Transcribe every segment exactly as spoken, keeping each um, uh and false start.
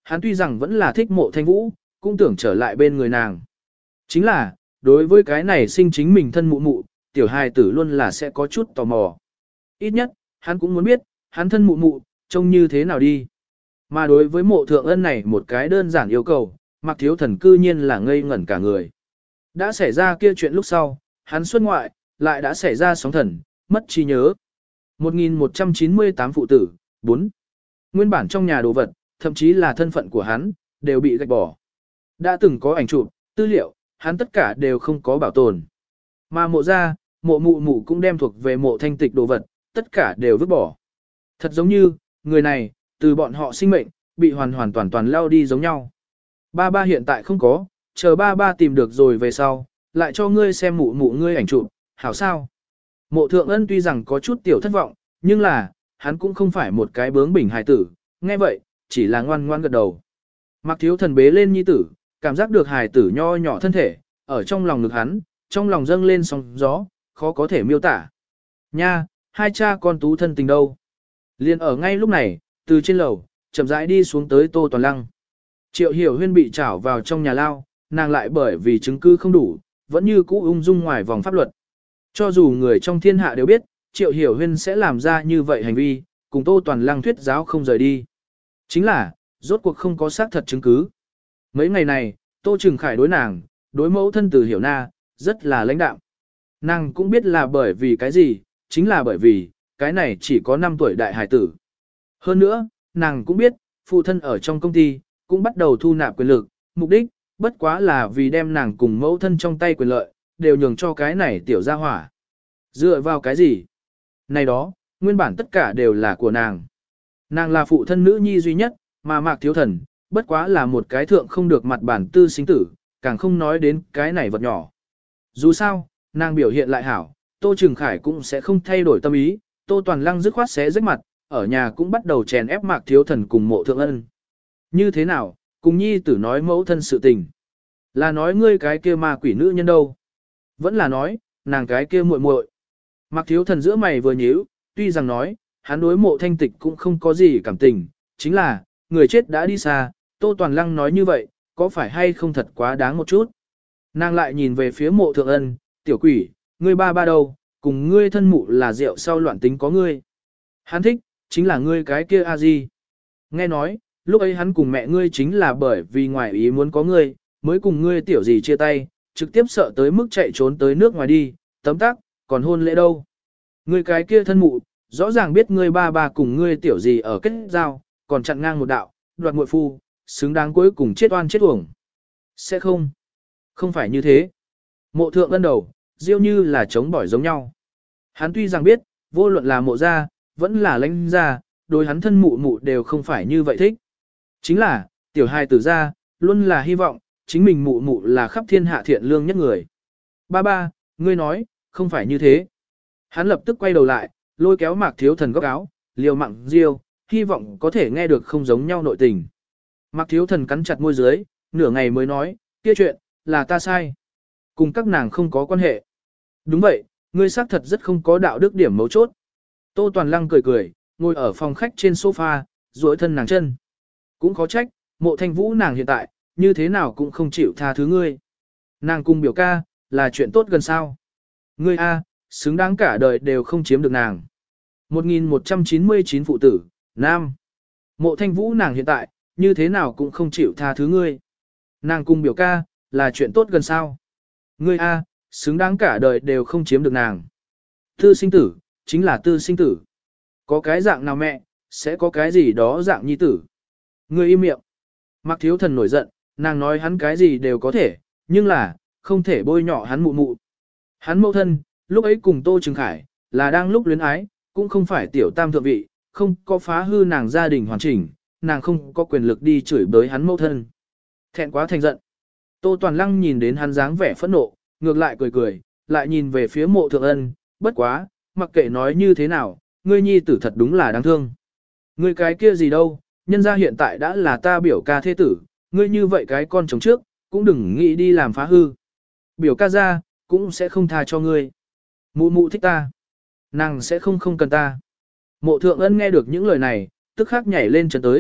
Hắn tuy rằng vẫn là thích Mộ Thanh Vũ, cũng tưởng trở lại bên người nàng. Chính là, đối với cái này sinh chính mình thân mụ mụ, tiểu hài tử luôn là sẽ có chút tò mò. Ít nhất, hắn cũng muốn biết, hắn thân mụ mụ, trông như thế nào đi. Mà đối với Mộ Thượng Ân này một cái đơn giản yêu cầu, Mạc Thiếu Thần cư nhiên là ngây ngẩn cả người. Đã xảy ra kia chuyện lúc sau, hắn xuất ngoại, lại đã xảy ra sóng thần, mất trí nhớ. một nghìn một trăm chín mươi tám phụ tử, bốn. Nguyên bản trong nhà đồ vật, thậm chí là thân phận của hắn, đều bị gạch bỏ. Đã từng có ảnh chụp, tư liệu, hắn tất cả đều không có bảo tồn. Mà mộ ra, mộ mụ mụ cũng đem thuộc về mộ thanh tịch đồ vật, tất cả đều vứt bỏ. Thật giống như, người này, từ bọn họ sinh mệnh, bị hoàn hoàn toàn toàn lao đi giống nhau. Ba ba hiện tại không có, chờ ba ba tìm được rồi về sau, lại cho ngươi xem mụ mụ ngươi ảnh chụp, hảo sao? Mộ Thượng Ân tuy rằng có chút tiểu thất vọng, nhưng là, hắn cũng không phải một cái bướng bỉnh hài tử, nghe vậy, chỉ là ngoan ngoan gật đầu. Mạc Thiếu Thần bế lên nhi tử, cảm giác được hài tử nho nhỏ thân thể, ở trong lòng ngực hắn, trong lòng dâng lên sóng gió, khó có thể miêu tả. Nha, hai cha con tú thân tình đâu? Liên ở ngay lúc này, từ trên lầu, chậm rãi đi xuống tới Tô Toàn Lăng. Triệu Hiểu Huyên bị trảo vào trong nhà lao, nàng lại bởi vì chứng cứ không đủ, vẫn như cũ ung dung ngoài vòng pháp luật. Cho dù người trong thiên hạ đều biết, Triệu Hiểu Huyên sẽ làm ra như vậy hành vi, cùng Tô Toàn Lăng thuyết giáo không rời đi. Chính là, rốt cuộc không có xác thật chứng cứ. Mấy ngày này, Tô Trừng Khải đối nàng, đối mẫu thân Từ Hiểu Na, rất là lãnh đạm. Nàng cũng biết là bởi vì cái gì, chính là bởi vì, cái này chỉ có năm tuổi đại hải tử. Hơn nữa, nàng cũng biết, phụ thân ở trong công ty, cũng bắt đầu thu nạp quyền lực, mục đích, bất quá là vì đem nàng cùng mẫu thân trong tay quyền lợi, đều nhường cho cái này tiểu gia hỏa. Dựa vào cái gì? Này đó, nguyên bản tất cả đều là của nàng. Nàng là phụ thân nữ nhi duy nhất, mà Mạc Thiếu Thần, bất quá là một cái thượng không được mặt bản tư sinh tử, càng không nói đến cái này vật nhỏ. Dù sao, nàng biểu hiện lại hảo, Tô Trừng Khải cũng sẽ không thay đổi tâm ý, Tô Toàn Lăng dứt khoát xé rách mặt, ở nhà cũng bắt đầu chèn ép Mạc Thiếu Thần cùng Mộ Thượng Ân. Như thế nào, cùng nhi tử nói mẫu thân sự tình. Là nói ngươi cái kia ma quỷ nữ nhân đâu? Vẫn là nói, nàng cái kia muội muội. Mạc Thiếu Thần giữa mày vừa nhíu, tuy rằng nói, hắn đối Mộ Thanh Tịch cũng không có gì cảm tình, chính là, người chết đã đi xa, Tô Toàn Lăng nói như vậy, có phải hay không thật quá đáng một chút? Nàng lại nhìn về phía Mộ Thượng Ân, tiểu quỷ, ngươi ba ba đâu, cùng ngươi thân mụ là rượu sau loạn tính có ngươi. Hắn thích, chính là ngươi cái kia a di. Nghe nói, lúc ấy hắn cùng mẹ ngươi chính là bởi vì ngoài ý muốn có ngươi, mới cùng ngươi tiểu gì chia tay, trực tiếp sợ tới mức chạy trốn tới nước ngoài đi, tấm tắc, còn hôn lễ đâu. Ngươi cái kia thân mụ, rõ ràng biết ngươi ba ba cùng ngươi tiểu gì ở kết giao, còn chặn ngang một đạo, đoạt muội phu, xứng đáng cuối cùng chết oan chết uổng. Sẽ không. Không phải như thế. Mộ Thượng Ân đầu, diêu như là chống bỏi giống nhau. Hắn tuy rằng biết, vô luận là mộ gia, vẫn là lãnh gia, đối hắn thân mụ mụ đều không phải như vậy thích. Chính là, tiểu hài tử gia, luôn là hy vọng, chính mình mụ mụ là khắp thiên hạ thiện lương nhất người. Ba ba, ngươi nói, không phải như thế. Hắn lập tức quay đầu lại, lôi kéo Mạc Thiếu Thần góc áo, liều mặng diêu, hy vọng có thể nghe được không giống nhau nội tình. Mạc Thiếu Thần cắn chặt môi dưới, nửa ngày mới nói, kia chuyện, là ta sai. Cùng các nàng không có quan hệ. Đúng vậy, ngươi xác thật rất không có đạo đức điểm mấu chốt. Tô Toàn Lăng cười cười, ngồi ở phòng khách trên sofa, duỗi thân nàng chân. Cũng khó trách, Mộ Thanh Vũ nàng hiện tại, như thế nào cũng không chịu tha thứ ngươi. Nàng cùng biểu ca, là chuyện tốt gần sao. Ngươi a, xứng đáng cả đời đều không chiếm được nàng. một nghìn một trăm chín mươi chín phụ tử, Nam. Mộ Thanh Vũ nàng hiện tại, như thế nào cũng không chịu tha thứ ngươi. Nàng cùng biểu ca, là chuyện tốt gần sao. Ngươi a, xứng đáng cả đời đều không chiếm được nàng. Tư sinh tử, chính là tư sinh tử. Có cái dạng nào mẹ, sẽ có cái gì đó dạng nhi tử. Ngươi im miệng. Mạc Thiếu Thần nổi giận, nàng nói hắn cái gì đều có thể, nhưng là, không thể bôi nhọ hắn mụ mụ. Hắn mẫu thân, lúc ấy cùng Tô Trừng Khải, là đang lúc luyến ái, cũng không phải tiểu tam thượng vị, không có phá hư nàng gia đình hoàn chỉnh, nàng không có quyền lực đi chửi bới hắn mẫu thân. Thẹn quá thành giận. Tô Toàn Lăng nhìn đến hắn dáng vẻ phẫn nộ, ngược lại cười cười, lại nhìn về phía Mộ Thượng Ân, bất quá, mặc kệ nói như thế nào, ngươi nhi tử thật đúng là đáng thương. Ngươi cái kia gì đâu, nhân gia hiện tại đã là ta biểu ca thế tử, ngươi như vậy cái con chồng trước, cũng đừng nghĩ đi làm phá hư. Biểu ca ra, cũng sẽ không tha cho ngươi. Mụ mụ thích ta. Nàng sẽ không không cần ta. Mộ Thượng Ân nghe được những lời này, tức khắc nhảy lên chân tới,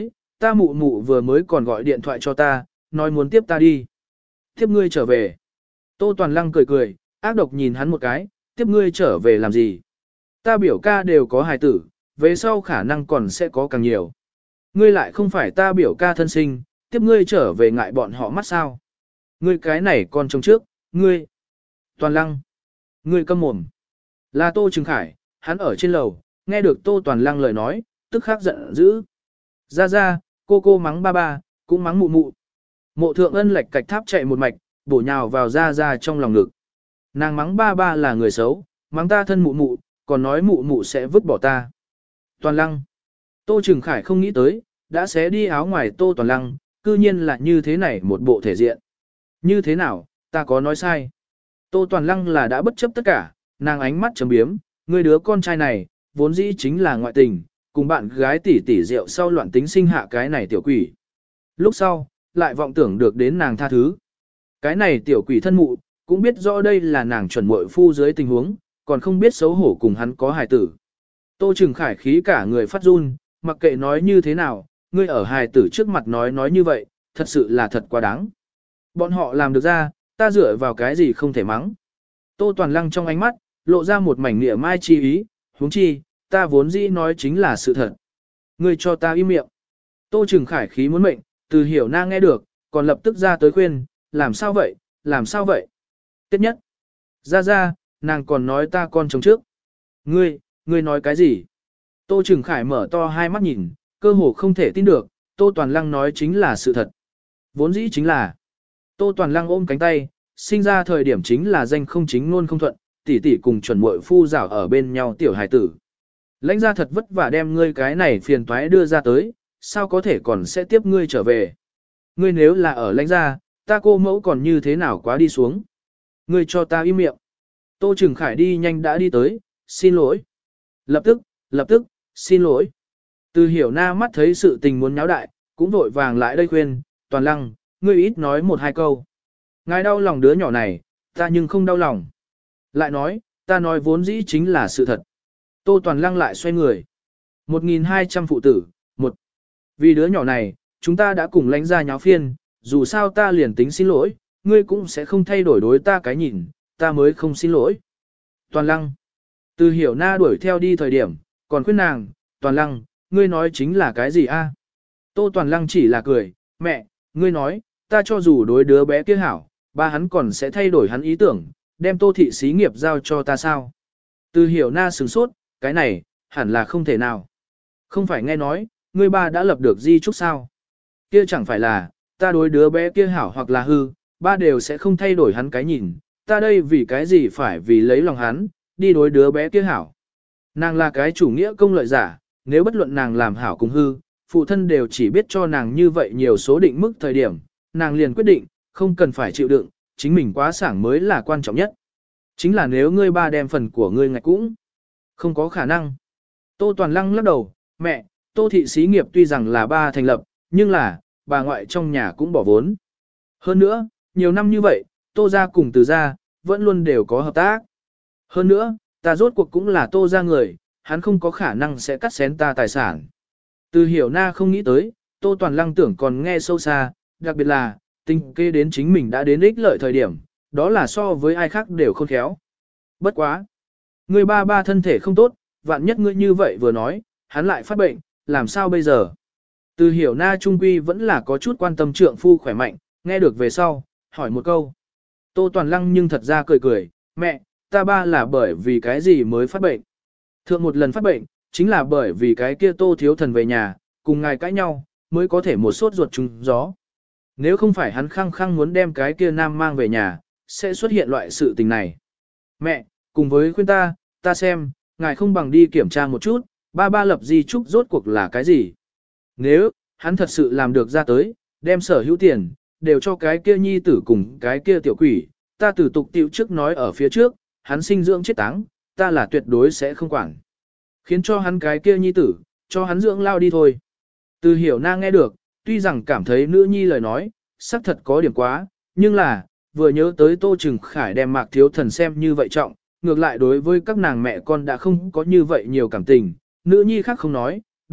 ta mụ mụ vừa mới còn gọi điện thoại cho ta, nói muốn tiếp ta đi. Tiếp ngươi trở về. Tô Toàn Lăng cười cười, ác độc nhìn hắn một cái, tiếp ngươi trở về làm gì? Ta biểu ca đều có hài tử, về sau khả năng còn sẽ có càng nhiều. Ngươi lại không phải ta biểu ca thân sinh, tiếp ngươi trở về ngại bọn họ mắt sao? Ngươi cái này còn trông trước, ngươi. Toàn Lăng. Ngươi câm mồm. Là Tô Trừng Khải, hắn ở trên lầu, nghe được Tô Toàn Lăng lời nói, tức khắc giận dữ. Ra ra, cô cô mắng ba ba, cũng mắng mụ mụ. Mộ Thượng Ân lệch cạch tháp chạy một mạch, bổ nhào vào ra ra trong lòng ngực. Nàng mắng ba ba là người xấu, mắng ta thân mụ mụ, còn nói mụ mụ sẽ vứt bỏ ta. Toàn Lăng. Tô Trừng Khải không nghĩ tới, đã xé đi áo ngoài Tô Toàn Lăng, cư nhiên là như thế này một bộ thể diện. Như thế nào, ta có nói sai. Tô Toàn Lăng là đã bất chấp tất cả, nàng ánh mắt chấm biếm, người đứa con trai này, vốn dĩ chính là ngoại tình, cùng bạn gái tỷ tỷ rượu sau loạn tính sinh hạ cái này tiểu quỷ. Lúc sau, lại vọng tưởng được đến nàng tha thứ. Cái này tiểu quỷ thân mụ, cũng biết rõ đây là nàng chuẩn muội phu dưới tình huống, còn không biết xấu hổ cùng hắn có hài tử. Tô Trừng Khải khí cả người phát run, mặc kệ nói như thế nào, ngươi ở hài tử trước mặt nói nói như vậy, thật sự là thật quá đáng. Bọn họ làm được ra, ta dựa vào cái gì không thể mắng. Tô Toàn Lăng trong ánh mắt, lộ ra một mảnh nịa mai chi ý, huống chi, ta vốn dĩ nói chính là sự thật. Ngươi cho ta im miệng. Tô Trừng Khải khí muốn mệnh, Từ Hiểu Na nghe được, còn lập tức ra tới khuyên, làm sao vậy, làm sao vậy. Tiếp nhất, ra ra, nàng còn nói ta con chồng trước. Ngươi, ngươi nói cái gì? Tô Trừng Khải mở to hai mắt nhìn, cơ hồ không thể tin được, Tô Toàn Lăng nói chính là sự thật. Vốn dĩ chính là. Tô Toàn Lăng ôm cánh tay, sinh ra thời điểm chính là danh không chính luôn không thuận, tỷ tỷ cùng chuẩn muội phu rảo ở bên nhau tiểu hài tử. Lãnh ra thật vất vả đem ngươi cái này phiền toái đưa ra tới, sao có thể còn sẽ tiếp ngươi trở về. Ngươi nếu là ở lãnh ra, ta cô mẫu còn như thế nào quá đi xuống. Ngươi cho ta im miệng. Tô Trừng Khải đi nhanh đã đi tới, xin lỗi. Lập tức, lập tức, xin lỗi. Từ Hiểu Na mắt thấy sự tình muốn nháo đại, cũng vội vàng lại đây khuyên, Toàn Lăng, ngươi ít nói một hai câu. Ngài đau lòng đứa nhỏ này, ta nhưng không đau lòng. Lại nói, ta nói vốn dĩ chính là sự thật. Tô Toàn Lăng lại xoay người. một nghìn hai trăm phụ tử, một. Vì đứa nhỏ này, chúng ta đã cùng lãnh ra nháo phiên, dù sao ta liền tính xin lỗi, ngươi cũng sẽ không thay đổi đối ta cái nhìn, ta mới không xin lỗi. Toàn Lăng. Từ Hiểu Na đuổi theo đi thời điểm, còn khuyên nàng, Toàn Lăng, ngươi nói chính là cái gì a? Tô Toàn Lăng chỉ là cười, mẹ, ngươi nói, ta cho dù đối đứa bé kia hảo, ba hắn còn sẽ thay đổi hắn ý tưởng, đem Tô thị xí nghiệp giao cho ta sao? Từ Hiểu Na sửng sốt, cái này, hẳn là không thể nào. Không phải nghe nói, ngươi ba đã lập được di trúc sao? Kia chẳng phải là, ta đối đứa bé kia hảo hoặc là hư, ba đều sẽ không thay đổi hắn cái nhìn, ta đây vì cái gì phải vì lấy lòng hắn, đi đối đứa bé kia hảo. Nàng là cái chủ nghĩa công lợi giả, nếu bất luận nàng làm hảo cùng hư, phụ thân đều chỉ biết cho nàng như vậy nhiều số định mức thời điểm, nàng liền quyết định, không cần phải chịu đựng, chính mình quá sảng mới là quan trọng nhất. Chính là nếu ngươi ba đem phần của ngươi ngạch cũng không có khả năng. Tô Toàn Lăng lắc đầu, mẹ, Tô thị xí nghiệp tuy rằng là ba thành lập, nhưng là, bà ngoại trong nhà cũng bỏ vốn. Hơn nữa, nhiều năm như vậy, Tô gia cùng Từ gia, vẫn luôn đều có hợp tác. Hơn nữa, ta rốt cuộc cũng là Tô gia người, hắn không có khả năng sẽ cắt xén ta tài sản. Từ Hiểu Na không nghĩ tới, Tô Toàn Lăng tưởng còn nghe sâu xa, đặc biệt là, tinh kê đến chính mình đã đến ích lợi thời điểm, đó là so với ai khác đều khôn khéo. Bất quá. Người ba ba thân thể không tốt, vạn nhất ngươi như vậy vừa nói, hắn lại phát bệnh, làm sao bây giờ? Từ Hiểu Na trung quy vẫn là có chút quan tâm trượng phu khỏe mạnh, nghe được về sau, hỏi một câu. Tô Toàn Lăng nhưng thật ra cười cười, mẹ, ta ba là bởi vì cái gì mới phát bệnh? Thượng một lần phát bệnh, chính là bởi vì cái kia Tô thiếu thần về nhà, cùng ngài cãi nhau, mới có thể một sốt ruột trúng gió. Nếu không phải hắn khăng khăng muốn đem cái kia nam mang về nhà, sẽ xuất hiện loại sự tình này. Mẹ, cùng với khuyên ta, ta xem, ngài không bằng đi kiểm tra một chút, ba ba lập di trúc rốt cuộc là cái gì. Nếu, hắn thật sự làm được ra tới, đem sở hữu tiền, đều cho cái kia nhi tử cùng cái kia tiểu quỷ, ta tử tục tiểu trước nói ở phía trước, hắn sinh dưỡng chết táng, ta là tuyệt đối sẽ không quản. Khiến cho hắn cái kia nhi tử, cho hắn dưỡng lao đi thôi. Từ Hiểu Na nghe được, tuy rằng cảm thấy nữ nhi lời nói, xác thật có điểm quá, nhưng là, vừa nhớ tới Tô Trừng Khải đem Mạc Thiếu Thần xem như vậy trọng, ngược lại đối với các nàng mẹ con đã không có như vậy nhiều cảm tình, nữ nhi khác không nói,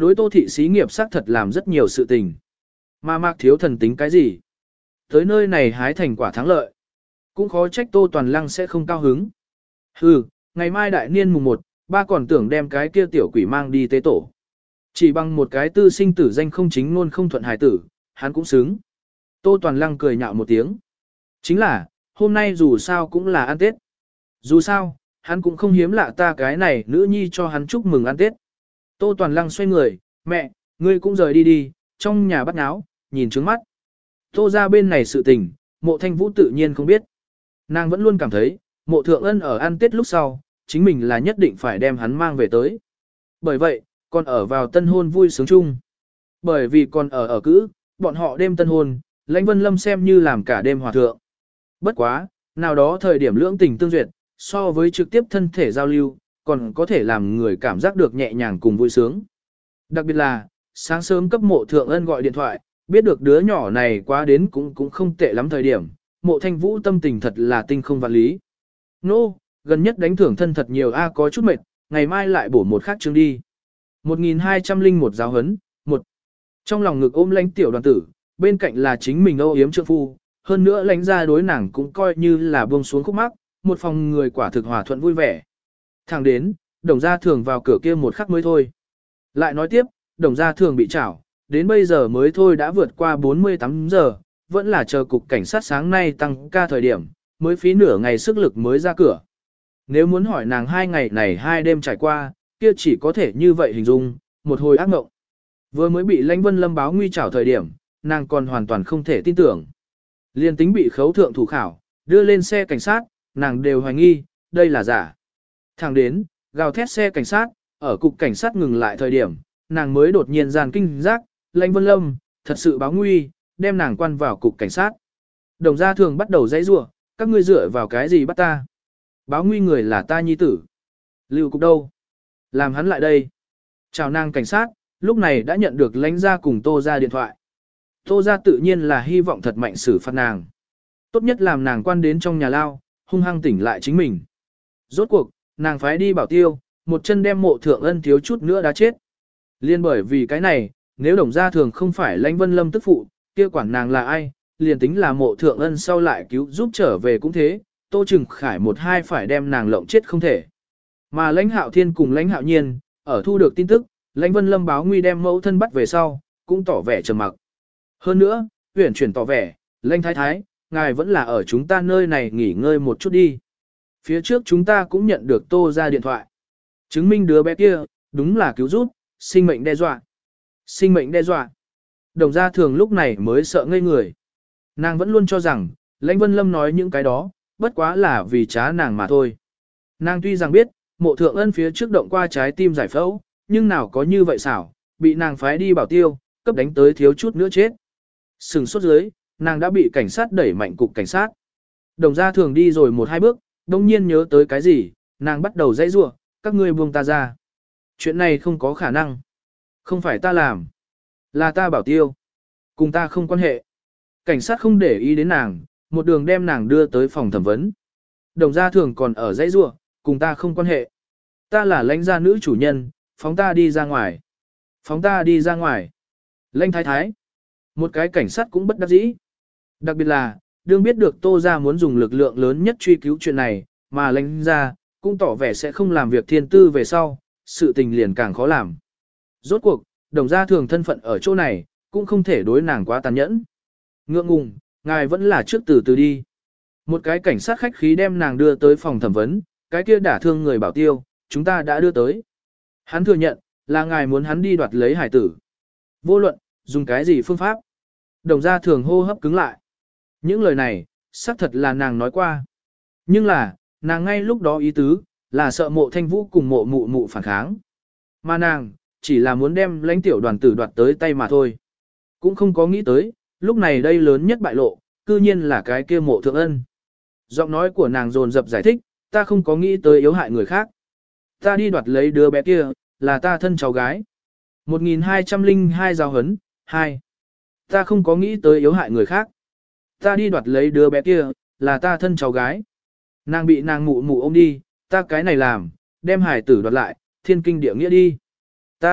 đối Tô thị xí nghiệp xác thật làm rất nhiều sự tình. Mà Mạc Thiếu Thần tính cái gì? Tới nơi này hái thành quả thắng lợi. Cũng khó trách Tô Toàn Lăng sẽ không cao hứng. Hừ, ngày mai đại niên mùng một, ba còn tưởng đem cái kia tiểu quỷ mang đi tế tổ. Chỉ bằng một cái tư sinh tử danh không chính ngôn không thuận hài tử, hắn cũng xứng. Tô Toàn Lăng cười nhạo một tiếng. Chính là, hôm nay dù sao cũng là ăn Tết. Dù sao, hắn cũng không hiếm lạ ta cái này nữ nhi cho hắn chúc mừng ăn Tết. Tô Toàn Lăng xoay người, mẹ, ngươi cũng rời đi đi, trong nhà bắt náo, nhìn trướng mắt. Tô ra bên này sự tình, mộ thanh vũ tự nhiên không biết. Nàng vẫn luôn cảm thấy, mộ thượng ân ở ăn Tết lúc sau, chính mình là nhất định phải đem hắn mang về tới. Bởi vậy, còn ở vào tân hôn vui sướng chung. Bởi vì còn ở ở cữ, bọn họ đêm tân hôn, Lãnh Vân Lâm xem như làm cả đêm hòa thượng. Bất quá, nào đó thời điểm lưỡng tình tương duyệt, so với trực tiếp thân thể giao lưu, còn có thể làm người cảm giác được nhẹ nhàng cùng vui sướng. Đặc biệt là, sáng sớm cấp mộ thượng ân gọi điện thoại, biết được đứa nhỏ này quá đến cũng cũng không tệ lắm thời điểm, mộ thanh vũ tâm tình thật là tinh không vạn lý. Nô, no, gần nhất đánh thưởng thân thật nhiều A có chút mệt, ngày mai lại bổ một khác chương đi. một nghìn hai trăm lẻ một giáo hấn, một. Trong lòng ngực ôm Lãnh tiểu đoàn tử, bên cạnh là chính mình âu yếm trượng phu, hơn nữa Lãnh gia đối nàng cũng coi như là buông xuống khúc mắc, một phòng người quả thực hòa thuận vui vẻ. Thẳng đến, đồng gia thường vào cửa kia một khắc mới thôi. Lại nói tiếp, đồng gia thường bị trảo, đến bây giờ mới thôi đã vượt qua bốn mươi tám giờ, vẫn là chờ cục cảnh sát sáng nay tăng ca thời điểm, mới phí nửa ngày sức lực mới ra cửa. Nếu muốn hỏi nàng hai ngày này hai đêm trải qua, kia chỉ có thể như vậy hình dung, một hồi ác mộng. Vừa mới bị Lãnh Vân Lâm báo nguy trảo thời điểm, nàng còn hoàn toàn không thể tin tưởng. Liên tính bị khấu thượng thủ khảo, đưa lên xe cảnh sát, nàng đều hoài nghi, đây là giả. Thẳng đến, gào thét xe cảnh sát, ở cục cảnh sát ngừng lại thời điểm, nàng mới đột nhiên gian kinh giác, Lãnh Vân Lâm, thật sự báo nguy, đem nàng quan vào cục cảnh sát. Đồng gia thường bắt đầu dãy rủa, các ngươi dựa vào cái gì bắt ta? Báo nguy người là ta nhi tử. Lưu cục đâu? Làm hắn lại đây. Chào nàng cảnh sát, lúc này đã nhận được Lãnh gia cùng Tô gia điện thoại. Tô gia tự nhiên là hy vọng thật mạnh xử phạt nàng. Tốt nhất làm nàng quan đến trong nhà lao, hung hăng tỉnh lại chính mình. Rốt cuộc, nàng phái đi bảo tiêu, một chân đem mộ thượng ân thiếu chút nữa đã chết. Liên bởi vì cái này, nếu đồng gia thường không phải Lãnh Vân Lâm tức phụ, kia quản nàng là ai, liền tính là mộ thượng ân sau lại cứu giúp trở về cũng thế, Tô Trừng Khải một hai phải đem nàng lộng chết không thể. Mà Lãnh Hạo Thiên cùng Lãnh Hạo Nhiên, ở thu được tin tức, Lãnh Vân Lâm báo nguy đem mẫu thân bắt về sau, cũng tỏ vẻ trầm mặc. Hơn nữa, huyển chuyển tỏ vẻ, Lãnh Thái Thái, ngài vẫn là ở chúng ta nơi này nghỉ ngơi một chút đi. Phía trước chúng ta cũng nhận được Tô ra điện thoại. Chứng minh đứa bé kia, đúng là cứu giúp, sinh mệnh đe dọa. Sinh mệnh đe dọa. Đồng gia thường lúc này mới sợ ngây người. Nàng vẫn luôn cho rằng, Lãnh Vân Lâm nói những cái đó, bất quá là vì trá nàng mà thôi. Nàng tuy rằng biết, mộ thượng ân phía trước động qua trái tim giải phẫu, nhưng nào có như vậy xảo, bị nàng phái đi bảo tiêu, cấp đánh tới thiếu chút nữa chết. Sừng sốt dưới, nàng đã bị cảnh sát đẩy mạnh cục cảnh sát. Đồng gia thường đi rồi một hai bước, đông nhiên nhớ tới cái gì, nàng bắt đầu dãy rủa, các ngươi buông ta ra. Chuyện này không có khả năng. Không phải ta làm. Là ta bảo tiêu. Cùng ta không quan hệ. Cảnh sát không để ý đến nàng, một đường đem nàng đưa tới phòng thẩm vấn. Đồng gia thường còn ở dãy rủa, cùng ta không quan hệ. Ta là Lãnh gia nữ chủ nhân, phóng ta đi ra ngoài. Phóng ta đi ra ngoài. Lãnh thái thái. Một cái cảnh sát cũng bất đắc dĩ. Đặc biệt là, đương biết được Tô gia muốn dùng lực lượng lớn nhất truy cứu chuyện này, mà Lãnh gia cũng tỏ vẻ sẽ không làm việc thiên tư về sau, sự tình liền càng khó làm. Rốt cuộc, đồng gia thường thân phận ở chỗ này, cũng không thể đối nàng quá tàn nhẫn. Ngượng ngùng, ngài vẫn là trước từ từ đi. Một cái cảnh sát khách khí đem nàng đưa tới phòng thẩm vấn, cái kia đả thương người bảo tiêu, chúng ta đã đưa tới. Hắn thừa nhận, là ngài muốn hắn đi đoạt lấy hải tử. Vô luận, dùng cái gì phương pháp. Đồng gia thường hô hấp cứng lại. Những lời này, xác thật là nàng nói qua. Nhưng là, nàng ngay lúc đó ý tứ, là sợ mộ thanh vũ cùng mộ mụ mụ phản kháng. Mà nàng, chỉ là muốn đem Lãnh tiểu đoàn tử đoạt tới tay mà thôi. Cũng không có nghĩ tới, lúc này đây lớn nhất bại lộ, cư nhiên là cái kia mộ thượng ân. Giọng nói của nàng dồn dập giải thích, ta không có nghĩ tới yếu hại người khác. Ta đi đoạt lấy đứa bé kia, là ta thân cháu gái. một nghìn hai trăm lẻ hai giáo hấn, hai. Ta không có nghĩ tới yếu hại người khác. Ta đi đoạt lấy đứa bé kia, là ta thân cháu gái. Nàng bị nàng mụ mụ ôm đi, ta cái này làm, đem hải tử đoạt lại, thiên kinh địa nghĩa đi. Ta,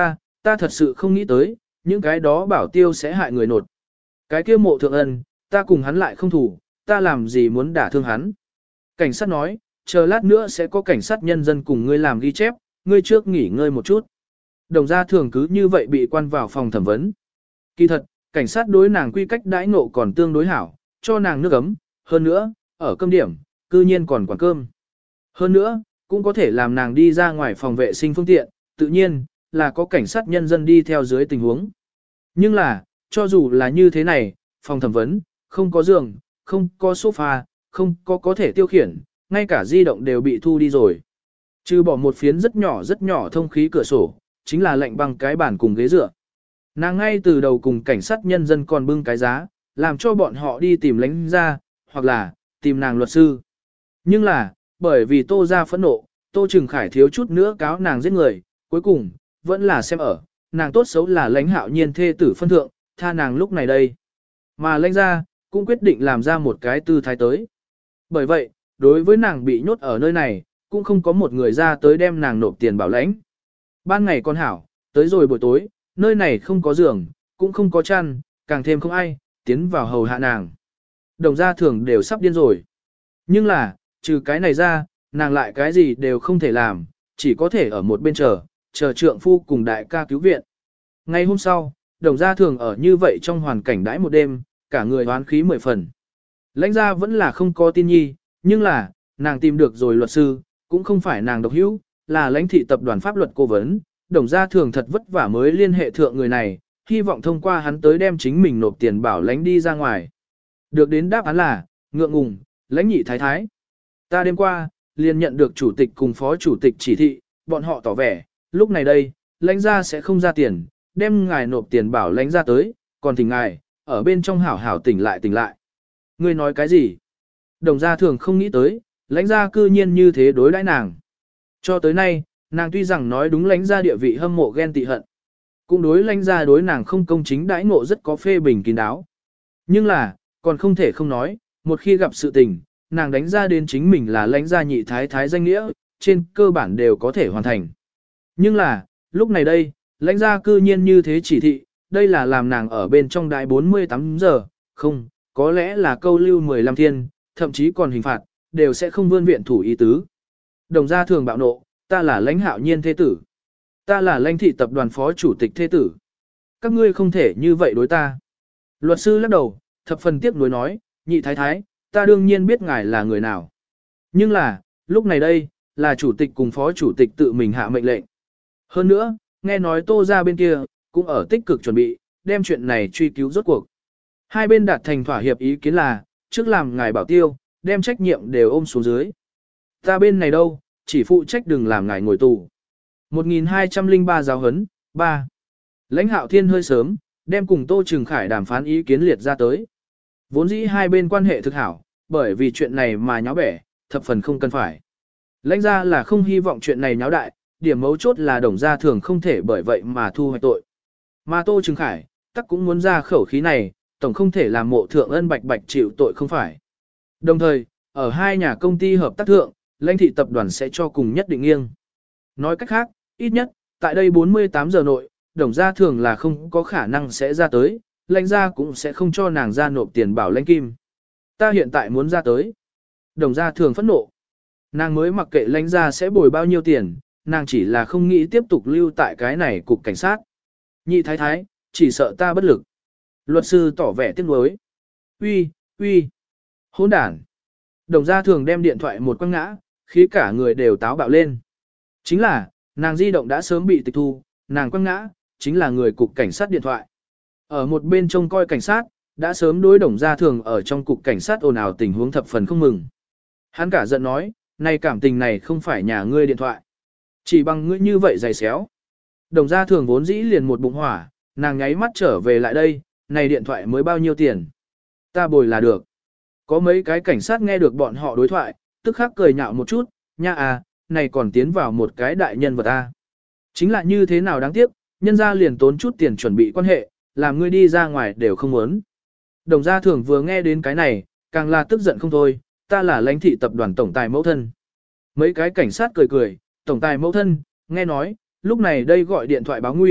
ta thật sự không nghĩ tới, những cái đó bảo tiêu sẽ hại người nột. Cái kia mộ thượng ân, ta cùng hắn lại không thủ, ta làm gì muốn đả thương hắn. Cảnh sát nói, chờ lát nữa sẽ có cảnh sát nhân dân cùng ngươi làm ghi chép, ngươi trước nghỉ ngơi một chút. Đồng gia thường cứ như vậy bị quan vào phòng thẩm vấn. Kỳ thật, cảnh sát đối nàng quy cách đãi ngộ còn tương đối hảo, cho nàng nước ấm, hơn nữa, ở cơm điểm, cư nhiên còn quản cơm. Hơn nữa, cũng có thể làm nàng đi ra ngoài phòng vệ sinh phương tiện, tự nhiên, là có cảnh sát nhân dân đi theo dưới tình huống. Nhưng là, cho dù là như thế này, phòng thẩm vấn, không có giường, không có sofa, không có có thể tiêu khiển, ngay cả di động đều bị thu đi rồi. Trừ bỏ một phiến rất nhỏ rất nhỏ thông khí cửa sổ, chính là lạnh băng cái bàn cùng ghế dựa. Nàng ngay từ đầu cùng cảnh sát nhân dân còn bưng cái giá, làm cho bọn họ đi tìm lãnh ra, hoặc là, tìm nàng luật sư. Nhưng là, bởi vì Tô ra phẫn nộ, Tô Trừng Khải thiếu chút nữa cáo nàng giết người, cuối cùng, vẫn là xem ở, nàng tốt xấu là lãnh hạo nhiên thê tử phân thượng, tha nàng lúc này đây. Mà lãnh ra, cũng quyết định làm ra một cái tư thái tới. Bởi vậy, đối với nàng bị nhốt ở nơi này, cũng không có một người ra tới đem nàng nộp tiền bảo lãnh. Ban ngày con hảo, tới rồi buổi tối, nơi này không có giường, cũng không có chăn, càng thêm không ai, tiến vào hầu hạ nàng. Đồng gia thường đều sắp điên rồi. Nhưng là, trừ cái này ra, nàng lại cái gì đều không thể làm, chỉ có thể ở một bên chờ, chờ trượng phu cùng đại ca cứu viện. Ngay hôm sau, đồng gia thường ở như vậy trong hoàn cảnh đãi một đêm, cả người hoán khí mười phần. Lãnh gia vẫn là không có tin nhi, nhưng là, nàng tìm được rồi luật sư, cũng không phải nàng độc hữu, là lãnh thị tập đoàn pháp luật cố vấn, đồng gia thường thật vất vả mới liên hệ thượng người này, hy vọng thông qua hắn tới đem chính mình nộp tiền bảo lãnh đi ra ngoài. Được đến đáp án là, ngượng ngùng, lãnh nhị thái thái. Ta đêm qua, liền nhận được chủ tịch cùng phó chủ tịch chỉ thị, bọn họ tỏ vẻ, lúc này đây, lãnh gia sẽ không ra tiền, đem ngài nộp tiền bảo lãnh ra tới, còn thỉnh ngài, ở bên trong hảo hảo tỉnh lại tỉnh lại. Ngươi nói cái gì? Đồng gia thường không nghĩ tới, lãnh gia cư nhiên như thế đối đãi nàng. Cho tới nay, nàng tuy rằng nói đúng lãnh gia địa vị hâm mộ ghen tị hận, cũng đối lãnh gia đối nàng không công chính đãi ngộ rất có phê bình kín đáo. Nhưng là, còn không thể không nói, một khi gặp sự tình, nàng đánh ra đến chính mình là lãnh gia nhị thái thái danh nghĩa, trên cơ bản đều có thể hoàn thành. Nhưng là, lúc này đây, lãnh gia cư nhiên như thế chỉ thị, đây là làm nàng ở bên trong đại bốn mươi tám giờ, không, có lẽ là câu lưu mười lăm thiên, thậm chí còn hình phạt, đều sẽ không vươn viện thủ ý tứ. Đồng gia thường bạo nộ, ta là lãnh hạo nhiên thế tử. Ta là lãnh thị tập đoàn phó chủ tịch thế tử. Các ngươi không thể như vậy đối ta. Luật sư lắc đầu, thập phần tiếc nuối nói, nhị thái thái, ta đương nhiên biết ngài là người nào. Nhưng là, lúc này đây, là chủ tịch cùng phó chủ tịch tự mình hạ mệnh lệnh. Hơn nữa, nghe nói Tô ra bên kia, cũng ở tích cực chuẩn bị, đem chuyện này truy cứu rốt cuộc. Hai bên đạt thành thỏa hiệp ý kiến là, trước làm ngài bảo tiêu, đem trách nhiệm đều ôm xuống dưới. Ta bên này đâu, chỉ phụ trách đừng làm ngài ngồi tù. một nghìn hai trăm lẻ ba giáo hấn, ba. Lãnh Hạo Thiên hơi sớm, đem cùng Tô Trừng Khải đàm phán ý kiến liệt ra tới. Vốn dĩ hai bên quan hệ thực hảo, bởi vì chuyện này mà nháo bẻ, thập phần không cần phải. Lãnh gia là không hy vọng chuyện này nháo đại, điểm mấu chốt là đồng gia thường không thể bởi vậy mà thu hoạch tội. Mà Tô Trừng Khải, tắc cũng muốn ra khẩu khí này, tổng không thể làm mộ thượng ân bạch bạch chịu tội không phải. Đồng thời, ở hai nhà công ty hợp tác thượng, lãnh thị tập đoàn sẽ cho cùng nhất định nghiêng. Nói cách khác, ít nhất, tại đây bốn mươi tám giờ nội, đồng gia thường là không có khả năng sẽ ra tới, lãnh gia cũng sẽ không cho nàng ra nộp tiền bảo lãnh kim. Ta hiện tại muốn ra tới. Đồng gia thường phẫn nộ. Nàng mới mặc kệ lãnh gia sẽ bồi bao nhiêu tiền, nàng chỉ là không nghĩ tiếp tục lưu tại cái này cục cảnh sát. Nhị thái thái, chỉ sợ ta bất lực. Luật sư tỏ vẻ tiếc nuối. Uy, uy, hỗn đản. Đồng gia thường đem điện thoại một quăng ngã, khí cả người đều táo bạo lên. Chính là, nàng di động đã sớm bị tịch thu, nàng quăng ngã, chính là người cục cảnh sát điện thoại. Ở một bên trông coi cảnh sát, đã sớm đối đồng gia thường ở trong cục cảnh sát ồn ào tình huống thập phần không mừng. Hắn cả giận nói, này cảm tình này không phải nhà ngươi điện thoại. Chỉ bằng ngươi như vậy dày xéo. Đồng gia thường vốn dĩ liền một bụng hỏa, nàng nháy mắt trở về lại đây, này điện thoại mới bao nhiêu tiền. Ta bồi là được. Có mấy cái cảnh sát nghe được bọn họ đối thoại, tức khắc cười nhạo một chút, nha à, này còn tiến vào một cái đại nhân vật ta. Chính là như thế nào đáng tiếc, nhân gia liền tốn chút tiền chuẩn bị quan hệ, làm ngươi đi ra ngoài đều không muốn. Đồng gia thường vừa nghe đến cái này, càng là tức giận không thôi, ta là lãnh thị tập đoàn tổng tài mẫu thân. Mấy cái cảnh sát cười cười, tổng tài mẫu thân, nghe nói, lúc này đây gọi điện thoại báo nguy,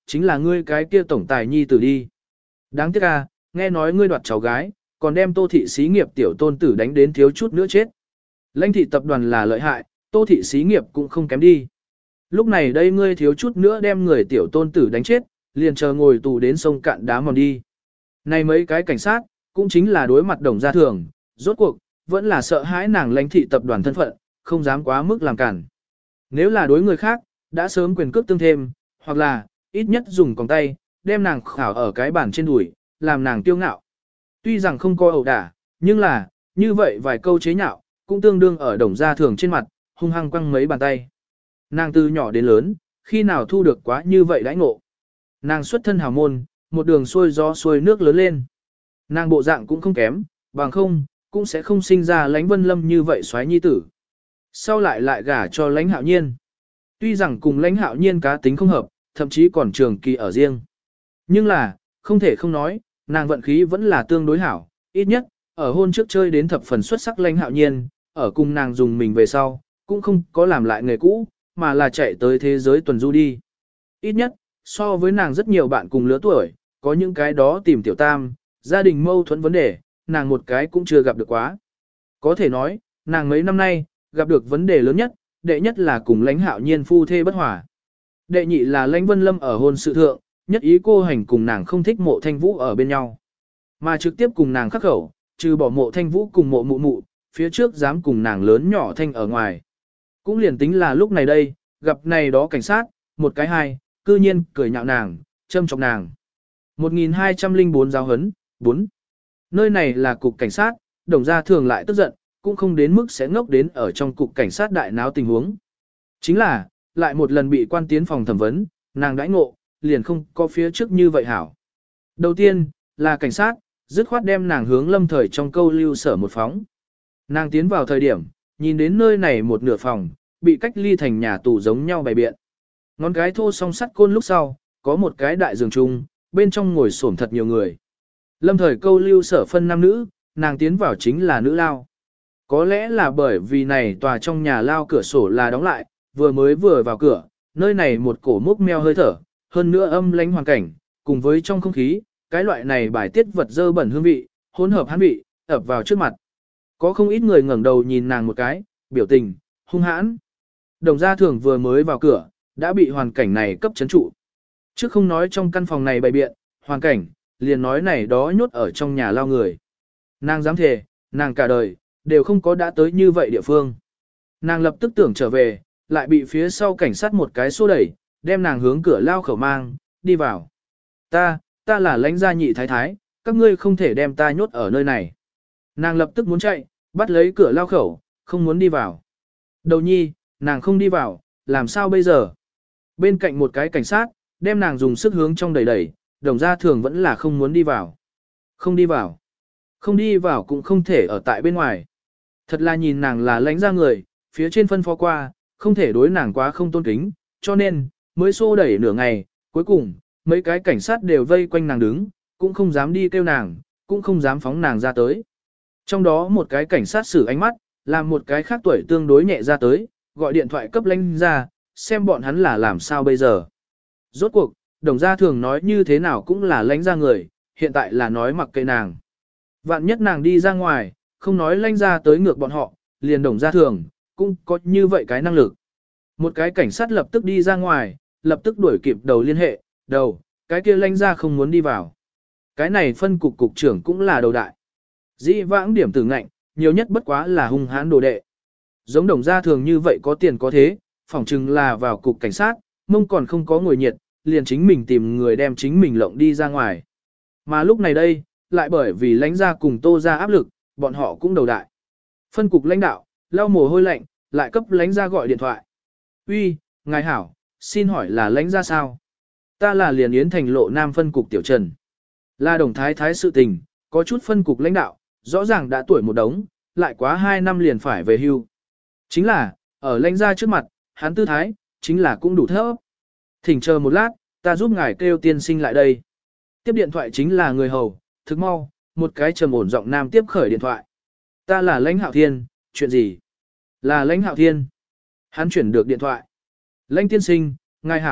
chính là ngươi cái kia tổng tài nhi tử đi. Đáng tiếc à, nghe nói ngươi đoạt cháu gái, còn đem Tô thị xí nghiệp tiểu tôn tử đánh đến thiếu chút nữa chết. Lãnh thị tập đoàn là lợi hại, Tô thị xí nghiệp cũng không kém đi. Lúc này đây ngươi thiếu chút nữa đem người tiểu tôn tử đánh chết, liền chờ ngồi tù đến sông cạn đá mòn đi. Này mấy cái cảnh sát, cũng chính là đối mặt Đồng Gia Thường, rốt cuộc, vẫn là sợ hãi nàng lãnh thị tập đoàn thân phận, không dám quá mức làm cản. Nếu là đối người khác, đã sớm quyền cước tương thêm, hoặc là, ít nhất dùng còng tay, đem nàng khảo ở cái bàn trên đùi, làm nàng tiêu ngạo. Tuy rằng không có ẩu đả, nhưng là, như vậy vài câu chế nhạo, cũng tương đương ở Đồng Gia Thường trên mặt, hung hăng quăng mấy bàn tay. Nàng từ nhỏ đến lớn, khi nào thu được quá như vậy đãi ngộ. Nàng xuất thân hào môn, một đường xuôi gió xuôi nước lớn lên. Nàng bộ dạng cũng không kém, bằng không, cũng sẽ không sinh ra Lãnh Vân Lâm như vậy xoáy nhi tử. Sau lại lại gả cho Lãnh Hạo Nhiên. Tuy rằng cùng Lãnh Hạo Nhiên cá tính không hợp, thậm chí còn trường kỳ ở riêng. Nhưng là, không thể không nói, nàng vận khí vẫn là tương đối hảo, ít nhất, ở hôn trước chơi đến thập phần xuất sắc Lãnh Hạo Nhiên, ở cùng nàng dùng mình về sau, cũng không có làm lại nghề cũ, mà là chạy tới thế giới tuần du đi. Ít nhất, so với nàng rất nhiều bạn cùng lứa tuổi, có những cái đó tìm tiểu tam, gia đình mâu thuẫn vấn đề, nàng một cái cũng chưa gặp được quá. Có thể nói, nàng mấy năm nay, gặp được vấn đề lớn nhất, đệ nhất là cùng Lãnh Hạo Nhiên phu thê bất hòa. Đệ nhị là Lãnh Vân Lâm ở hôn sự thượng, nhất ý cô hành cùng nàng không thích Mộ Thanh Vũ ở bên nhau. Mà trực tiếp cùng nàng khắc khẩu, trừ bỏ Mộ Thanh Vũ cùng Mộ Mụ Mụ, phía trước dám cùng nàng lớn nhỏ thanh ở ngoài. Cũng liền tính là lúc này đây, gặp này đó cảnh sát, một cái hai, cư nhiên cười nhạo nàng, châm chọc nàng. một nghìn hai trăm lẻ bốn giáo huấn, bốn. Nơi này là cục cảnh sát, Đồng Gia Thường lại tức giận, cũng không đến mức sẽ ngốc đến ở trong cục cảnh sát đại náo tình huống. Chính là, lại một lần bị quan tiến phòng thẩm vấn, nàng đãi ngộ, liền không có phía trước như vậy hảo. Đầu tiên, là cảnh sát, dứt khoát đem nàng hướng Lâm Thời trong câu lưu sở một phóng. Nàng tiến vào thời điểm, nhìn đến nơi này một nửa phòng, bị cách ly thành nhà tù giống nhau bày biện. Ngón cái thô song sắt côn lúc sau, có một cái đại giường chung, bên trong ngồi xổm thật nhiều người. Lâm Thời câu lưu sở phân nam nữ, nàng tiến vào chính là nữ lao. Có lẽ là bởi vì này tòa trong nhà lao cửa sổ là đóng lại, vừa mới vừa vào cửa, nơi này một cổ mốc meo hơi thở, hơn nữa âm lãnh hoàn cảnh, cùng với trong không khí, cái loại này bài tiết vật dơ bẩn hương vị, hỗn hợp hán vị, ập vào trước mặt. Có không ít người ngẩng đầu nhìn nàng một cái, biểu tình, hung hãn. Đồng Gia Thường vừa mới vào cửa, đã bị hoàn cảnh này cấp chấn trụ. Chứ không nói trong căn phòng này bày biện, hoàn cảnh, liền nói này đó nhốt ở trong nhà lao người. Nàng dám thề, nàng cả đời, đều không có đã tới như vậy địa phương. Nàng lập tức tưởng trở về, lại bị phía sau cảnh sát một cái xô đẩy, đem nàng hướng cửa lao khẩu mang, đi vào. Ta, ta là Lãnh gia nhị thái thái, các ngươi không thể đem ta nhốt ở nơi này. Nàng lập tức muốn chạy, bắt lấy cửa lao khẩu, không muốn đi vào. Đầu nhi, nàng không đi vào, làm sao bây giờ? Bên cạnh một cái cảnh sát, đem nàng dùng sức hướng trong đẩy đẩy, Đồng Gia Thường vẫn là không muốn đi vào. Không đi vào. Không đi vào cũng không thể ở tại bên ngoài. Thật là nhìn nàng là Lãnh gia người, phía trên phân phó qua, không thể đối nàng quá không tôn kính, cho nên, mới xô đẩy nửa ngày, cuối cùng, mấy cái cảnh sát đều vây quanh nàng đứng, cũng không dám đi kêu nàng, cũng không dám phóng nàng ra tới. Trong đó một cái cảnh sát xử ánh mắt, làm một cái khác tuổi tương đối nhẹ ra tới, gọi điện thoại cấp Lãnh gia, xem bọn hắn là làm sao bây giờ. Rốt cuộc, Đồng Gia Thường nói như thế nào cũng là Lãnh gia người, hiện tại là nói mặc kệ nàng. Vạn nhất nàng đi ra ngoài, không nói Lãnh gia tới ngược bọn họ, liền Đồng Gia Thường, cũng có như vậy cái năng lực. Một cái cảnh sát lập tức đi ra ngoài, lập tức đuổi kịp đầu liên hệ, đầu, cái kia Lãnh gia không muốn đi vào. Cái này phân cục cục trưởng cũng là đầu đại. Dĩ vãng điểm tử ngạnh, nhiều nhất bất quá là hung hãn đồ đệ. Giống Đồng Gia Thường như vậy có tiền có thế, phỏng chừng là vào cục cảnh sát, mông còn không có ngồi nhiệt, liền chính mình tìm người đem chính mình lộng đi ra ngoài. Mà lúc này đây, lại bởi vì Lãnh gia cùng Tô gia áp lực, bọn họ cũng đầu đại. Phân cục lãnh đạo, lau mồ hôi lạnh, lại cấp Lãnh gia gọi điện thoại. Uy, ngài hảo, xin hỏi là Lãnh gia sao? Ta là liền Yến Thành lộ Nam phân cục Tiểu Trần. Là Đồng Thái Thái sự tình, có chút phân cục lãnh đạo, rõ ràng đã tuổi một đống, lại quá hai năm liền phải về hưu. Chính là, ở Lãnh gia trước mặt, hắn tư thái, chính là cũng đủ thấp. Thỉnh chờ một lát, ta giúp ngài kêu tiên sinh lại đây. Tiếp điện thoại chính là người hầu, thức mau, một cái trầm ổn giọng nam tiếp khởi điện thoại. Ta là Lãnh Hạo Thiên, chuyện gì? Là Lãnh Hạo Thiên. Hắn chuyển được điện thoại. Lãnh tiên sinh, ngài hảo,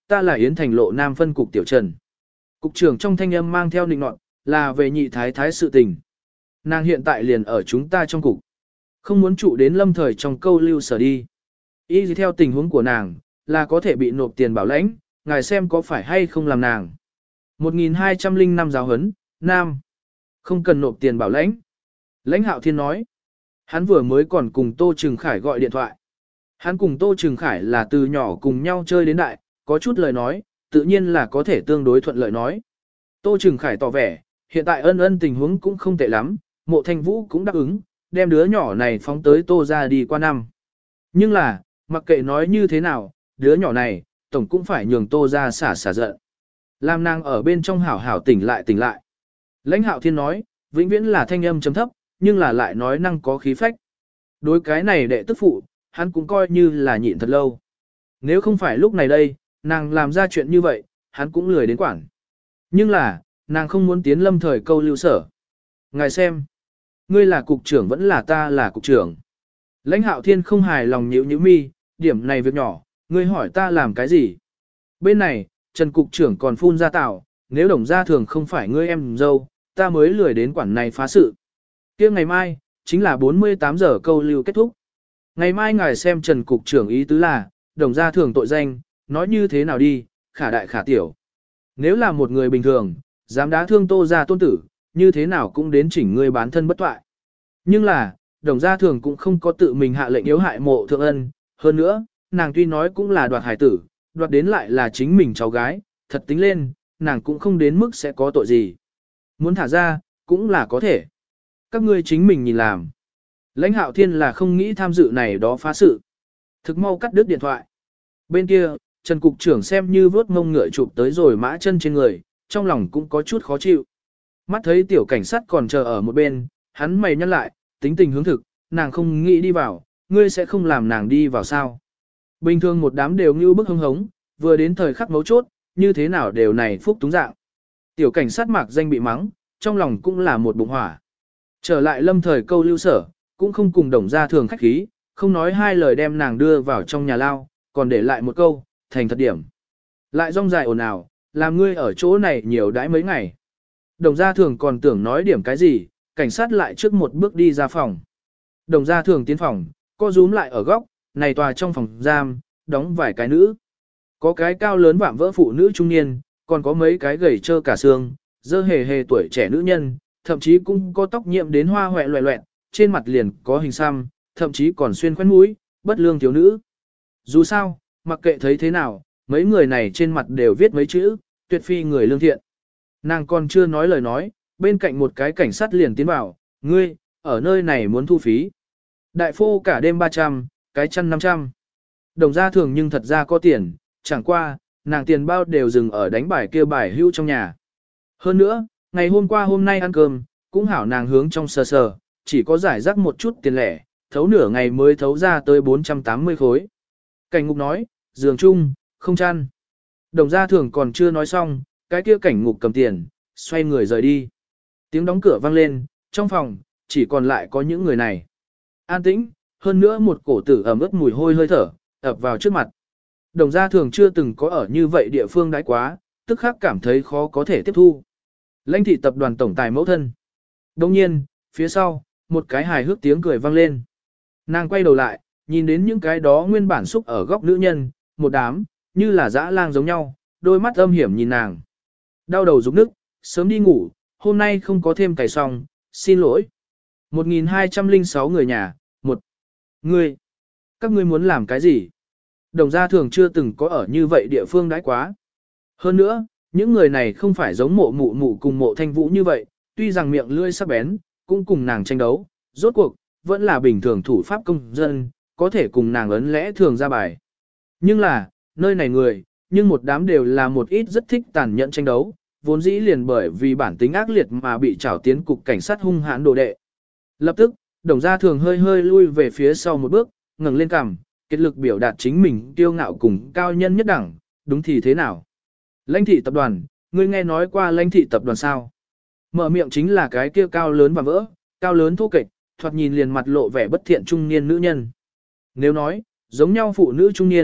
ta là Yến Thành lộ Nam phân cục tiểu Trần. Cục trưởng trong thanh âm mang theo nịnh nọt, là về nhị thái thái sự tình. Nàng hiện tại liền ở chúng ta trong cục. Không muốn trụ đến lâm thời trong câu lưu sở đi. Y gì theo tình huống của nàng, là có thể bị nộp tiền bảo lãnh, ngài xem có phải hay không làm nàng. một nghìn hai trăm lẻ năm giáo huấn, Nam. Không cần nộp tiền bảo lãnh. Lãnh Hạo Thiên nói. Hắn vừa mới còn cùng Tô Trừng Khải gọi điện thoại. Hắn cùng Tô Trừng Khải là từ nhỏ cùng nhau chơi đến đại, có chút lời nói, tự nhiên là có thể tương đối thuận lợi nói. Tô Trừng Khải tỏ vẻ, hiện tại ân ân tình huống cũng không tệ lắm, Mộ Thanh Vũ cũng đáp ứng, đem đứa nhỏ này phóng tới Tô ra đi qua năm. Nhưng là, mặc kệ nói như thế nào, đứa nhỏ này, tổng cũng phải nhường Tô ra xả xả giận. Làm nàng ở bên trong hảo hảo tỉnh lại tỉnh lại. Lãnh Hạo Thiên nói, vĩnh viễn là thanh âm chấm thấp, nhưng là lại nói năng có khí phách. Đối cái này đệ tức phụ, hắn cũng coi như là nhịn thật lâu. Nếu không phải lúc này đây, nàng làm ra chuyện như vậy, hắn cũng lười đến quản. Nhưng là, nàng không muốn tiến lâm thời câu lưu sở. Ngài xem, ngươi là cục trưởng vẫn là ta là cục trưởng. Lãnh Hạo Thiên không hài lòng nhíu nhíu mi, điểm này việc nhỏ, ngươi hỏi ta làm cái gì? Bên này, Trần cục trưởng còn phun ra tạo, nếu Đồng Gia Thường không phải ngươi em dâu, ta mới lười đến quản này phá sự. Kia ngày mai, chính là bốn mươi tám giờ câu lưu kết thúc. Ngày mai ngài xem Trần cục trưởng ý tứ là, Đồng Gia Thường tội danh, nói như thế nào đi, khả đại khả tiểu. Nếu là một người bình thường, dám đá thương Tô gia tôn tử, như thế nào cũng đến chỉnh ngươi bán thân bất toại. Nhưng là, Đồng Gia Thường cũng không có tự mình hạ lệnh yếu hại Mộ Thượng Ân, hơn nữa, nàng tuy nói cũng là đoạt hải tử, đoạt đến lại là chính mình cháu gái, thật tính lên, nàng cũng không đến mức sẽ có tội gì. Muốn thả ra, cũng là có thể. Các ngươi chính mình nhìn làm. Lãnh Hạo Thiên là không nghĩ tham dự này đó phá sự. Thực mau cắt đứt điện thoại. Bên kia, Trần cục trưởng xem như vớt mông ngựa chụp tới rồi mã chân trên người, trong lòng cũng có chút khó chịu. Mắt thấy tiểu cảnh sát còn chờ ở một bên, hắn mày nhăn lại, tính tình hướng thực, nàng không nghĩ đi vào, ngươi sẽ không làm nàng đi vào sao. Bình thường một đám đều như bức hưng hống, vừa đến thời khắc mấu chốt, như thế nào đều này phúc túng dạng. Tiểu cảnh sát mạc danh bị mắng, trong lòng cũng là một bụng hỏa. Trở lại lâm thời câu lưu sở, cũng không cùng Đồng Gia Thường khách khí, không nói hai lời đem nàng đưa vào trong nhà lao, còn để lại một câu, thành thật điểm. Lại rong dài ồn ào, làm ngươi ở chỗ này nhiều đãi mấy ngày. Đồng Gia Thường còn tưởng nói điểm cái gì, cảnh sát lại trước một bước đi ra phòng. Đồng Gia Thường tiến phòng, co rúm lại ở góc, này tòa trong phòng giam, đóng vài cái nữ. Có cái cao lớn vạm vỡ phụ nữ trung niên, còn có mấy cái gầy trơ cả xương, dơ hề hề tuổi trẻ nữ nhân, thậm chí cũng có tóc nhiệm đến hoa hoẹ loẹ loẹt, trên mặt liền có hình xăm, thậm chí còn xuyên khoét mũi, bất lương thiếu nữ. Dù sao, mặc kệ thấy thế nào, mấy người này trên mặt đều viết mấy chữ, tuyệt phi người lương thiện. Nàng còn chưa nói lời nói, bên cạnh một cái cảnh sát liền tiến vào, ngươi, ở nơi này muốn thu phí. Đại phô cả đêm ba trăm, cái chăn năm trăm. Đồng Gia Thường nhưng thật ra có tiền, chẳng qua, nàng tiền bao đều dừng ở đánh bài kia bài hưu trong nhà. Hơn nữa, ngày hôm qua hôm nay ăn cơm, cũng hảo nàng hướng trong sờ sờ, chỉ có giải rác một chút tiền lẻ, thấu nửa ngày mới thấu ra tới bốn trăm tám mươi khối. Cảnh ngục nói, giường chung, không chăn. Đồng Gia Thường còn chưa nói xong, cái kia cảnh ngục cầm tiền, xoay người rời đi. Tiếng đóng cửa vang lên, trong phòng, chỉ còn lại có những người này. An tĩnh, hơn nữa một cổ tử ẩm ướt mùi hôi hơi thở, ập vào trước mặt. Đồng Gia Thường chưa từng có ở như vậy địa phương đãi quá, tức khắc cảm thấy khó có thể tiếp thu. Lãnh thị tập đoàn tổng tài mẫu thân. Đồng nhiên, phía sau, một cái hài hước tiếng cười vang lên. Nàng quay đầu lại, nhìn đến những cái đó nguyên bản xúc ở góc nữ nhân, một đám, như là dã lang giống nhau, đôi mắt âm hiểm nhìn nàng. Đau đầu rụng nức, sớm đi ngủ, hôm nay không có thêm cày xong, xin lỗi. một nghìn hai trăm lẻ sáu người nhà, một. Ngươi, các ngươi muốn làm cái gì? Đồng Gia Thường chưa từng có ở như vậy địa phương đãi quá. Hơn nữa, những người này không phải giống mộ mụ mụ cùng mộ thanh vũ như vậy, tuy rằng miệng lưỡi sắc bén, cũng cùng nàng tranh đấu, rốt cuộc, vẫn là bình thường thủ pháp công dân, có thể cùng nàng ấn lẽ thường ra bài. Nhưng là, nơi này người, nhưng một đám đều là một ít rất thích tàn nhẫn tranh đấu, vốn dĩ liền bởi vì bản tính ác liệt mà bị trảo tiến cục cảnh sát hung hãn đồ đệ. Lập tức, Đồng Gia Thường hơi hơi lui về phía sau một bước, ngẩng lên cằm, kết lực biểu đạt chính mình kiêu ngạo cùng cao nhân nhất đẳng, đúng thì thế nào? Lãnh thị tập đoàn, ngươi nghe nói qua lãnh thị tập đoàn sao? Mở miệng chính là cái kia cao lớn và vỡ, cao lớn thô kệch, thoạt nhìn liền mặt lộ vẻ bất thiện trung niên nữ nhân. Nếu nói, giống nhau phụ nữ trung niên,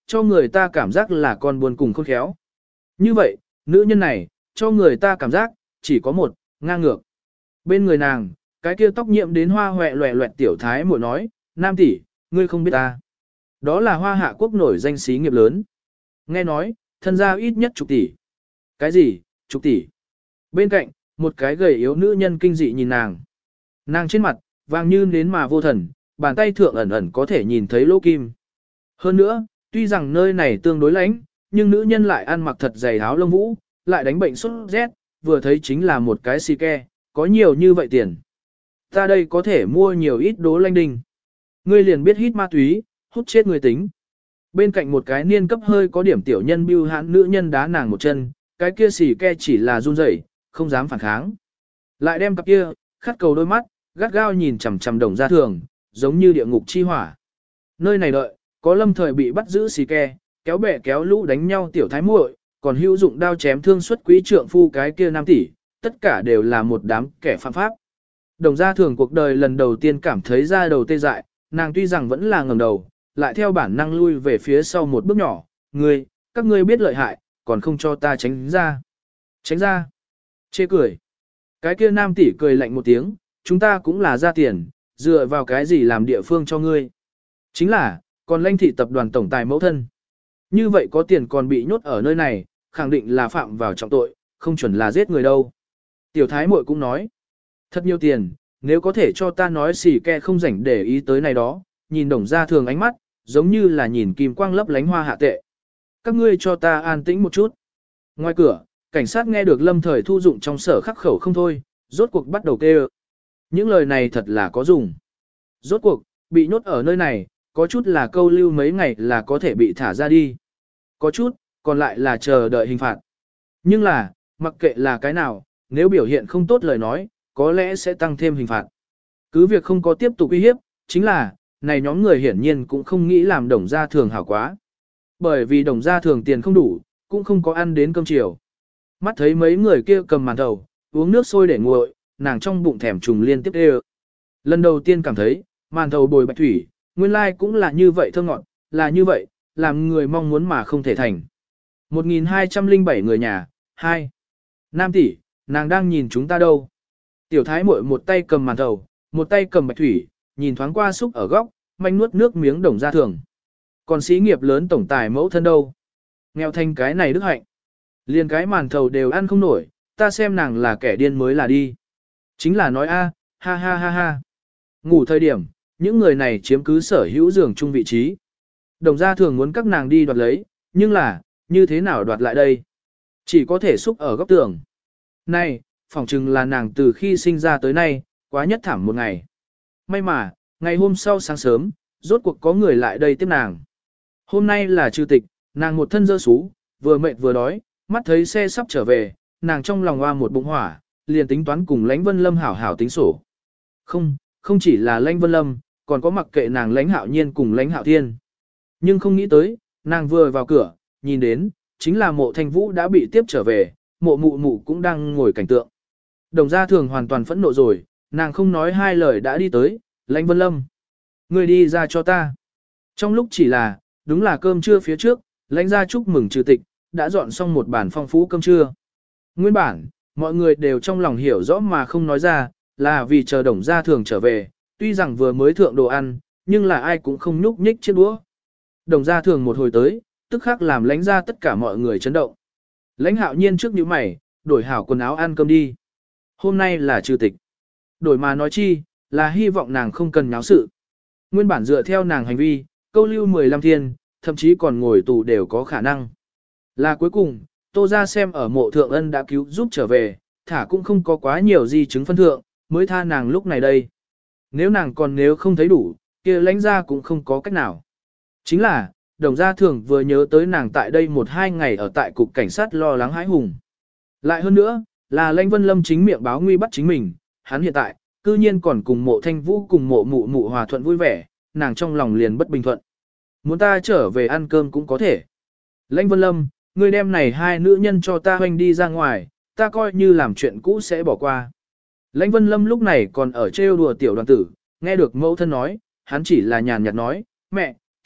cho người ta cảm giác là con buồn cùng khôn khéo. Như vậy, nữ nhân này, cho người ta cảm giác, chỉ có một, ngang ngược. Bên người nàng, cái kia tóc nhiệm đến hoa hoẹ loẹ loẹt tiểu thái muội nói, Nam tỷ, ngươi không biết ta. Đó là hoa hạ quốc nổi danh xí nghiệp lớn. Nghe nói, thân gia ít nhất chục tỷ. Cái gì, chục tỷ? Bên cạnh, một cái gầy yếu nữ nhân kinh dị nhìn nàng. Nàng trên mặt, vàng như nến mà vô thần, bàn tay thượng ẩn ẩn có thể nhìn thấy lỗ kim. Hơn nữa, tuy rằng nơi này tương đối lạnh, nhưng nữ nhân lại ăn mặc thật dày áo lông vũ, lại đánh bệnh sốt rét, vừa thấy chính là một cái xì ke, có nhiều như vậy tiền. Ta đây có thể mua nhiều ít đố lanh đình. Ngươi liền biết hít ma túy, hút chết người tính. Bên cạnh một cái niên cấp hơi có điểm tiểu nhân bưu hãn nữ nhân đá nàng một chân, cái kia xì ke chỉ là run rẩy, không dám phản kháng. Lại đem cặp kia, khát cầu đôi mắt, gắt gao nhìn chằm chằm Đồng Gia Thường, giống như địa ngục chi hỏa. Nơi này đợi, có lâm thời bị bắt giữ xì ke, kéo bè kéo lũ đánh nhau tiểu thái muội, còn hữu dụng đao chém thương xuất quý trượng phu cái kia nam tỷ, tất cả đều là một đám kẻ phạm pháp. Đồng Gia Thường cuộc đời lần đầu tiên cảm thấy da đầu tê dại, nàng tuy rằng vẫn là ngẩng đầu, lại theo bản năng lui về phía sau một bước nhỏ, ngươi, các ngươi biết lợi hại, còn không cho ta tránh ra. Tránh ra. Chê cười. Cái kia nam tỷ cười lạnh một tiếng, chúng ta cũng là ra tiền, dựa vào cái gì làm địa phương cho ngươi. Chính là, còn lãnh thị tập đoàn tổng tài mẫu thân. Như vậy có tiền còn bị nhốt ở nơi này, khẳng định là phạm vào trọng tội, không chuẩn là giết người đâu. Tiểu thái muội cũng nói, thật nhiều tiền, nếu có thể cho ta nói xì ke không rảnh để ý tới này đó, nhìn Đồng Gia Thường ánh mắt, giống như là nhìn kim quang lấp lánh hoa hạ tệ. Các ngươi cho ta an tĩnh một chút. Ngoài cửa, cảnh sát nghe được lâm thời thu dụng trong sở khắc khẩu không thôi, rốt cuộc bắt đầu kêu. Những lời này thật là có dùng. Rốt cuộc, bị nhốt ở nơi này, có chút là câu lưu mấy ngày là có thể bị thả ra đi. Có chút, còn lại là chờ đợi hình phạt. Nhưng là, mặc kệ là cái nào, nếu biểu hiện không tốt lời nói, có lẽ sẽ tăng thêm hình phạt. Cứ việc không có tiếp tục uy hiếp, chính là, này nhóm người hiển nhiên cũng không nghĩ làm Đồng Gia Thường hảo quá. Bởi vì Đồng Gia Thường tiền không đủ, cũng không có ăn đến cơm chiều. Mắt thấy mấy người kia cầm màn thầu, uống nước sôi để nguội, nàng trong bụng thèm trùng liên tiếp đê. Lần đầu tiên cảm thấy, màn thầu bồi bạch thủy, nguyên lai cũng là như vậy thơ ngọt, là như vậy, làm người mong muốn mà không thể thành. một nghìn hai trăm lẻ bảy người nhà, hai. Nam tỷ, nàng đang nhìn chúng ta đâu? Tiểu thái muội một tay cầm màn thầu, một tay cầm bạch thủy, nhìn thoáng qua xúc ở góc, manh nuốt nước miếng Đồng Gia Thường. Còn xí nghiệp lớn tổng tài mẫu thân đâu? Nghèo thành cái này đức hạnh. Liền cái màn thầu đều ăn không nổi, ta xem nàng là kẻ điên mới là đi. Chính là nói a, ha ha ha ha. Ngủ thời điểm, những người này chiếm cứ sở hữu giường chung vị trí. Đồng Gia Thường muốn các nàng đi đoạt lấy, nhưng là, như thế nào đoạt lại đây? Chỉ có thể xúc ở góc tường. Này, phỏng chừng là nàng từ khi sinh ra tới nay, quá nhất thảm một ngày. May mà, ngày hôm sau sáng sớm, rốt cuộc có người lại đây tiếp nàng. Hôm nay là trừ tịch, nàng một thân dơ sú, vừa mệt vừa đói, mắt thấy xe sắp trở về, nàng trong lòng hoa một bụng hỏa, liền tính toán cùng Lãnh Vân Lâm hảo hảo tính sổ. Không, không chỉ là Lãnh Vân Lâm, còn có mặc kệ nàng Lãnh Hạo Nhiên cùng Lãnh Hạo Thiên. Nhưng không nghĩ tới, nàng vừa vào cửa, nhìn đến, chính là Mộ Thanh Vũ đã bị tiếp trở về, Mộ Mụ Mụ cũng đang ngồi cảnh tượng. Đồng Gia Thường hoàn toàn phẫn nộ rồi, nàng không nói hai lời đã đi tới, Lãnh Vân Lâm. Người đi ra cho ta. Trong lúc chỉ là, đúng là cơm trưa phía trước, Lãnh gia chúc mừng trừ tịch, đã dọn xong một bàn phong phú cơm trưa. Nguyên bản, mọi người đều trong lòng hiểu rõ mà không nói ra, là vì chờ Đồng Gia Thường trở về, tuy rằng vừa mới thượng đồ ăn, nhưng là ai cũng không nhúc nhích chiếc đũa. Đồng Gia Thường một hồi tới, tức khắc làm Lãnh gia tất cả mọi người chấn động. Lãnh Hạo Nhiên trước nhíu mày, đổi hảo quần áo ăn cơm đi. Hôm nay là trừ tịch. Đổi mà nói chi, là hy vọng nàng không cần nháo sự. Nguyên bản dựa theo nàng hành vi, câu lưu mười lăm thiên, thậm chí còn ngồi tù đều có khả năng. Là cuối cùng, Tô Gia xem ở Mộ Thượng Ân đã cứu giúp trở về, thả cũng không có quá nhiều di chứng phân thượng, mới tha nàng lúc này đây. Nếu nàng còn nếu không thấy đủ, kia Lãnh gia cũng không có cách nào. Chính là, Đồng Gia Thường vừa nhớ tới nàng tại đây một hai ngày ở tại cục cảnh sát lo lắng hãi hùng. Lại hơn nữa, là Lãnh Vân Lâm chính miệng báo nguy bắt chính mình, hắn hiện tại, cư nhiên còn cùng Mộ Thanh Vũ cùng Mộ Mụ Mụ hòa thuận vui vẻ, nàng trong lòng liền bất bình thuận. Muốn ta trở về ăn cơm cũng có thể. Lãnh Vân Lâm, ngươi đem này hai nữ nhân cho ta hoành đi ra ngoài, ta coi như làm chuyện cũ sẽ bỏ qua. Lãnh Vân Lâm lúc này còn ở trêu đùa tiểu đoàn tử, nghe được mẫu thân nói, hắn chỉ là nhàn nhạt nói, mẹ,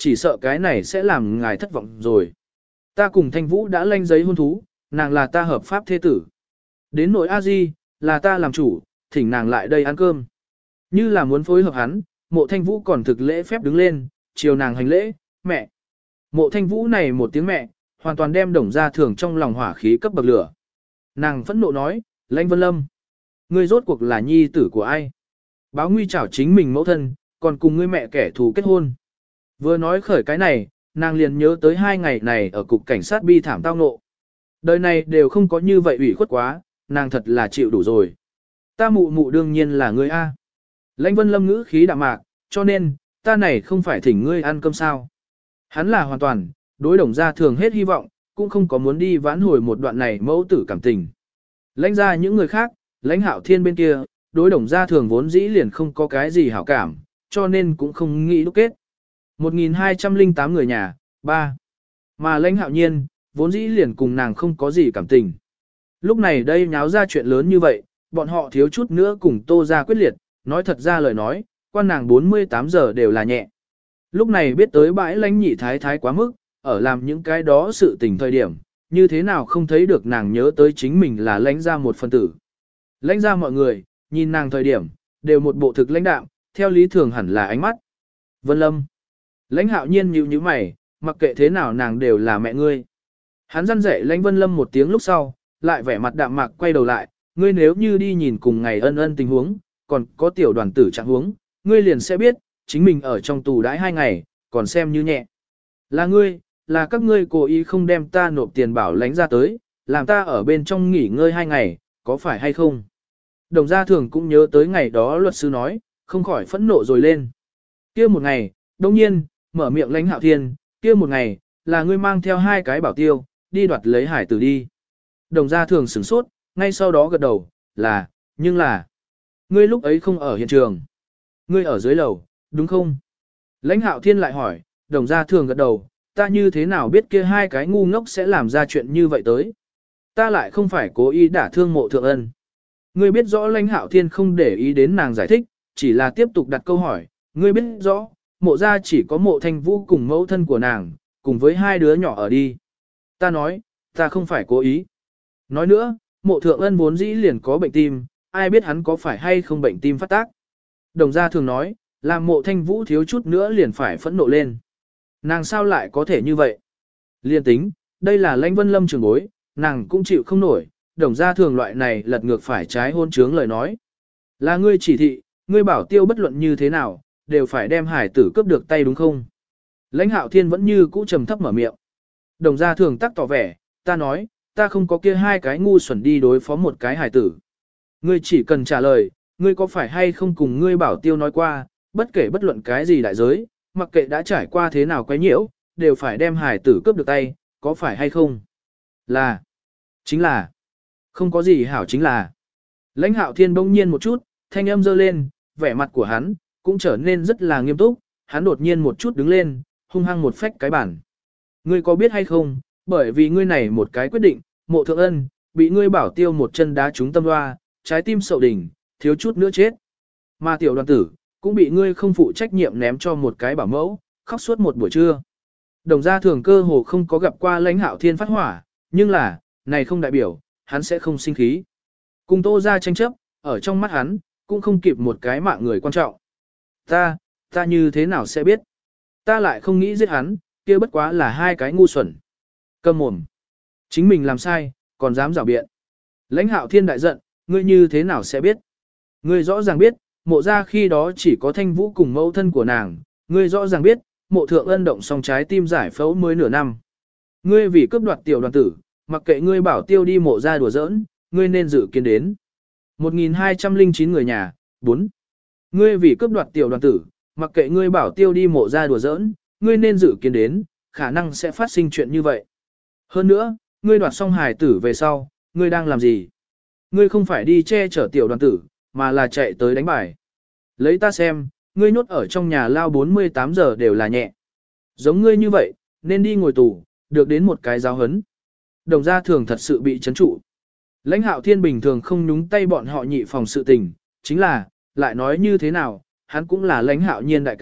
chỉ sợ cái này sẽ làm ngài thất vọng rồi. Ta cùng Thanh Vũ đã lanh giấy hôn thú, nàng là ta hợp pháp thế tử. Đến nội A-di, là ta làm chủ, thỉnh nàng lại đây ăn cơm. Như là muốn phối hợp hắn, mộ Thanh Vũ còn thực lễ phép đứng lên, chiều nàng hành lễ, mẹ. Mộ Thanh Vũ này một tiếng mẹ, hoàn toàn đem Đồng Gia Thường trong lòng hỏa khí cấp bậc lửa. Nàng phẫn nộ nói, Lãnh Vân Lâm, ngươi rốt cuộc là nhi tử của ai? Báo nguy chảo chính mình mẫu thân, còn cùng ngươi mẹ kẻ thù kết hôn. Vừa nói khởi cái này, nàng liền nhớ tới hai ngày này ở cục cảnh sát bi thảm tao ngộ. Đời này đều không có như vậy ủy khuất quá, nàng thật là chịu đủ rồi. Ta mụ mụ đương nhiên là ngươi A. Lãnh Vân Lâm ngữ khí đạm mạc, cho nên, ta này không phải thỉnh ngươi ăn cơm sao. Hắn là hoàn toàn, đối Đồng Gia Thường hết hy vọng, cũng không có muốn đi vãn hồi một đoạn này mẫu tử cảm tình. Lãnh ra những người khác, Lãnh Hạo Thiên bên kia, đối Đồng Gia Thường vốn dĩ liền không có cái gì hảo cảm, cho nên cũng không nghĩ đúc kết. một nghìn hai trăm lẻ tám người nhà, ba. Mà Lãnh Hạo Nhiên, vốn dĩ liền cùng nàng không có gì cảm tình. Lúc này đây nháo ra chuyện lớn như vậy, bọn họ thiếu chút nữa cùng Tô ra quyết liệt, nói thật ra lời nói, quan nàng bốn mươi tám giờ đều là nhẹ. Lúc này biết tới bãi Lãnh nhị thái thái quá mức, ở làm những cái đó sự tình thời điểm, như thế nào không thấy được nàng nhớ tới chính mình là Lãnh ra một phân tử. Lãnh ra mọi người, nhìn nàng thời điểm, đều một bộ thực lãnh đạm, theo lý thường hẳn là ánh mắt. Vân Lâm. Lãnh Hạo Nhiên nhíu nhíu mày, mặc kệ thế nào nàng đều là mẹ ngươi. Hắn răn dạy Lãnh Vân Lâm một tiếng lúc sau, lại vẻ mặt đạm mạc quay đầu lại, ngươi nếu như đi nhìn cùng ngày ân ân tình huống, còn có tiểu đoàn tử trạng huống, ngươi liền sẽ biết, chính mình ở trong tù đãi hai ngày, còn xem như nhẹ. Là ngươi, là các ngươi cố ý không đem ta nộp tiền bảo lãnh ra tới, làm ta ở bên trong nghỉ ngơi hai ngày, có phải hay không? Đồng Gia Thường cũng nhớ tới ngày đó luật sư nói, không khỏi phẫn nộ rồi lên. Kia một ngày, đông nhiên, mở miệng Lãnh Hạo Thiên, kia một ngày, là ngươi mang theo hai cái bảo tiêu, đi đoạt lấy hải tử đi. Đồng Gia Thường sửng sốt, ngay sau đó gật đầu, là, nhưng là, ngươi lúc ấy không ở hiện trường. Ngươi ở dưới lầu, đúng không? Lãnh Hạo Thiên lại hỏi, Đồng Gia Thường gật đầu, ta như thế nào biết kia hai cái ngu ngốc sẽ làm ra chuyện như vậy tới. Ta lại không phải cố ý đả thương mộ thượng ân. Ngươi biết rõ Lãnh Hạo Thiên không để ý đến nàng giải thích, chỉ là tiếp tục đặt câu hỏi, ngươi biết rõ, mộ gia chỉ có mộ Thanh Vũ cùng mẫu thân của nàng, cùng với hai đứa nhỏ ở đi. Ta nói, ta không phải cố ý. Nói nữa, mộ thượng ân vốn dĩ liền có bệnh tim, ai biết hắn có phải hay không bệnh tim phát tác. Đồng Gia Thường nói, làm mộ Thanh Vũ thiếu chút nữa liền phải phẫn nộ lên. Nàng sao lại có thể như vậy? Liên tính, đây là Lãnh Vân Lâm trường bối, nàng cũng chịu không nổi, Đồng Gia Thường loại này lật ngược phải trái hôn trướng lời nói. Là ngươi chỉ thị, ngươi bảo tiêu bất luận như thế nào, đều phải đem hải tử cướp được tay đúng không? Lãnh Hạo Thiên vẫn như cũ trầm thấp mở miệng. Đồng Gia Thường tắc tỏ vẻ, ta nói, ta không có kia hai cái ngu xuẩn đi đối phó một cái hải tử. Ngươi chỉ cần trả lời, ngươi có phải hay không cùng ngươi bảo tiêu nói qua, bất kể bất luận cái gì đại giới, mặc kệ đã trải qua thế nào quấy nhiễu, đều phải đem hải tử cướp được tay, có phải hay không? Là, chính là, không có gì hảo chính là. Lãnh Hạo Thiên bỗng nhiên một chút, thanh âm dơ lên, vẻ mặt của hắn, cũng trở nên rất là nghiêm túc, hắn đột nhiên một chút đứng lên, hung hăng một phách cái bản. Ngươi có biết hay không, bởi vì ngươi này một cái quyết định, mộ thượng ân, bị ngươi bảo tiêu một chân đá trúng tâm hoa, trái tim sậu đỉnh, thiếu chút nữa chết. Mà tiểu đoàn tử, cũng bị ngươi không phụ trách nhiệm ném cho một cái bảo mẫu, khóc suốt một buổi trưa. Đồng Gia Thường cơ hồ không có gặp qua Lãnh Hạo Thiên phát hỏa, nhưng là, này không đại biểu, hắn sẽ không sinh khí. Cùng Tô ra tranh chấp, ở trong mắt hắn, cũng không kịp một cái mạng người quan trọng. Ta, ta như thế nào sẽ biết? Ta lại không nghĩ giết hắn, kia bất quá là hai cái ngu xuẩn. Câm mồm. Chính mình làm sai, còn dám rảo biện. Lãnh Hạo Thiên đại giận, ngươi như thế nào sẽ biết? Ngươi rõ ràng biết, mộ ra khi đó chỉ có Thanh Vũ cùng mẫu thân của nàng. Ngươi rõ ràng biết, mộ thượng ân động xong trái tim giải phẫu mới nửa năm. Ngươi vì cướp đoạt tiểu đoàn tử, mặc kệ ngươi bảo tiêu đi mộ ra đùa giỡn, ngươi nên dự kiến đến. một nghìn hai trăm lẻ chín người nhà, bốn. Ngươi vì cướp đoạt tiểu đoàn tử, mặc kệ ngươi bảo tiêu đi mộ ra đùa giỡn, ngươi nên dự kiến đến, khả năng sẽ phát sinh chuyện như vậy. Hơn nữa, ngươi đoạt xong hài tử về sau, ngươi đang làm gì? Ngươi không phải đi che chở tiểu đoàn tử, mà là chạy tới đánh bài. Lấy ta xem, ngươi nhốt ở trong nhà lao bốn mươi tám giờ đều là nhẹ. Giống ngươi như vậy, nên đi ngồi tù, được đến một cái giáo hấn. Đồng Gia Thường thật sự bị chấn trụ. Lãnh Hạo Thiên bình thường không nhúng tay bọn họ nhị phòng sự tình, chính là, lại nói như thế nào, hắn cũng là Lãnh Hạo Nhiên đại ca,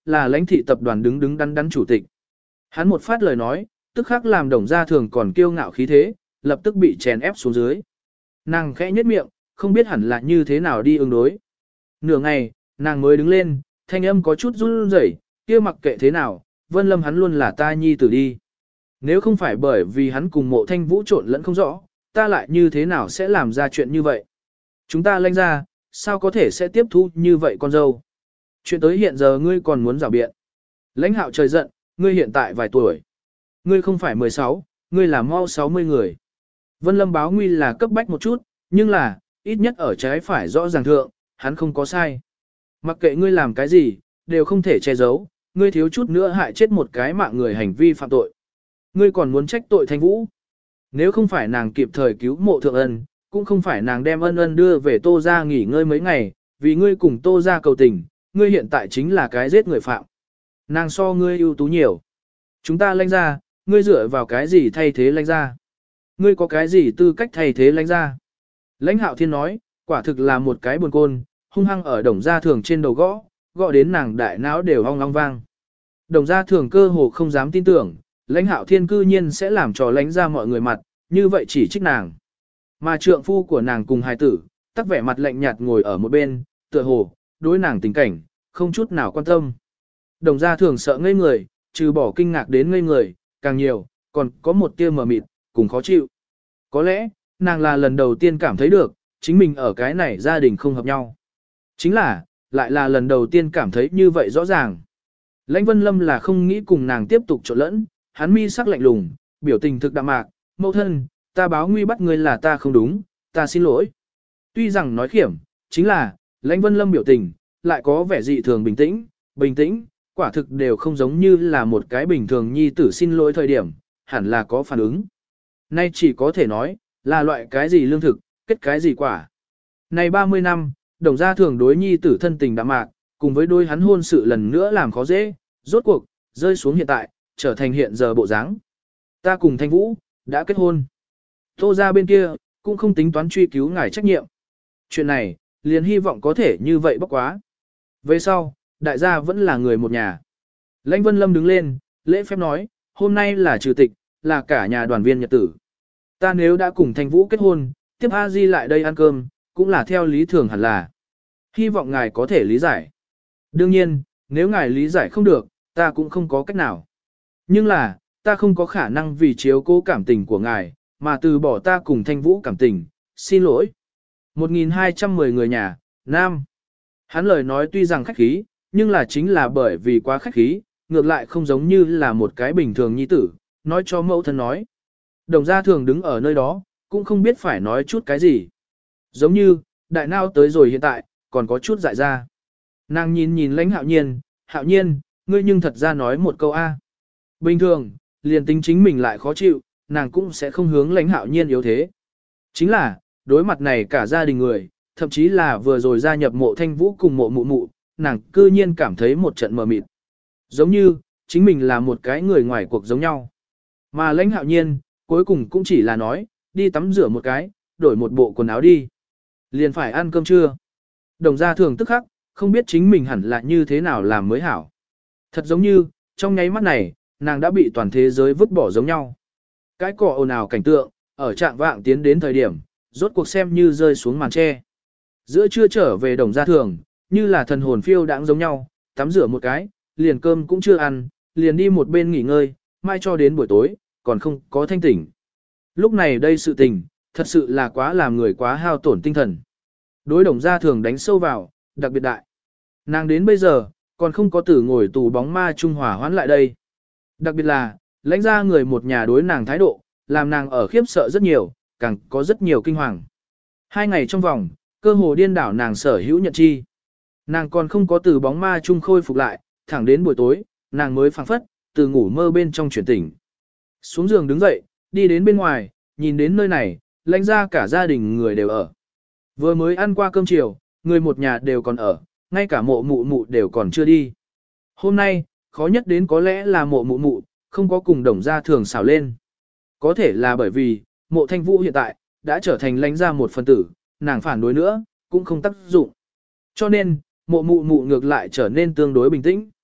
là lãnh thị tập đoàn đứng đứng đắn đắn chủ tịch. Hắn một phát lời nói, tức khắc làm Đồng Gia Thường còn kiêu ngạo khí thế, lập tức bị chèn ép xuống dưới. Nàng khẽ nhếch miệng, không biết hẳn là như thế nào đi ứng đối. Nửa ngày, nàng mới đứng lên, thanh âm có chút run rẩy, kia mặc kệ thế nào, Vân Lâm hắn luôn là ta nhi tử đi. Nếu không phải bởi vì hắn cùng Mộ Thanh Vũ trộn lẫn không rõ, ta lại như thế nào sẽ làm ra chuyện như vậy? Chúng ta Lãnh gia, sao có thể sẽ tiếp thu như vậy con dâu? Chuyện tới hiện giờ ngươi còn muốn rào biện. Lãnh Hạo trời giận, ngươi hiện tại vài tuổi? Ngươi không phải mười sáu, ngươi là mau sáu mươi người. Vân Lâm báo nguy là cấp bách một chút, nhưng là, ít nhất ở trái phải rõ ràng thượng, hắn không có sai. Mặc kệ ngươi làm cái gì, đều không thể che giấu, ngươi thiếu chút nữa hại chết một cái mạng người hành vi phạm tội. Ngươi còn muốn trách tội Thanh Vũ. Nếu không phải nàng kịp thời cứu Mộ Thượng Ân, cũng không phải nàng đem Ân Ân đưa về Tô gia nghỉ ngơi mấy ngày, vì ngươi cùng Tô gia cầu tình, ngươi hiện tại chính là cái giết người phạm. Nàng so ngươi ưu tú nhiều. Chúng ta Lãnh gia, ngươi dựa vào cái gì thay thế Lãnh gia? Ngươi có cái gì tư cách thay thế Lãnh gia? Lãnh Hạo Thiên nói, quả thực là một cái buồn côn, hung hăng ở Đồng Gia Thường trên đầu gõ, gõ đến nàng đại não đều ong ong vang. Đồng Gia Thường cơ hồ không dám tin tưởng, Lãnh Hạo Thiên cư nhiên sẽ làm trò Lãnh gia mọi người mặt, như vậy chỉ trích nàng. Mà trượng phu của nàng cùng hài tử, tắc vẻ mặt lạnh nhạt ngồi ở một bên, tựa hồ, đối nàng tình cảnh, không chút nào quan tâm. Đồng Gia Thường sợ ngây người, trừ bỏ kinh ngạc đến ngây người, càng nhiều, còn có một tia mờ mịt, cùng khó chịu. Có lẽ, nàng là lần đầu tiên cảm thấy được, chính mình ở cái này gia đình không hợp nhau. Chính là, lại là lần đầu tiên cảm thấy như vậy rõ ràng. Lãnh Vân Lâm là không nghĩ cùng nàng tiếp tục trộn lẫn, hắn mi sắc lạnh lùng, biểu tình thực đạm mạc, mẫu thân, ta báo nguy bắt ngươi là ta không đúng, ta xin lỗi. Tuy rằng nói khiểm, chính là, Lãnh Vân Lâm biểu tình, lại có vẻ dị thường bình tĩnh, bình tĩnh, quả thực đều không giống như là một cái bình thường nhi tử xin lỗi thời điểm, hẳn là có phản ứng. Nay chỉ có thể nói, là loại cái gì lương thực, kết cái gì quả. Này ba mươi năm, Đồng Gia Thường đối nhi tử thân tình đạm mạc, cùng với đôi hắn hôn sự lần nữa làm khó dễ, rốt cuộc, rơi xuống hiện tại, trở thành hiện giờ bộ dáng. Ta cùng Thanh Vũ, đã kết hôn. Tô gia bên kia, cũng không tính toán truy cứu ngài trách nhiệm. Chuyện này, liền hy vọng có thể như vậy bốc quá. Về sau, đại gia vẫn là người một nhà. Lãnh Vân Lâm đứng lên, lễ phép nói, hôm nay là trừ tịch, là cả nhà đoàn viên nhật tử. Ta nếu đã cùng Thanh Vũ kết hôn, tiếp A Di lại đây ăn cơm, cũng là theo lý thường hẳn là. Hy vọng ngài có thể lý giải. Đương nhiên, nếu ngài lý giải không được, ta cũng không có cách nào. Nhưng là, ta không có khả năng vì chiếu cố cảm tình của ngài, mà từ bỏ ta cùng Thanh Vũ cảm tình, xin lỗi. một nghìn hai trăm mười người nhà, Nam. Hắn lời nói tuy rằng khách khí, nhưng là chính là bởi vì quá khách khí, ngược lại không giống như là một cái bình thường nhi tử, nói cho mẫu thân nói. Đồng Gia Thường đứng ở nơi đó, cũng không biết phải nói chút cái gì. Giống như, đại nao tới rồi hiện tại, còn có chút dại ra. Nàng nhìn nhìn Lãnh Hạo Nhiên, Hạo Nhiên, ngươi nhưng thật ra nói một câu A. Bình thường, liền tính chính mình lại khó chịu, nàng cũng sẽ không hướng Lãnh Hạo Nhiên yếu thế. Chính là, đối mặt này cả gia đình người, thậm chí là vừa rồi gia nhập Mộ Thanh Vũ cùng Mộ Mụ Mụ, nàng cư nhiên cảm thấy một trận mờ mịt. Giống như, chính mình là một cái người ngoài cuộc giống nhau. Mà Lãnh Hạo Nhiên, cuối cùng cũng chỉ là nói, đi tắm rửa một cái, đổi một bộ quần áo đi. Liền phải ăn cơm trưa. Đồng Gia Thường tức khắc, không biết chính mình hẳn là như thế nào làm mới hảo. Thật giống như, trong nháy mắt này, nàng đã bị toàn thế giới vứt bỏ giống nhau. Cái cỏ ồn ào cảnh tượng, ở trạng vạng tiến đến thời điểm, rốt cuộc xem như rơi xuống màn tre. Giữa trưa trở về Đồng Gia Thường, như là thần hồn phiêu đãng giống nhau, tắm rửa một cái, liền cơm cũng chưa ăn, liền đi một bên nghỉ ngơi, mai cho đến buổi tối, còn không có thanh tỉnh. Lúc này đây sự tình, thật sự là quá làm người quá hao tổn tinh thần. Đối Đồng Gia Thường đánh sâu vào, đặc biệt đại. Nàng đến bây giờ, còn không có tử ngồi tù bóng ma trung hòa hoãn lại đây. Đặc biệt là, lãnh gia người một nhà đối nàng thái độ, làm nàng ở khiếp sợ rất nhiều, càng có rất nhiều kinh hoàng. Hai ngày trong vòng, cơ hồ điên đảo nàng sở hữu nhận chi. Nàng còn không có từ bóng ma trung khôi phục lại, thẳng đến buổi tối, nàng mới phảng phất, từ ngủ mơ bên trong chuyển tỉnh. Xuống giường đứng dậy, đi đến bên ngoài, nhìn đến nơi này, lãnh gia cả gia đình người đều ở. Vừa mới ăn qua cơm chiều, người một nhà đều còn ở, ngay cả Mộ Mụ Mụ đều còn chưa đi. Hôm nay, khó nhất đến có lẽ là Mộ Mụ Mụ, không có cùng Đồng Gia Thường xảo lên. Có thể là bởi vì, Mộ Thanh Vũ hiện tại, đã trở thành lãnh gia một phần tử, nàng phản đối nữa, cũng không tác dụng. Cho nên, Mộ Mụ Mụ ngược lại trở nên tương đối bình tĩnh.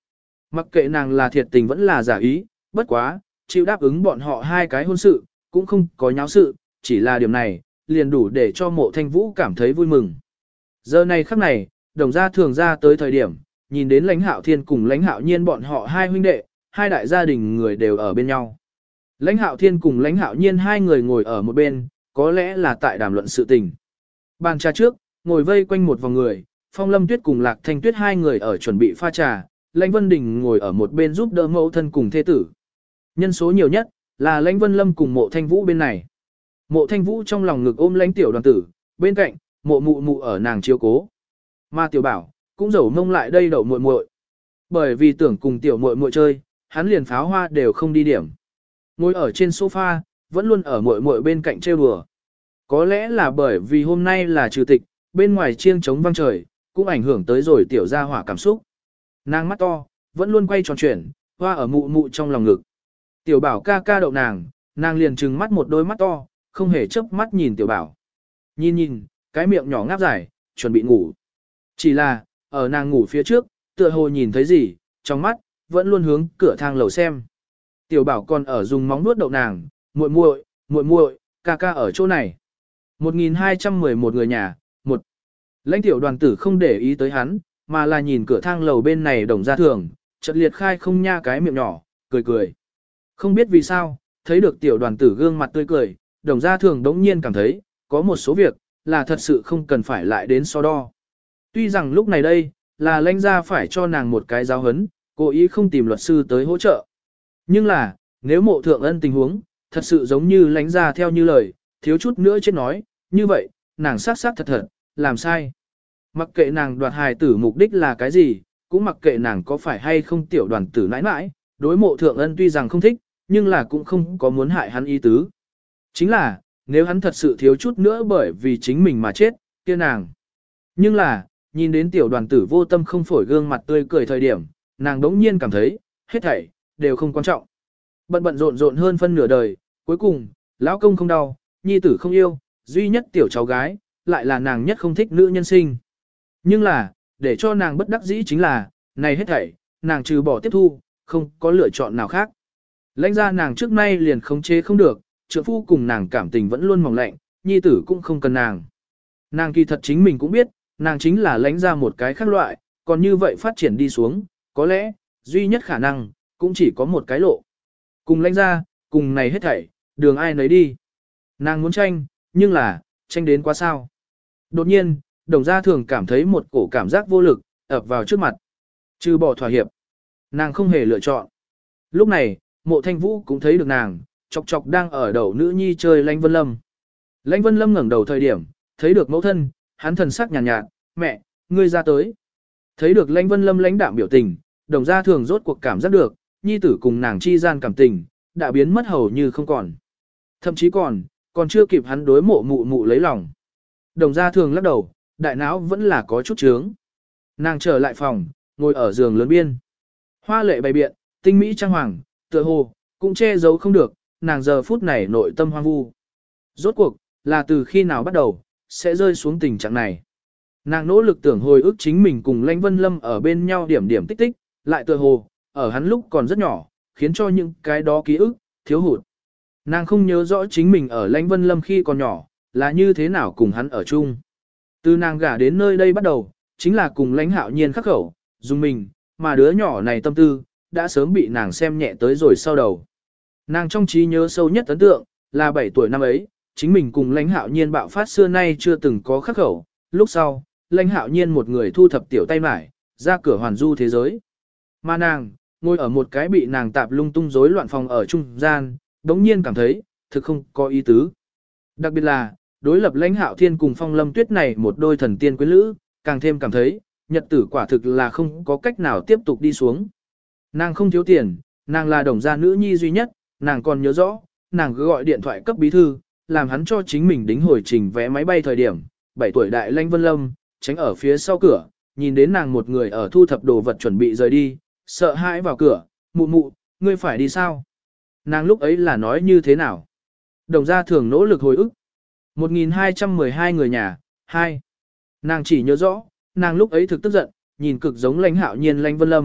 Mặc kệ nàng là thiệt tình vẫn là giả ý, bất quá, chịu đáp ứng bọn họ hai cái hôn sự, cũng không có nháo sự, chỉ là điểm này, liền đủ để cho mộ thanh vũ cảm thấy vui mừng. Giờ này khắc này, đồng gia thường ra tới thời điểm, nhìn đến lãnh hạo thiên cùng lãnh hạo nhiên bọn họ hai huynh đệ, hai đại gia đình người đều ở bên nhau. Lãnh hạo thiên cùng lãnh hạo nhiên hai người ngồi ở một bên, có lẽ là tại đàm luận sự tình. Bàn trà trước, ngồi vây quanh một vòng người, Phong Lâm Tuyết cùng Lạc Thanh Tuyết hai người ở chuẩn bị pha trà, Lãnh Vân Đình ngồi ở một bên giúp đỡ mẫu thân cùng thê tử. Nhân số nhiều nhất là Lãnh Vân Lâm cùng Mộ Thanh Vũ bên này. Mộ Thanh Vũ trong lòng ngực ôm Lãnh Tiểu Đoàn Tử, bên cạnh, Mộ Mụ Mụ ở nàng chiếu cố. Mà Tiểu Bảo cũng dầu mông lại đây đậu muội muội. Bởi vì tưởng cùng tiểu muội muội chơi, hắn liền pháo hoa đều không đi điểm. Ngồi ở trên sofa, vẫn luôn ở muội muội bên cạnh trêu đùa. Có lẽ là bởi vì hôm nay là trừ tịch, bên ngoài chiêng trống vang trời, cũng ảnh hưởng tới rồi tiểu gia hỏa cảm xúc. Nàng mắt to, vẫn luôn quay tròn chuyển, hoa ở mụ mụ trong lòng ngực. Tiểu Bảo ca ca đậu nàng, nàng liền trừng mắt một đôi mắt to, không hề chớp mắt nhìn Tiểu Bảo. Nhìn nhìn, cái miệng nhỏ ngáp dài, chuẩn bị ngủ. Chỉ là, ở nàng ngủ phía trước, tựa hồ nhìn thấy gì, trong mắt, vẫn luôn hướng cửa thang lầu xem. Tiểu Bảo còn ở dùng móng nuốt đậu nàng, muội muội, muội muội, ca ca ở chỗ này. một nghìn hai trăm mười một người nhà, một. Lãnh Tiểu Đoàn Tử không để ý tới hắn, mà là nhìn cửa thang lầu bên này đồng gia thường, chợt liệt khai không nha cái miệng nhỏ, cười cười. Không biết vì sao, thấy được Tiểu Đoàn Tử gương mặt tươi cười, đồng gia thường đống nhiên cảm thấy, có một số việc, là thật sự không cần phải lại đến so đo. Tuy rằng lúc này đây, là lãnh gia phải cho nàng một cái giáo hấn, cố ý không tìm luật sư tới hỗ trợ. Nhưng là, nếu mộ thượng ân tình huống, thật sự giống như lãnh gia theo như lời, thiếu chút nữa chết nói, như vậy, nàng sát sát thật thật, làm sai. Mặc kệ nàng đoạt hài tử mục đích là cái gì, cũng mặc kệ nàng có phải hay không Tiểu Đoàn Tử nãi nãi, đối mộ thượng ân tuy rằng không thích, nhưng là cũng không có muốn hại hắn ý tứ. Chính là, nếu hắn thật sự thiếu chút nữa bởi vì chính mình mà chết, kia nàng. Nhưng là, nhìn đến Tiểu Đoàn Tử vô tâm không phổi gương mặt tươi cười thời điểm, nàng đống nhiên cảm thấy, hết thảy, đều không quan trọng. Bận bận rộn rộn hơn phân nửa đời, cuối cùng, lão công không đau, nhi tử không yêu, duy nhất tiểu cháu gái, lại là nàng nhất không thích nữ nhân sinh. Nhưng là, để cho nàng bất đắc dĩ chính là, này hết thảy, nàng trừ bỏ tiếp thu, không có lựa chọn nào khác. Lãnh ra nàng trước nay liền khống chế không được, trượng phu cùng nàng cảm tình vẫn luôn mỏng lạnh, nhi tử cũng không cần nàng. Nàng kỳ thật chính mình cũng biết, nàng chính là lãnh ra một cái khác loại, còn như vậy phát triển đi xuống, có lẽ, duy nhất khả năng, cũng chỉ có một cái lộ. Cùng lãnh ra, cùng này hết thảy, đường ai nấy đi. Nàng muốn tranh, nhưng là, tranh đến quá sao. Đột nhiên, đồng gia thường cảm thấy một cổ cảm giác vô lực, ập vào trước mặt. Trừ bỏ thỏa hiệp. Nàng không hề lựa chọn. Lúc này, mộ thanh vũ cũng thấy được nàng, chọc chọc đang ở đầu nữ nhi chơi Lãnh Vân Lâm. Lãnh Vân Lâm ngẩng đầu thời điểm, thấy được mẫu thân, hắn thần sắc nhàn nhạt, nhạt, mẹ, ngươi ra tới. Thấy được Lãnh Vân Lâm lãnh đạm biểu tình, đồng gia thường rốt cuộc cảm giác được, nhi tử cùng nàng chi gian cảm tình, đã biến mất hầu như không còn. Thậm chí còn, còn chưa kịp hắn đối mộ mụ mụ lấy lòng. Đồng gia thường lắc đầu, đại não vẫn là có chút trướng. Nàng trở lại phòng, ngồi ở giường lớn biên. Hoa lệ bày biện, tinh mỹ trang hoàng, tựa hồ, cũng che giấu không được, nàng giờ phút này nội tâm hoang vu. Rốt cuộc, là từ khi nào bắt đầu, sẽ rơi xuống tình trạng này. Nàng nỗ lực tưởng hồi ức chính mình cùng Lãnh Vân Lâm ở bên nhau điểm điểm tích tích, lại tựa hồ, ở hắn lúc còn rất nhỏ, khiến cho những cái đó ký ức, thiếu hụt. Nàng không nhớ rõ chính mình ở Lãnh Vân Lâm khi còn nhỏ, là như thế nào cùng hắn ở chung. Từ nàng gả đến nơi đây bắt đầu, chính là cùng Lãnh Hạo Nhiên khắc khẩu, dùng mình, mà đứa nhỏ này tâm tư, đã sớm bị nàng xem nhẹ tới rồi sau đầu. Nàng trong trí nhớ sâu nhất ấn tượng, là bảy tuổi năm ấy, chính mình cùng Lãnh Hạo Nhiên bạo phát xưa nay chưa từng có khắc khẩu, lúc sau, Lãnh Hạo Nhiên một người thu thập tiểu tay mải, ra cửa hoàn du thế giới. Mà nàng, ngồi ở một cái bị nàng tạp lung tung rối loạn phòng ở trung gian, đống nhiên cảm thấy, thực không có ý tứ. Đặc biệt là, đối lập Lãnh Hạo Thiên cùng Phong Lâm Tuyết này một đôi thần tiên quyến lữ, càng thêm cảm thấy, nhật tử quả thực là không có cách nào tiếp tục đi xuống. Nàng không thiếu tiền, nàng là đồng gia nữ nhi duy nhất, nàng còn nhớ rõ, nàng cứ gọi điện thoại cấp bí thư, làm hắn cho chính mình đính hồi trình vé máy bay thời điểm, bảy tuổi đại Lãnh Vân Lâm, tránh ở phía sau cửa, nhìn đến nàng một người ở thu thập đồ vật chuẩn bị rời đi, sợ hãi vào cửa, mụ mụ, ngươi phải đi sao? Nàng lúc ấy là nói như thế nào? Đồng gia thường nỗ lực hồi ức. một nghìn hai trăm mười hai người nhà, hai. Nàng chỉ nhớ rõ, nàng lúc ấy thực tức giận, nhìn cực giống Lãnh Hạo Nhiên Lãnh Vân Lâm,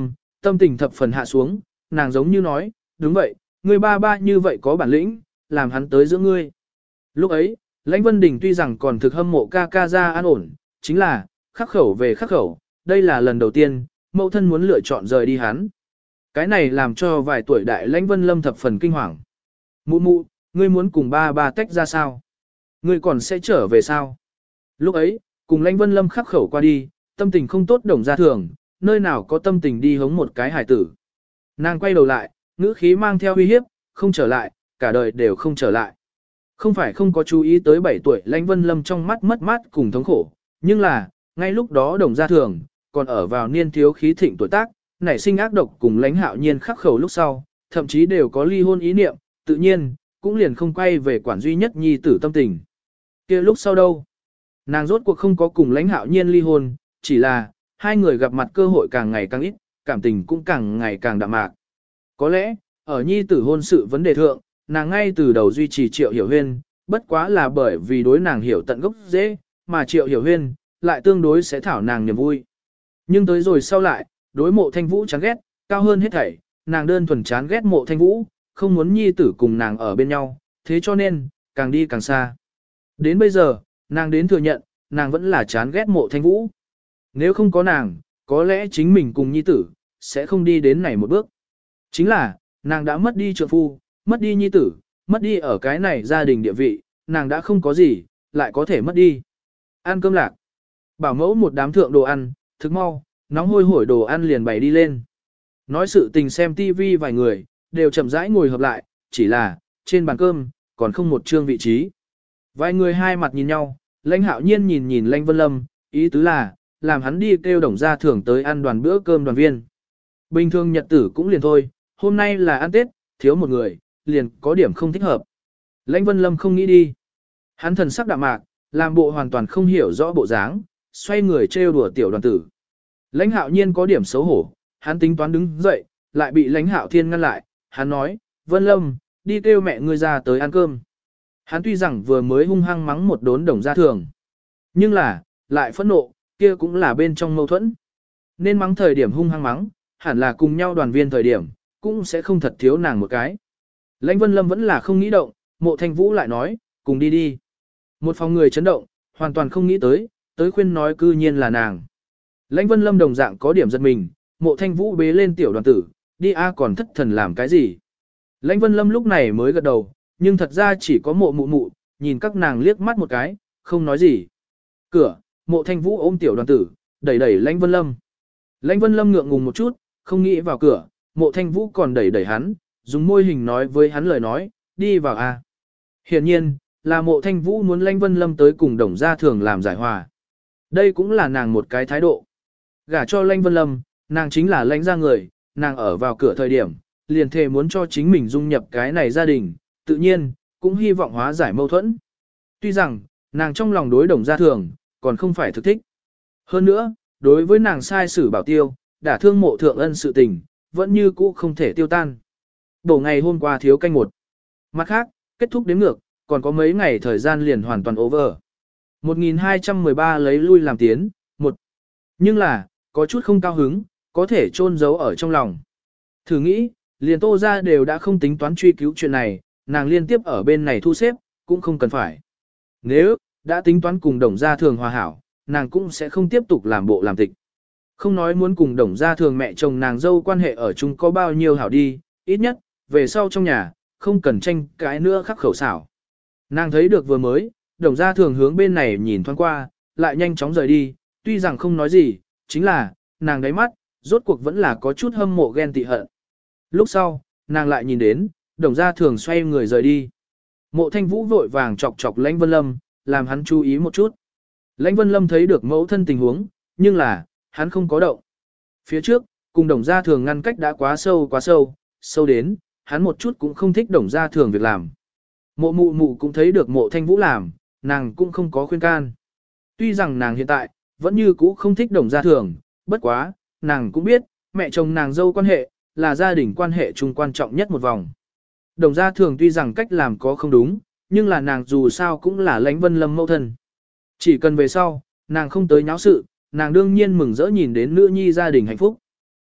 tâm tình thập phần hạ xuống, nàng giống như nói, đúng vậy, ngươi ba ba như vậy có bản lĩnh, làm hắn tới giữa ngươi. Lúc ấy, Lãnh Vân Đình tuy rằng còn thực hâm mộ ca ca ra an ổn, chính là, khắc khẩu về khắc khẩu, đây là lần đầu tiên, mẫu thân muốn lựa chọn rời đi hắn. Cái này làm cho vài tuổi đại Lãnh Vân Lâm thập phần kinh hoàng. Mụ mụ, ngươi muốn cùng ba ba tách ra sao? Ngươi còn sẽ trở về sao? Lúc ấy, cùng Lãnh Vân Lâm khắc khẩu qua đi, tâm tình không tốt đồng ra thường, nơi nào có tâm tình đi hống một cái hải tử. Nàng quay đầu lại, ngữ khí mang theo uy hiếp, không trở lại, cả đời đều không trở lại. Không phải không có chú ý tới bảy tuổi Lãnh Vân Lâm trong mắt mất mát cùng thống khổ, nhưng là, ngay lúc đó đồng gia thường, còn ở vào niên thiếu khí thịnh tuổi tác, nảy sinh ác độc cùng Lãnh Hạo Nhiên khắc khẩu lúc sau, thậm chí đều có ly hôn ý niệm, tự nhiên, cũng liền không quay về quản duy nhất nhi tử tâm tình. Kia lúc sau đâu? Nàng rốt cuộc không có cùng Lãnh Hạo Nhiên ly hôn, chỉ là, hai người gặp mặt cơ hội càng ngày càng ít, cảm tình cũng càng ngày càng đạm mạc. Có lẽ, ở nhi tử hôn sự vấn đề thượng, nàng ngay từ đầu duy trì Triệu Hiểu Huyên, bất quá là bởi vì đối nàng hiểu tận gốc dễ, mà Triệu Hiểu Huyên, lại tương đối sẽ thảo nàng niềm vui. Nhưng tới rồi sau lại, đối Mộ Thanh Vũ chán ghét, cao hơn hết thảy, nàng đơn thuần chán ghét Mộ Thanh Vũ, không muốn nhi tử cùng nàng ở bên nhau, thế cho nên, càng đi càng xa. Đến bây giờ, nàng đến thừa nhận, nàng vẫn là chán ghét Mộ Thanh Vũ. Nếu không có nàng, có lẽ chính mình cùng nhi tử, sẽ không đi đến này một bước. Chính là, nàng đã mất đi trượng phu, mất đi nhi tử, mất đi ở cái này gia đình địa vị, nàng đã không có gì, lại có thể mất đi. Ăn cơm lạc. Bảo mẫu một đám thượng đồ ăn, thức mau, nóng hôi hổi đồ ăn liền bày đi lên. Nói sự tình xem tivi vài người, đều chậm rãi ngồi hợp lại, chỉ là, trên bàn cơm, còn không một trương vị trí. Vài người hai mặt nhìn nhau, Lãnh Hạo Nhiên nhìn nhìn Lãnh Vân Lâm, ý tứ là, làm hắn đi kêu đồng gia thưởng tới ăn đoàn bữa cơm đoàn viên. Bình thường nhật tử cũng liền thôi, hôm nay là ăn Tết, thiếu một người, liền có điểm không thích hợp. Lãnh Vân Lâm không nghĩ đi. Hắn thần sắc đạm mạc, làm bộ hoàn toàn không hiểu rõ bộ dáng, xoay người trêu đùa tiểu đoàn tử. Lãnh Hạo Nhiên có điểm xấu hổ, hắn tính toán đứng dậy, lại bị Lãnh Hạo Thiên ngăn lại, hắn nói, Vân Lâm, đi kêu mẹ ngươi ra tới ăn cơm. Hắn tuy rằng vừa mới hung hăng mắng một đốn đồng gia thường, nhưng là, lại phẫn nộ, kia cũng là bên trong mâu thuẫn. Nên mắng thời điểm hung hăng mắng, hẳn là cùng nhau đoàn viên thời điểm, cũng sẽ không thật thiếu nàng một cái. Lãnh Vân Lâm vẫn là không nghĩ động, Mộ Thanh Vũ lại nói, cùng đi đi. Một phòng người chấn động, hoàn toàn không nghĩ tới, tới khuyên nói cư nhiên là nàng. Lãnh Vân Lâm đồng dạng có điểm giật mình, Mộ Thanh Vũ bế lên tiểu đoàn tử, đi a còn thất thần làm cái gì. Lãnh Vân Lâm lúc này mới gật đầu, nhưng thật ra chỉ có mộ mụ mụ, nhìn các nàng liếc mắt một cái, không nói gì. Cửa, Mộ Thanh Vũ ôm tiểu đoàn tử, đẩy đẩy Lãnh Vân Lâm. Lãnh Vân Lâm ngượng ngùng một chút, không nghĩ vào cửa, Mộ Thanh Vũ còn đẩy đẩy hắn, dùng môi hình nói với hắn lời nói, đi vào a. Hiển nhiên, là Mộ Thanh Vũ muốn Lãnh Vân Lâm tới cùng đồng gia thường làm giải hòa. Đây cũng là nàng một cái thái độ. Gả cho Lãnh Vân Lâm, nàng chính là lãnh gia người, nàng ở vào cửa thời điểm, liền thề muốn cho chính mình dung nhập cái này gia đình, tự nhiên, cũng hy vọng hóa giải mâu thuẫn. Tuy rằng, nàng trong lòng đối đồng gia thường, còn không phải thực thích. Hơn nữa, đối với nàng sai sử bảo tiêu, đã thương Mộ thượng ân sự tình, vẫn như cũ không thể tiêu tan. Đổ ngày hôm qua thiếu canh một. Mặt khác, kết thúc đếm ngược, còn có mấy ngày thời gian liền hoàn toàn over. một nghìn hai trăm mười ba lấy lui làm tiến, một. Nhưng là, có chút không cao hứng, có thể chôn giấu ở trong lòng. Thử nghĩ, liền Tô ra đều đã không tính toán truy cứu chuyện này, nàng liên tiếp ở bên này thu xếp, cũng không cần phải. Nếu, đã tính toán cùng đồng gia thường hòa hảo, nàng cũng sẽ không tiếp tục làm bộ làm tịch. Không nói muốn cùng đồng gia thường mẹ chồng nàng dâu quan hệ ở chung có bao nhiêu hảo đi, ít nhất, về sau trong nhà, không cần tranh cái nữa khắc khẩu xảo. Nàng thấy được vừa mới, đồng gia thường hướng bên này nhìn thoáng qua, lại nhanh chóng rời đi, tuy rằng không nói gì, chính là, nàng đáy mắt, rốt cuộc vẫn là có chút hâm mộ ghen tị hận. Lúc sau, nàng lại nhìn đến, đồng gia thường xoay người rời đi. Mộ Thanh Vũ vội vàng chọc chọc Lãnh Vân Lâm, làm hắn chú ý một chút. Lãnh Vân Lâm thấy được mẫu thân tình huống, nhưng là, hắn không có động. Phía trước, cùng đồng gia thường ngăn cách đã quá sâu quá sâu, sâu đến, hắn một chút cũng không thích đồng gia thường việc làm. Mộ mụ mụ cũng thấy được Mộ Thanh Vũ làm, nàng cũng không có khuyên can. Tuy rằng nàng hiện tại, vẫn như cũ không thích đồng gia thường, bất quá, nàng cũng biết, mẹ chồng nàng dâu quan hệ, là gia đình quan hệ chung quan trọng nhất một vòng. Đồng gia thường tuy rằng cách làm có không đúng, nhưng là nàng dù sao cũng là Lãnh Vân Lâm mẫu thân. Chỉ cần về sau, nàng không tới nháo sự, nàng đương nhiên mừng rỡ nhìn đến nữ nhi gia đình hạnh phúc.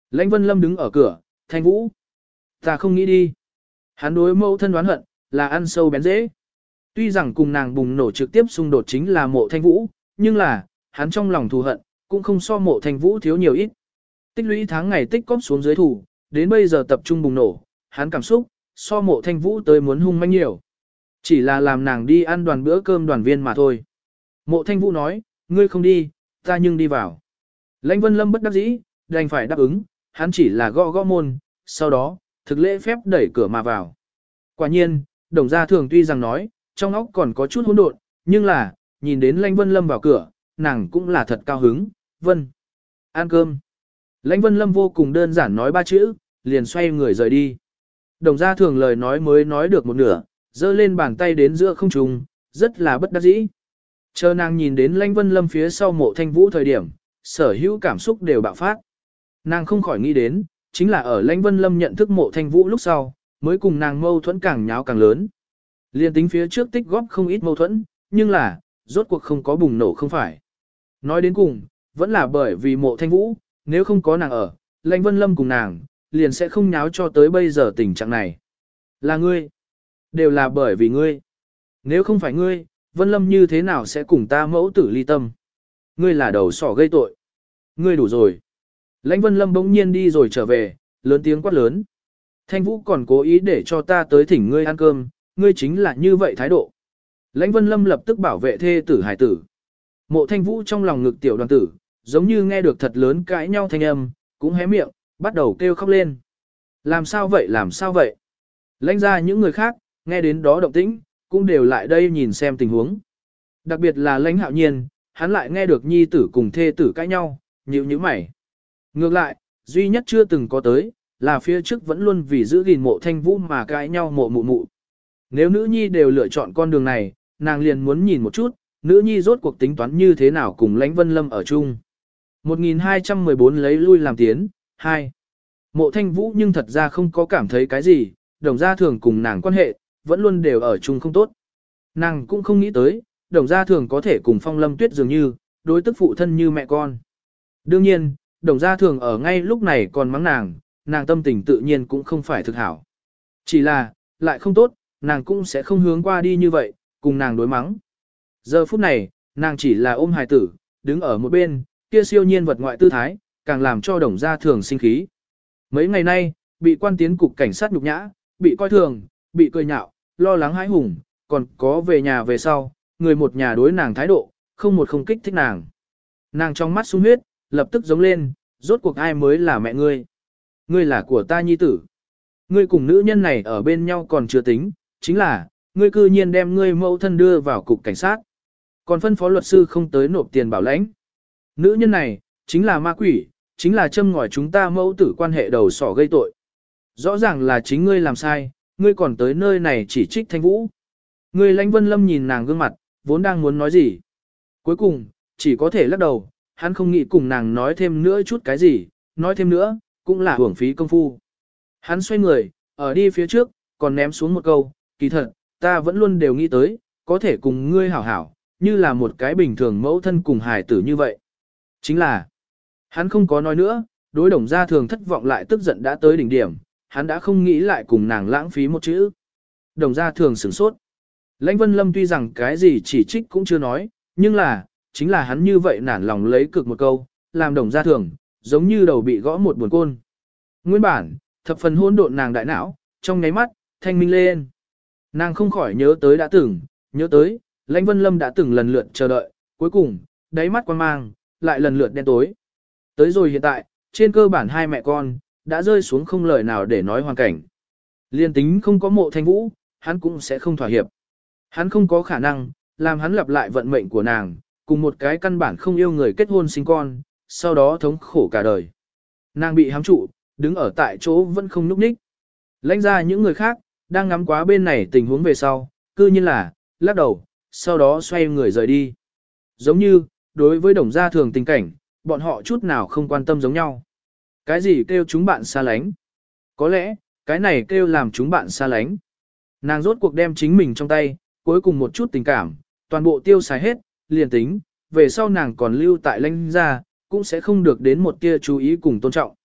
Lãnh Vân Lâm đứng ở cửa, Thanh Vũ. Ta không nghĩ đi. Hắn đối mẫu thân đoán hận, là ăn sâu bén dễ. Tuy rằng cùng nàng bùng nổ trực tiếp xung đột chính là mộ Thanh Vũ, nhưng là, hắn trong lòng thù hận, cũng không so mộ Thanh Vũ thiếu nhiều ít. Tích lũy tháng ngày tích cóp xuống dưới thủ, đến bây giờ tập trung bùng nổ, hắn cảm xúc, so mộ Thanh Vũ tới muốn hung manh nhiều. Chỉ là làm nàng đi ăn đoàn bữa cơm đoàn viên mà thôi. Mộ Thanh Vũ nói, ngươi không đi, ta nhưng đi vào. Lãnh Vân Lâm bất đắc dĩ, đành phải đáp ứng, hắn chỉ là gõ gõ môn, sau đó, thực lễ phép đẩy cửa mà vào. Quả nhiên, Đồng Gia Thường tuy rằng nói, trong óc còn có chút hỗn độn, nhưng là, nhìn đến Lãnh Vân Lâm vào cửa, nàng cũng là thật cao hứng, vân. Ăn cơm. Lãnh Vân Lâm vô cùng đơn giản nói ba chữ, liền xoay người rời đi. Đồng Gia Thường lời nói mới nói được một nửa, giơ lên bàn tay đến giữa không trung, rất là bất đắc dĩ. Chờ nàng nhìn đến Lãnh Vân Lâm phía sau mộ Thanh Vũ thời điểm, sở hữu cảm xúc đều bạo phát. Nàng không khỏi nghĩ đến, chính là ở Lãnh Vân Lâm nhận thức mộ Thanh Vũ lúc sau, mới cùng nàng mâu thuẫn càng nháo càng lớn. Liên tính phía trước tích góp không ít mâu thuẫn, nhưng là, rốt cuộc không có bùng nổ không phải. Nói đến cùng, vẫn là bởi vì mộ Thanh Vũ, nếu không có nàng ở, Lãnh Vân Lâm cùng nàng, liền sẽ không nháo cho tới bây giờ tình trạng này. Là ngươi. Đều là bởi vì ngươi. Nếu không phải ngươi, Vân Lâm như thế nào sẽ cùng ta mẫu tử ly tâm? Ngươi là đầu sỏ gây tội. Ngươi đủ rồi. Lãnh Vân Lâm bỗng nhiên đi rồi trở về, lớn tiếng quát lớn. Thanh Vũ còn cố ý để cho ta tới thỉnh ngươi ăn cơm, ngươi chính là như vậy thái độ. Lãnh Vân Lâm lập tức bảo vệ thê tử hải tử. Mộ Thanh Vũ trong lòng ngực tiểu đoàn tử, giống như nghe được thật lớn cãi nhau thanh âm, cũng hé miệng, bắt đầu kêu khóc lên. Làm sao vậy làm sao vậy? Lãnh ra những người khác, nghe đến đó động tĩnh, cũng đều lại đây nhìn xem tình huống. Đặc biệt là Lãnh Hạo Nhiên, hắn lại nghe được nhi tử cùng thê tử cãi nhau, nhíu nhíu mày. Ngược lại, duy nhất chưa từng có tới, là phía trước vẫn luôn vì giữ gìn mộ Thanh Vũ mà cãi nhau mộ mụ mụ. Nếu nữ nhi đều lựa chọn con đường này, nàng liền muốn nhìn một chút, nữ nhi rốt cuộc tính toán như thế nào cùng Lãnh Vân Lâm ở chung. một nghìn hai trăm mười bốn lấy lui làm tiến, hai. Mộ Thanh Vũ nhưng thật ra không có cảm thấy cái gì, Đồng Gia Thường cùng nàng quan hệ, vẫn luôn đều ở chung không tốt. Nàng cũng không nghĩ tới, Đồng Gia Thường có thể cùng Phong Lâm Tuyết dường như, đối tức phụ thân như mẹ con. Đương nhiên, Đồng Gia Thường ở ngay lúc này còn mắng nàng, nàng tâm tình tự nhiên cũng không phải thực hảo. Chỉ là, lại không tốt, nàng cũng sẽ không hướng qua đi như vậy, cùng nàng đối mắng. Giờ phút này, nàng chỉ là ôm hài tử, đứng ở một bên, kia siêu nhiên vật ngoại tư thái, càng làm cho Đồng Gia Thường sinh khí. Mấy ngày nay, bị quan tiến cục cảnh sát nhục nhã, bị coi thường, bị cười nhạo, lo lắng hãi hùng, còn có về nhà về sau, người một nhà đối nàng thái độ, không một không kích thích nàng. Nàng trong mắt sung huyết, lập tức giống lên, rốt cuộc ai mới là mẹ ngươi? Ngươi là của ta nhi tử. Ngươi cùng nữ nhân này ở bên nhau còn chưa tính, chính là, ngươi cư nhiên đem ngươi mẫu thân đưa vào cục cảnh sát. Còn phân phó luật sư không tới nộp tiền bảo lãnh. Nữ nhân này, chính là ma quỷ, chính là châm ngòi chúng ta mẫu tử quan hệ đầu sỏ gây tội. Rõ ràng là chính ngươi làm sai, ngươi còn tới nơi này chỉ trích Thanh Vũ. Ngươi Lãnh Vân Lâm nhìn nàng gương mặt, vốn đang muốn nói gì. Cuối cùng, chỉ có thể lắc đầu, hắn không nghĩ cùng nàng nói thêm nữa chút cái gì, nói thêm nữa, cũng là hưởng phí công phu. Hắn xoay người, ở đi phía trước, còn ném xuống một câu, kỳ thật, ta vẫn luôn đều nghĩ tới, có thể cùng ngươi hảo hảo, như là một cái bình thường mẫu thân cùng hài tử như vậy. Chính là, hắn không có nói nữa, đối Đồng Gia Thường thất vọng lại tức giận đã tới đỉnh điểm, hắn đã không nghĩ lại cùng nàng lãng phí một chữ. Đồng Gia Thường sửng sốt. Lãnh Vân Lâm tuy rằng cái gì chỉ trích cũng chưa nói, nhưng là, chính là hắn như vậy nản lòng lấy cực một câu, làm Đồng Gia Thường, giống như đầu bị gõ một buồn côn. Nguyên bản, thập phần hỗn độn nàng đại não, trong nháy mắt, thanh minh lên. Nàng không khỏi nhớ tới đã từng, nhớ tới, Lãnh Vân Lâm đã từng lần lượt chờ đợi, cuối cùng, đáy mắt quan mang, lại lần lượt đen tối. Tới rồi hiện tại, trên cơ bản hai mẹ con, đã rơi xuống không lời nào để nói hoàn cảnh. Liên tính không có mộ Thanh Vũ, hắn cũng sẽ không thỏa hiệp. Hắn không có khả năng, làm hắn lặp lại vận mệnh của nàng, cùng một cái căn bản không yêu người kết hôn sinh con, sau đó thống khổ cả đời. Nàng bị hám trụ, đứng ở tại chỗ vẫn không nhúc nhích. Lãnh ra những người khác, đang ngắm quá bên này tình huống về sau, cư nhiên là, lắc đầu, sau đó xoay người rời đi. Giống như, đối với Đồng Gia Thường tình cảnh, bọn họ chút nào không quan tâm giống nhau. Cái gì kêu chúng bạn xa lánh? Có lẽ, cái này kêu làm chúng bạn xa lánh. Nàng rốt cuộc đem chính mình trong tay, cuối cùng một chút tình cảm, toàn bộ tiêu xài hết, liền tính, về sau nàng còn lưu tại Lãnh gia, cũng sẽ không được đến một tia chú ý cùng tôn trọng.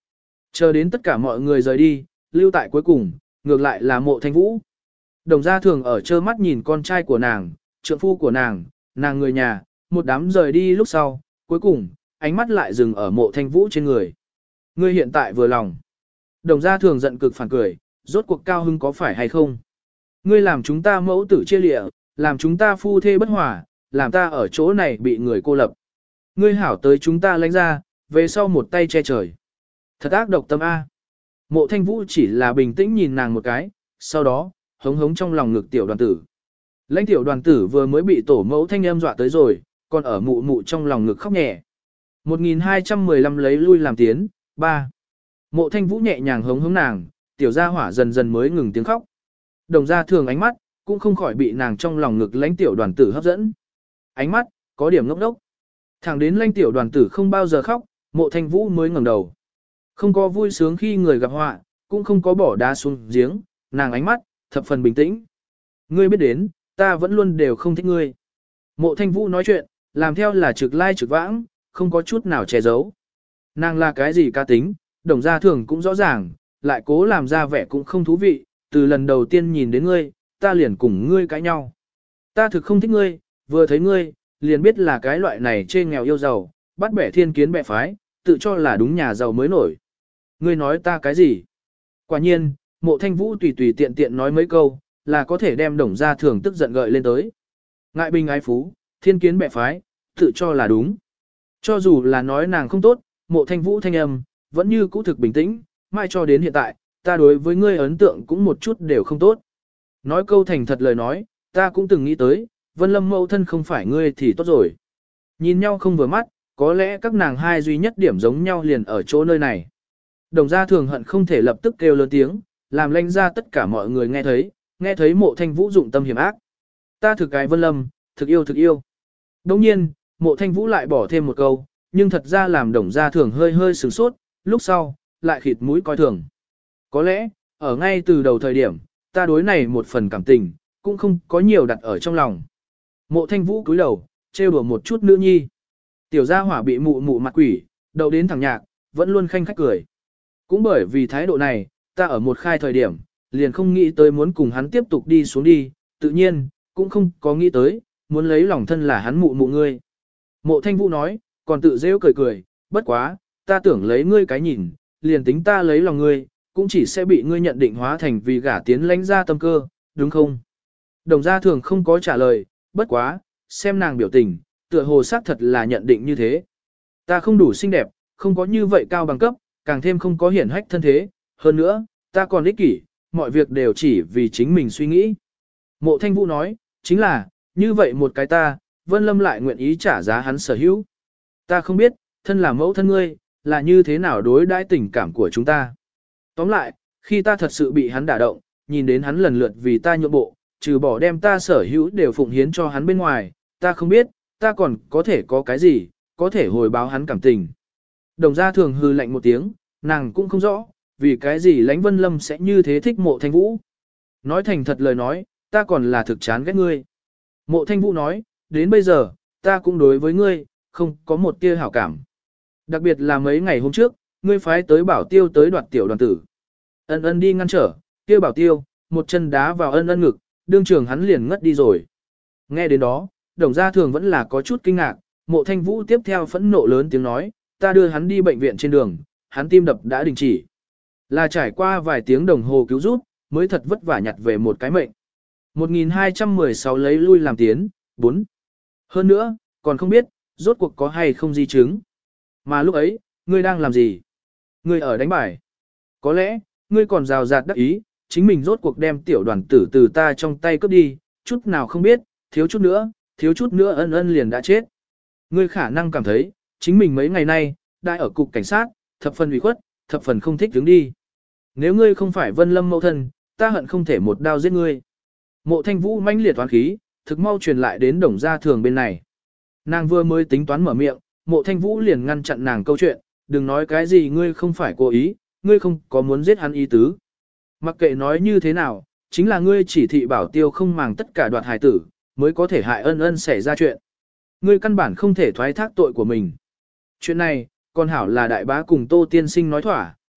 Chờ đến tất cả mọi người rời đi, lưu tại cuối cùng, ngược lại là Mộ Thanh Vũ. Đồng gia thường ở trơ mắt nhìn con trai của nàng, trượng phu của nàng, nàng người nhà, một đám rời đi lúc sau, cuối cùng, ánh mắt lại dừng ở Mộ Thanh Vũ trên người. Ngươi hiện tại vừa lòng. Đồng gia thường giận cực phản cười, rốt cuộc cao hưng có phải hay không? Ngươi làm chúng ta mẫu tử chia lịa, làm chúng ta phu thê bất hòa, làm ta ở chỗ này bị người cô lập. Ngươi hảo tới chúng ta lánh ra, về sau một tay che trời. Thật ác độc tâm A. Mộ Thanh Vũ chỉ là bình tĩnh nhìn nàng một cái, sau đó, hống hống trong lòng ngực tiểu đoàn tử. Lãnh tiểu đoàn tử vừa mới bị tổ mẫu thanh âm dọa tới rồi, còn ở mụ mụ trong lòng ngực khóc nhẹ. một nghìn hai trăm mười lăm lấy lui làm tiến, ba. Mộ Thanh Vũ nhẹ nhàng hống hống nàng, tiểu gia hỏa dần dần mới ngừng tiếng khóc. Đồng gia thường ánh mắt, cũng không khỏi bị nàng trong lòng ngực lãnh tiểu đoàn tử hấp dẫn. Ánh mắt, có điểm ngốc đốc. Thẳng đến lãnh tiểu đoàn tử không bao giờ khóc, Mộ Thanh Vũ mới ngẩng đầu. Không có vui sướng khi người gặp họa, cũng không có bỏ đá xuống giếng, nàng ánh mắt, thập phần bình tĩnh. Ngươi biết đến, ta vẫn luôn đều không thích ngươi. Mộ Thanh Vũ nói chuyện, làm theo là trực lai trực vãng, không có chút nào che giấu. Nàng là cái gì ca tính, đồng gia thường cũng rõ ràng, lại cố làm ra vẻ cũng không thú vị, từ lần đầu tiên nhìn đến ngươi, ta liền cùng ngươi cãi nhau. Ta thực không thích ngươi, vừa thấy ngươi, liền biết là cái loại này chê nghèo yêu giàu, bắt bẻ thiên kiến bẻ phái, tự cho là đúng nhà giàu mới nổi. Ngươi nói ta cái gì? Quả nhiên, Mộ Thanh Vũ tùy tùy tiện tiện nói mấy câu, là có thể đem đồng gia thường tức giận gợi lên tới. Ngại bình ái phú, thiên kiến bẻ phái, tự cho là đúng. Cho dù là nói nàng không tốt, Mộ Thanh Vũ thanh âm, vẫn như cũ thực bình tĩnh, mai cho đến hiện tại, ta đối với ngươi ấn tượng cũng một chút đều không tốt. Nói câu thành thật lời nói, ta cũng từng nghĩ tới, Vân Lâm mẫu thân không phải ngươi thì tốt rồi. Nhìn nhau không vừa mắt, có lẽ các nàng hai duy nhất điểm giống nhau liền ở chỗ nơi này. Đồng gia thường hận không thể lập tức kêu lớn tiếng, làm lanh ra tất cả mọi người nghe thấy, nghe thấy Mộ Thanh Vũ dụng tâm hiểm ác. Ta thực cái Vân Lâm, thực yêu thực yêu. Đồng nhiên, Mộ Thanh Vũ lại bỏ thêm một câu, nhưng thật ra làm đồng gia thường hơi hơi sửng sốt, lúc sau, lại khịt mũi coi thường. Có lẽ, ở ngay từ đầu thời điểm, ta đối này một phần cảm tình, cũng không có nhiều đặt ở trong lòng. Mộ Thanh Vũ cúi đầu, trêu đùa một chút nữ nhi. Tiểu gia hỏa bị mụ mụ mặt quỷ, đầu đến thẳng nhạc, vẫn luôn khanh khách cười. Cũng bởi vì thái độ này, ta ở một khai thời điểm, liền không nghĩ tới muốn cùng hắn tiếp tục đi xuống đi, tự nhiên, cũng không có nghĩ tới, muốn lấy lòng thân là hắn mụ mụ ngươi. Mộ Thanh Vũ nói, còn tự rêu cười cười, bất quá, ta tưởng lấy ngươi cái nhìn, liền tính ta lấy lòng ngươi, cũng chỉ sẽ bị ngươi nhận định hóa thành vì gả tiến lãnh ra tâm cơ, đúng không? Đồng gia thường không có trả lời, bất quá, xem nàng biểu tình, tựa hồ xác thật là nhận định như thế. Ta không đủ xinh đẹp, không có như vậy cao bằng cấp, càng thêm không có hiển hách thân thế, hơn nữa, ta còn ích kỷ, mọi việc đều chỉ vì chính mình suy nghĩ. Mộ Thanh Vũ nói, chính là, như vậy một cái ta, Vân Lâm lại nguyện ý trả giá hắn sở hữu. Ta không biết, thân là mẫu thân ngươi, là như thế nào đối đãi tình cảm của chúng ta. Tóm lại, khi ta thật sự bị hắn đả động, nhìn đến hắn lần lượt vì ta nhượng bộ, trừ bỏ đem ta sở hữu đều phụng hiến cho hắn bên ngoài, ta không biết, ta còn có thể có cái gì, có thể hồi báo hắn cảm tình. Đồng gia thường hư lạnh một tiếng, nàng cũng không rõ, vì cái gì lãnh Vân Lâm sẽ như thế thích Mộ Thanh Vũ. Nói thành thật lời nói, ta còn là thực chán ghét ngươi. Mộ Thanh Vũ nói, đến bây giờ, ta cũng đối với ngươi, không có một tia hảo cảm. Đặc biệt là mấy ngày hôm trước, ngươi phái tới bảo tiêu tới đoạt tiểu đoàn tử. Ân ân đi ngăn trở, kia bảo tiêu, một chân đá vào ân ân ngực, đương trường hắn liền ngất đi rồi. Nghe đến đó, đồng gia thường vẫn là có chút kinh ngạc, Mộ Thanh Vũ tiếp theo phẫn nộ lớn tiếng nói, ta đưa hắn đi bệnh viện trên đường, hắn tim đập đã đình chỉ. Là trải qua vài tiếng đồng hồ cứu giúp, mới thật vất vả nhặt về một cái mệnh. một nghìn hai trăm mười sáu lấy lui làm tiến, bốn. Hơn nữa, còn không biết, rốt cuộc có hay không di chứng. Mà lúc ấy, ngươi đang làm gì? Ngươi ở đánh bài. Có lẽ, ngươi còn rào rạt đắc ý, chính mình rốt cuộc đem tiểu đoàn tử từ ta trong tay cướp đi, chút nào không biết, thiếu chút nữa, thiếu chút nữa ân ân liền đã chết. Ngươi khả năng cảm thấy, chính mình mấy ngày nay, đã ở cục cảnh sát, thập phần ủy khuất, thập phần không thích đứng đi. Nếu ngươi không phải Vân Lâm mẫu thân, ta hận không thể một đao giết ngươi. Mộ Thanh Vũ mãnh liệt toán khí, thực mau truyền lại đến đồng gia thường bên này. Nàng vừa mới tính toán mở miệng, Mộ Thanh Vũ liền ngăn chặn nàng câu chuyện, đừng nói cái gì ngươi không phải cố ý, ngươi không có muốn giết hắn ý tứ. Mặc kệ nói như thế nào, chính là ngươi chỉ thị bảo tiêu không màng tất cả đoạt hài tử, mới có thể hại ân ân xảy ra chuyện. Ngươi căn bản không thể thoái thác tội của mình. Chuyện này, còn hảo là đại bá cùng Tô Tiên Sinh nói thỏa,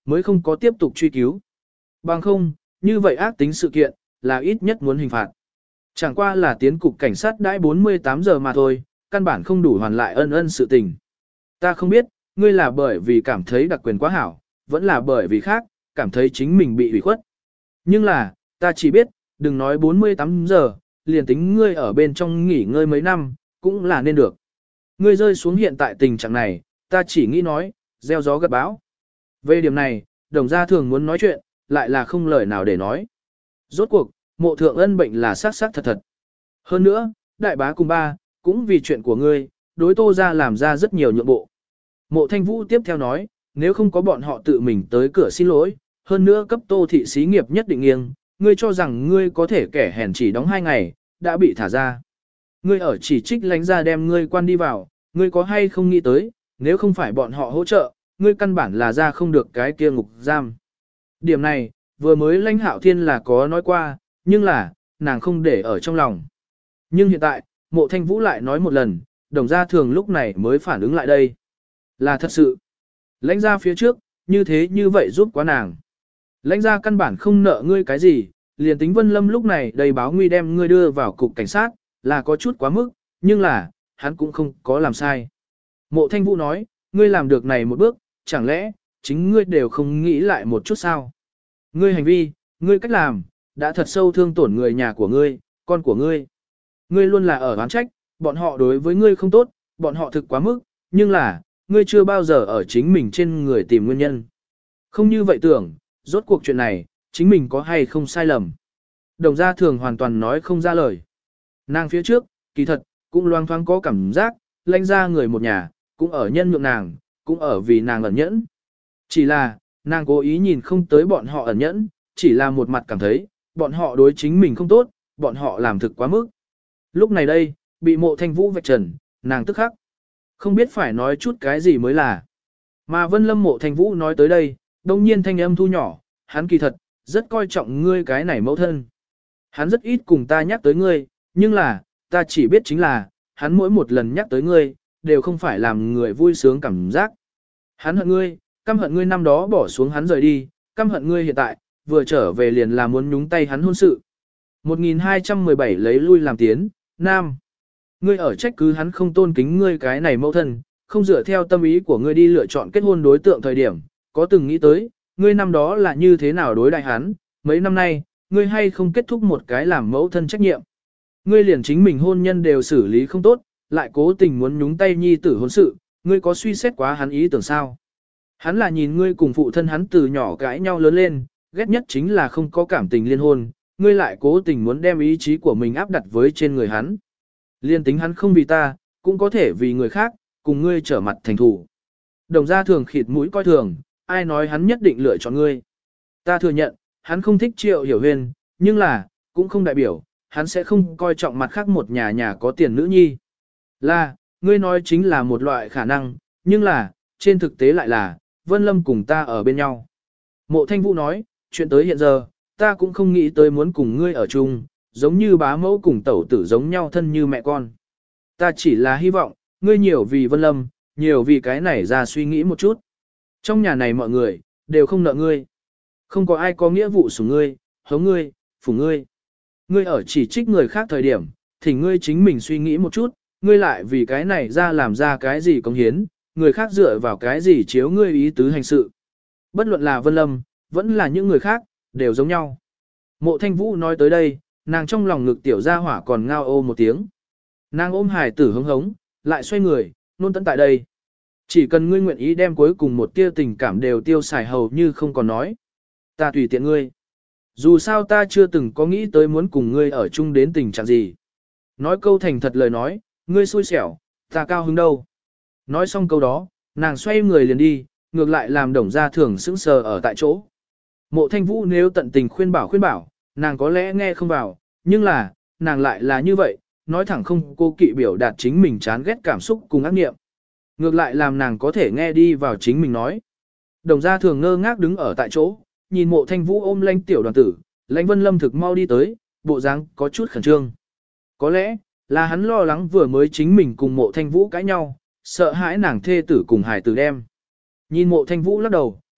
mới không có tiếp tục truy cứu. Bằng không, như vậy ác tính sự kiện, là ít nhất muốn hình phạt. Chẳng qua là tiến cục cảnh sát đãi bốn mươi tám giờ mà thôi, căn bản không đủ hoàn lại ân ân sự tình. Ta không biết, ngươi là bởi vì cảm thấy đặc quyền quá hảo, vẫn là bởi vì khác, cảm thấy chính mình bị ủy khuất. Nhưng là, ta chỉ biết, đừng nói bốn mươi tám giờ, liền tính ngươi ở bên trong nghỉ ngơi mấy năm, cũng là nên được. Ngươi rơi xuống hiện tại tình trạng này, ta chỉ nghĩ nói, gieo gió gặt bão. Về điểm này, đồng gia thường muốn nói chuyện, lại là không lời nào để nói. Rốt cuộc, mộ thượng ân bệnh là xác xác thật thật. Hơn nữa, đại bá cùng ba, cũng vì chuyện của ngươi, đối tô ra làm ra rất nhiều nhượng bộ. Mộ thanh vũ tiếp theo nói, nếu không có bọn họ tự mình tới cửa xin lỗi, hơn nữa cấp tô thị xí nghiệp nhất định nghiêng, ngươi cho rằng ngươi có thể kẻ hèn chỉ đóng hai ngày, đã bị thả ra. Ngươi ở chỉ trích lánh ra đem ngươi quan đi vào, ngươi có hay không nghĩ tới, nếu không phải bọn họ hỗ trợ, ngươi căn bản là ra không được cái kia ngục giam. Điểm này, vừa mới lãnh hạo thiên là có nói qua, nhưng là, nàng không để ở trong lòng. Nhưng hiện tại, mộ thanh vũ lại nói một lần, đồng gia thường lúc này mới phản ứng lại đây. Là thật sự. Lãnh ra phía trước, như thế như vậy giúp quá nàng. Lãnh ra căn bản không nợ ngươi cái gì, liền tính Vân Lâm lúc này đầy báo nguy đem ngươi đưa vào cục cảnh sát, là có chút quá mức, nhưng là, hắn cũng không có làm sai. Mộ thanh vũ nói, ngươi làm được này một bước, chẳng lẽ, chính ngươi đều không nghĩ lại một chút sao? Ngươi hành vi, ngươi cách làm, đã thật sâu thương tổn người nhà của ngươi, con của ngươi. Ngươi luôn là ở oán trách, bọn họ đối với ngươi không tốt, bọn họ thực quá mức, nhưng là, ngươi chưa bao giờ ở chính mình trên người tìm nguyên nhân. Không như vậy tưởng, rốt cuộc chuyện này, chính mình có hay không sai lầm. Đồng gia thường hoàn toàn nói không ra lời. Nàng phía trước, kỳ thật, cũng loang thoáng có cảm giác, lãnh ra người một nhà, cũng ở nhân nhượng nàng, cũng ở vì nàng ẩn nhẫn. Chỉ là, nàng cố ý nhìn không tới bọn họ ẩn nhẫn, chỉ là một mặt cảm thấy, bọn họ đối chính mình không tốt, bọn họ làm thực quá mức. Lúc này đây, bị mộ thanh vũ vạch trần, nàng tức khắc. Không biết phải nói chút cái gì mới là. Mà Vân Lâm mộ thanh vũ nói tới đây, đông nhiên thanh âm thu nhỏ, hắn kỳ thật, rất coi trọng ngươi cái này mẫu thân. Hắn rất ít cùng ta nhắc tới ngươi, nhưng là, ta chỉ biết chính là, hắn mỗi một lần nhắc tới ngươi, đều không phải làm người vui sướng cảm giác. Hắn hận ngươi, căm hận ngươi năm đó bỏ xuống hắn rời đi, căm hận ngươi hiện tại, vừa trở về liền là muốn nhúng tay hắn hôn sự. một nghìn hai trăm mười bảy lấy lui làm tiến, Nam. Ngươi ở trách cứ hắn không tôn kính ngươi cái này mẫu thân, không dựa theo tâm ý của ngươi đi lựa chọn kết hôn đối tượng thời điểm, có từng nghĩ tới, ngươi năm đó là như thế nào đối đại hắn, mấy năm nay, ngươi hay không kết thúc một cái làm mẫu thân trách nhiệm. Ngươi liền chính mình hôn nhân đều xử lý không tốt, lại cố tình muốn nhúng tay nhi tử hôn sự, ngươi có suy xét quá hắn ý tưởng sao? Hắn là nhìn ngươi cùng phụ thân hắn từ nhỏ cãi nhau lớn lên, ghét nhất chính là không có cảm tình liên hôn, ngươi lại cố tình muốn đem ý chí của mình áp đặt với trên người hắn. Liên tính hắn không vì ta, cũng có thể vì người khác, cùng ngươi trở mặt thành thủ. Đồng gia thường khịt mũi coi thường, ai nói hắn nhất định lựa chọn ngươi. Ta thừa nhận, hắn không thích Triệu Hiểu Huyên, nhưng là, cũng không đại biểu, hắn sẽ không coi trọng mặt khác một nhà nhà có tiền nữ nhi. Là, ngươi nói chính là một loại khả năng, nhưng là, trên thực tế lại là, Vân Lâm cùng ta ở bên nhau. Mộ Thanh Vũ nói, chuyện tới hiện giờ, ta cũng không nghĩ tới muốn cùng ngươi ở chung, giống như bá mẫu cùng tẩu tử giống nhau thân như mẹ con. Ta chỉ là hy vọng, ngươi nhiều vì Vân Lâm, nhiều vì cái này ra suy nghĩ một chút. Trong nhà này mọi người, đều không nợ ngươi. Không có ai có nghĩa vụ sủng ngươi, hống ngươi, phủ ngươi. Ngươi ở chỉ trích người khác thời điểm, thì ngươi chính mình suy nghĩ một chút, ngươi lại vì cái này ra làm ra cái gì công hiến, người khác dựa vào cái gì chiếu ngươi ý tứ hành sự. Bất luận là Vân Lâm, vẫn là những người khác, đều giống nhau. Mộ Thanh Vũ nói tới đây, nàng trong lòng ngực tiểu gia hỏa còn ngao ô một tiếng. Nàng ôm hài tử hứng hống, lại xoay người, nôn tận tại đây. Chỉ cần ngươi nguyện ý đem cuối cùng một tia tình cảm đều tiêu xài hầu như không còn nói. Ta tùy tiện ngươi. Dù sao ta chưa từng có nghĩ tới muốn cùng ngươi ở chung đến tình trạng gì. Nói câu thành thật lời nói, ngươi xui xẻo, ta cao hứng đâu. Nói xong câu đó, nàng xoay người liền đi, ngược lại làm đồng gia thường sững sờ ở tại chỗ. Mộ Thanh Vũ nếu tận tình khuyên bảo khuyên bảo, nàng có lẽ nghe không vào, nhưng là, nàng lại là như vậy, nói thẳng không cô kỵ biểu đạt chính mình chán ghét cảm xúc cùng ác nghiệm. Ngược lại làm nàng có thể nghe đi vào chính mình nói. Đồng gia thường ngơ ngác đứng ở tại chỗ, nhìn Mộ Thanh Vũ ôm Lãnh tiểu đoàn tử, Lãnh Vân Lâm thực mau đi tới, bộ dáng có chút khẩn trương. Có lẽ, là hắn lo lắng vừa mới chính mình cùng Mộ Thanh Vũ cãi nhau, sợ hãi nàng thê tử cùng hải tử đem. Nhìn Mộ Thanh Vũ lắc đầu,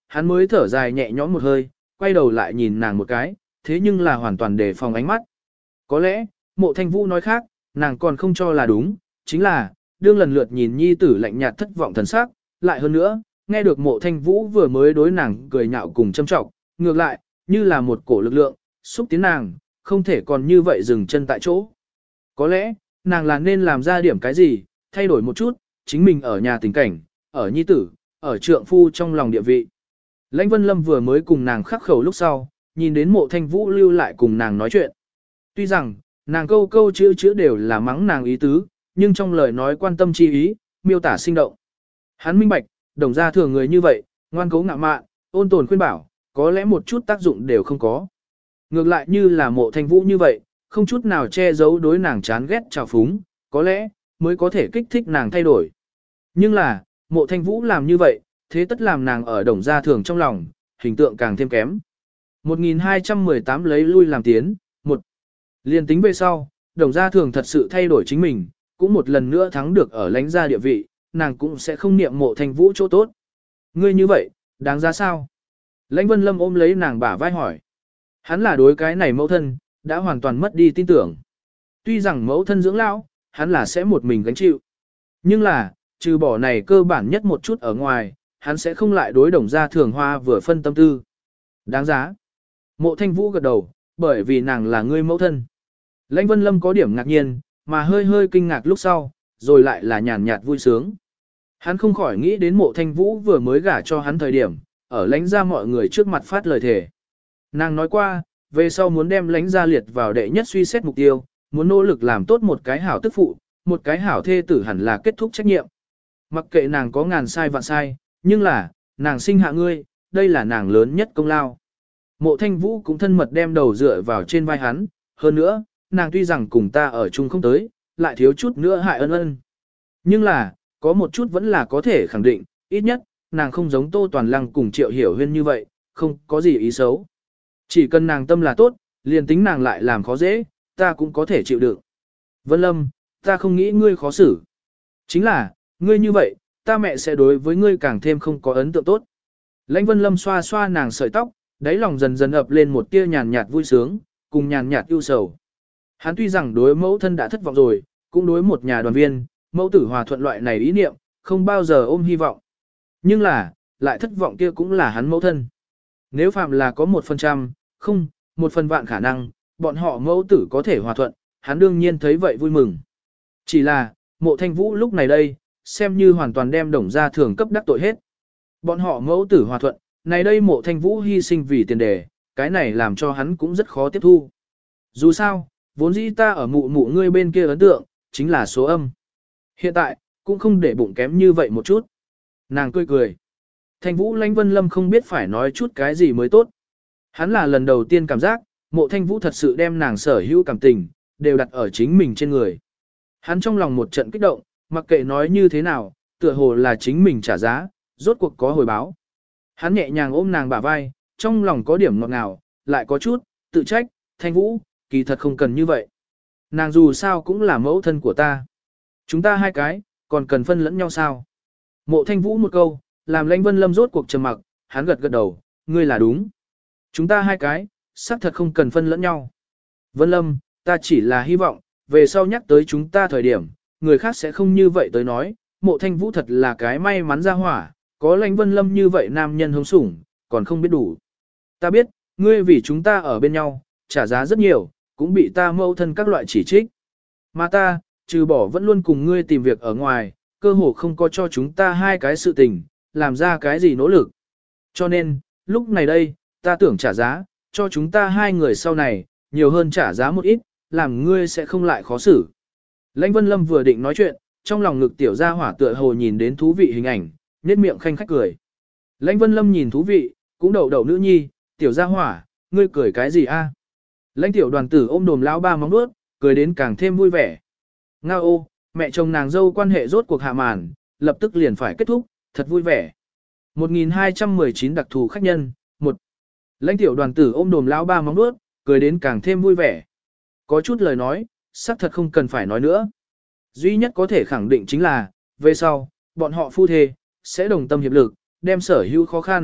hắn mới thở dài nhẹ nhõm một hơi, quay đầu lại nhìn nàng một cái, thế nhưng là hoàn toàn đề phòng ánh mắt. Có lẽ, Mộ Thanh Vũ nói khác, nàng còn không cho là đúng, chính là, đương lần lượt nhìn nhi tử lạnh nhạt thất vọng thần sắc, lại hơn nữa, nghe được Mộ Thanh Vũ vừa mới đối nàng cười nhạo cùng châm trọng, ngược lại, như là một cổ lực lượng, xúc tiến nàng, không thể còn như vậy dừng chân tại chỗ. Có lẽ, nàng là nên làm ra điểm cái gì, thay đổi một chút, chính mình ở nhà tình cảnh, ở nhi tử, ở trượng phu trong lòng địa vị. Lãnh Vân Lâm vừa mới cùng nàng khắc khẩu lúc sau, nhìn đến Mộ Thanh Vũ lưu lại cùng nàng nói chuyện. Tuy rằng, nàng câu câu chữ chữ đều là mắng nàng ý tứ, nhưng trong lời nói quan tâm chi ý, miêu tả sinh động. Hắn minh bạch, Đồng gia thường người như vậy, ngoan cố ngạo mạn, ôn tồn khuyên bảo, có lẽ một chút tác dụng đều không có. Ngược lại như là Mộ Thanh Vũ như vậy, không chút nào che giấu đối nàng chán ghét trào phúng, có lẽ, mới có thể kích thích nàng thay đổi. Nhưng là, Mộ Thanh Vũ làm như vậy, thế tất làm nàng ở Đồng gia thường trong lòng, hình tượng càng thêm kém. một nghìn hai trăm mười tám lấy lui làm tiến, một. Liên tính về sau, Đồng gia thường thật sự thay đổi chính mình, cũng một lần nữa thắng được ở lãnh gia địa vị, nàng cũng sẽ không niệm Mộ Thanh Vũ chỗ tốt. Ngươi như vậy, đáng giá sao? Lãnh Vân Lâm ôm lấy nàng bả vai hỏi. Hắn là đối cái này mẫu thân, đã hoàn toàn mất đi tin tưởng. Tuy rằng mẫu thân dưỡng lão, hắn là sẽ một mình gánh chịu. Nhưng là, trừ bỏ này cơ bản nhất một chút ở ngoài, hắn sẽ không lại đối Đồng gia thường hoa vừa phân tâm tư. Đáng giá. Mộ Thanh Vũ gật đầu, bởi vì nàng là ngươi mẫu thân. Lãnh Vân Lâm có điểm ngạc nhiên, mà hơi hơi kinh ngạc lúc sau, rồi lại là nhàn nhạt vui sướng. Hắn không khỏi nghĩ đến Mộ Thanh Vũ vừa mới gả cho hắn thời điểm, ở lãnh gia mọi người trước mặt phát lời thề. Nàng nói qua, về sau muốn đem lãnh gia liệt vào đệ nhất suy xét mục tiêu, muốn nỗ lực làm tốt một cái hảo tức phụ, một cái hảo thê tử hẳn là kết thúc trách nhiệm. Mặc kệ nàng có ngàn sai vạn sai, nhưng là, nàng sinh hạ ngươi, đây là nàng lớn nhất công lao. Mộ Thanh Vũ cũng thân mật đem đầu dựa vào trên vai hắn, hơn nữa, nàng tuy rằng cùng ta ở chung không tới, lại thiếu chút nữa hại ân ân. Nhưng là, có một chút vẫn là có thể khẳng định, ít nhất, nàng không giống Tô Toàn Lăng cùng Triệu Hiểu Huyên như vậy, không có gì ý xấu. Chỉ cần nàng tâm là tốt, liền tính nàng lại làm khó dễ, ta cũng có thể chịu đựng. Vân Lâm, ta không nghĩ ngươi khó xử. Chính là, ngươi như vậy, ta mẹ sẽ đối với ngươi càng thêm không có ấn tượng tốt. Lãnh Vân Lâm xoa xoa nàng sợi tóc, đáy lòng dần dần ập lên một tia nhàn nhạt vui sướng, cùng nhàn nhạt ưu sầu. Hắn tuy rằng đối mẫu thân đã thất vọng rồi, cũng đối một nhà đoàn viên, mẫu tử hòa thuận loại này ý niệm, không bao giờ ôm hy vọng. Nhưng là, lại thất vọng kia cũng là hắn mẫu thân. Nếu phạm là có một phần trăm, không, một phần vạn khả năng, bọn họ mẫu tử có thể hòa thuận, hắn đương nhiên thấy vậy vui mừng. Chỉ là, Mộ Thanh Vũ lúc này đây, xem như hoàn toàn đem Đồng gia thường cấp đắc tội hết. Bọn họ mẫu tử hòa thuận, này đây Mộ Thanh Vũ hy sinh vì tiền đề, cái này làm cho hắn cũng rất khó tiếp thu. Dù sao, vốn dĩ ta ở mụ mụ ngươi bên kia ấn tượng, chính là số âm. Hiện tại, cũng không để bụng kém như vậy một chút. Nàng cười cười. Thanh Vũ Lãnh Vân Lâm không biết phải nói chút cái gì mới tốt. Hắn là lần đầu tiên cảm giác, Mộ Thanh Vũ thật sự đem nàng sở hữu cảm tình, đều đặt ở chính mình trên người. Hắn trong lòng một trận kích động, mặc kệ nói như thế nào, tựa hồ là chính mình trả giá, rốt cuộc có hồi báo. Hắn nhẹ nhàng ôm nàng bả vai, trong lòng có điểm ngọt ngào, lại có chút, tự trách, Thanh Vũ, kỳ thật không cần như vậy. Nàng dù sao cũng là mẫu thân của ta. Chúng ta hai cái, còn cần phân lẫn nhau sao? Mộ Thanh Vũ một câu, làm Lãnh Vân Lâm rốt cuộc trầm mặc, hắn gật gật đầu, ngươi là đúng. Chúng ta hai cái, xác thật không cần phân lẫn nhau. Vân Lâm, ta chỉ là hy vọng, về sau nhắc tới chúng ta thời điểm, người khác sẽ không như vậy tới nói, Mộ Thanh Vũ thật là cái may mắn ra hỏa, có Lãnh Vân Lâm như vậy nam nhân hống sủng, còn không biết đủ. Ta biết, ngươi vì chúng ta ở bên nhau, trả giá rất nhiều, cũng bị ta mâu thân các loại chỉ trích. Mà ta, trừ bỏ vẫn luôn cùng ngươi tìm việc ở ngoài, cơ hồ không có cho chúng ta hai cái sự tình, làm ra cái gì nỗ lực. Cho nên, lúc này đây, ta tưởng trả giá, cho chúng ta hai người sau này, nhiều hơn trả giá một ít, làm ngươi sẽ không lại khó xử. Lãnh Vân Lâm vừa định nói chuyện, trong lòng ngực tiểu gia hỏa tựa hồ nhìn đến thú vị hình ảnh, nhếch miệng khanh khách cười. Lãnh Vân Lâm nhìn thú vị, cũng đậu đậu nữ nhi, tiểu gia hỏa, ngươi cười cái gì a? Lãnh tiểu đoàn tử ôm đồm lão ba móng nuốt, cười đến càng thêm vui vẻ. Ngao ô, mẹ chồng nàng dâu quan hệ rốt cuộc hạ màn, lập tức liền phải kết thúc, thật vui vẻ. một nghìn hai trăm mười chín đặc thù khách nhân, một. Lãnh tiểu đoàn tử ôm đồm lão ba móng nuốt, cười đến càng thêm vui vẻ. Có chút lời nói, xác thật không cần phải nói nữa. Duy nhất có thể khẳng định chính là, về sau, bọn họ phu thê, sẽ đồng tâm hiệp lực, đem sở hữu khó khăn,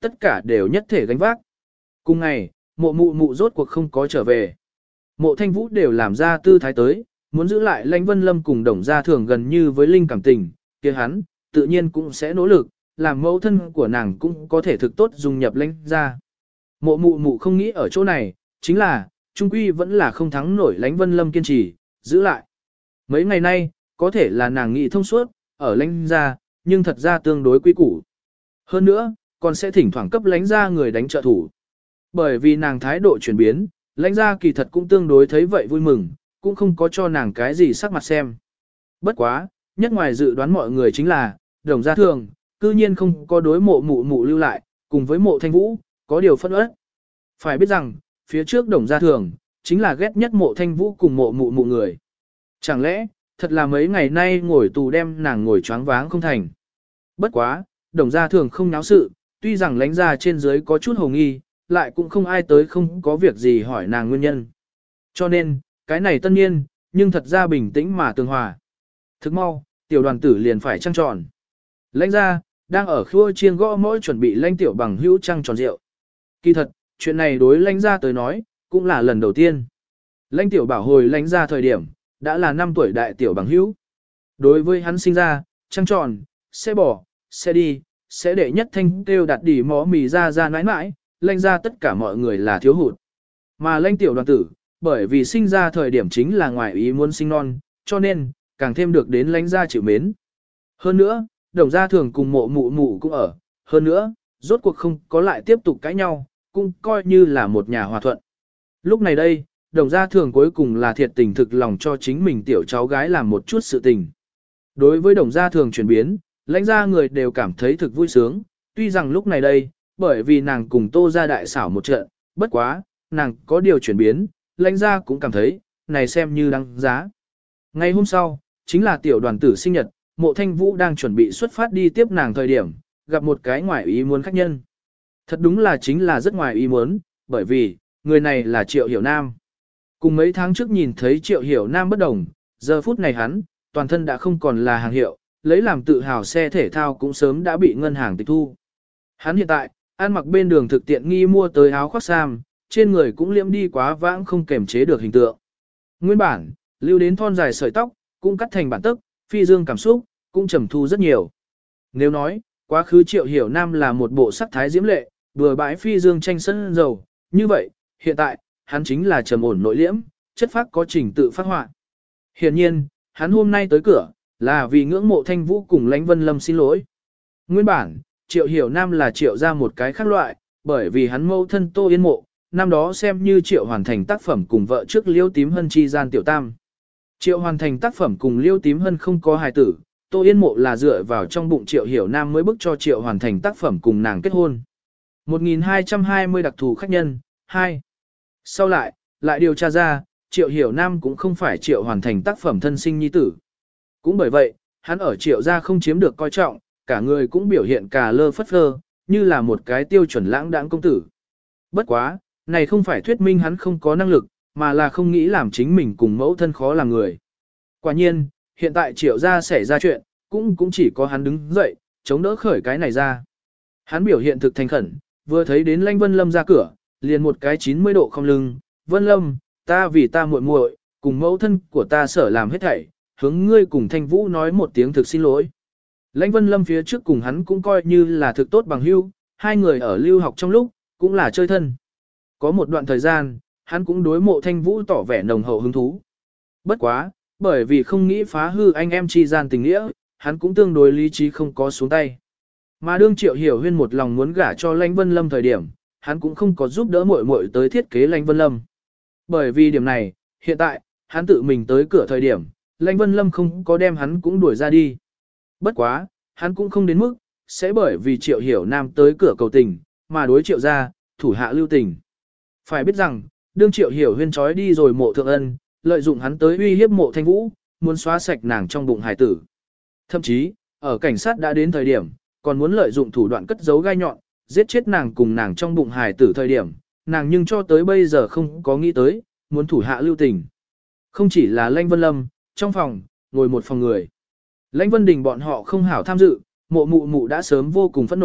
tất cả đều nhất thể gánh vác. Cùng ngày, mộ mụ mụ rốt cuộc không có trở về. Mộ Thanh Vũ đều làm ra tư thái tới, muốn giữ lại Lãnh Vân Lâm cùng Đồng Gia Thường gần như với linh cảm tình, kia hắn, tự nhiên cũng sẽ nỗ lực, làm mẫu thân của nàng cũng có thể thực tốt dùng nhập Lãnh gia. Mộ mụ mụ không nghĩ ở chỗ này, chính là, trung quy vẫn là không thắng nổi Lãnh Vân Lâm kiên trì, giữ lại. Mấy ngày nay, có thể là nàng nghĩ thông suốt, ở Lãnh gia, nhưng thật ra tương đối quý củ. Hơn nữa, còn sẽ thỉnh thoảng cấp Lãnh gia người đánh trợ thủ. Bởi vì nàng thái độ chuyển biến, Lãnh gia kỳ thật cũng tương đối thấy vậy vui mừng, cũng không có cho nàng cái gì sắc mặt xem. Bất quá, nhất ngoài dự đoán mọi người chính là, Đồng Gia Thường, cư nhiên không có đối mộ mụ mụ lưu lại, cùng với mộ Thanh Vũ, có điều phân uất. Phải biết rằng, phía trước Đồng Gia Thường, chính là ghét nhất mộ Thanh Vũ cùng mộ mụ mụ người. Chẳng lẽ, thật là mấy ngày nay ngồi tù đem nàng ngồi choáng váng không thành. Bất quá, Đồng Gia Thường không náo sự, tuy rằng Lãnh gia trên dưới có chút hồ nghi, lại cũng không ai tới không có việc gì hỏi nàng nguyên nhân. Cho nên, cái này tất nhiên, nhưng thật ra bình tĩnh mà tường hòa. Thức mau, tiểu đoàn tử liền phải trăng tròn. Lãnh gia, đang ở khua chiêng gõ mỗi chuẩn bị lãnh tiểu bằng hữu trăng tròn rượu. Kỳ thật, chuyện này đối lãnh gia tới nói, cũng là lần đầu tiên. Lãnh tiểu bảo hồi lãnh gia thời điểm, đã là năm tuổi đại tiểu bằng hữu. Đối với hắn sinh ra, trăng tròn, sẽ bỏ, sẽ đi, sẽ để nhất thanh kêu đặt đỉ mó mì ra ra nãi nãi, lãnh gia tất cả mọi người là thiếu hụt. Mà lãnh tiểu đoàn tử, bởi vì sinh ra thời điểm chính là ngoài ý muốn sinh non, cho nên, càng thêm được đến lãnh gia chịu mến. Hơn nữa, Đồng Gia Thường cùng mộ mụ mụ cũng ở, hơn nữa, rốt cuộc không có lại tiếp tục cãi nhau, cũng coi như là một nhà hòa thuận. Lúc này đây, Đồng Gia Thường cuối cùng là thiệt tình thực lòng cho chính mình tiểu cháu gái làm một chút sự tình. Đối với Đồng Gia Thường chuyển biến, lãnh gia người đều cảm thấy thực vui sướng, tuy rằng lúc này đây, bởi vì nàng cùng Tô gia đại xảo một trận, bất quá, nàng có điều chuyển biến, lãnh gia cũng cảm thấy, này xem như đáng giá. Ngày hôm sau, chính là tiểu đoàn tử sinh nhật, mộ Thanh Vũ đang chuẩn bị xuất phát đi tiếp nàng thời điểm, gặp một cái ngoài ý muốn khách nhân. Thật đúng là chính là rất ngoài ý muốn, bởi vì, người này là Triệu Hiểu Nam. Cùng mấy tháng trước nhìn thấy Triệu Hiểu Nam bất đồng, giờ phút này hắn, toàn thân đã không còn là hàng hiệu, lấy làm tự hào xe thể thao cũng sớm đã bị ngân hàng tịch thu. Hắn hiện tại, ăn mặc bên đường thực tiện nghi mua tới áo khoác sam, trên người cũng liễm đi quá vãng không kềm chế được hình tượng. Nguyên bản, lưu đến thon dài sợi tóc, cũng cắt thành bản tức, phi dương cảm xúc, cũng trầm thu rất nhiều. Nếu nói, quá khứ Triệu Hiểu Nam là một bộ sắc thái diễm lệ, vừa bãi phi dương tranh sân dầu, như vậy, hiện tại, hắn chính là trầm ổn nội liễm, chất phác có trình tự phát họa. Hiển nhiên, hắn hôm nay tới cửa, là vì ngưỡng mộ Thanh Vũ cùng Lãnh Vân Lâm xin lỗi. Nguyên bản, Triệu Hiểu Nam là Triệu ra một cái khác loại, bởi vì hắn mâu thân Tô Yên Mộ, năm đó xem như Triệu hoàn thành tác phẩm cùng vợ trước Liêu Tím Hân chi gian tiểu tam. Triệu hoàn thành tác phẩm cùng Liêu Tím Hân không có hài tử, Tô Yên Mộ là dựa vào trong bụng Triệu Hiểu Nam mới bức cho Triệu hoàn thành tác phẩm cùng nàng kết hôn. một nghìn hai trăm hai mươi đặc thù khách nhân, hai. Sau lại, lại điều tra ra, Triệu Hiểu Nam cũng không phải Triệu hoàn thành tác phẩm thân sinh nhi tử. Cũng bởi vậy, hắn ở Triệu gia không chiếm được coi trọng, cả người cũng biểu hiện cà lơ phất phơ, như là một cái tiêu chuẩn lãng đãng công tử. Bất quá, này không phải thuyết minh hắn không có năng lực, mà là không nghĩ làm chính mình cùng mẫu thân khó làm người. Quả nhiên, hiện tại Triệu gia xảy ra chuyện, cũng cũng chỉ có hắn đứng dậy, chống đỡ khởi cái này ra. Hắn biểu hiện thực thành khẩn, vừa thấy đến Lãnh Vân Lâm ra cửa, liền một cái chín mươi độ không lưng, "Vân Lâm, ta vì ta muội muội, cùng mẫu thân của ta sở làm hết thảy, hướng ngươi cùng Thanh Vũ nói một tiếng thực xin lỗi." Lãnh Vân Lâm phía trước cùng hắn cũng coi như là thực tốt bằng hữu, hai người ở lưu học trong lúc, cũng là chơi thân. Có một đoạn thời gian, hắn cũng đối mộ Thanh Vũ tỏ vẻ nồng hậu hứng thú. Bất quá, bởi vì không nghĩ phá hư anh em chi gian tình nghĩa, hắn cũng tương đối lý trí không có xuống tay. Mà đương Triệu Hiểu Huyên một lòng muốn gả cho Lãnh Vân Lâm thời điểm, hắn cũng không có giúp đỡ muội muội tới thiết kế Lãnh Vân Lâm. Bởi vì điểm này, hiện tại, hắn tự mình tới cửa thời điểm, Lãnh Vân Lâm không có đem hắn cũng đuổi ra đi. Bất quá, hắn cũng không đến mức, sẽ bởi vì Triệu Hiểu Nam tới cửa cầu tình, mà đối Triệu gia, thủ hạ lưu tình. Phải biết rằng, đương Triệu Hiểu Huyên trói đi rồi mộ thượng ân, lợi dụng hắn tới uy hiếp mộ Thanh Vũ, muốn xóa sạch nàng trong bụng hải tử. Thậm chí, ở cảnh sát đã đến thời điểm, còn muốn lợi dụng thủ đoạn cất giấu gai nhọn, giết chết nàng cùng nàng trong bụng hải tử thời điểm, nàng nhưng cho tới bây giờ không có nghĩ tới, muốn thủ hạ lưu tình. Không chỉ là Lãnh Vân Lâm, trong phòng, ngồi một phòng người. Lãnh Vân Đình bọn họ không hảo tham dự, mộ mụ mụ đã sớm vô cùng phẫn nộ,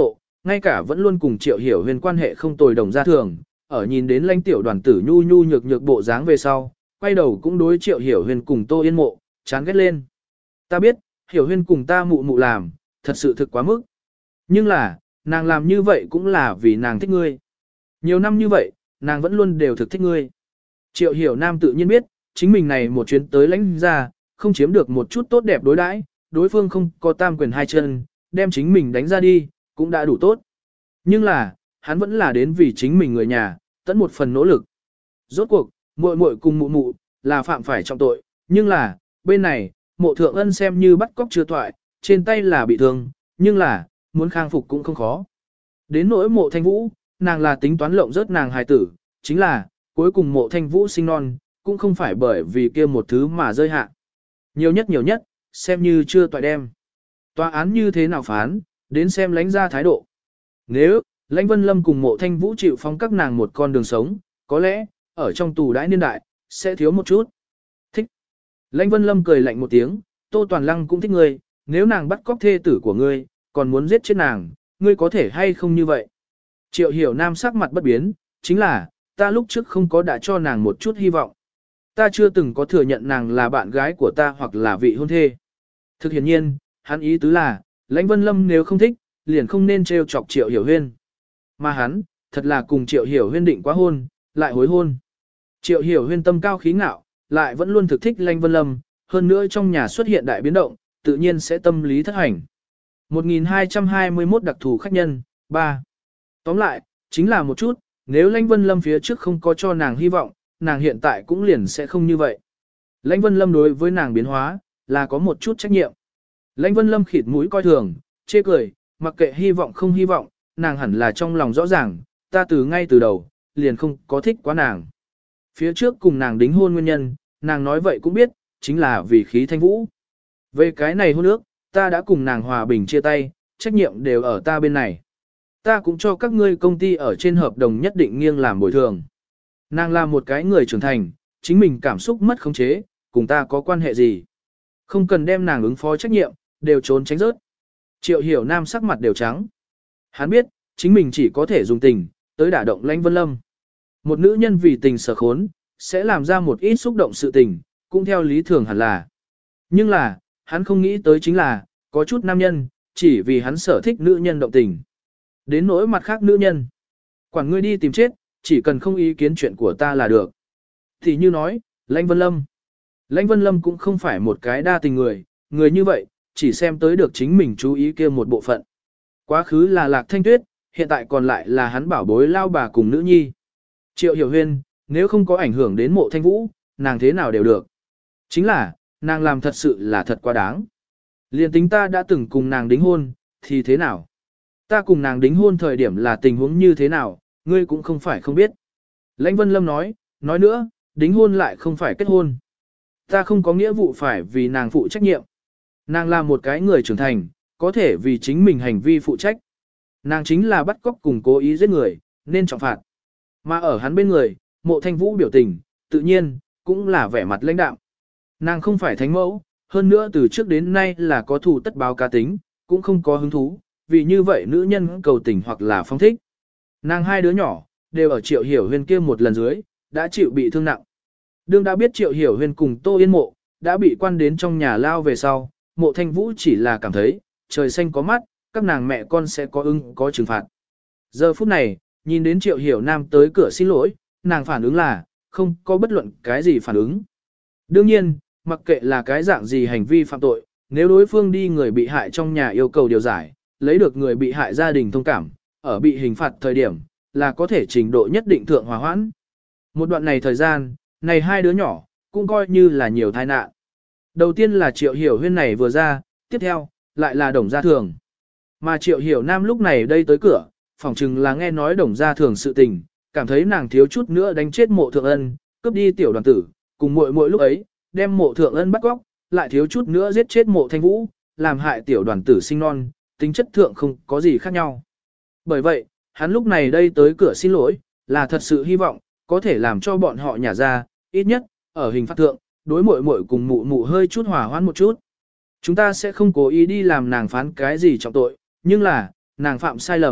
ngay cả vẫn luôn cùng Triệu Hiểu Huyên quan hệ không tồi đồng gia thường, ở nhìn đến lãnh tiểu đoàn tử nhu nhu nhược nhược bộ dáng về sau, quay đầu cũng đối Triệu Hiểu Huyên cùng Tô Yên Mộ, chán ghét lên. Ta biết, Hiểu Huyên cùng ta mụ mụ làm, thật sự thực quá mức. Nhưng là, nàng làm như vậy cũng là vì nàng thích ngươi. Nhiều năm như vậy, nàng vẫn luôn đều thực thích ngươi. Triệu Hiểu Nam tự nhiên biết, chính mình này một chuyến tới lãnh ra, không chiếm được một chút tốt đẹp đối đãi, đối phương không có tam quyền hai chân, đem chính mình đánh ra đi, cũng đã đủ tốt. Nhưng là, hắn vẫn là đến vì chính mình người nhà, tận một phần nỗ lực. Rốt cuộc, muội muội cùng mụ mụ, là phạm phải trọng tội, nhưng là, bên này, mộ thượng ân xem như bắt cóc chưa toại, trên tay là bị thương, nhưng là, muốn khang phục cũng không khó. Đến nỗi mộ thanh vũ, nàng là tính toán lộng rớt nàng hài tử, chính là, cuối cùng mộ thanh vũ sinh non, cũng không phải bởi vì kia một thứ mà rơi hạ. Nhiều nhất nhiều nhất, xem như chưa toại đem. Tòa án như thế nào phán, đến xem lãnh ra thái độ. Nếu, lãnh Vân Lâm cùng mộ thanh vũ chịu phóng các nàng một con đường sống, có lẽ, ở trong tù đãi niên đại, sẽ thiếu một chút. Thích. Lãnh Vân Lâm cười lạnh một tiếng, Tô Toàn Lăng cũng thích ngươi, nếu nàng bắt cóc thê tử của ngươi, còn muốn giết chết nàng, ngươi có thể hay không như vậy. Triệu Hiểu Nam sắc mặt bất biến, chính là, ta lúc trước không có đã cho nàng một chút hy vọng. Ta chưa từng có thừa nhận nàng là bạn gái của ta hoặc là vị hôn thê. Thực hiện nhiên, hắn ý tứ là, lãnh Vân Lâm nếu không thích, liền không nên trêu chọc Triệu Hiểu Huyên. Mà hắn, thật là cùng Triệu Hiểu Huyên định quá hôn, lại hối hôn. Triệu Hiểu Huyên tâm cao khí ngạo, lại vẫn luôn thực thích lãnh Vân Lâm, hơn nữa trong nhà xuất hiện đại biến động, tự nhiên sẽ tâm lý thất hành. một nghìn hai trăm hai mươi mốt đặc thù khách nhân, ba. Tóm lại, chính là một chút, nếu lãnh Vân Lâm phía trước không có cho nàng hy vọng, nàng hiện tại cũng liền sẽ không như vậy. Lãnh Vân Lâm đối với nàng biến hóa, là có một chút trách nhiệm. Lãnh Vân Lâm khịt mũi coi thường, chê cười, mặc kệ hy vọng không hy vọng, nàng hẳn là trong lòng rõ ràng, ta từ ngay từ đầu, liền không có thích quá nàng. Phía trước cùng nàng đính hôn nguyên nhân, nàng nói vậy cũng biết, chính là vì khí thanh vũ. Về cái này hôn ước, ta đã cùng nàng hòa bình chia tay, trách nhiệm đều ở ta bên này. Ta cũng cho các ngươi công ty ở trên hợp đồng nhất định nghiêng làm bồi thường. Nàng là một cái người trưởng thành, chính mình cảm xúc mất khống chế, cùng ta có quan hệ gì. Không cần đem nàng ứng phó trách nhiệm, đều trốn tránh rớt. Triệu Hiểu Nam sắc mặt đều trắng. Hắn biết, chính mình chỉ có thể dùng tình, tới đả động lãnh Vân Lâm. Một nữ nhân vì tình sở khốn, sẽ làm ra một ít xúc động sự tình, cũng theo lý thường hẳn là. Nhưng là, hắn không nghĩ tới chính là, có chút nam nhân, chỉ vì hắn sở thích nữ nhân động tình. Đến nỗi mặt khác nữ nhân. Quản ngươi đi tìm chết, chỉ cần không ý kiến chuyện của ta là được. Thì như nói, lãnh Vân Lâm. Lãnh Vân Lâm cũng không phải một cái đa tình người, người như vậy, chỉ xem tới được chính mình chú ý kia một bộ phận. Quá khứ là Lạc Thanh Tuyết, hiện tại còn lại là hắn bảo bối lao bà cùng nữ nhi. Triệu Hiểu Huyên, nếu không có ảnh hưởng đến mộ thanh vũ, nàng thế nào đều được. Chính là, nàng làm thật sự là thật quá đáng. Liên tính ta đã từng cùng nàng đính hôn, thì thế nào? Ta cùng nàng đính hôn thời điểm là tình huống như thế nào, ngươi cũng không phải không biết. Lãnh Vân Lâm nói, nói nữa, đính hôn lại không phải kết hôn. Ta không có nghĩa vụ phải vì nàng phụ trách nhiệm. Nàng là một cái người trưởng thành, có thể vì chính mình hành vi phụ trách. Nàng chính là bắt cóc cùng cố ý giết người, nên trọng phạt. Mà ở hắn bên người, mộ thanh vũ biểu tình, tự nhiên, cũng là vẻ mặt lãnh đạm. Nàng không phải thánh mẫu, hơn nữa từ trước đến nay là có thù tất báo cá tính, cũng không có hứng thú, vì như vậy nữ nhân cầu tình hoặc là phong thích. Nàng hai đứa nhỏ, đều ở Triệu Hiểu Huyên kia một lần dưới, đã chịu bị thương nặng. Đương đã biết Triệu Hiểu Huyên cùng Tô Yên Mộ, đã bị quan đến trong nhà lao về sau, mộ thanh vũ chỉ là cảm thấy, trời xanh có mắt, các nàng mẹ con sẽ có ưng có trừng phạt. Giờ phút này, nhìn đến Triệu Hiểu Nam tới cửa xin lỗi, nàng phản ứng là, không có bất luận cái gì phản ứng. Đương nhiên, mặc kệ là cái dạng gì hành vi phạm tội, nếu đối phương đi người bị hại trong nhà yêu cầu điều giải, lấy được người bị hại gia đình thông cảm, ở bị hình phạt thời điểm, là có thể trình độ nhất định thượng hòa hoãn. Một đoạn này thời gian, này hai đứa nhỏ, cũng coi như là nhiều tai nạn. Đầu tiên là Triệu Hiểu Huyên này vừa ra, tiếp theo, lại là Đồng Gia Thường. Mà Triệu Hiểu Nam lúc này đây tới cửa, phỏng chừng là nghe nói Đồng Gia Thường sự tình, cảm thấy nàng thiếu chút nữa đánh chết mộ thượng ân, cướp đi tiểu đoàn tử, cùng muội muội lúc ấy, đem mộ thượng ân bắt cóc, lại thiếu chút nữa giết chết mộ thanh vũ, làm hại tiểu đoàn tử sinh non, tính chất thượng không có gì khác nhau. Bởi vậy, hắn lúc này đây tới cửa xin lỗi, là thật sự hy vọng, có thể làm cho bọn họ nhả ra, ít nhất, ở hình phạt thượng, đối muội muội cùng mụ mụ hơi chút hòa hoãn một chút. Chúng ta sẽ không cố ý đi làm nàng phán cái gì trọng tội, nhưng là, nàng phạm sai lầm,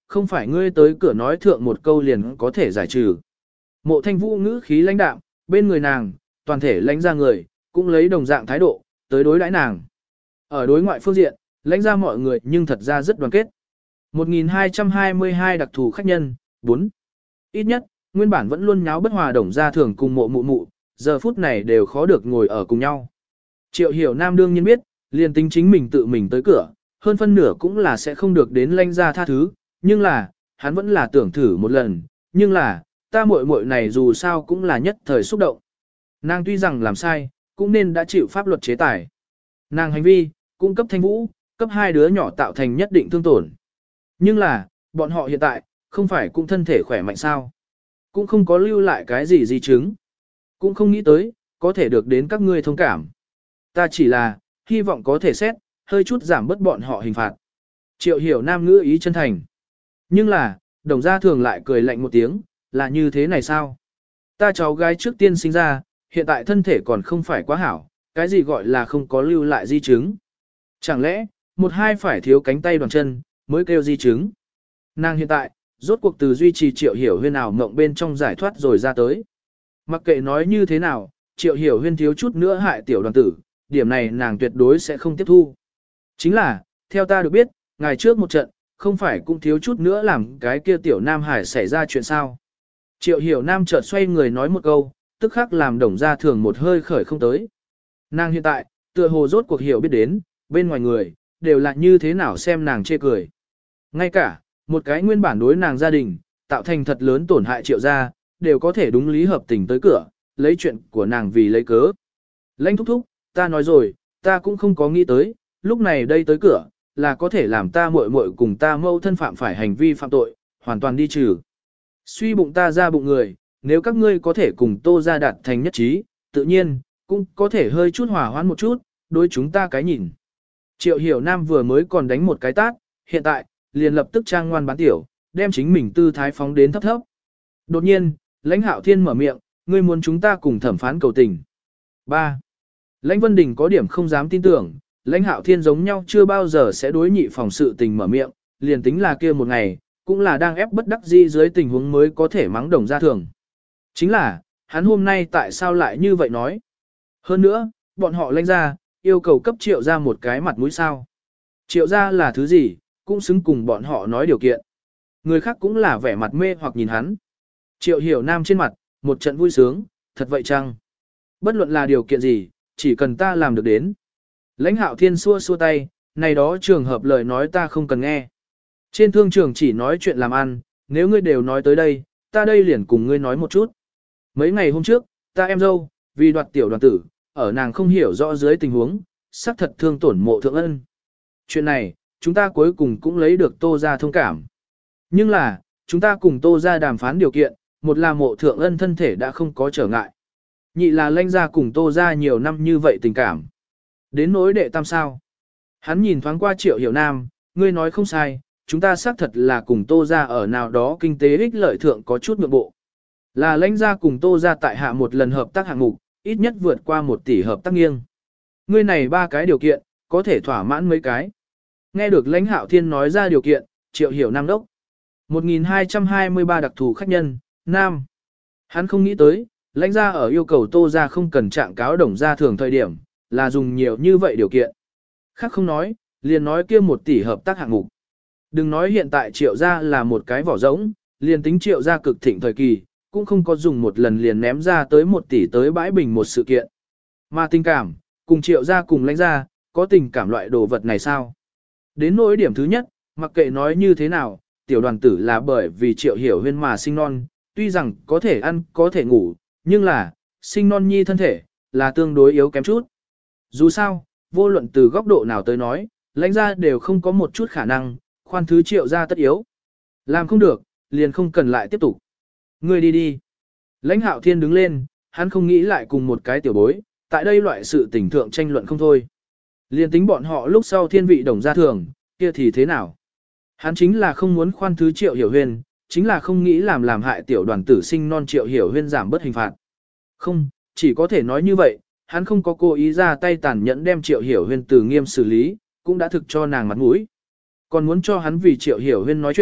không phải ngươi tới cửa nói thượng một câu liền có thể giải trừ. Mộ thanh vũ ngữ khí lãnh đạm, bên người nàng, toàn thể lãnh ra người, cũng lấy đồng dạng thái độ, tới đối đãi nàng. Ở đối ngoại phương diện, lãnh ra mọi người nhưng thật ra rất đoàn kết. một nghìn hai trăm hai mươi hai đặc thù khách nhân, bốn. Ít nhất, nguyên bản vẫn luôn nháo bất hòa đồng gia thường cùng mộ mụ mụ, giờ phút này đều khó được ngồi ở cùng nhau. Triệu hiểu nam đương nhiên biết, liền tính chính mình tự mình tới cửa, hơn phân nửa cũng là sẽ không được đến lãnh ra tha thứ, nhưng là, hắn vẫn là tưởng thử một lần, nhưng là, ta muội muội này dù sao cũng là nhất thời xúc động. Nàng tuy rằng làm sai, cũng nên đã chịu pháp luật chế tài. Nàng hành vi, cung cấp thanh vũ, cấp hai đứa nhỏ tạo thành nhất định thương tổn. Nhưng là, bọn họ hiện tại, không phải cũng thân thể khỏe mạnh sao. Cũng không có lưu lại cái gì di chứng. Cũng không nghĩ tới, có thể được đến các ngươi thông cảm. Ta chỉ là, hy vọng có thể xét, hơi chút giảm bớt bọn họ hình phạt. Triệu hiểu nam ngữ ý chân thành. Nhưng là, đồng gia thường lại cười lạnh một tiếng, là như thế này sao? Ta cháu gái trước tiên sinh ra, hiện tại thân thể còn không phải quá hảo, cái gì gọi là không có lưu lại di chứng. Chẳng lẽ, một hai phải thiếu cánh tay đoàn chân, mới kêu di chứng. Nàng hiện tại, rốt cuộc từ duy trì Triệu Hiểu Huyên ảo mộng bên trong giải thoát rồi ra tới. Mặc kệ nói như thế nào, Triệu Hiểu Huyên thiếu chút nữa hại tiểu đoàn tử, điểm này nàng tuyệt đối sẽ không tiếp thu. Chính là, theo ta được biết, ngày trước một trận, không phải cũng thiếu chút nữa làm cái kia tiểu Nam Hải xảy ra chuyện sao. Triệu Hiểu Nam chợt xoay người nói một câu, tức khắc làm đồng gia thường một hơi khởi không tới. Nàng hiện tại, tựa hồ rốt cuộc hiểu biết đến, bên ngoài người, đều là như thế nào xem nàng chê cười. Ngay cả, một cái nguyên bản đối nàng gia đình, tạo thành thật lớn tổn hại Triệu gia, đều có thể đúng lý hợp tình tới cửa, lấy chuyện của nàng vì lấy cớ. Lãnh thúc thúc, ta nói rồi, ta cũng không có nghĩ tới, lúc này đây tới cửa, là có thể làm ta muội muội cùng ta mâu thân phạm phải hành vi phạm tội, hoàn toàn đi trừ. Suy bụng ta ra bụng người, nếu các ngươi có thể cùng Tô gia đạt thành nhất trí, tự nhiên, cũng có thể hơi chút hòa hoãn một chút, đối chúng ta cái nhìn. Triệu Hiểu Nam vừa mới còn đánh một cái tát, hiện tại, liền lập tức trang ngoan bán tiểu, đem chính mình tư thái phóng đến thấp thấp. Đột nhiên, Lãnh Hạo Thiên mở miệng, ngươi muốn chúng ta cùng thẩm phán cầu tình. ba. Lãnh Vân Đình có điểm không dám tin tưởng, Lãnh Hạo Thiên giống nhau chưa bao giờ sẽ đối nhị phòng sự tình mở miệng, liền tính là kia một ngày, cũng là đang ép bất đắc dĩ dưới tình huống mới có thể mắng đồng gia thường. Chính là, hắn hôm nay tại sao lại như vậy nói? Hơn nữa, bọn họ Lãnh gia, yêu cầu cấp Triệu gia một cái mặt mũi sao. Triệu gia là thứ gì, cũng xứng cùng bọn họ nói điều kiện. Người khác cũng là vẻ mặt mê hoặc nhìn hắn. Triệu Hiểu Nam trên mặt, một trận vui sướng, thật vậy chăng? Bất luận là điều kiện gì, chỉ cần ta làm được đến. Lãnh Hạo Thiên xua xua tay, này đó trường hợp lời nói ta không cần nghe. Trên thương trường chỉ nói chuyện làm ăn, nếu ngươi đều nói tới đây, ta đây liền cùng ngươi nói một chút. Mấy ngày hôm trước, ta em dâu, vì đoạt tiểu đoàn tử, ở nàng không hiểu rõ dưới tình huống, xác thật thương tổn mộ thượng ân. Chuyện này, chúng ta cuối cùng cũng lấy được Tô gia thông cảm. Nhưng là, chúng ta cùng Tô gia đàm phán điều kiện, một là mộ thượng ân thân thể đã không có trở ngại. Nhị là Lãnh gia cùng Tô gia nhiều năm như vậy tình cảm. Đến nỗi đệ tam sao. Hắn nhìn thoáng qua Triệu Hiểu Nam, ngươi nói không sai, chúng ta xác thật là cùng Tô gia ở nào đó kinh tế ích lợi thượng có chút nhượng bộ. Là Lãnh gia cùng Tô gia tại hạ một lần hợp tác hạng mục, ít nhất vượt qua một tỷ hợp tác nghiêng. Ngươi này ba cái điều kiện, có thể thỏa mãn mấy cái. Nghe được Lãnh Hạo Thiên nói ra điều kiện, Triệu Hiểu Nam đốc. một nghìn hai trăm hai mươi ba đặc thù khách nhân, Nam. Hắn không nghĩ tới, Lãnh gia ở yêu cầu Tô gia không cần trạng cáo đồng gia thường thời điểm, là dùng nhiều như vậy điều kiện. Khác không nói, liền nói kia một tỷ hợp tác hạng mục. Đừng nói hiện tại Triệu gia là một cái vỏ rỗng, liền tính Triệu gia cực thịnh thời kỳ, cũng không có dùng một lần liền ném ra tới một tỷ tới bãi bình một sự kiện. Mà tình cảm, cùng Triệu gia cùng Lãnh gia, có tình cảm loại đồ vật này sao? Đến nỗi điểm thứ nhất, mặc kệ nói như thế nào, tiểu đoàn tử là bởi vì Triệu Hiểu Huyên mà sinh non, tuy rằng có thể ăn, có thể ngủ, nhưng là, sinh non nhi thân thể, là tương đối yếu kém chút. Dù sao, vô luận từ góc độ nào tới nói, Lãnh gia đều không có một chút khả năng, khoan thứ Triệu gia tất yếu. Làm không được, liền không cần lại tiếp tục. Ngươi đi đi. Lãnh Hạo Thiên đứng lên, hắn không nghĩ lại cùng một cái tiểu bối, tại đây loại sự tình thượng tranh luận không thôi. Liền tính bọn họ lúc sau thiên vị đồng gia thường, kia thì thế nào? Hắn chính là không muốn khoan thứ Triệu Hiểu Huyên, chính là không nghĩ làm làm hại tiểu đoàn tử sinh non Triệu Hiểu Huyên giảm bớt hình phạt. Không, chỉ có thể nói như vậy, hắn không có cố ý ra tay tàn nhẫn đem Triệu Hiểu Huyên từ nghiêm xử lý, cũng đã thực cho nàng mặt mũi. Còn muốn cho hắn vì Triệu Hiểu Huyên nói chuyện,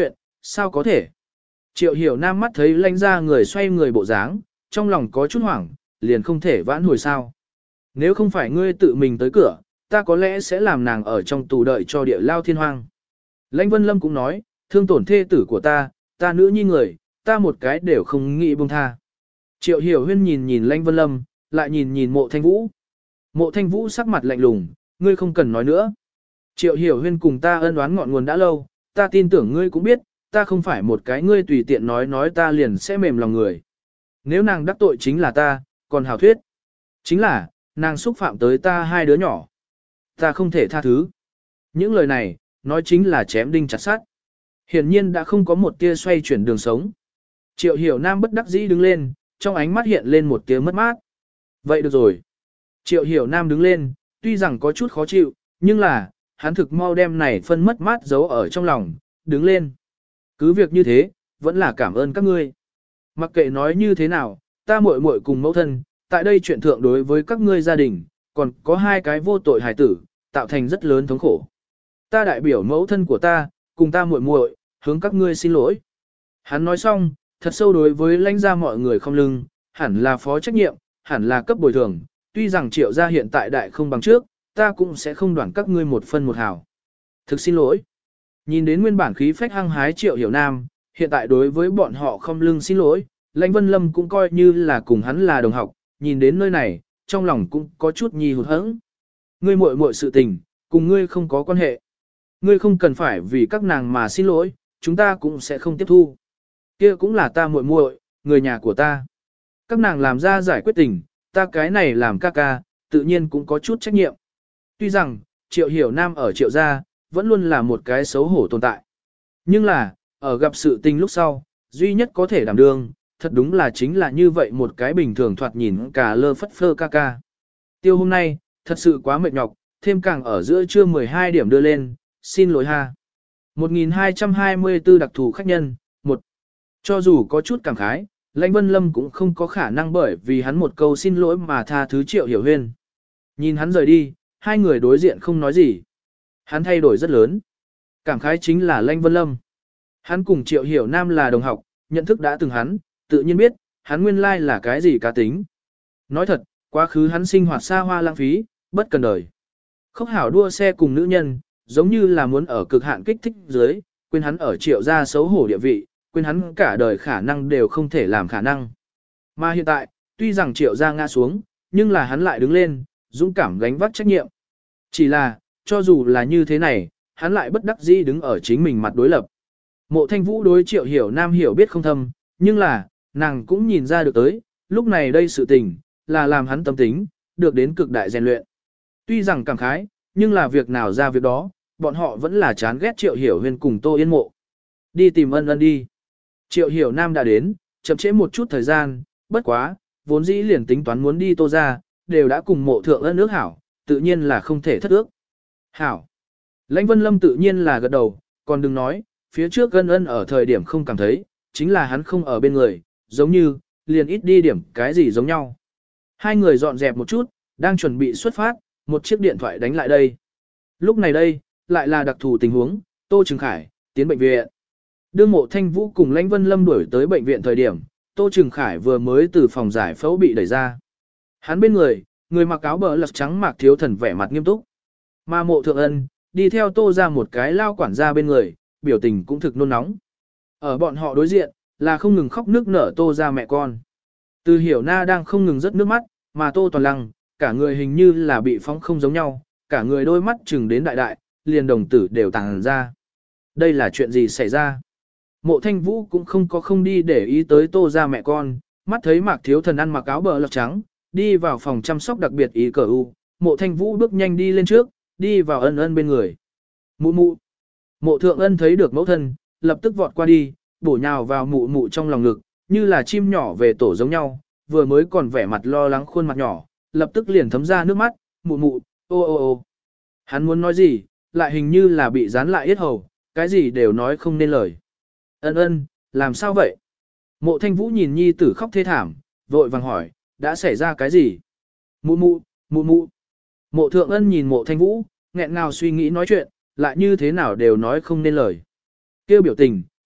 sao có thể? Triệu hiểu nam mắt thấy lãnh ra người xoay người bộ dáng, trong lòng có chút hoảng, liền không thể vãn hồi sao. Nếu không phải ngươi tự mình tới cửa, ta có lẽ sẽ làm nàng ở trong tù đợi cho địa lao thiên hoang. Lãnh Vân Lâm cũng nói, thương tổn thê tử của ta, ta nữ nhi người, ta một cái đều không nghĩ buông tha. Triệu hiểu huyên nhìn nhìn Lãnh Vân Lâm, lại nhìn nhìn mộ thanh vũ. Mộ thanh vũ sắc mặt lạnh lùng, ngươi không cần nói nữa. Triệu hiểu huyên cùng ta ân oán ngọn nguồn đã lâu, ta tin tưởng ngươi cũng biết, ta không phải một cái ngươi tùy tiện nói nói ta liền sẽ mềm lòng người. Nếu nàng đắc tội chính là ta, còn hảo thuyết. Chính là, nàng xúc phạm tới ta hai đứa nhỏ. Ta không thể tha thứ. Những lời này, nói chính là chém đinh chặt sắt. Hiển nhiên đã không có một tia xoay chuyển đường sống. Triệu hiểu nam bất đắc dĩ đứng lên, trong ánh mắt hiện lên một tia mất mát. Vậy được rồi. Triệu hiểu nam đứng lên, tuy rằng có chút khó chịu, nhưng là, hắn thực mau đem này phân mất mát giấu ở trong lòng, đứng lên. Cứ việc như thế, vẫn là cảm ơn các ngươi. Mặc kệ nói như thế nào, ta muội muội cùng mẫu thân, tại đây chuyện thượng đối với các ngươi gia đình, còn có hai cái vô tội hài tử, tạo thành rất lớn thống khổ. Ta đại biểu mẫu thân của ta, cùng ta muội muội, hướng các ngươi xin lỗi. Hắn nói xong, thật sâu đối với lãnh gia mọi người không lưng, hẳn là phó trách nhiệm, hẳn là cấp bồi thường, tuy rằng triệu gia hiện tại đại không bằng trước, ta cũng sẽ không đoản các ngươi một phân một hào. Thực xin lỗi. Nhìn đến nguyên bản khí phách hăng hái triệu hiểu nam, hiện tại đối với bọn họ không lưng xin lỗi, lãnh Vân Lâm cũng coi như là cùng hắn là đồng học, nhìn đến nơi này, trong lòng cũng có chút nhi hụt hẫng. Ngươi muội muội sự tình, cùng ngươi không có quan hệ. Ngươi không cần phải vì các nàng mà xin lỗi, chúng ta cũng sẽ không tiếp thu. Kia cũng là ta muội muội, người nhà của ta. Các nàng làm ra giải quyết tình, ta cái này làm ca ca, tự nhiên cũng có chút trách nhiệm. Tuy rằng, Triệu Hiểu Nam ở Triệu gia, vẫn luôn là một cái xấu hổ tồn tại. Nhưng là, ở gặp sự tình lúc sau, duy nhất có thể đảm đương, thật đúng là chính là như vậy một cái bình thường thoạt nhìn cả lơ phất phơ ca ca. Tiêu hôm nay, thật sự quá mệt nhọc, thêm càng ở giữa trưa mười hai điểm đưa lên, xin lỗi ha. một nghìn hai trăm hai mươi tư đặc thù khách nhân, một. Cho dù có chút cảm khái, Lãnh Vân Lâm cũng không có khả năng bởi vì hắn một câu xin lỗi mà tha thứ Triệu Hiểu Huyên. Nhìn hắn rời đi, hai người đối diện không nói gì. Hắn thay đổi rất lớn. Cảm khái chính là Lãnh Vân Lâm. Hắn cùng Triệu Hiểu Nam là đồng học, nhận thức đã từng hắn, tự nhiên biết, hắn nguyên lai là cái gì cá tính. Nói thật, quá khứ hắn sinh hoạt xa hoa lãng phí, bất cần đời. Khốc hảo đua xe cùng nữ nhân, giống như là muốn ở cực hạn kích thích dưới, quên hắn ở Triệu gia xấu hổ địa vị, quên hắn cả đời khả năng đều không thể làm khả năng. Mà hiện tại, tuy rằng Triệu gia ngã xuống, nhưng là hắn lại đứng lên, dũng cảm gánh vác trách nhiệm. Chỉ là, cho dù là như thế này, hắn lại bất đắc dĩ đứng ở chính mình mặt đối lập. Mộ Thanh Vũ đối Triệu Hiểu Nam hiểu biết không thâm, nhưng là, nàng cũng nhìn ra được tới, lúc này đây sự tình, là làm hắn tâm tính, được đến cực đại rèn luyện. Tuy rằng cảm khái, nhưng là việc nào ra việc đó, bọn họ vẫn là chán ghét Triệu Hiểu Huyên cùng Tô Yên Mộ. Đi tìm ân ân đi. Triệu Hiểu Nam đã đến, chậm trễ một chút thời gian, bất quá, vốn dĩ liền tính toán muốn đi Tô ra, đều đã cùng mộ thượng ân ước hảo, tự nhiên là không thể thất ước. Hảo. Lãnh Vân Lâm tự nhiên là gật đầu, còn đừng nói, phía trước ân ân ở thời điểm không cảm thấy, chính là hắn không ở bên người, giống như, liền ít đi điểm cái gì giống nhau. Hai người dọn dẹp một chút, đang chuẩn bị xuất phát, một chiếc điện thoại đánh lại đây. Lúc này đây, lại là đặc thù tình huống, Tô Trừng Khải, tiến bệnh viện. Đương Mộ Thanh Vũ cùng Lãnh Vân Lâm đuổi tới bệnh viện thời điểm, Tô Trừng Khải vừa mới từ phòng giải phẫu bị đẩy ra. Hắn bên người, người mặc áo bờ lật trắng Mạc Thiếu Thần vẻ mặt nghiêm túc. Mà Mộ Thượng Ân, đi theo Tô ra một cái lao quản gia bên người, biểu tình cũng thực nôn nóng. Ở bọn họ đối diện, là không ngừng khóc nước nở Tô ra mẹ con. Từ Hiểu Na đang không ngừng rớt nước mắt, mà Tô Toàn Lăng, cả người hình như là bị phóng không giống nhau, cả người đôi mắt chừng đến đại đại, liền đồng tử đều tàng ra. Đây là chuyện gì xảy ra? Mộ Thanh Vũ cũng không có không đi để ý tới Tô ra mẹ con, mắt thấy Mạc Thiếu Thần ăn mặc áo bờ lọc trắng, đi vào phòng chăm sóc đặc biệt ý cờ u, Mộ Thanh Vũ bước nhanh đi lên trước, đi vào ân ân bên người. Mụ mụ. Mộ Thượng Ân thấy được mẫu thân, lập tức vọt qua đi, bổ nhào vào mụ mụ trong lòng ngực, như là chim nhỏ về tổ giống nhau, vừa mới còn vẻ mặt lo lắng khuôn mặt nhỏ, lập tức liền thấm ra nước mắt, mụ mụ, ô ô ô. Hắn muốn nói gì, lại hình như là bị dán lại yết hầu, cái gì đều nói không nên lời. Ân ân, làm sao vậy? Mộ Thanh Vũ nhìn nhi tử khóc thê thảm, vội vàng hỏi, đã xảy ra cái gì? Mụ mụ, mụ mụ. Mộ Thượng Ân nhìn Mộ Thanh Vũ, nghẹn ngào suy nghĩ nói chuyện, lại như thế nào đều nói không nên lời. Kêu biểu tình,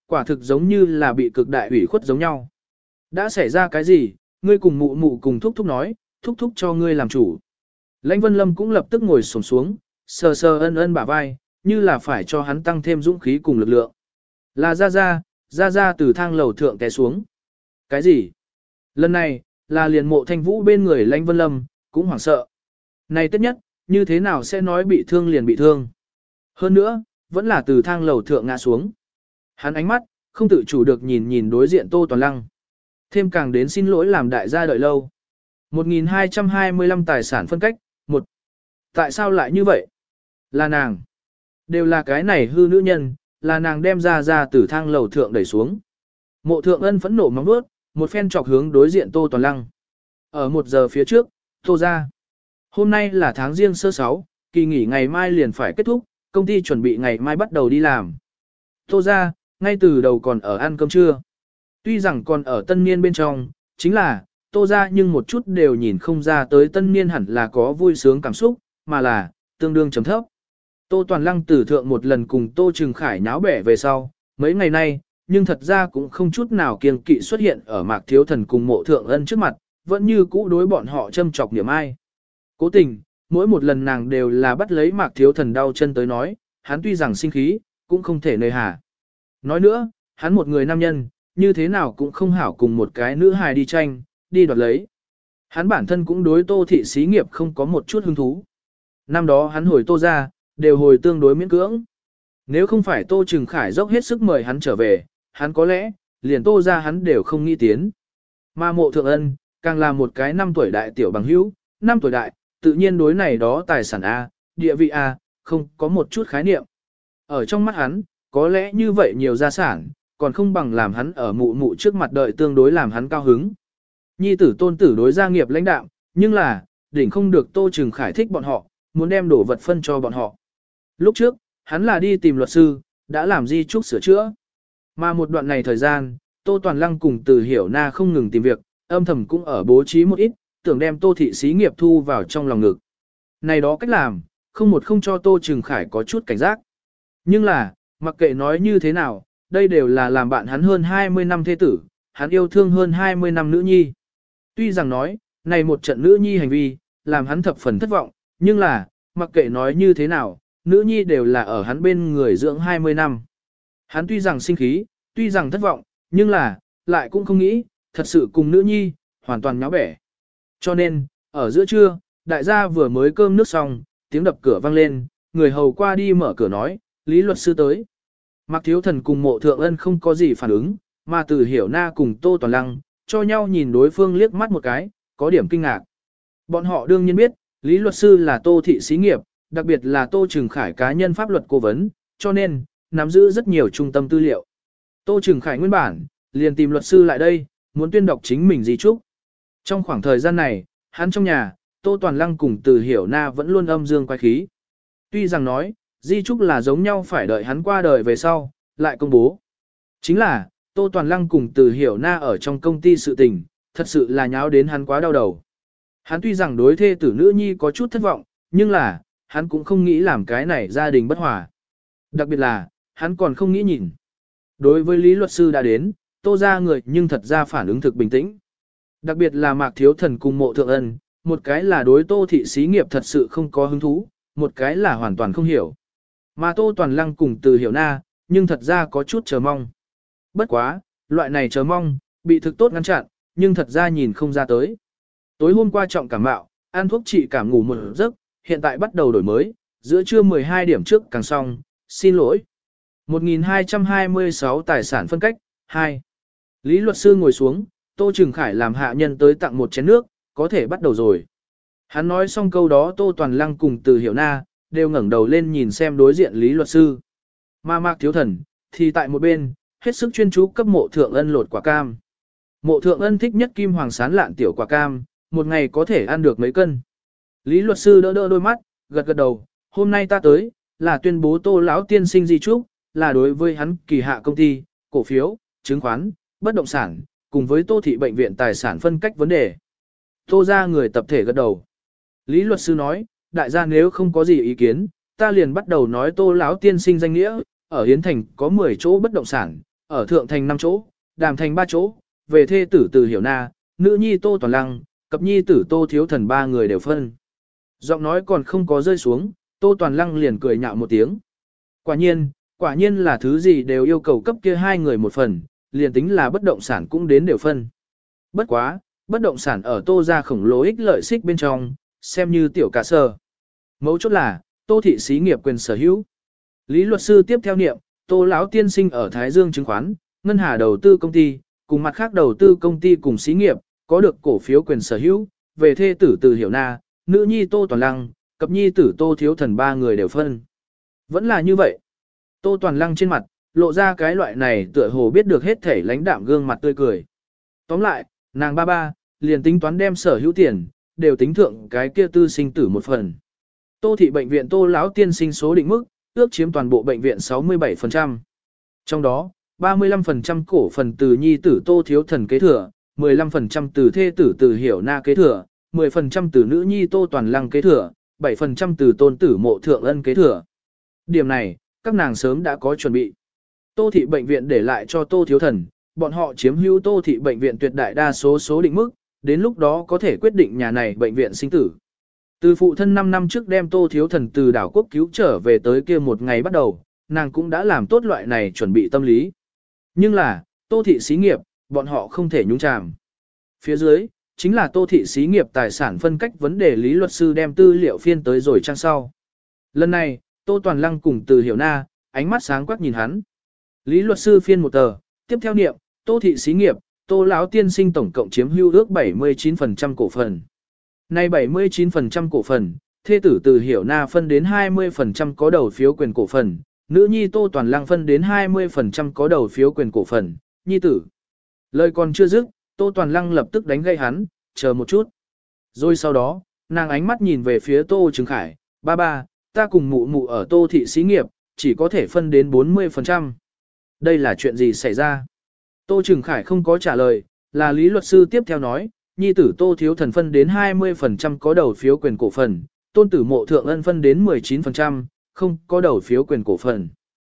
Quả thực giống như là bị cực đại ủy khuất giống nhau. Đã xảy ra cái gì, ngươi cùng mụ mụ cùng thúc thúc nói, thúc thúc cho ngươi làm chủ. Lãnh Vân Lâm cũng lập tức ngồi xổm xuống, sờ sờ ân ân bả vai, như là phải cho hắn tăng thêm dũng khí cùng lực lượng. Là ra ra, ra ra từ thang lầu thượng té xuống. Cái gì? Lần này, là liền mộ thanh vũ bên người Lãnh Vân Lâm, cũng hoảng sợ. Này tất nhất, như thế nào sẽ nói bị thương liền bị thương. Hơn nữa, vẫn là từ thang lầu thượng ngã xuống. Hắn ánh mắt, không tự chủ được nhìn nhìn đối diện Tô Toàn Lăng. Thêm càng đến xin lỗi làm đại gia đợi lâu. một nghìn hai trăm hai mươi lăm tài sản phân cách, một. Tại sao lại như vậy? Là nàng. Đều là cái này hư nữ nhân, là nàng đem ra ra từ thang lầu thượng đẩy xuống. Mộ thượng ân phẫn nộ móng vuốt, một phen chọc hướng đối diện Tô Toàn Lăng. Ở một giờ phía trước, Tô ra. Hôm nay là tháng riêng sơ sáu, kỳ nghỉ ngày mai liền phải kết thúc, công ty chuẩn bị ngày mai bắt đầu đi làm. Tô ra, ngay từ đầu còn ở ăn cơm trưa. Tuy rằng còn ở tân niên bên trong, chính là, Tô ra nhưng một chút đều nhìn không ra tới tân niên hẳn là có vui sướng cảm xúc, mà là, tương đương chấm thấp. Tô Toàn Lăng tử thượng một lần cùng Tô Trừng Khải nháo bẻ về sau, mấy ngày nay, nhưng thật ra cũng không chút nào kiêng kỵ xuất hiện ở Mạc Thiếu Thần cùng mộ thượng ân trước mặt, vẫn như cũ đối bọn họ châm chọc niệm ai. Cố tình, mỗi một lần nàng đều là bắt lấy Mạc Thiếu Thần đau chân tới nói, hắn tuy rằng sinh khí, cũng không thể nơi hà. Nói nữa, hắn một người nam nhân, như thế nào cũng không hảo cùng một cái nữ hài đi tranh, đi đoạt lấy. Hắn bản thân cũng đối Tô thị xí nghiệp không có một chút hứng thú. Năm đó hắn hồi Tô ra, đều hồi tương đối miễn cưỡng. Nếu không phải Tô Trừng Khải dốc hết sức mời hắn trở về, hắn có lẽ, liền Tô ra hắn đều không nghĩ tiến. Mà mộ thượng ân, càng là một cái năm tuổi đại tiểu bằng hữu, năm tuổi đại, tự nhiên đối này đó tài sản A, địa vị A, không có một chút khái niệm. Ở trong mắt hắn, có lẽ như vậy nhiều gia sản, còn không bằng làm hắn ở mụ mụ trước mặt đợi tương đối làm hắn cao hứng. Nhi tử tôn tử đối gia nghiệp lãnh đạo, nhưng là, đỉnh không được Tô Trừng Khải thích bọn họ, muốn đem đổ vật phân cho bọn họ. Lúc trước, hắn là đi tìm luật sư, đã làm di chúc sửa chữa. Mà một đoạn này thời gian, Tô Toàn Lăng cùng Từ Hiểu Na không ngừng tìm việc, âm thầm cũng ở bố trí một ít, tưởng đem Tô thị xí nghiệp thu vào trong lòng ngực. Này đó cách làm, không một không cho Tô Trừng Khải có chút cảnh giác. Nhưng là, mặc kệ nói như thế nào, đây đều là làm bạn hắn hơn hai mươi năm thế tử, hắn yêu thương hơn hai mươi năm nữ nhi. Tuy rằng nói, này một trận nữ nhi hành vi, làm hắn thập phần thất vọng, nhưng là, mặc kệ nói như thế nào, nữ nhi đều là ở hắn bên người dưỡng hai mươi năm. Hắn tuy rằng sinh khí, tuy rằng thất vọng, nhưng là, lại cũng không nghĩ, thật sự cùng nữ nhi, hoàn toàn nháo bẻ. Cho nên, ở giữa trưa, đại gia vừa mới cơm nước xong, tiếng đập cửa vang lên, người hầu qua đi mở cửa nói, Lý luật sư tới. Mạc Thiếu Thần cùng mộ thượng ân không có gì phản ứng, mà Từ Hiểu Na cùng Tô Toàn Lăng, cho nhau nhìn đối phương liếc mắt một cái, có điểm kinh ngạc. Bọn họ đương nhiên biết, Lý luật sư là Tô thị xí nghiệp, đặc biệt là Tô Trừng Khải cá nhân pháp luật cố vấn, cho nên, nắm giữ rất nhiều trung tâm tư liệu. Tô Trừng Khải nguyên bản, liền tìm luật sư lại đây, muốn tuyên đọc chính mình di chúc. Trong khoảng thời gian này, hắn trong nhà, Tô Toàn Lăng cùng Từ Hiểu Na vẫn luôn âm dương quái khí. Tuy rằng nói, di chúc là giống nhau phải đợi hắn qua đời về sau, lại công bố. Chính là, Tô Toàn Lăng cùng Từ Hiểu Na ở trong công ty sự tình, thật sự là nháo đến hắn quá đau đầu. Hắn tuy rằng đối thê tử nữ nhi có chút thất vọng, nhưng là, hắn cũng không nghĩ làm cái này gia đình bất hòa. Đặc biệt là, hắn còn không nghĩ nhìn. Đối với Lý luật sư đã đến, Tô ra người nhưng thật ra phản ứng thực bình tĩnh. Đặc biệt là Mạc Thiếu Thần cùng mộ thượng ân, một cái là đối Tô thị xí nghiệp thật sự không có hứng thú, một cái là hoàn toàn không hiểu. Mà Tô Toàn Lăng cùng Từ Hiểu Na, nhưng thật ra có chút chờ mong. Bất quá, loại này chờ mong, bị thực tốt ngăn chặn, nhưng thật ra nhìn không ra tới. Tối hôm qua trọng cảm mạo, ăn thuốc trị cảm ngủ một giấc, hiện tại bắt đầu đổi mới, giữa trưa mười hai điểm trước càng xong, xin lỗi. một nghìn hai trăm hai mươi sáu tài sản phân cách, hai. Lý luật sư ngồi xuống, Tô Trừng Khải làm hạ nhân tới tặng một chén nước, có thể bắt đầu rồi. Hắn nói xong câu đó Tô Toàn Lăng cùng Từ Hiểu Na, đều ngẩng đầu lên nhìn xem đối diện Lý luật sư. Mà Mạc Thiếu Thần, thì tại một bên, hết sức chuyên chú cấp mộ thượng ân lột quả cam. Mộ thượng ân thích nhất kim hoàng sán lạn tiểu quả cam, một ngày có thể ăn được mấy cân. Lý luật sư đỡ đỡ đôi mắt, gật gật đầu, hôm nay ta tới, là tuyên bố Tô lão tiên sinh di chúc, là đối với hắn kỳ hạ công ty, cổ phiếu, chứng khoán, bất động sản, cùng với Tô thị bệnh viện tài sản phân cách vấn đề. Tô ra người tập thể gật đầu. Lý luật sư nói, đại gia nếu không có gì ý kiến, ta liền bắt đầu nói Tô lão tiên sinh danh nghĩa, ở Hiến Thành có mười chỗ bất động sản, ở Thượng Thành năm chỗ, Đàm Thành ba chỗ, về thê tử Từ Hiểu Na, nữ nhi Tô Toàn Lăng, cập nhi tử Tô Thiếu Thần ba người đều phân. Giọng nói còn không có rơi xuống, Tô Toàn Lăng liền cười nhạo một tiếng. Quả nhiên, quả nhiên là thứ gì đều yêu cầu cấp kia hai người một phần, liền tính là bất động sản cũng đến đều phân. Bất quá, bất động sản ở Tô gia khổng lồ ích lợi xích bên trong, xem như tiểu cả sở. Mấu chốt là, Tô thị xí nghiệp quyền sở hữu. Lý luật sư tiếp theo niệm, Tô lão tiên sinh ở Thái Dương chứng khoán, ngân hà đầu tư công ty, cùng mặt khác đầu tư công ty cùng xí nghiệp, có được cổ phiếu quyền sở hữu, về thê tử Từ Hiểu Na, nữ nhi Tô Toàn Lăng, cập nhi tử Tô Thiếu Thần ba người đều phân. Vẫn là như vậy. Tô Toàn Lăng trên mặt, lộ ra cái loại này tựa hồ biết được hết thể lãnh đạm gương mặt tươi cười. Tóm lại, nàng ba ba, liền tính toán đem sở hữu tiền, đều tính thượng cái kia tư sinh tử một phần. Tô thị bệnh viện Tô lão tiên sinh số định mức, ước chiếm toàn bộ bệnh viện sáu mươi bảy phần trăm. Trong đó, ba mươi lăm phần trăm cổ phần từ nhi tử Tô Thiếu Thần kế thừa, mười lăm phần trăm từ thê tử Từ Hiểu Na kế thừa, mười phần trăm từ nữ nhi Tô Toàn Lăng kế thừa, bảy phần trăm từ tôn tử Mộ Thượng Ân kế thừa. Điểm này, các nàng sớm đã có chuẩn bị. Tô thị bệnh viện để lại cho Tô Thiếu Thần, bọn họ chiếm hữu Tô thị bệnh viện tuyệt đại đa số số định mức, đến lúc đó có thể quyết định nhà này bệnh viện sinh tử. Từ phụ thân năm năm trước đem Tô Thiếu Thần từ đảo quốc cứu trở về tới kia một ngày bắt đầu, nàng cũng đã làm tốt loại này chuẩn bị tâm lý. Nhưng là, Tô thị xí nghiệp, bọn họ không thể nhúng chàm. Phía dưới, chính là Tô thị xí nghiệp tài sản phân cách vấn đề lý luật sư đem tư liệu phiên tới rồi trang sau. Lần này, Tô Toàn Lăng cùng Từ Hiểu Na, ánh mắt sáng quắc nhìn hắn. Lý luật sư phiên một tờ, tiếp theo niệm, Tô thị xí nghiệp, Tô lão tiên sinh tổng cộng chiếm hữu ước bảy mươi chín phần trăm cổ phần. Nay bảy mươi chín phần trăm cổ phần, thê tử Từ Hiểu Na phân đến hai mươi phần trăm có đầu phiếu quyền cổ phần, nữ nhi Tô Toàn Lăng phân đến hai mươi phần trăm có đầu phiếu quyền cổ phần, nhi tử. Lời còn chưa dứt, Tô Toàn Lăng lập tức đánh gây hắn, chờ một chút. Rồi sau đó, nàng ánh mắt nhìn về phía Tô Trừng Khải, ba ba, ta cùng mụ mụ ở Tô thị xí nghiệp, chỉ có thể phân đến bốn mươi phần trăm. Đây là chuyện gì xảy ra? Tô Trừng Khải không có trả lời, là lý luật sư tiếp theo nói, nhi tử Tô Thiếu Thần phân đến hai mươi phần trăm có đầu phiếu quyền cổ phần, tôn tử Mộ Thượng Ân phân đến mười chín phần trăm, không có đầu phiếu quyền cổ phần.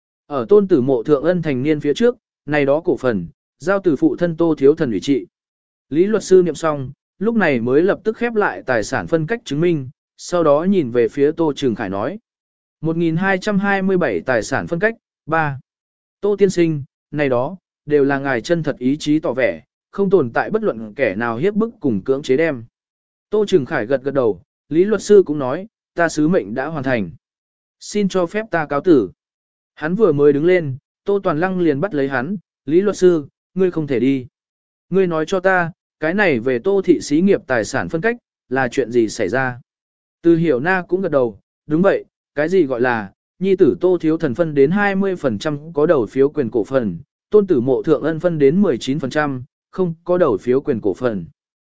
Ở tôn tử Mộ Thượng Ân thành niên phía trước, này đó cổ phần, giao từ phụ thân Tô Thiếu Thần ủy trị. Lý luật sư niệm xong, lúc này mới lập tức khép lại tài sản phân cách chứng minh, sau đó nhìn về phía Tô Trừng Khải nói. một nghìn hai trăm hai mươi bảy tài sản phân cách, ba. Tô tiên sinh, này đó, đều là ngài chân thật ý chí tỏ vẻ, không tồn tại bất luận kẻ nào hiếp bức cùng cưỡng chế đem. Tô Trừng Khải gật gật đầu, Lý luật sư cũng nói, ta sứ mệnh đã hoàn thành. Xin cho phép ta cáo tử. Hắn vừa mới đứng lên, Tô Toàn Lăng liền bắt lấy hắn, Lý luật sư, ngươi không thể đi. Ngươi nói cho ta, cái này về Tô thị xí nghiệp tài sản phân cách, là chuyện gì xảy ra? Từ Hiểu Na cũng gật đầu, đúng vậy, cái gì gọi là, nhi tử Tô Thiếu Thần phân đến hai mươi phần trăm có đầu phiếu quyền cổ phần, tôn tử Mộ Thượng Ân phân đến mười chín phần trăm, không có đầu phiếu quyền cổ phần.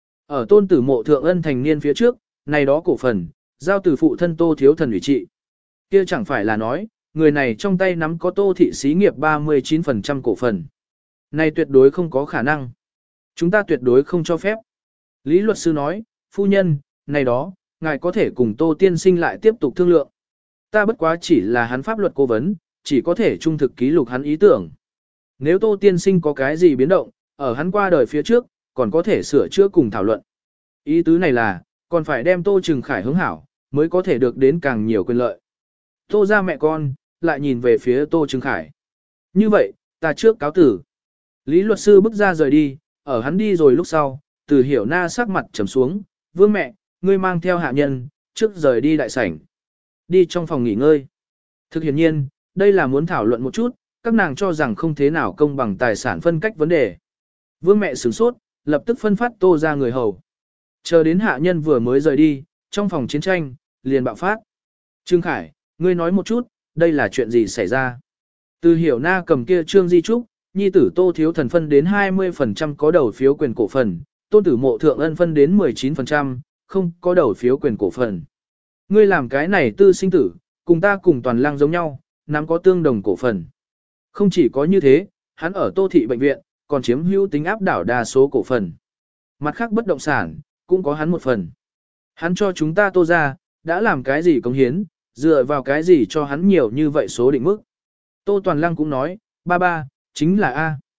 Ở tôn tử Mộ Thượng Ân thành niên phía trước, này đó cổ phần, giao từ phụ thân Tô Thiếu Thần ủy trị. Kia chẳng phải là nói, người này trong tay nắm có Tô thị xí nghiệp ba mươi chín phần trăm cổ phần. Này tuyệt đối không có khả năng. Chúng ta tuyệt đối không cho phép. Lý luật sư nói, phu nhân, này đó, ngài có thể cùng Tô tiên sinh lại tiếp tục thương lượng. Ta bất quá chỉ là hắn pháp luật cố vấn, chỉ có thể trung thực ký lục hắn ý tưởng. Nếu Tô tiên sinh có cái gì biến động, ở hắn qua đời phía trước, còn có thể sửa chữa cùng thảo luận. Ý tứ này là, còn phải đem Tô Trừng Khải hướng hảo, mới có thể được đến càng nhiều quyền lợi. Tô ra mẹ con, lại nhìn về phía Tô Trừng Khải. Như vậy, ta trước cáo tử. Lý luật sư bước ra rời đi, ở hắn đi rồi lúc sau, Từ Hiểu Na sắc mặt trầm xuống, vương mẹ, ngươi mang theo hạ nhân, trước rời đi đại sảnh. Đi trong phòng nghỉ ngơi. Thực hiện nhiên, đây là muốn thảo luận một chút, các nàng cho rằng không thế nào công bằng tài sản phân cách vấn đề. Vương mẹ sửng sốt, lập tức phân phát Tô ra người hầu. Chờ đến hạ nhân vừa mới rời đi, trong phòng chiến tranh, liền bạo phát. Trương Khải, ngươi nói một chút, đây là chuyện gì xảy ra? Từ Hiểu Na cầm kia Trương Di Trúc, nhi tử Tô Thiếu Thần phân đến hai mươi phần trăm có đầu phiếu quyền cổ phần, tôn tử Mộ Thượng Ân phân đến mười chín phần trăm, không có đầu phiếu quyền cổ phần. Ngươi làm cái này tư sinh tử, cùng ta cùng Toàn Lăng giống nhau, nắm có tương đồng cổ phần. Không chỉ có như thế, hắn ở Tô thị bệnh viện, còn chiếm hữu tính áp đảo đa số cổ phần. Mặt khác bất động sản, cũng có hắn một phần. Hắn cho chúng ta Tô ra, đã làm cái gì cống hiến, dựa vào cái gì cho hắn nhiều như vậy số định mức. Tô Toàn Lăng cũng nói, ba ba, chính là A.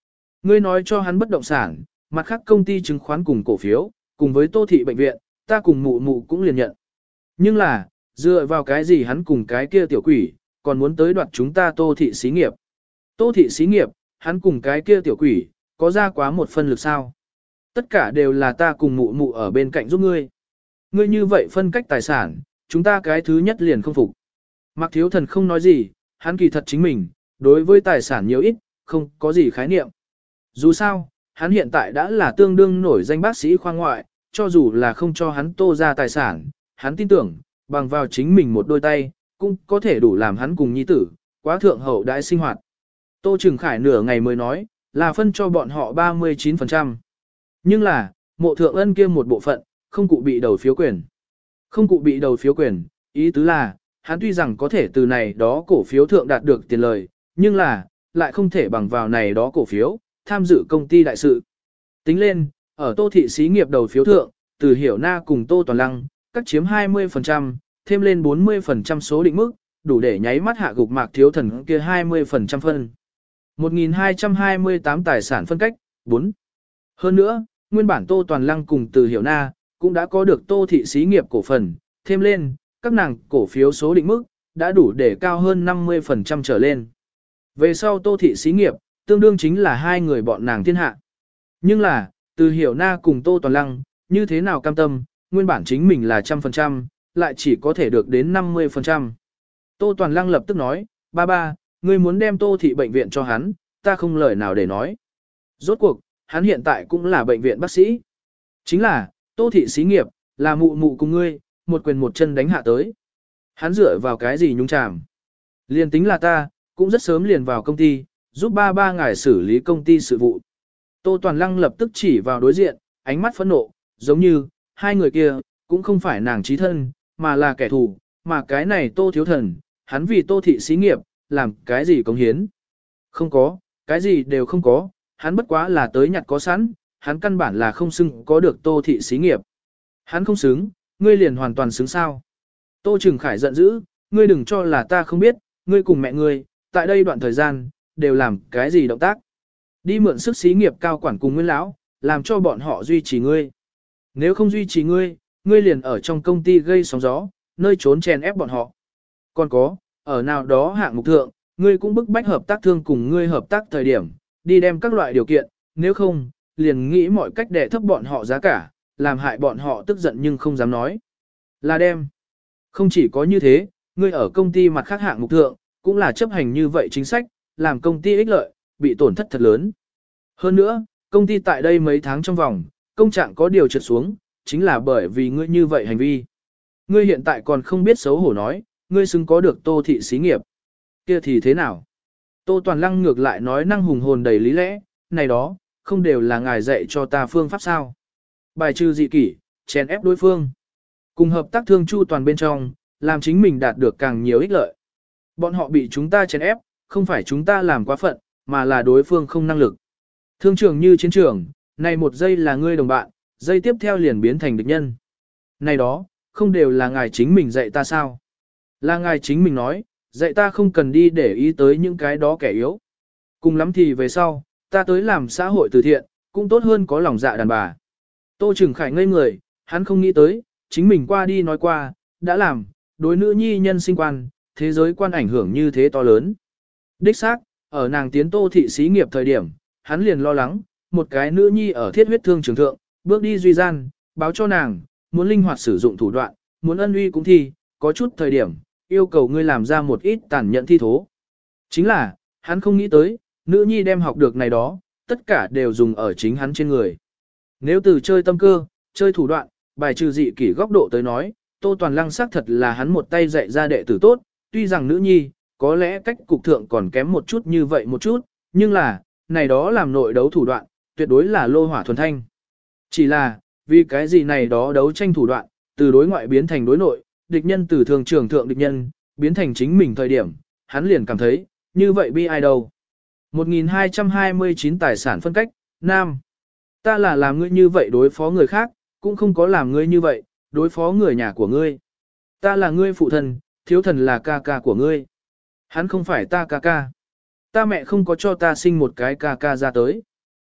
Ngươi nói cho hắn bất động sản, mặt khác công ty chứng khoán cùng cổ phiếu, cùng với Tô thị bệnh viện, ta cùng mụ mụ cũng liền nhận. Nhưng là, dựa vào cái gì hắn cùng cái kia tiểu quỷ, còn muốn tới đoạt chúng ta Tô thị xí nghiệp. Tô thị xí nghiệp, hắn cùng cái kia tiểu quỷ, có ra quá một phân lực sao. Tất cả đều là ta cùng mụ mụ ở bên cạnh giúp ngươi. Ngươi như vậy phân cách tài sản, chúng ta cái thứ nhất liền không phục. Mạc Thiếu Thần không nói gì, hắn kỳ thật chính mình, đối với tài sản nhiều ít, không có gì khái niệm. Dù sao, hắn hiện tại đã là tương đương nổi danh bác sĩ khoa ngoại, cho dù là không cho hắn Tô ra tài sản, hắn tin tưởng, bằng vào chính mình một đôi tay, cũng có thể đủ làm hắn cùng nhi tử, quá thượng hậu đại sinh hoạt. Tô Trừng Khải nửa ngày mới nói, là phân cho bọn họ ba mươi chín phần trăm. Nhưng là, mộ thượng ân kia một bộ phận, không cụ bị đầu phiếu quyền. Không cụ bị đầu phiếu quyền, ý tứ là, hắn tuy rằng có thể từ này đó cổ phiếu thượng đạt được tiền lời, nhưng là, lại không thể bằng vào này đó cổ phiếu, tham dự công ty đại sự. Tính lên, ở Tô thị xí nghiệp đầu phiếu thượng, từ Hiểu Na cùng Tô Toàn Lăng, các chiếm hai mươi phần trăm, thêm lên bốn mươi phần trăm số định mức, đủ để nháy mắt hạ gục Mạc Thiếu Thần kia hai mươi phần trăm phân. một nghìn hai trăm hai mươi tám tài sản phân cách, bốn. Hơn nữa, nguyên bản Tô Toàn Lăng cùng Từ Hiểu Na, cũng đã có được Tô thị xí nghiệp cổ phần, thêm lên, các nàng cổ phiếu số định mức, đã đủ để cao hơn năm mươi phần trăm trở lên. Về sau Tô thị xí nghiệp, tương đương chính là hai người bọn nàng thiên hạ. Nhưng là, Từ Hiểu Na cùng Tô Toàn Lăng, như thế nào cam tâm, nguyên bản chính mình là một trăm phần trăm, lại chỉ có thể được đến năm mươi phần trăm. Tô Toàn Lăng lập tức nói, ba ba, ngươi muốn đem Tô thị bệnh viện cho hắn, ta không lời nào để nói. Rốt cuộc, hắn hiện tại cũng là bệnh viện bác sĩ. Chính là, Tô thị xí nghiệp, là mụ mụ cùng ngươi, một quyền một chân đánh hạ tới. Hắn dựa vào cái gì nhung chàm. Liền tính là ta, cũng rất sớm liền vào công ty, giúp ba ba ngài xử lý công ty sự vụ. Tô Toàn Lăng lập tức chỉ vào đối diện, ánh mắt phẫn nộ, giống như, hai người kia, cũng không phải nàng trí thân, mà là kẻ thù, mà cái này Tô Thiếu Thần, hắn vì Tô thị xí nghiệp, làm cái gì cống hiến. Không có, cái gì đều không có, hắn bất quá là tới nhặt có sẵn, hắn căn bản là không xứng có được Tô thị xí nghiệp. Hắn không xứng, ngươi liền hoàn toàn xứng sao. Tô Trừng Khải giận dữ, ngươi đừng cho là ta không biết, ngươi cùng mẹ ngươi, tại đây đoạn thời gian, đều làm cái gì động tác. Đi mượn sức xí nghiệp cao quản cùng nguyên lão, làm cho bọn họ duy trì ngươi. Nếu không duy trì ngươi, ngươi liền ở trong công ty gây sóng gió, nơi trốn chèn ép bọn họ. Còn có, ở nào đó hạng mục thượng, ngươi cũng bức bách hợp tác thương cùng ngươi hợp tác thời điểm, đi đem các loại điều kiện, nếu không, liền nghĩ mọi cách để thấp bọn họ giá cả, làm hại bọn họ tức giận nhưng không dám nói. Là đem. Không chỉ có như thế, ngươi ở công ty mặt khác hạng mục thượng, cũng là chấp hành như vậy chính sách, làm công ty ích lợi, bị tổn thất thật lớn. Hơn nữa, công ty tại đây mấy tháng trong vòng, công trạng có điều trượt xuống, chính là bởi vì ngươi như vậy hành vi. Ngươi hiện tại còn không biết xấu hổ nói, ngươi xứng có được Tô thị xí nghiệp. Kia thì thế nào? Tô Toàn Lăng ngược lại nói năng hùng hồn đầy lý lẽ, này đó, không đều là ngài dạy cho ta phương pháp sao. Bài trừ dị kỷ, chèn ép đối phương. Cùng hợp tác thương chu toàn bên trong, làm chính mình đạt được càng nhiều ích lợi. Bọn họ bị chúng ta chèn ép, không phải chúng ta làm quá phận, mà là đối phương không năng lực. Thương trường như chiến trường, này một giây là ngươi đồng bạn, giây tiếp theo liền biến thành địch nhân. Này đó, không đều là ngài chính mình dạy ta sao? Là ngài chính mình nói, dạy ta không cần đi để ý tới những cái đó kẻ yếu. Cùng lắm thì về sau, ta tới làm xã hội từ thiện, cũng tốt hơn có lòng dạ đàn bà. Tô Trừng Khải ngây người, hắn không nghĩ tới, chính mình qua đi nói qua, đã làm, đối nữ nhi nhân sinh quan, thế giới quan ảnh hưởng như thế to lớn. Đích xác, ở nàng tiến Tô thị xí nghiệp thời điểm, hắn liền lo lắng, một cái nữ nhi ở thiết huyết thương trường thượng, bước đi duy gian, báo cho nàng, muốn linh hoạt sử dụng thủ đoạn, muốn ân uy cũng thi, có chút thời điểm, yêu cầu ngươi làm ra một ít tàn nhẫn thi thố. Chính là, hắn không nghĩ tới, nữ nhi đem học được này đó, tất cả đều dùng ở chính hắn trên người. Nếu từ chơi tâm cơ, chơi thủ đoạn, bài trừ dị kỷ góc độ tới nói, Tô Toàn Lăng xác thật là hắn một tay dạy ra đệ tử tốt, tuy rằng nữ nhi, có lẽ cách cục thượng còn kém một chút như vậy một chút, nhưng là, này đó làm nội đấu thủ đoạn, tuyệt đối là lô hỏa thuần thanh. Chỉ là, vì cái gì này đó đấu tranh thủ đoạn, từ đối ngoại biến thành đối nội, địch nhân từ thường trường thượng địch nhân, biến thành chính mình thời điểm, hắn liền cảm thấy, như vậy bi ai đâu. một nghìn hai trăm hai mươi chín tài sản phân cách, Nam. Ta là làm ngươi như vậy đối phó người khác, cũng không có làm ngươi như vậy, đối phó người nhà của ngươi. Ta là ngươi phụ thân, Thiếu Thần là ca ca của ngươi. Hắn không phải ta ca ca. Ta mẹ không có cho ta sinh một cái ca ca ra tới.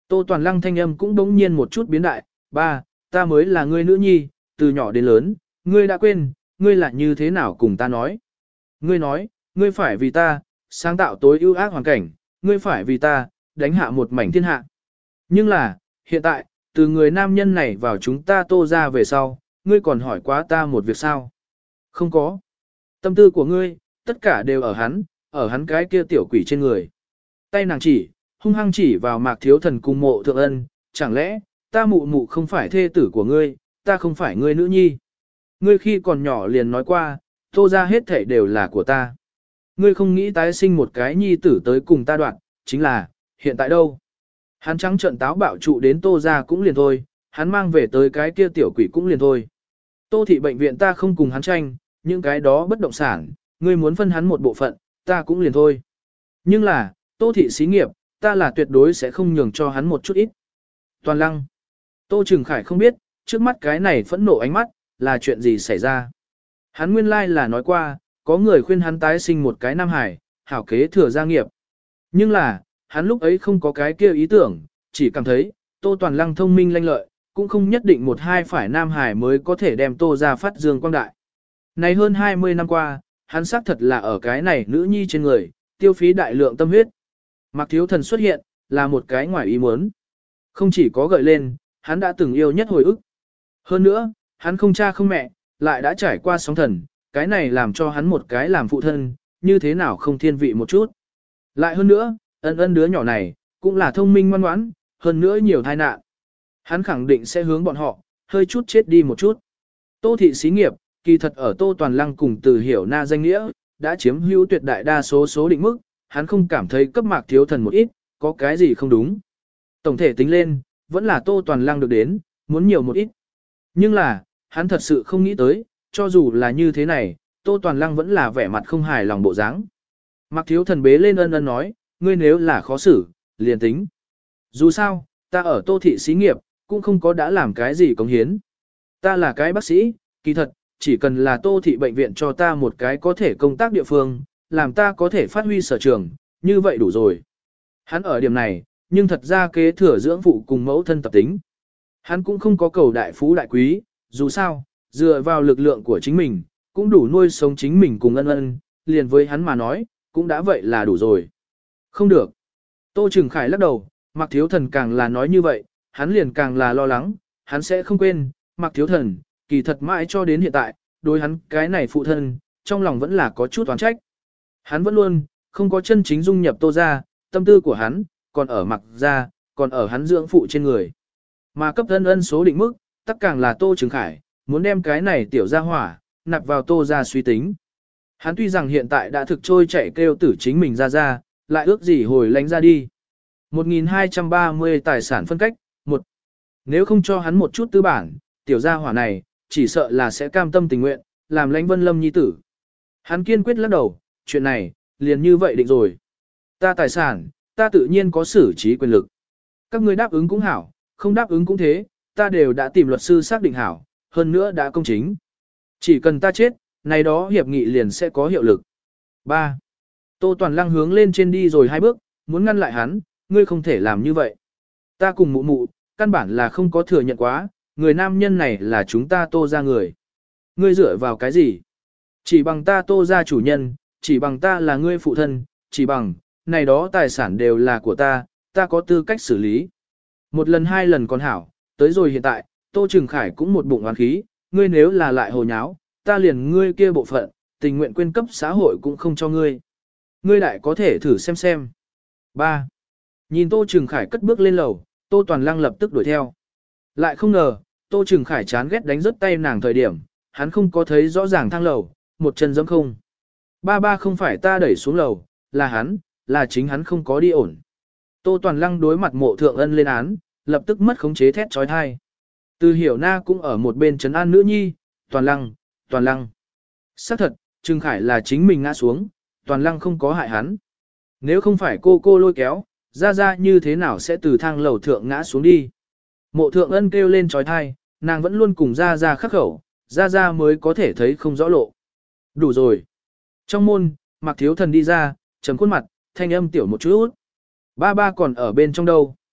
Tô Toàn Lăng thanh âm cũng đống nhiên một chút biến đại, ba, ta mới là ngươi nữ nhi, từ nhỏ đến lớn, ngươi đã quên, ngươi là như thế nào cùng ta nói. Ngươi nói, ngươi phải vì ta, sáng tạo tối ưu ác hoàn cảnh, ngươi phải vì ta, đánh hạ một mảnh thiên hạ. Nhưng là, hiện tại, từ người nam nhân này vào chúng ta Tô ra về sau, ngươi còn hỏi quá ta một việc sao? Không có. Tâm tư của ngươi, tất cả đều ở hắn, ở hắn cái kia tiểu quỷ trên người. Tay nàng chỉ, hung hăng chỉ vào Mạc Thiếu Thần cùng Mộ Thượng Ân, chẳng lẽ, ta mụ mụ không phải thê tử của ngươi, ta không phải ngươi nữ nhi. Ngươi khi còn nhỏ liền nói qua, Tô ra hết thảy đều là của ta. Ngươi không nghĩ tái sinh một cái nhi tử tới cùng ta đoạn, chính là, hiện tại đâu? Hắn trắng trợn táo bạo trụ đến Tô ra cũng liền thôi, hắn mang về tới cái kia tiểu quỷ cũng liền thôi. Tô thị bệnh viện ta không cùng hắn tranh, những cái đó bất động sản, ngươi muốn phân hắn một bộ phận, ta cũng liền thôi. Nhưng là, Tô thị xí nghiệp, ta là tuyệt đối sẽ không nhường cho hắn một chút ít. Toàn Lăng. Tô Trừng Khải không biết, trước mắt cái này phẫn nộ ánh mắt, là chuyện gì xảy ra. Hắn nguyên lai là nói qua, có người khuyên hắn tái sinh một cái nam hải, hảo kế thừa gia nghiệp. Nhưng là, hắn lúc ấy không có cái kia ý tưởng, chỉ cảm thấy, Tô Toàn Lăng thông minh lanh lợi, cũng không nhất định một hai phải nam hải mới có thể đem Tô ra phát dương quang đại. Này hơn hai mươi năm qua, hắn xác thật là ở cái này nữ nhi trên người, tiêu phí đại lượng tâm huyết. Mạc Thiếu Thần xuất hiện, là một cái ngoài ý muốn. Không chỉ có gợi lên, hắn đã từng yêu nhất hồi ức. Hơn nữa, hắn không cha không mẹ, lại đã trải qua sóng thần, cái này làm cho hắn một cái làm phụ thân, như thế nào không thiên vị một chút. Lại hơn nữa, ân ân đứa nhỏ này, cũng là thông minh ngoan ngoãn, hơn nữa nhiều tai nạn. Hắn khẳng định sẽ hướng bọn họ, hơi chút chết đi một chút. Tô thị xí nghiệp, kỳ thật ở Tô Toàn Lăng cùng Từ Hiểu Na danh nghĩa, đã chiếm hữu tuyệt đại đa số số định mức, hắn không cảm thấy cấp Mạc Thiếu Thần một ít, có cái gì không đúng. Tổng thể tính lên, vẫn là Tô Toàn Lăng được đến, muốn nhiều một ít. Nhưng là, hắn thật sự không nghĩ tới, cho dù là như thế này, Tô Toàn Lăng vẫn là vẻ mặt không hài lòng bộ dáng. Mạc Thiếu Thần bế lên ân ân nói, ngươi nếu là khó xử, liền tính. Dù sao, ta ở Tô thị xí nghiệp, cũng không có đã làm cái gì cống hiến. Ta là cái bác sĩ, kỳ thật, chỉ cần là Tô thị bệnh viện cho ta một cái có thể công tác địa phương, làm ta có thể phát huy sở trường, như vậy đủ rồi. Hắn ở điểm này, nhưng thật ra kế thừa dưỡng phụ cùng mẫu thân tập tính. Hắn cũng không có cầu đại phú đại quý, dù sao, dựa vào lực lượng của chính mình, cũng đủ nuôi sống chính mình cùng ân ân, liền với hắn mà nói, cũng đã vậy là đủ rồi. Không được. Tô Trừng Khải lắc đầu, Mạc Thiếu Thần càng là nói như vậy, hắn liền càng là lo lắng, hắn sẽ không quên, Mạc Thiếu Thần, kỳ thật mãi cho đến hiện tại, đối hắn cái này phụ thân, trong lòng vẫn là có chút oán trách. Hắn vẫn luôn, không có chân chính dung nhập Tô ra, tâm tư của hắn, còn ở Mạc ra, còn ở hắn dưỡng phụ trên người. Mà cấp ân ân số định mức, tất càng là Tô Trừng Khải, muốn đem cái này tiểu ra hỏa, nạp vào Tô ra suy tính. Hắn tuy rằng hiện tại đã thực trôi chạy kêu tử chính mình ra ra, lại ước gì hồi lánh ra đi. một nghìn hai trăm ba mươi tài sản phân cách, một. Nếu không cho hắn một chút tư bản, tiểu gia hỏa này, chỉ sợ là sẽ cam tâm tình nguyện, làm lãnh Vân Lâm nhi tử. Hắn kiên quyết lắc đầu, chuyện này, liền như vậy định rồi. Ta tài sản, ta tự nhiên có xử trí quyền lực. Các ngươi đáp ứng cũng hảo, không đáp ứng cũng thế, ta đều đã tìm luật sư xác định hảo, hơn nữa đã công chính. Chỉ cần ta chết, này đó hiệp nghị liền sẽ có hiệu lực. ba. Tô Toàn Lăng hướng lên trên đi rồi hai bước, muốn ngăn lại hắn, ngươi không thể làm như vậy. Ta cùng mụ mụ, căn bản là không có thừa nhận quá, người nam nhân này là chúng ta Tô ra người. Ngươi dựa vào cái gì? Chỉ bằng ta Tô ra chủ nhân, chỉ bằng ta là ngươi phụ thân, chỉ bằng, này đó tài sản đều là của ta, ta có tư cách xử lý. Một lần hai lần còn hảo, tới rồi hiện tại, Tô Trừng Khải cũng một bụng oán khí, ngươi nếu là lại hồ nháo, ta liền ngươi kia bộ phận, tình nguyện quyên cấp xã hội cũng không cho ngươi. Ngươi lại có thể thử xem xem. ba. Nhìn Tô Trừng Khải cất bước lên lầu, Tô Toàn Lăng lập tức đuổi theo. Lại không ngờ, Tô Trừng Khải chán ghét đánh rớt tay nàng thời điểm, hắn không có thấy rõ ràng thang lầu, một chân giẫm không. Ba ba không phải ta đẩy xuống lầu, là hắn, là chính hắn không có đi ổn. Tô Toàn Lăng đối mặt Mộ Thượng Ân lên án, lập tức mất khống chế thét trói thai. Từ Hiểu Na cũng ở một bên trấn an nữ nhi, Toàn Lăng, Toàn Lăng. Xác thật, Trừng Khải là chính mình ngã xuống, Toàn Lăng không có hại hắn. Nếu không phải cô cô lôi kéo, ra ra như thế nào sẽ từ thang lầu thượng ngã xuống đi. Mộ Thượng Ân kêu lên trói thai, nàng vẫn luôn cùng ra ra khắc khẩu, ra ra mới có thể thấy không rõ lộ. Đủ rồi. Trong môn, Mạc Thiếu Thần đi ra, trầm khuôn mặt, thanh âm tiểu một chút. Ba ba còn ở bên trong đâu.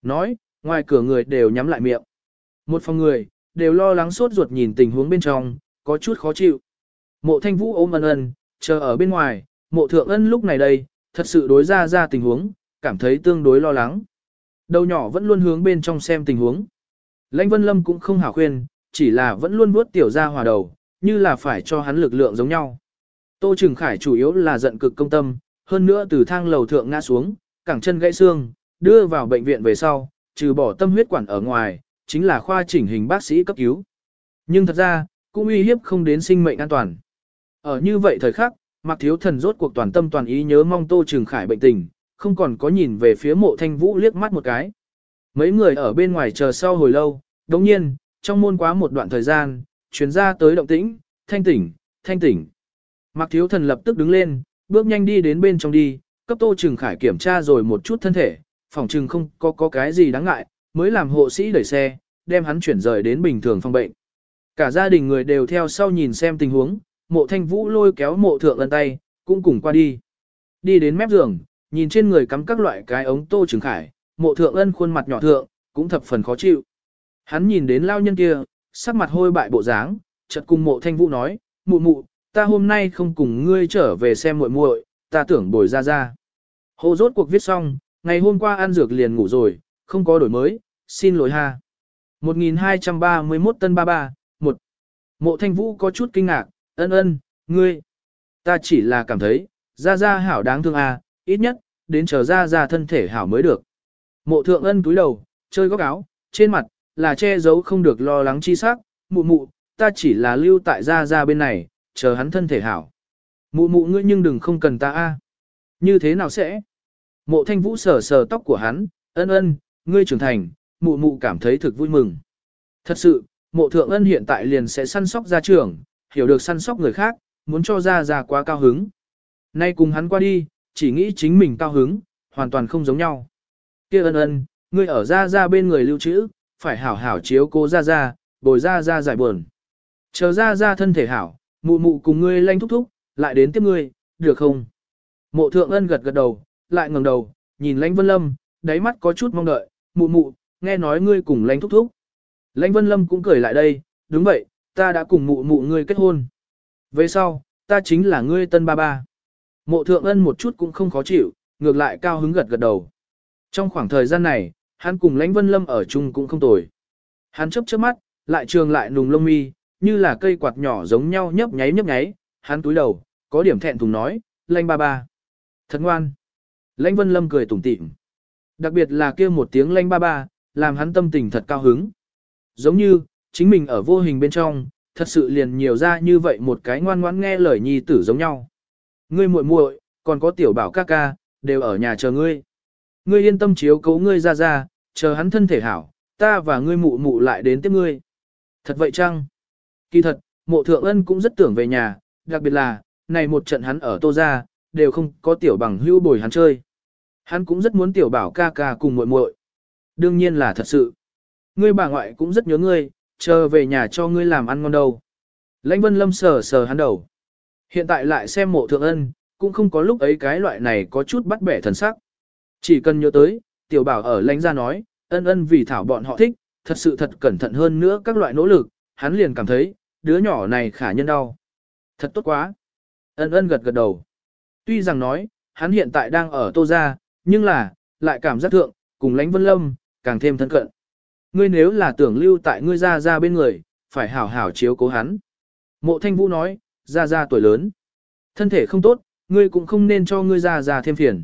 Nói, ngoài cửa người đều nhắm lại miệng. Một phòng người, đều lo lắng sốt ruột nhìn tình huống bên trong, có chút khó chịu. Mộ Thanh Vũ ôm ân ân, chờ ở bên ngoài, mộ thượng ân lúc này đây, thật sự đối ra ra tình huống, cảm thấy tương đối lo lắng. Đầu nhỏ vẫn luôn hướng bên trong xem tình huống. Lãnh Vân Lâm cũng không hảo khuyên, chỉ là vẫn luôn vuốt tiểu ra hòa đầu, như là phải cho hắn lực lượng giống nhau. Tô Trừng Khải chủ yếu là giận cực công tâm, hơn nữa từ thang lầu thượng ngã xuống, cẳng chân gãy xương, đưa vào bệnh viện về sau, trừ bỏ tâm huyết quản ở ngoài, chính là khoa chỉnh hình bác sĩ cấp cứu. Nhưng thật ra, cũng uy hiếp không đến sinh mệnh an toàn. Ở như vậy thời khắc, Mạc Thiếu Thần rốt cuộc toàn tâm toàn ý nhớ mong Tô Trừng Khải bệnh tình, không còn có nhìn về phía Mộ Thanh Vũ liếc mắt một cái. Mấy người ở bên ngoài chờ sau hồi lâu, đồng nhiên, trong môn quá một đoạn thời gian, truyền ra tới động tĩnh, thanh tỉnh, thanh tỉnh. Mạc Thiếu Thần lập tức đứng lên, bước nhanh đi đến bên trong đi, cấp Tô Trừng Khải kiểm tra rồi một chút thân thể, phòng trừng không có, có cái gì đáng ngại, mới làm hộ sĩ đẩy xe, đem hắn chuyển rời đến bình thường phòng bệnh. Cả gia đình người đều theo sau nhìn xem tình huống, Mộ Thanh Vũ lôi kéo Mộ Thượng Ân tay, cũng cùng qua đi. Đi đến mép giường, nhìn trên người cắm các loại cái ống Tô Trừng Khải, Mộ Thượng Ân khuôn mặt nhỏ thượng, cũng thập phần khó chịu. Hắn nhìn đến lao nhân kia, sắc mặt hôi bại bộ dáng, chợt cùng Mộ Thanh Vũ nói, mụ mụ, ta hôm nay không cùng ngươi trở về xem muội muội, ta tưởng bồi ra ra. Hồ rốt cuộc viết xong, ngày hôm qua ăn dược liền ngủ rồi, không có đổi mới, xin lỗi ha. một nghìn hai trăm ba mươi mốt tân ba ba, một. Mộ Thanh Vũ có chút kinh ngạc, ân ân, ngươi. Ta chỉ là cảm thấy, ra ra hảo đáng thương à, ít nhất, đến chờ ra ra thân thể hảo mới được. Mộ Thượng Ân túi đầu, chơi góc áo, trên mặt, là che giấu không được lo lắng chi sắc, mụ mụ, ta chỉ là lưu tại ra ra bên này, chờ hắn thân thể hảo. Mụ mụ ngươi nhưng đừng không cần ta a. Như thế nào sẽ? Mộ Thanh Vũ sờ sờ tóc của hắn, ân ân, ngươi trưởng thành, mụ mụ cảm thấy thực vui mừng. Thật sự, Mộ Thượng Ân hiện tại liền sẽ săn sóc gia trưởng, hiểu được săn sóc người khác, muốn cho ra ra quá cao hứng. Nay cùng hắn qua đi, chỉ nghĩ chính mình cao hứng, hoàn toàn không giống nhau. Kia ân ân, ngươi ở ra ra bên người lưu trữ, phải hảo hảo chiếu cố ra ra, bồi ra ra giải buồn. Chờ ra ra thân thể hảo, mụ mụ cùng ngươi lanh thúc thúc, lại đến tiếp ngươi, được không? Mộ Thượng Ân gật gật đầu, lại ngẩng đầu, nhìn Lãnh Vân Lâm, đáy mắt có chút mong đợi, mụ mụ, nghe nói ngươi cùng Lãnh thúc thúc. Lãnh Vân Lâm cũng cười lại đây, đúng vậy, ta đã cùng mụ mụ ngươi kết hôn. Về sau, ta chính là ngươi tân ba ba. Mộ Thượng Ân một chút cũng không khó chịu, ngược lại cao hứng gật gật đầu. Trong khoảng thời gian này, hắn cùng Lãnh Vân Lâm ở chung cũng không tồi. Hắn chớp chớp mắt, lại trường lại nùng lông mi, như là cây quạt nhỏ giống nhau nhấp nháy nhấp nháy, hắn túi đầu, có điểm thẹn thùng nói, Lãnh ba ba. Thật ngoan. Lãnh Vân Lâm cười tủm tỉm. Đặc biệt là kêu một tiếng Lãnh ba ba, làm hắn tâm tình thật cao hứng. Giống như, chính mình ở vô hình bên trong, thật sự liền nhiều ra như vậy một cái ngoan ngoãn nghe lời nhi tử giống nhau. Ngươi muội muội, còn có tiểu bảo ca ca, đều ở nhà chờ ngươi. Ngươi yên tâm chiếu cố ngươi ra ra, chờ hắn thân thể hảo, ta và ngươi mụ mụ lại đến tiếp ngươi. Thật vậy chăng? Kỳ thật, Mộ Thượng Ân cũng rất tưởng về nhà, đặc biệt là, này một trận hắn ở Tô gia, đều không có tiểu bằng hữu bồi hắn chơi. Hắn cũng rất muốn tiểu bảo ca ca cùng muội muội. Đương nhiên là thật sự. Ngươi bà ngoại cũng rất nhớ ngươi, chờ về nhà cho ngươi làm ăn ngon đâu. Lãnh Vân Lâm sờ sờ hắn đầu. Hiện tại lại xem Mộ Thượng Ân, cũng không có lúc ấy cái loại này có chút bắt bẻ thần sắc. Chỉ cần nhớ tới, tiểu bảo ở Lãnh gia nói, ân ân vì thảo bọn họ thích, thật sự thật cẩn thận hơn nữa các loại nỗ lực, hắn liền cảm thấy, đứa nhỏ này khả nhân đau. Thật tốt quá. Ân ân gật gật đầu. Tuy rằng nói, hắn hiện tại đang ở Tô gia, nhưng là, lại cảm giác thượng, cùng Lãnh Vân Lâm, càng thêm thân cận. Ngươi nếu là tưởng lưu tại ngươi ra ra bên người, phải hảo hảo chiếu cố hắn. Mộ Thanh Vũ nói, ra ra tuổi lớn. Thân thể không tốt, ngươi cũng không nên cho ngươi ra ra thêm phiền.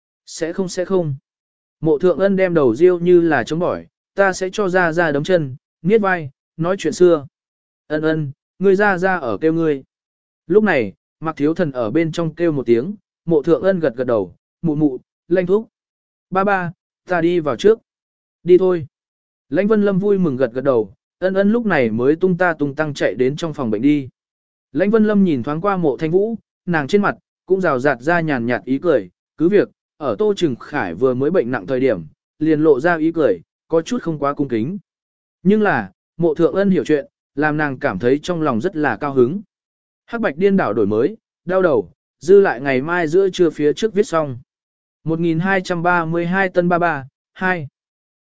Sẽ không sẽ không. Mộ Thượng Ân đem đầu riêu như là chống bỏi, ta sẽ cho ra ra đấm chân, niết vai, nói chuyện xưa. Ân ân, ngươi ra ra ở kêu ngươi. Lúc này, Mạc Thiếu Thần ở bên trong kêu một tiếng, Mộ Thượng Ân gật gật đầu, mụ mụ, Lãnh thúc. Ba ba, ta đi vào trước. Đi thôi. Lãnh Vân Lâm vui mừng gật gật đầu, ân ân lúc này mới tung ta tung tăng chạy đến trong phòng bệnh đi. Lãnh Vân Lâm nhìn thoáng qua Mộ Thanh Vũ, nàng trên mặt, cũng rào rạt ra nhàn nhạt ý cười, cứ việc, ở Tô Trừng Khải vừa mới bệnh nặng thời điểm, liền lộ ra ý cười, có chút không quá cung kính. Nhưng là, Mộ Thượng Ân hiểu chuyện, làm nàng cảm thấy trong lòng rất là cao hứng. Hắc bạch điên đảo đổi mới, đau đầu, dư lại ngày mai giữa trưa phía trước viết xong. một nghìn hai trăm ba mươi hai tân ba ba, hai.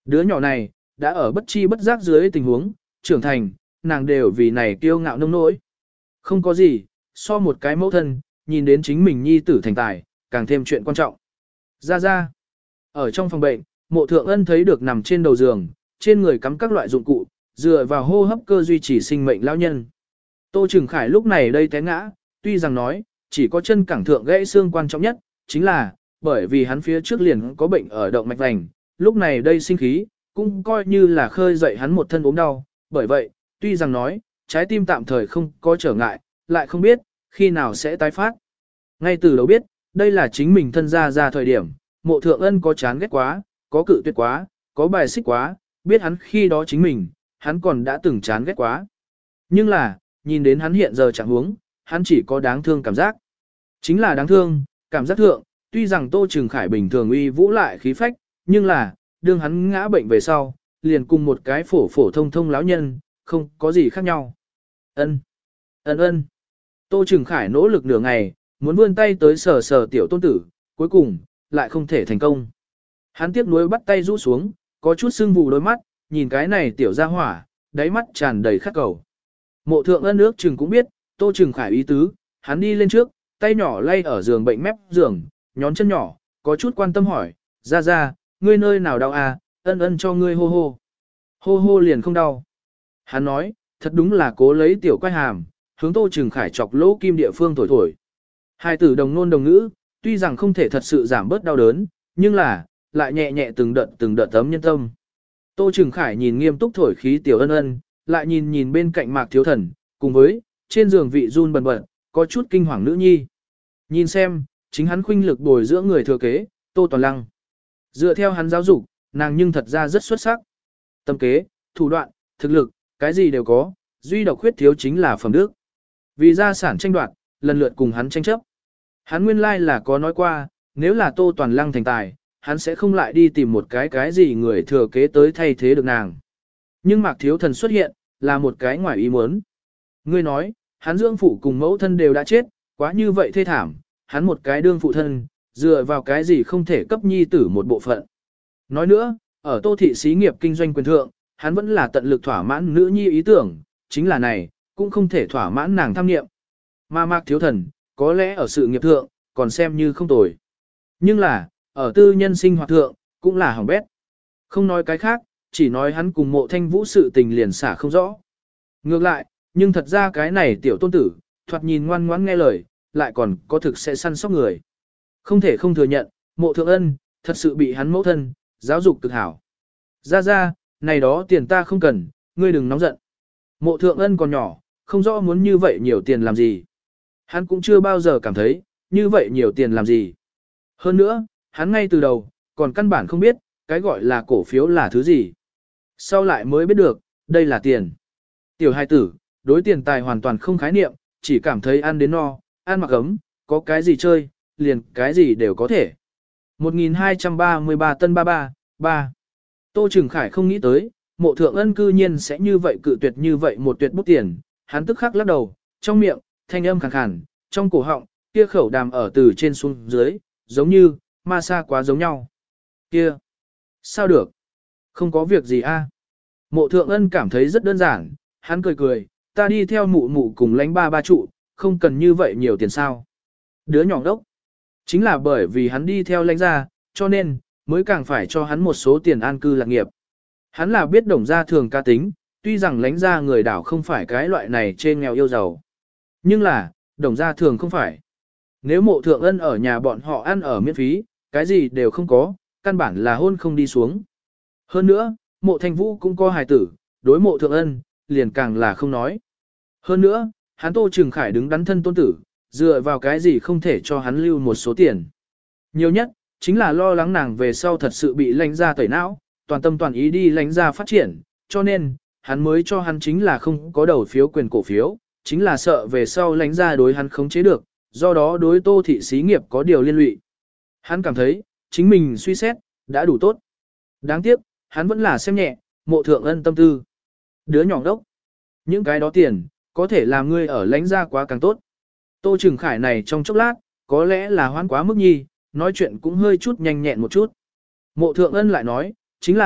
Đứa nhỏ này, đã ở bất chi bất giác dưới tình huống, trưởng thành, nàng đều vì này kiêu ngạo nông nỗi. Không có gì, so một cái mẫu thân, nhìn đến chính mình nhi tử thành tài, càng thêm chuyện quan trọng. Ra ra, ở trong phòng bệnh, Mộ Thượng Ân thấy được nằm trên đầu giường, trên người cắm các loại dụng cụ, dựa vào hô hấp cơ duy trì sinh mệnh lão nhân. Tô Trừng Khải lúc này đây té ngã, tuy rằng nói, chỉ có chân cẳng thượng gãy xương quan trọng nhất, chính là, bởi vì hắn phía trước liền có bệnh ở động mạch vành, lúc này đây sinh khí, cũng coi như là khơi dậy hắn một thân ốm đau, bởi vậy, tuy rằng nói, trái tim tạm thời không có trở ngại, lại không biết, khi nào sẽ tái phát. Ngay từ đầu biết, đây là chính mình thân ra ra thời điểm, Mộ Thượng Ân có chán ghét quá, có cự tuyệt quá, có bài xích quá, biết hắn khi đó chính mình, hắn còn đã từng chán ghét quá. Nhưng là, nhìn đến hắn hiện giờ trạng huống, hắn chỉ có đáng thương cảm giác. Chính là đáng thương, cảm giác thượng, tuy rằng Tô Trừng Khải bình thường uy vũ lại khí phách, nhưng là, đương hắn ngã bệnh về sau, liền cùng một cái phổ phổ thông thông lão nhân, không có gì khác nhau. Ân, ân ân. Tô Trừng Khải nỗ lực nửa ngày, muốn vươn tay tới sờ sờ tiểu tôn tử, cuối cùng, lại không thể thành công. Hắn tiếc nuối bắt tay rũ xuống, có chút sưng vù đôi mắt, nhìn cái này tiểu ra hỏa, đáy mắt tràn đầy khát cầu. Mộ Thượng Ân ước chừng cũng biết, Tô Trừng Khải ý tứ, hắn đi lên trước, tay nhỏ lay ở giường bệnh mép giường, nhón chân nhỏ, có chút quan tâm hỏi, ra ra, ngươi nơi nào đau à, ân ân cho ngươi hô hô. Hô hô liền không đau. Hắn nói, thật đúng là cố lấy tiểu quay hàm, hướng Tô Trừng Khải chọc lỗ kim địa phương thổi thổi. Hai tử đồng nôn đồng ngữ, tuy rằng không thể thật sự giảm bớt đau đớn, nhưng là, lại nhẹ nhẹ từng đợt từng đợt tấm nhân tâm. Tô Trừng Khải nhìn nghiêm túc thổi khí tiểu ân ân, lại nhìn nhìn bên cạnh Mạc Thiếu Thần, cùng với, trên giường vị run bần bật, có chút kinh hoàng nữ nhi. Nhìn xem, chính hắn khuynh lực bồi dưỡng người thừa kế, Tô Toàn Lăng. Dựa theo hắn giáo dục, nàng nhưng thật ra rất xuất sắc. Tâm kế, thủ đoạn, thực lực, cái gì đều có, duy độc khuyết thiếu chính là phẩm đức. Vì gia sản tranh đoạt, lần lượt cùng hắn tranh chấp. Hắn nguyên lai là có nói qua, nếu là Tô Toàn Lăng thành tài, hắn sẽ không lại đi tìm một cái cái gì người thừa kế tới thay thế được nàng. Nhưng Mạc Thiếu Thần xuất hiện, là một cái ngoài ý muốn. Ngươi nói, hắn dưỡng phụ cùng mẫu thân đều đã chết, quá như vậy thê thảm, hắn một cái đương phụ thân, dựa vào cái gì không thể cấp nhi tử một bộ phận. Nói nữa, ở Tô thị xí nghiệp kinh doanh quyền thượng, hắn vẫn là tận lực thỏa mãn nữ nhi ý tưởng, chính là này, cũng không thể thỏa mãn nàng tham nghiệm. Mà Mạc Thiếu Thần, có lẽ ở sự nghiệp thượng, còn xem như không tồi. Nhưng là, ở tư nhân sinh hoạt thượng, cũng là hỏng bét. Không nói cái khác, chỉ nói hắn cùng Mộ Thanh Vũ sự tình liền xả không rõ. Ngược lại, nhưng thật ra cái này tiểu tôn tử, thoạt nhìn ngoan ngoãn nghe lời, lại còn có thực sẽ săn sóc người. Không thể không thừa nhận, Mộ Thượng Ân, thật sự bị hắn mẫu thân, giáo dục cực hảo. Ra ra, này đó tiền ta không cần, ngươi đừng nóng giận. Mộ Thượng Ân còn nhỏ, không rõ muốn như vậy nhiều tiền làm gì. Hắn cũng chưa bao giờ cảm thấy, như vậy nhiều tiền làm gì. Hơn nữa, hắn ngay từ đầu, còn căn bản không biết, cái gọi là cổ phiếu là thứ gì. Sau lại mới biết được, đây là tiền. Tiểu hài tử, đối tiền tài hoàn toàn không khái niệm, chỉ cảm thấy ăn đến no, ăn mặc ấm, có cái gì chơi, liền cái gì đều có thể. một nghìn hai trăm ba mươi ba tân ba ba, ba. Tô Trừng Khải không nghĩ tới, Mộ Thượng Ân cư nhiên sẽ như vậy cự tuyệt như vậy một tuyệt bút tiền, hắn tức khắc lắc đầu, trong miệng, thanh âm khàn khàn, trong cổ họng, kia khẩu đàm ở từ trên xuống dưới, giống như, ma sa quá giống nhau. Kia, sao được? Không có việc gì a. Mộ Thượng Ân cảm thấy rất đơn giản, hắn cười cười, ta đi theo mụ mụ cùng lánh ba ba trụ, không cần như vậy nhiều tiền sao. Đứa nhỏ đốc. Chính là bởi vì hắn đi theo lãnh gia, cho nên, mới càng phải cho hắn một số tiền an cư lạc nghiệp. Hắn là biết đồng gia thường ca tính, tuy rằng lãnh gia người đảo không phải cái loại này trên nghèo yêu giàu. Nhưng là, đồng gia thường không phải. Nếu Mộ Thượng Ân ở nhà bọn họ ăn ở miễn phí, cái gì đều không có, căn bản là hôn không đi xuống. Hơn nữa, Mộ Thanh Vũ cũng có hài tử, đối Mộ Thượng Ân, liền càng là không nói. Hơn nữa, hắn Tô Trừng Khải đứng đắn thân tôn tử, dựa vào cái gì không thể cho hắn lưu một số tiền. Nhiều nhất, chính là lo lắng nàng về sau thật sự bị lãnh gia tẩy não, toàn tâm toàn ý đi lãnh gia phát triển, cho nên, hắn mới cho hắn chính là không có đầu phiếu quyền cổ phiếu, chính là sợ về sau lãnh gia đối hắn khống chế được, do đó đối Tô thị xí nghiệp có điều liên lụy. Hắn cảm thấy, chính mình suy xét, đã đủ tốt. Đáng tiếc, hắn vẫn là xem nhẹ, Mộ Thượng Ân tâm tư. Đứa nhỏ đốc. Những cái đó tiền, có thể làm ngươi ở lãnh gia quá càng tốt. Tô Trừng Khải này trong chốc lát, có lẽ là hoán quá mức nhi, nói chuyện cũng hơi chút nhanh nhẹn một chút. Mộ Thượng Ân lại nói, chính là,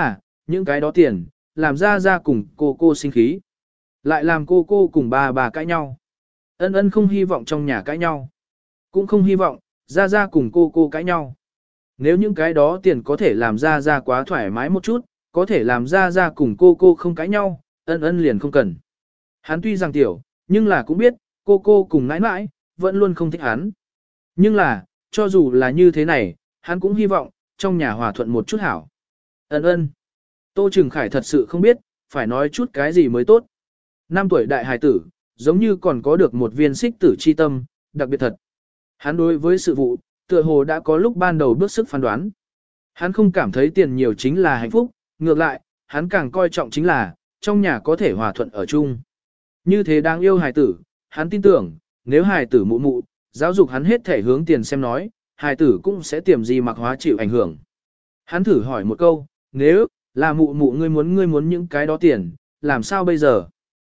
Những cái đó tiền, làm ra ra cùng cô cô sinh khí. Lại làm cô cô cùng bà bà cãi nhau. Ân ân không hy vọng trong nhà cãi nhau. Cũng không hy vọng, ra ra cùng cô cô cãi nhau. Nếu những cái đó tiền có thể làm ra ra quá thoải mái một chút, có thể làm ra ra cùng cô cô không cãi nhau, ân ân liền không cần. Hắn tuy rằng tiểu, nhưng là cũng biết, cô cô cùng nãi nãi, vẫn luôn không thích hắn. Nhưng là, cho dù là như thế này, hắn cũng hy vọng, trong nhà hòa thuận một chút hảo. Ân ân. Tô Trừng Khải thật sự không biết, phải nói chút cái gì mới tốt. Năm tuổi đại hài tử, giống như còn có được một viên xích tử chi tâm, đặc biệt thật. Hắn đối với sự vụ, tựa hồ đã có lúc ban đầu bước sức phán đoán. Hắn không cảm thấy tiền nhiều chính là hạnh phúc, ngược lại, hắn càng coi trọng chính là, trong nhà có thể hòa thuận ở chung. Như thế đáng yêu hài tử, hắn tin tưởng, nếu hài tử mụ mụ, giáo dục hắn hết thể hướng tiền xem nói, hài tử cũng sẽ tiềm gì mặc hóa chịu ảnh hưởng. Hắn thử hỏi một câu, nếu là mụ mụ ngươi muốn ngươi muốn những cái đó tiền, làm sao bây giờ?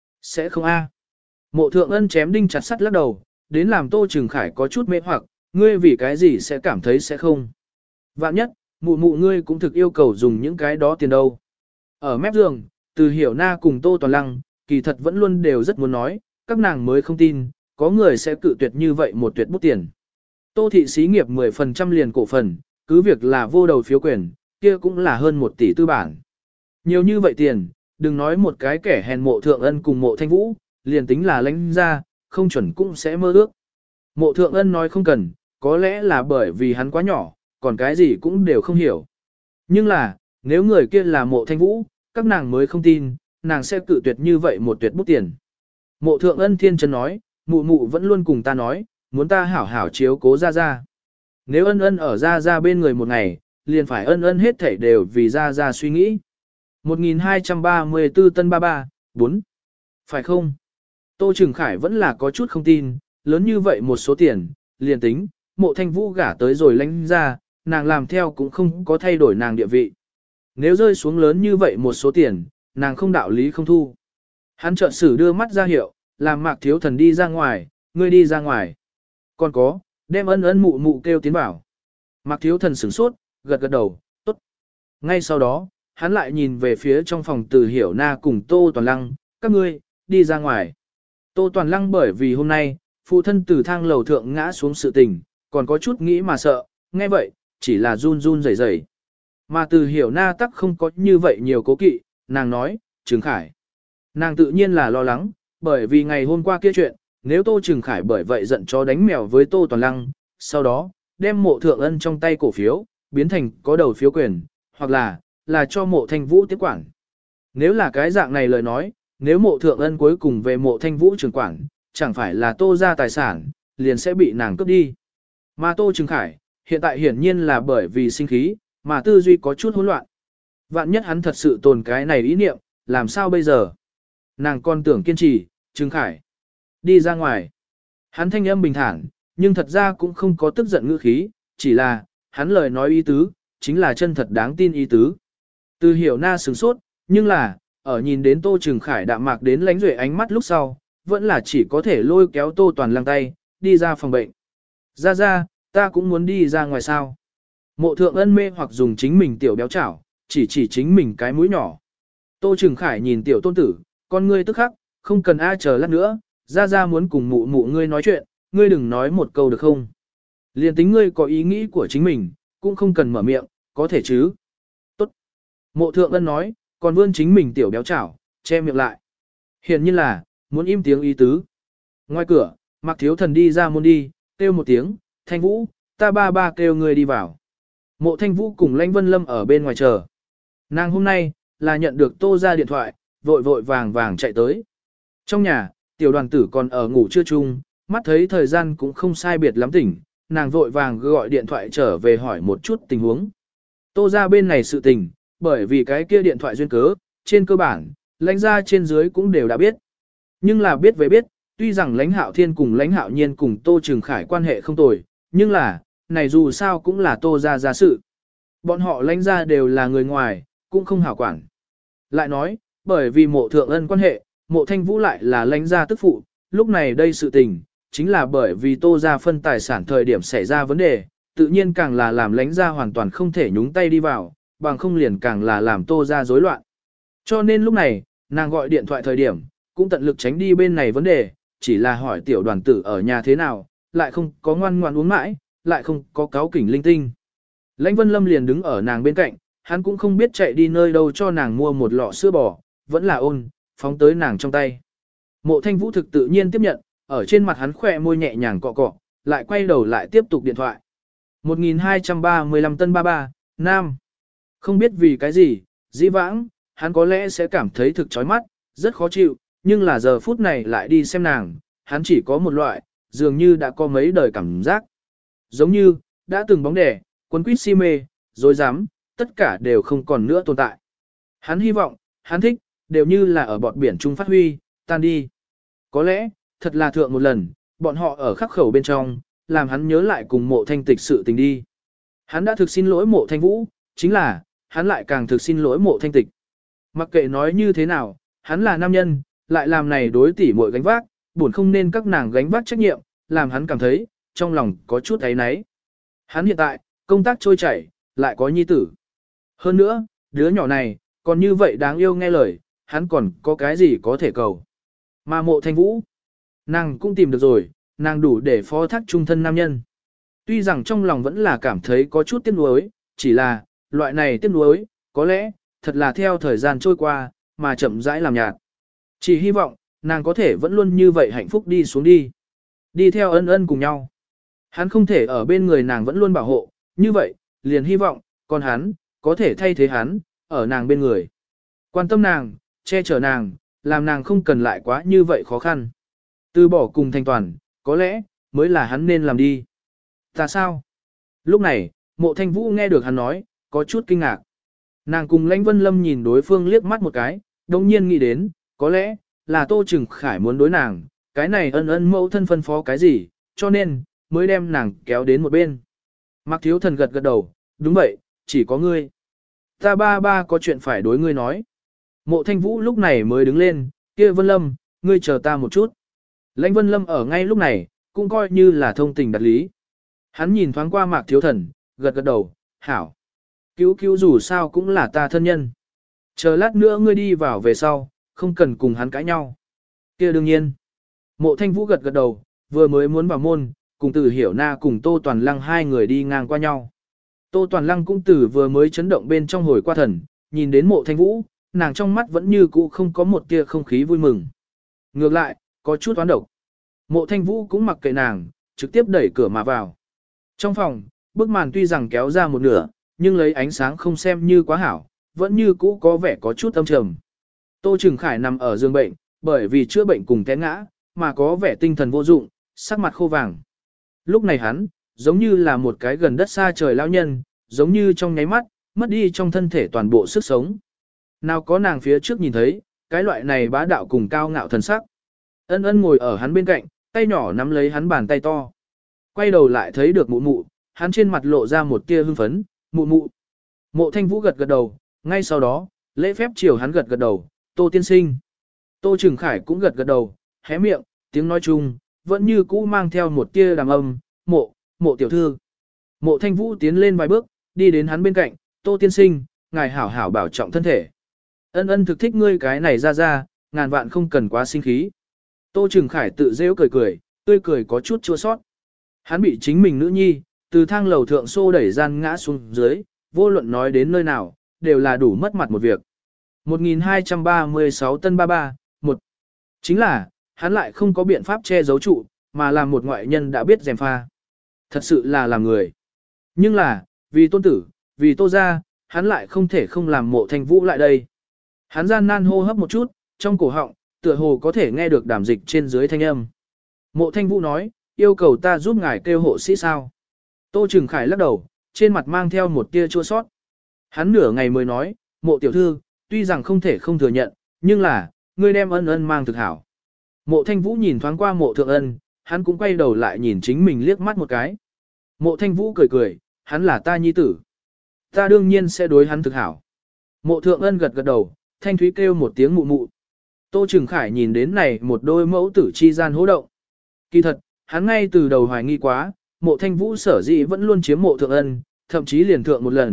Sẽ không a. Mộ Thượng Ân chém đinh chặt sắt lắc đầu, đến làm Tô Trừng Khải có chút mê hoặc, ngươi vì cái gì sẽ cảm thấy sẽ không. Vạn nhất, mụ mụ ngươi cũng thực yêu cầu dùng những cái đó tiền đâu. Ở mép giường, Từ Hiểu Na cùng Tô Toàn Lăng, kỳ thật vẫn luôn đều rất muốn nói, các nàng mới không tin, có người sẽ cự tuyệt như vậy một tuyệt bút tiền. Tô thị xí nghiệp mười phần trăm liền cổ phần, cứ việc là vô đầu phiếu quyền, kia cũng là hơn một tỷ tư bản. Nhiều như vậy tiền, đừng nói một cái kẻ hèn Mộ Thượng Ân cùng Mộ Thanh Vũ, liền tính là lãnh ra, không chuẩn cũng sẽ mơ ước. Mộ Thượng Ân nói không cần, có lẽ là bởi vì hắn quá nhỏ, còn cái gì cũng đều không hiểu. Nhưng là, nếu người kia là Mộ Thanh Vũ, các nàng mới không tin, nàng sẽ cự tuyệt như vậy một tuyệt bút tiền. Mộ Thượng Ân thiên chân nói, mụ mụ vẫn luôn cùng ta nói, muốn ta hảo hảo chiếu cố ra ra. Nếu ân ân ở ra ra bên người một ngày, liền phải ân ân hết thảy đều vì ra ra suy nghĩ. một nghìn hai trăm ba mươi tư Tân ba ba, bốn. Phải không? Tô Trừng Khải vẫn là có chút không tin, lớn như vậy một số tiền, liền tính, Mộ Thanh Vũ gả tới rồi lãnh ra, nàng làm theo cũng không có thay đổi nàng địa vị. Nếu rơi xuống lớn như vậy một số tiền, nàng không đạo lý không thu. Hắn chợt sử đưa mắt ra hiệu, làm Mạc Thiếu Thần đi ra ngoài, ngươi đi ra ngoài. Còn có, đem ân ân mụ mụ kêu tiến vào. Mạc Thiếu Thần sửng sốt, gật gật đầu, tốt. Ngay sau đó, hắn lại nhìn về phía trong phòng Từ Hiểu Na cùng Tô Toàn Lăng, các ngươi, đi ra ngoài. Tô Toàn Lăng bởi vì hôm nay, phụ thân từ thang lầu thượng ngã xuống sự tình, còn có chút nghĩ mà sợ, nghe vậy, chỉ là run run rẩy rẩy. Mà Từ Hiểu Na tắc không có như vậy nhiều cố kỵ, nàng nói, Trừng Khải. Nàng tự nhiên là lo lắng, bởi vì ngày hôm qua kia chuyện, nếu Tô Trừng Khải bởi vậy giận chó đánh mèo với Tô Toàn Lăng, sau đó, đem Mộ Thượng Ân trong tay cổ phiếu, biến thành có đầu phiếu quyền, hoặc là, là cho Mộ Thanh Vũ tiếp quản. Nếu là cái dạng này lời nói, nếu Mộ Thượng Ân cuối cùng về Mộ Thanh Vũ trưởng quản, chẳng phải là Tô ra tài sản, liền sẽ bị nàng cướp đi. Mà Tô Trừng Khải, hiện tại hiển nhiên là bởi vì sinh khí, mà tư duy có chút hỗn loạn. Vạn nhất hắn thật sự tồn cái này ý niệm, làm sao bây giờ? Nàng còn tưởng kiên trì, Trừng Khải. Đi ra ngoài. Hắn thanh âm bình thản, nhưng thật ra cũng không có tức giận ngữ khí, chỉ là, hắn lời nói ý tứ, chính là chân thật đáng tin ý tứ. Từ Hiểu Na sửng sốt, nhưng là, ở nhìn đến Tô Trừng Khải đạm mạc đến lánh duệ ánh mắt lúc sau, vẫn là chỉ có thể lôi kéo Tô Toàn Lăng tay, đi ra phòng bệnh. Ra ra, ta cũng muốn đi ra ngoài sao. Mộ Thượng Ân mê hoặc dùng chính mình tiểu béo chảo, chỉ chỉ chính mình cái mũi nhỏ. Tô Trừng Khải nhìn tiểu tôn tử, con ngươi tức khắc, không cần ai chờ lát nữa, ra ra muốn cùng mụ mụ ngươi nói chuyện, ngươi đừng nói một câu được không. Liên tính ngươi có ý nghĩ của chính mình, cũng không cần mở miệng, có thể chứ. Tốt. Mộ Thượng Ân nói, còn vươn chính mình tiểu béo chảo, che miệng lại. Hiển nhiên là, muốn im tiếng ý tứ. Ngoài cửa, Mạc Thiếu Thần đi ra môn đi, kêu một tiếng, Thanh Vũ, ta ba ba kêu ngươi đi vào. Mộ Thanh Vũ cùng Lãnh Vân Lâm ở bên ngoài chờ. Nàng hôm nay, là nhận được Tô ra điện thoại, vội vội vàng vàng chạy tới. Trong nhà, tiểu đoàn tử còn ở ngủ trưa chung, mắt thấy thời gian cũng không sai biệt lắm tỉnh, nàng vội vàng gọi điện thoại trở về hỏi một chút tình huống. Tô ra bên này sự tình, bởi vì cái kia điện thoại duyên cớ, trên cơ bản, lãnh gia trên dưới cũng đều đã biết. Nhưng là biết về biết, tuy rằng lãnh hạo thiên cùng lãnh hạo nhiên cùng Tô Trừng Khải quan hệ không tồi, nhưng là, này dù sao cũng là Tô ra ra sự. Bọn họ lãnh gia đều là người ngoài, cũng không hảo quản. Lại nói, bởi vì Mộ Thượng Ân quan hệ, Mộ Thanh Vũ lại là lãnh gia tức phụ, lúc này đây sự tình, chính là bởi vì Tô gia phân tài sản thời điểm xảy ra vấn đề, tự nhiên càng là làm lãnh gia hoàn toàn không thể nhúng tay đi vào, bằng không liền càng là làm Tô ra rối loạn. Cho nên lúc này, nàng gọi điện thoại thời điểm, cũng tận lực tránh đi bên này vấn đề, chỉ là hỏi tiểu đoàn tử ở nhà thế nào, lại không có ngoan ngoan uống mãi, lại không có cáo kỉnh linh tinh. Lãnh Vân Lâm liền đứng ở nàng bên cạnh, hắn cũng không biết chạy đi nơi đâu cho nàng mua một lọ sữa bò, vẫn là ôn, phóng tới nàng trong tay. Mộ Thanh Vũ thực tự nhiên tiếp nhận, ở trên mặt hắn khỏe môi nhẹ nhàng cọ cọ, lại quay đầu lại tiếp tục điện thoại. một nghìn hai trăm ba mươi lăm tân ba ba, Nam. Không biết vì cái gì, dĩ vãng, hắn có lẽ sẽ cảm thấy thực chói mắt, rất khó chịu, nhưng là giờ phút này lại đi xem nàng, hắn chỉ có một loại, dường như đã có mấy đời cảm giác. Giống như, đã từng bóng đẻ, quấn quýt si mê, dối dám, tất cả đều không còn nữa tồn tại. Hắn hy vọng, hắn thích, đều như là ở bọt biển trung phát huy, tan đi. Có lẽ, thật là thượng một lần, bọn họ ở khắc khẩu bên trong, làm hắn nhớ lại cùng mộ thanh tịch sự tình đi. Hắn đã thực xin lỗi mộ thanh vũ, chính là, hắn lại càng thực xin lỗi mộ thanh tịch. Mặc kệ nói như thế nào, hắn là nam nhân, lại làm này đối tỷ muội gánh vác, buồn không nên các nàng gánh vác trách nhiệm, làm hắn cảm thấy, trong lòng có chút ấy náy. Hắn hiện tại, công tác trôi chảy, lại có nhi tử. Hơn nữa, đứa nhỏ này, còn như vậy đáng yêu nghe lời, hắn còn có cái gì có thể cầu. Mà mộ thanh vũ, nàng cũng tìm được rồi, nàng đủ để phó thác trung thân nam nhân. Tuy rằng trong lòng vẫn là cảm thấy có chút tiếc nuối, chỉ là, loại này tiếc nuối, có lẽ, thật là theo thời gian trôi qua, mà chậm rãi làm nhạt. Chỉ hy vọng, nàng có thể vẫn luôn như vậy hạnh phúc đi xuống đi. Đi theo ân ân cùng nhau. Hắn không thể ở bên người nàng vẫn luôn bảo hộ, như vậy, liền hy vọng, còn hắn, có thể thay thế hắn, ở nàng bên người. Quan tâm nàng, che chở nàng, làm nàng không cần lại quá như vậy khó khăn. Từ bỏ cùng thanh toàn, có lẽ, mới là hắn nên làm đi. Ta sao? Lúc này, mộ thanh vũ nghe được hắn nói, có chút kinh ngạc. Nàng cùng Lãnh Vân Lâm nhìn đối phương liếc mắt một cái, đồng nhiên nghĩ đến, có lẽ, là Tô Trừng Khải muốn đối nàng, cái này ân ân mẫu thân phân phó cái gì, cho nên, mới đem nàng kéo đến một bên. Mạc Thiếu Thần gật gật đầu, đúng vậy, chỉ có ngươi. Ta ba ba có chuyện phải đối ngươi nói. Mộ Thanh Vũ lúc này mới đứng lên, kia Vân Lâm, ngươi chờ ta một chút. Lãnh Vân Lâm ở ngay lúc này, cũng coi như là thông tình đặt lý. Hắn nhìn thoáng qua Mạc Thiếu Thần, gật gật đầu, hảo. Cứu cứu dù sao cũng là ta thân nhân. Chờ lát nữa ngươi đi vào về sau, không cần cùng hắn cãi nhau. Kia đương nhiên. Mộ Thanh Vũ gật gật đầu, vừa mới muốn vào môn, cùng Từ Hiểu Na cùng Tô Toàn Lăng hai người đi ngang qua nhau. Tô Toàn Lăng cũng từ vừa mới chấn động bên trong hồi qua thần, nhìn đến Mộ Thanh Vũ, nàng trong mắt vẫn như cũ không có một tia không khí vui mừng. Ngược lại, có chút oán độc. Mộ Thanh Vũ cũng mặc kệ nàng, trực tiếp đẩy cửa mà vào. Trong phòng, bức màn tuy rằng kéo ra một nửa, nhưng lấy ánh sáng không xem như quá hảo, vẫn như cũ có vẻ có chút âm trầm. Tô Trừng Khải nằm ở giường bệnh, bởi vì chữa bệnh cùng té ngã, mà có vẻ tinh thần vô dụng, sắc mặt khô vàng. Lúc này hắn, giống như là một cái gần đất xa trời lão nhân, giống như trong nháy mắt, mất đi trong thân thể toàn bộ sức sống. Nào có nàng phía trước nhìn thấy, cái loại này bá đạo cùng cao ngạo thần sắc. Ân ân ngồi ở hắn bên cạnh, tay nhỏ nắm lấy hắn bàn tay to. Quay đầu lại thấy được mụ mụ, hắn trên mặt lộ ra một tia hưng phấn, mụ mụ. Mộ Thanh Vũ gật gật đầu, ngay sau đó, lễ phép chiều hắn gật gật đầu, Tô tiên sinh. Tô Trừng Khải cũng gật gật đầu, hé miệng, tiếng nói chung, vẫn như cũ mang theo một tia đàm âm, mộ, mộ tiểu thư. Mộ Thanh Vũ tiến lên vài bước, đi đến hắn bên cạnh, Tô tiên sinh, ngài hảo hảo bảo trọng thân thể. Ân ân thực thích ngươi cái này ra ra, ngàn vạn không cần quá sinh khí. Tô Trừng Khải tự rêu cười cười, tươi cười có chút chua sót. Hắn bị chính mình nữ nhi, từ thang lầu thượng xô đẩy gian ngã xuống dưới, vô luận nói đến nơi nào, đều là đủ mất mặt một việc. một nghìn hai trăm ba mươi sáu tân ba ba, một. Chính là, hắn lại không có biện pháp che giấu trụ, mà là một ngoại nhân đã biết dèm pha. Thật sự là làm người. Nhưng là, vì tôn tử, vì Tô gia, hắn lại không thể không làm Mộ Thanh Vũ lại đây. Hắn gian nan hô hấp một chút, trong cổ họng, tựa hồ có thể nghe được đàm dịch trên dưới thanh âm. Mộ Thanh Vũ nói, yêu cầu ta giúp ngài kêu hộ sĩ sao. Tô Trừng Khải lắc đầu, trên mặt mang theo một tia chua sót. Hắn nửa ngày mới nói, Mộ tiểu thư, tuy rằng không thể không thừa nhận, nhưng là, ngươi đem ân ân mang thực hảo. Mộ Thanh Vũ nhìn thoáng qua Mộ Thượng Ân, hắn cũng quay đầu lại nhìn chính mình liếc mắt một cái. Mộ Thanh Vũ cười cười, hắn là ta nhi tử. Ta đương nhiên sẽ đối hắn thực hảo. Mộ Thượng Ân gật gật đầu, Thanh Thúy kêu một tiếng mụ mụ. Tô Trừng Khải nhìn đến này một đôi mẫu tử chi gian hố động. Kỳ thật, hắn ngay từ đầu hoài nghi quá, Mộ Thanh Vũ sở dĩ vẫn luôn chiếm Mộ Thượng Ân, thậm chí liền thượng một lần,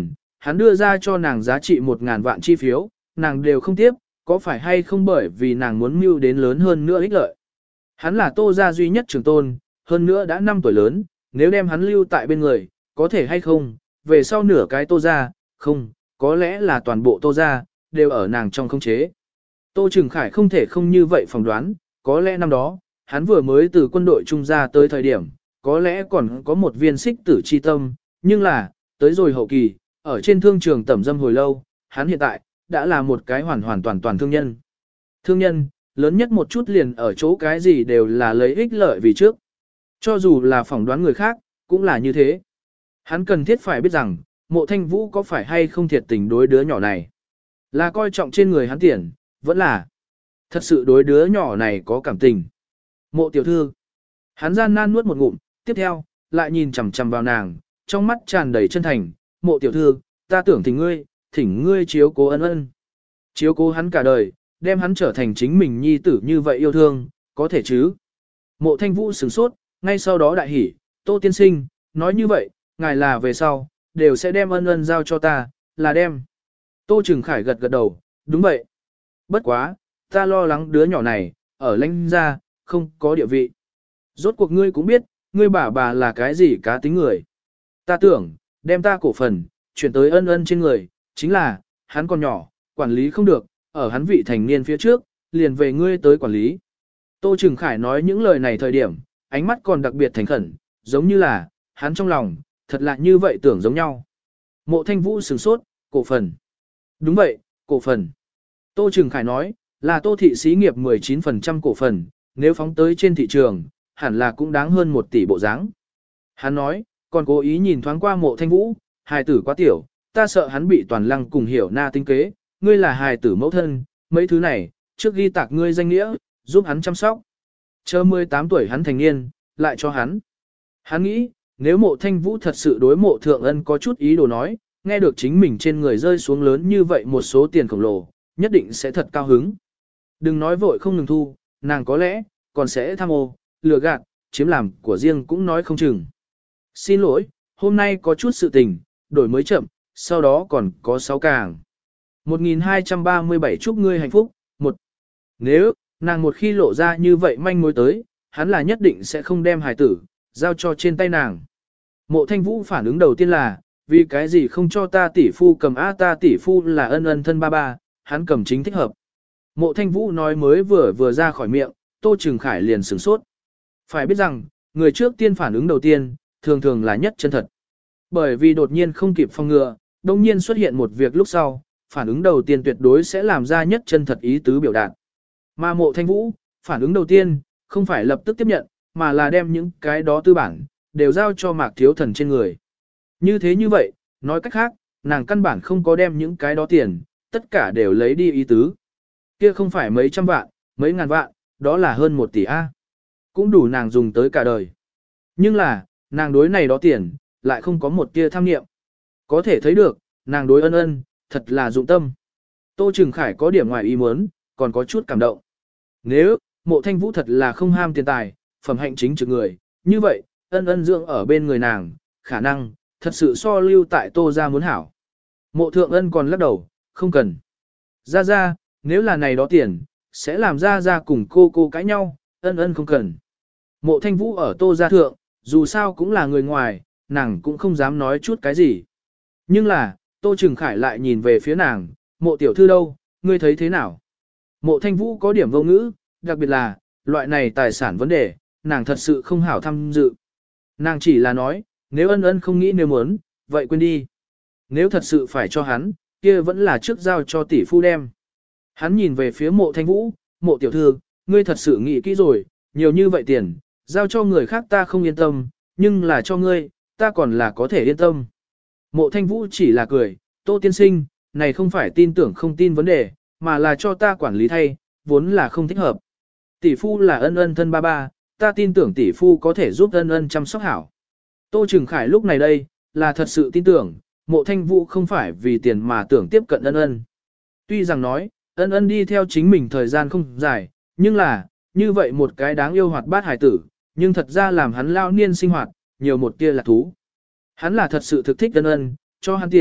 hắn đưa ra cho nàng giá trị một ngàn vạn chi phiếu, nàng đều không tiếp, có phải hay không bởi vì nàng muốn mưu đến lớn hơn nữa ích lợi. Hắn là Tô gia duy nhất trưởng tôn, hơn nữa đã năm tuổi lớn, nếu đem hắn lưu tại bên người, có thể hay không, về sau nửa cái Tô gia, không, có lẽ là toàn bộ Tô gia, đều ở nàng trong khống chế. Tô Trừng Khải không thể không như vậy phỏng đoán, có lẽ năm đó, hắn vừa mới từ quân đội trung ra tới thời điểm, có lẽ còn có một viên xích tử chi tâm, nhưng là, tới rồi hậu kỳ, ở trên thương trường tẩm dâm hồi lâu, hắn hiện tại, đã là một cái hoàn hoàn toàn toàn thương nhân. Thương nhân, lớn nhất một chút liền ở chỗ cái gì đều là lấy ích lợi vì trước. Cho dù là phỏng đoán người khác, cũng là như thế. Hắn cần thiết phải biết rằng, Mộ Thanh Vũ có phải hay không thiệt tình đối đứa nhỏ này. Là coi trọng trên người hắn tiền, vẫn là thật sự đối đứa nhỏ này có cảm tình. Mộ tiểu thư, hắn gian nan nuốt một ngụm, tiếp theo, lại nhìn chằm chằm vào nàng, trong mắt tràn đầy chân thành. Mộ tiểu thư, ta tưởng thỉnh ngươi, thỉnh ngươi chiếu cố ân ân. Chiếu cố hắn cả đời, đem hắn trở thành chính mình nhi tử như vậy yêu thương, có thể chứ. Mộ Thanh Vũ sửng sốt, ngay sau đó đại hỉ, Tô tiên sinh, nói như vậy, ngài là về sau, đều sẽ đem ân ân giao cho ta, là đem. Tô Trừng Khải gật gật đầu, đúng vậy. Bất quá, ta lo lắng đứa nhỏ này, ở lãnh gia, không có địa vị. Rốt cuộc ngươi cũng biết, ngươi bà bà là cái gì cá tính người. Ta tưởng, đem ta cổ phần, chuyển tới ân ân trên người, chính là, hắn còn nhỏ, quản lý không được, ở hắn vị thành niên phía trước, liền về ngươi tới quản lý. Tô Trừng Khải nói những lời này thời điểm, ánh mắt còn đặc biệt thành khẩn, giống như là, hắn trong lòng, thật là như vậy tưởng giống nhau. Mộ Thanh Vũ sửng sốt, cổ phần. Đúng vậy, cổ phần. Tô Trừng Khải nói, là Tô thị xí nghiệp mười chín phần trăm cổ phần, nếu phóng tới trên thị trường, hẳn là cũng đáng hơn một tỷ bộ dáng. Hắn nói, còn cố ý nhìn thoáng qua Mộ Thanh Vũ, hài tử quá tiểu, ta sợ hắn bị toàn lăng cùng hiểu na tinh kế, ngươi là hài tử mẫu thân, mấy thứ này, trước ghi tạc ngươi danh nghĩa, giúp hắn chăm sóc. Chờ mười tám tuổi hắn thành niên, lại cho hắn. Hắn nghĩ, nếu Mộ Thanh Vũ thật sự đối Mộ Thượng Ân có chút ý đồ nói, nghe được chính mình trên người rơi xuống lớn như vậy một số tiền khổng lồ, nhất định sẽ thật cao hứng. Đừng nói vội không ngừng thu, nàng có lẽ, còn sẽ tham ô, lừa gạt, chiếm làm của riêng cũng nói không chừng. Xin lỗi, hôm nay có chút sự tình, đổi mới chậm, sau đó còn có sáu càng. một nghìn hai trăm ba mươi bảy chúc ngươi hạnh phúc, một. Nếu, nàng một khi lộ ra như vậy manh mối tới, hắn là nhất định sẽ không đem hài tử, giao cho trên tay nàng. Mộ Thanh Vũ phản ứng đầu tiên là, vì cái gì không cho ta tỷ phu cầm A ta tỷ phu là ân ân thân ba ba, hắn cầm chính thích hợp. Mộ Thanh Vũ nói mới vừa vừa ra khỏi miệng, Tô Trừng Khải liền sửng sốt. Phải biết rằng, người trước tiên phản ứng đầu tiên, thường thường là nhất chân thật. Bởi vì đột nhiên không kịp phòng ngừa, đồng nhiên xuất hiện một việc lúc sau, phản ứng đầu tiên tuyệt đối sẽ làm ra nhất chân thật ý tứ biểu đạt. Mà Mộ Thanh Vũ, phản ứng đầu tiên, không phải lập tức tiếp nhận, mà là đem những cái đó tư bản, đều giao cho Mạc Thiếu Thần trên người. Như thế như vậy, nói cách khác, nàng căn bản không có đem những cái đó tiền, tất cả đều lấy đi ý tứ. Kia không phải mấy trăm vạn, mấy ngàn vạn, đó là hơn một tỷ A. Cũng đủ nàng dùng tới cả đời. Nhưng là, nàng đối này đó tiền, lại không có một tia tham niệm. Có thể thấy được, nàng đối ân ân, thật là dụng tâm. Tô Trừng Khải có điểm ngoài ý muốn, còn có chút cảm động. Nếu, Mộ Thanh Vũ thật là không ham tiền tài, phẩm hạnh chính trực người, như vậy, ân ân dưỡng ở bên người nàng, khả năng, thật sự so lưu tại Tô gia muốn hảo. Mộ Thượng Ân còn lắc đầu, không cần. Ra ra, nếu là này đó tiền, sẽ làm ra ra cùng cô cô cãi nhau, ân ân không cần. Mộ Thanh Vũ ở Tô gia thượng, dù sao cũng là người ngoài, nàng cũng không dám nói chút cái gì. Nhưng là, Tô Trừng Khải lại nhìn về phía nàng, mộ tiểu thư đâu, ngươi thấy thế nào? Mộ Thanh Vũ có điểm vô ngữ, đặc biệt là, loại này tài sản vấn đề, nàng thật sự không hảo tham dự. Nàng chỉ là nói, nếu ân ân không nghĩ nếu muốn, vậy quên đi. Nếu thật sự phải cho hắn, kia vẫn là trước giao cho tỷ phu đem. Hắn nhìn về phía Mộ Thanh Vũ, Mộ tiểu thư, ngươi thật sự nghĩ kỹ rồi, nhiều như vậy tiền, giao cho người khác ta không yên tâm, nhưng là cho ngươi, ta còn là có thể yên tâm. Mộ Thanh Vũ chỉ là cười, Tô tiên sinh, này không phải tin tưởng không tin vấn đề, mà là cho ta quản lý thay, vốn là không thích hợp. Tỷ phu là ân ân thân ba ba, ta tin tưởng tỷ phu có thể giúp ân ân chăm sóc hảo. Tô Trừng Khải lúc này đây, là thật sự tin tưởng, Mộ Thanh Vũ không phải vì tiền mà tưởng tiếp cận ân ân. Tuy rằng nói, ân ân đi theo chính mình thời gian không dài, nhưng là, như vậy một cái đáng yêu hoạt bát hài tử, nhưng thật ra làm hắn lao niên sinh hoạt, nhiều một tia lạc thú. Hắn là thật sự thực thích ân ân, cho hắn tiền,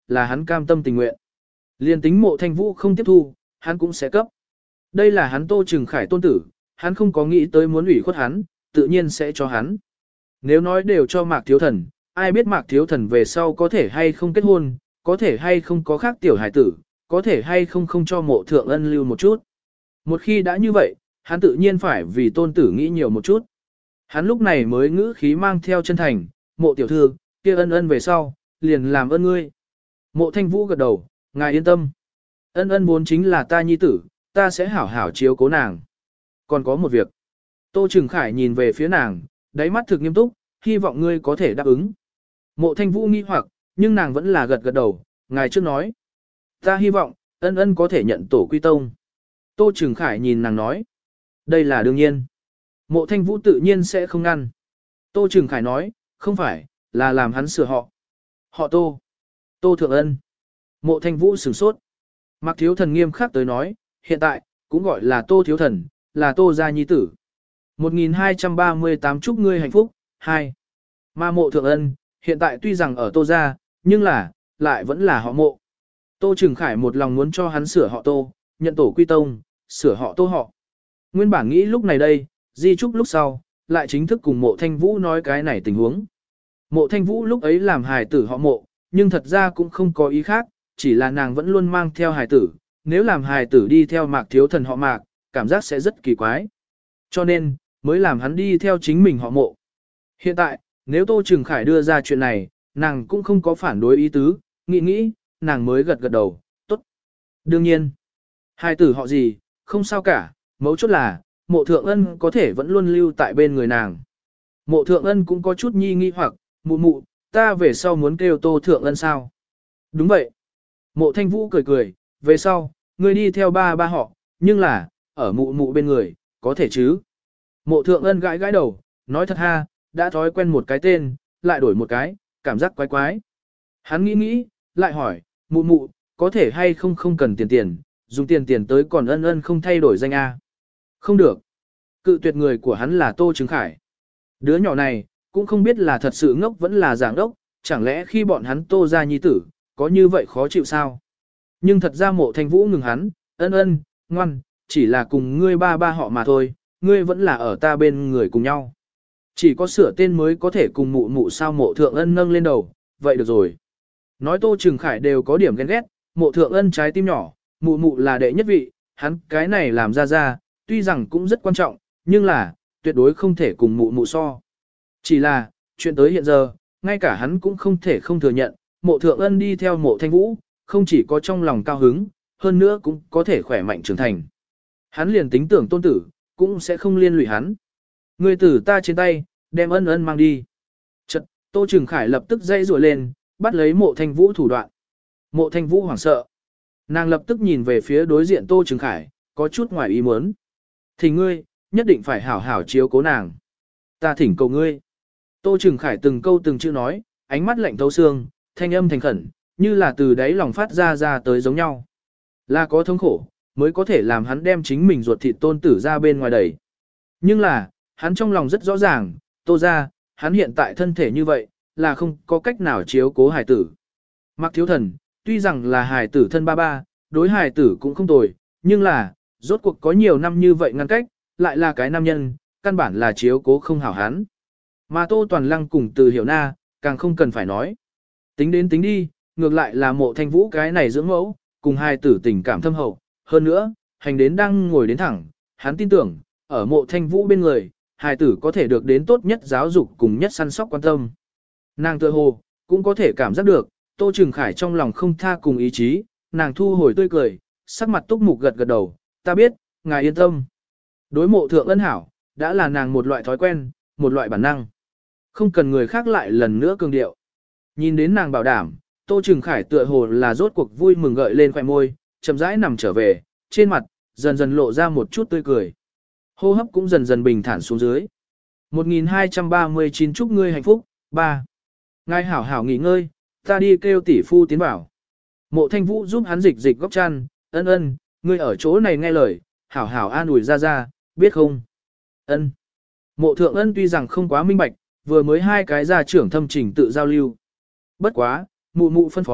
là hắn cam tâm tình nguyện. Liên tính mộ thanh vũ không tiếp thu, hắn cũng sẽ cấp. Đây là hắn Tô Trừng Khải tôn tử, hắn không có nghĩ tới muốn ủy khuất hắn, tự nhiên sẽ cho hắn. Nếu nói đều cho Mạc Thiếu Thần, ai biết Mạc Thiếu Thần về sau có thể hay không kết hôn, có thể hay không có khác tiểu hải tử, có thể hay không không cho mộ thượng ân lưu một chút. Một khi đã như vậy, hắn tự nhiên phải vì tôn tử nghĩ nhiều một chút. Hắn lúc này mới ngữ khí mang theo chân thành, mộ tiểu thư, kia ân ân về sau, liền làm ơn ngươi. Mộ thanh vũ gật đầu, ngài yên tâm. Ân ân vốn chính là ta nhi tử, ta sẽ hảo hảo chiếu cố nàng. Còn có một việc. Tô Trừng Khải nhìn về phía nàng, đáy mắt thực nghiêm túc, hy vọng ngươi có thể đáp ứng. Mộ thanh vũ nghi hoặc, nhưng nàng vẫn là gật gật đầu, ngài trước nói. Ta hy vọng, ân ân có thể nhận tổ quy tông. Tô Trừng Khải nhìn nàng nói. Đây là đương nhiên. Mộ thanh vũ tự nhiên sẽ không ngăn. Tô Trừng Khải nói, không phải, là làm hắn sửa họ. Họ Tô. Tô Thượng Ân. Mộ thanh vũ sửng sốt. Mạc Thiếu Thần nghiêm khắc tới nói, hiện tại, cũng gọi là Tô Thiếu Thần, là Tô gia nhi tử. một nghìn hai trăm ba mươi tám chúc ngươi hạnh phúc, hai. Mà mộ Thượng Ân, hiện tại tuy rằng ở Tô gia, nhưng là, lại vẫn là họ mộ. Tô Trừng Khải một lòng muốn cho hắn sửa họ Tô, nhận tổ quy tông, sửa họ Tô họ. Nguyên bản nghĩ lúc này đây, di chúc lúc sau, lại chính thức cùng mộ thanh vũ nói cái này tình huống. Mộ thanh vũ lúc ấy làm hài tử họ mộ, nhưng thật ra cũng không có ý khác, chỉ là nàng vẫn luôn mang theo hài tử, nếu làm hài tử đi theo Mạc Thiếu Thần họ Mạc, cảm giác sẽ rất kỳ quái. Cho nên, mới làm hắn đi theo chính mình họ mộ. Hiện tại, nếu Tô Trừng Khải đưa ra chuyện này, nàng cũng không có phản đối ý tứ, nghĩ nghĩ, nàng mới gật gật đầu, tốt. Đương nhiên, hài tử họ gì, không sao cả, mấu chốt là, mộ Thượng Ân có thể vẫn luôn lưu tại bên người nàng. Mộ Thượng Ân cũng có chút nghi nghi hoặc, mụ mụ, ta về sau muốn kêu Tô Thượng Ân sao? Đúng vậy. Mộ Thanh Vũ cười cười, về sau, ngươi đi theo ba ba họ, nhưng là, ở mụ mụ bên người, có thể chứ? Mộ Thượng Ân gãi gãi đầu, nói thật ha, đã thói quen một cái tên, lại đổi một cái, cảm giác quái quái. Hắn nghĩ nghĩ, lại hỏi, mụ mụ, có thể hay không không cần tiền tiền, dùng tiền tiền tới còn ân ân không thay đổi danh A. Không được. Cự tuyệt người của hắn là Tô Trừng Khải. Đứa nhỏ này, cũng không biết là thật sự ngốc vẫn là giả ngốc, chẳng lẽ khi bọn hắn Tô ra nhi tử, có như vậy khó chịu sao? Nhưng thật ra mộ thanh vũ ngừng hắn, ân ân, ngoan, chỉ là cùng ngươi ba ba họ mà thôi, ngươi vẫn là ở ta bên người cùng nhau. Chỉ có sửa tên mới có thể cùng mụ mụ sao mộ Thượng Ân nâng lên đầu, vậy được rồi. Nói Tô Trừng Khải đều có điểm ghen ghét, mộ Thượng Ân trái tim nhỏ, mụ mụ là đệ nhất vị, hắn cái này làm ra ra, tuy rằng cũng rất quan trọng, nhưng là, tuyệt đối không thể cùng mụ mụ so. Chỉ là, chuyện tới hiện giờ, ngay cả hắn cũng không thể không thừa nhận, mộ Thượng Ân đi theo mộ thanh vũ, không chỉ có trong lòng cao hứng, hơn nữa cũng có thể khỏe mạnh trưởng thành. Hắn liền tính tưởng tôn tử, cũng sẽ không liên lụy hắn. Người tử ta trên tay, đem ân ân mang đi. Chật, Tô Trừng Khải lập tức dây rùa lên, bắt lấy mộ thanh vũ thủ đoạn. Mộ thanh vũ hoảng sợ. Nàng lập tức nhìn về phía đối diện Tô Trừng Khải, có chút ngoài ý muốn. Thì ngươi, nhất định phải hảo hảo chiếu cố nàng. Ta thỉnh cầu ngươi. Tô Trừng Khải từng câu từng chữ nói, ánh mắt lạnh thấu xương, thanh âm thành khẩn, như là từ đáy lòng phát ra ra tới giống nhau. Là có thống khổ, mới có thể làm hắn đem chính mình ruột thịt tôn tử ra bên ngoài đẩy. Nhưng là, hắn trong lòng rất rõ ràng, Tô ra, hắn hiện tại thân thể như vậy, là không có cách nào chiếu cố hài tử. Mạc Thiếu Thần, tuy rằng là hài tử thân ba ba, đối hài tử cũng không tồi, nhưng là, rốt cuộc có nhiều năm như vậy ngăn cách, lại là cái nam nhân, căn bản là chiếu cố không hảo hắn. Mà Tô Toàn Lăng cùng Từ Hiểu Na, càng không cần phải nói. Tính đến tính đi, ngược lại là mộ thanh vũ cái này dưỡng mẫu, cùng hài tử tình cảm thâm hậu, hơn nữa, hành đến đang ngồi đến thẳng, hắn tin tưởng, ở mộ thanh vũ bên người, hài tử có thể được đến tốt nhất giáo dục cùng nhất săn sóc quan tâm. Nàng tự hồ, cũng có thể cảm giác được, Tô Trừng Khải trong lòng không tha cùng ý chí, nàng thu hồi tươi cười, sắc mặt túc mục gật gật đầu, ta biết, ngài yên tâm. Đối mộ Thượng Ân hảo, đã là nàng một loại thói quen, một loại bản năng. Không cần người khác lại lần nữa cường điệu. Nhìn đến nàng bảo đảm, Tô Trừng Khải tựa hồ là rốt cuộc vui mừng gợi lên khóe môi, chậm rãi nằm trở về, trên mặt, dần dần lộ ra một chút tươi cười. Hô hấp cũng dần dần bình thản xuống dưới. một nghìn hai trăm ba mươi chín chúc ngươi hạnh phúc, ba. Ngài hảo hảo nghỉ ngơi, ta đi kêu tỷ phu tiến bảo. Mộ thanh vũ giúp hắn dịch dịch góc chăn, ân ân, ngươi ở chỗ này nghe lời, hảo hảo an ủi ra ra, biết không? Ân. Mộ Thượng Ân tuy rằng không quá minh bạch, vừa mới hai cái gia trưởng thâm trình tự giao lưu. Bất quá, mụ mụ phân phó,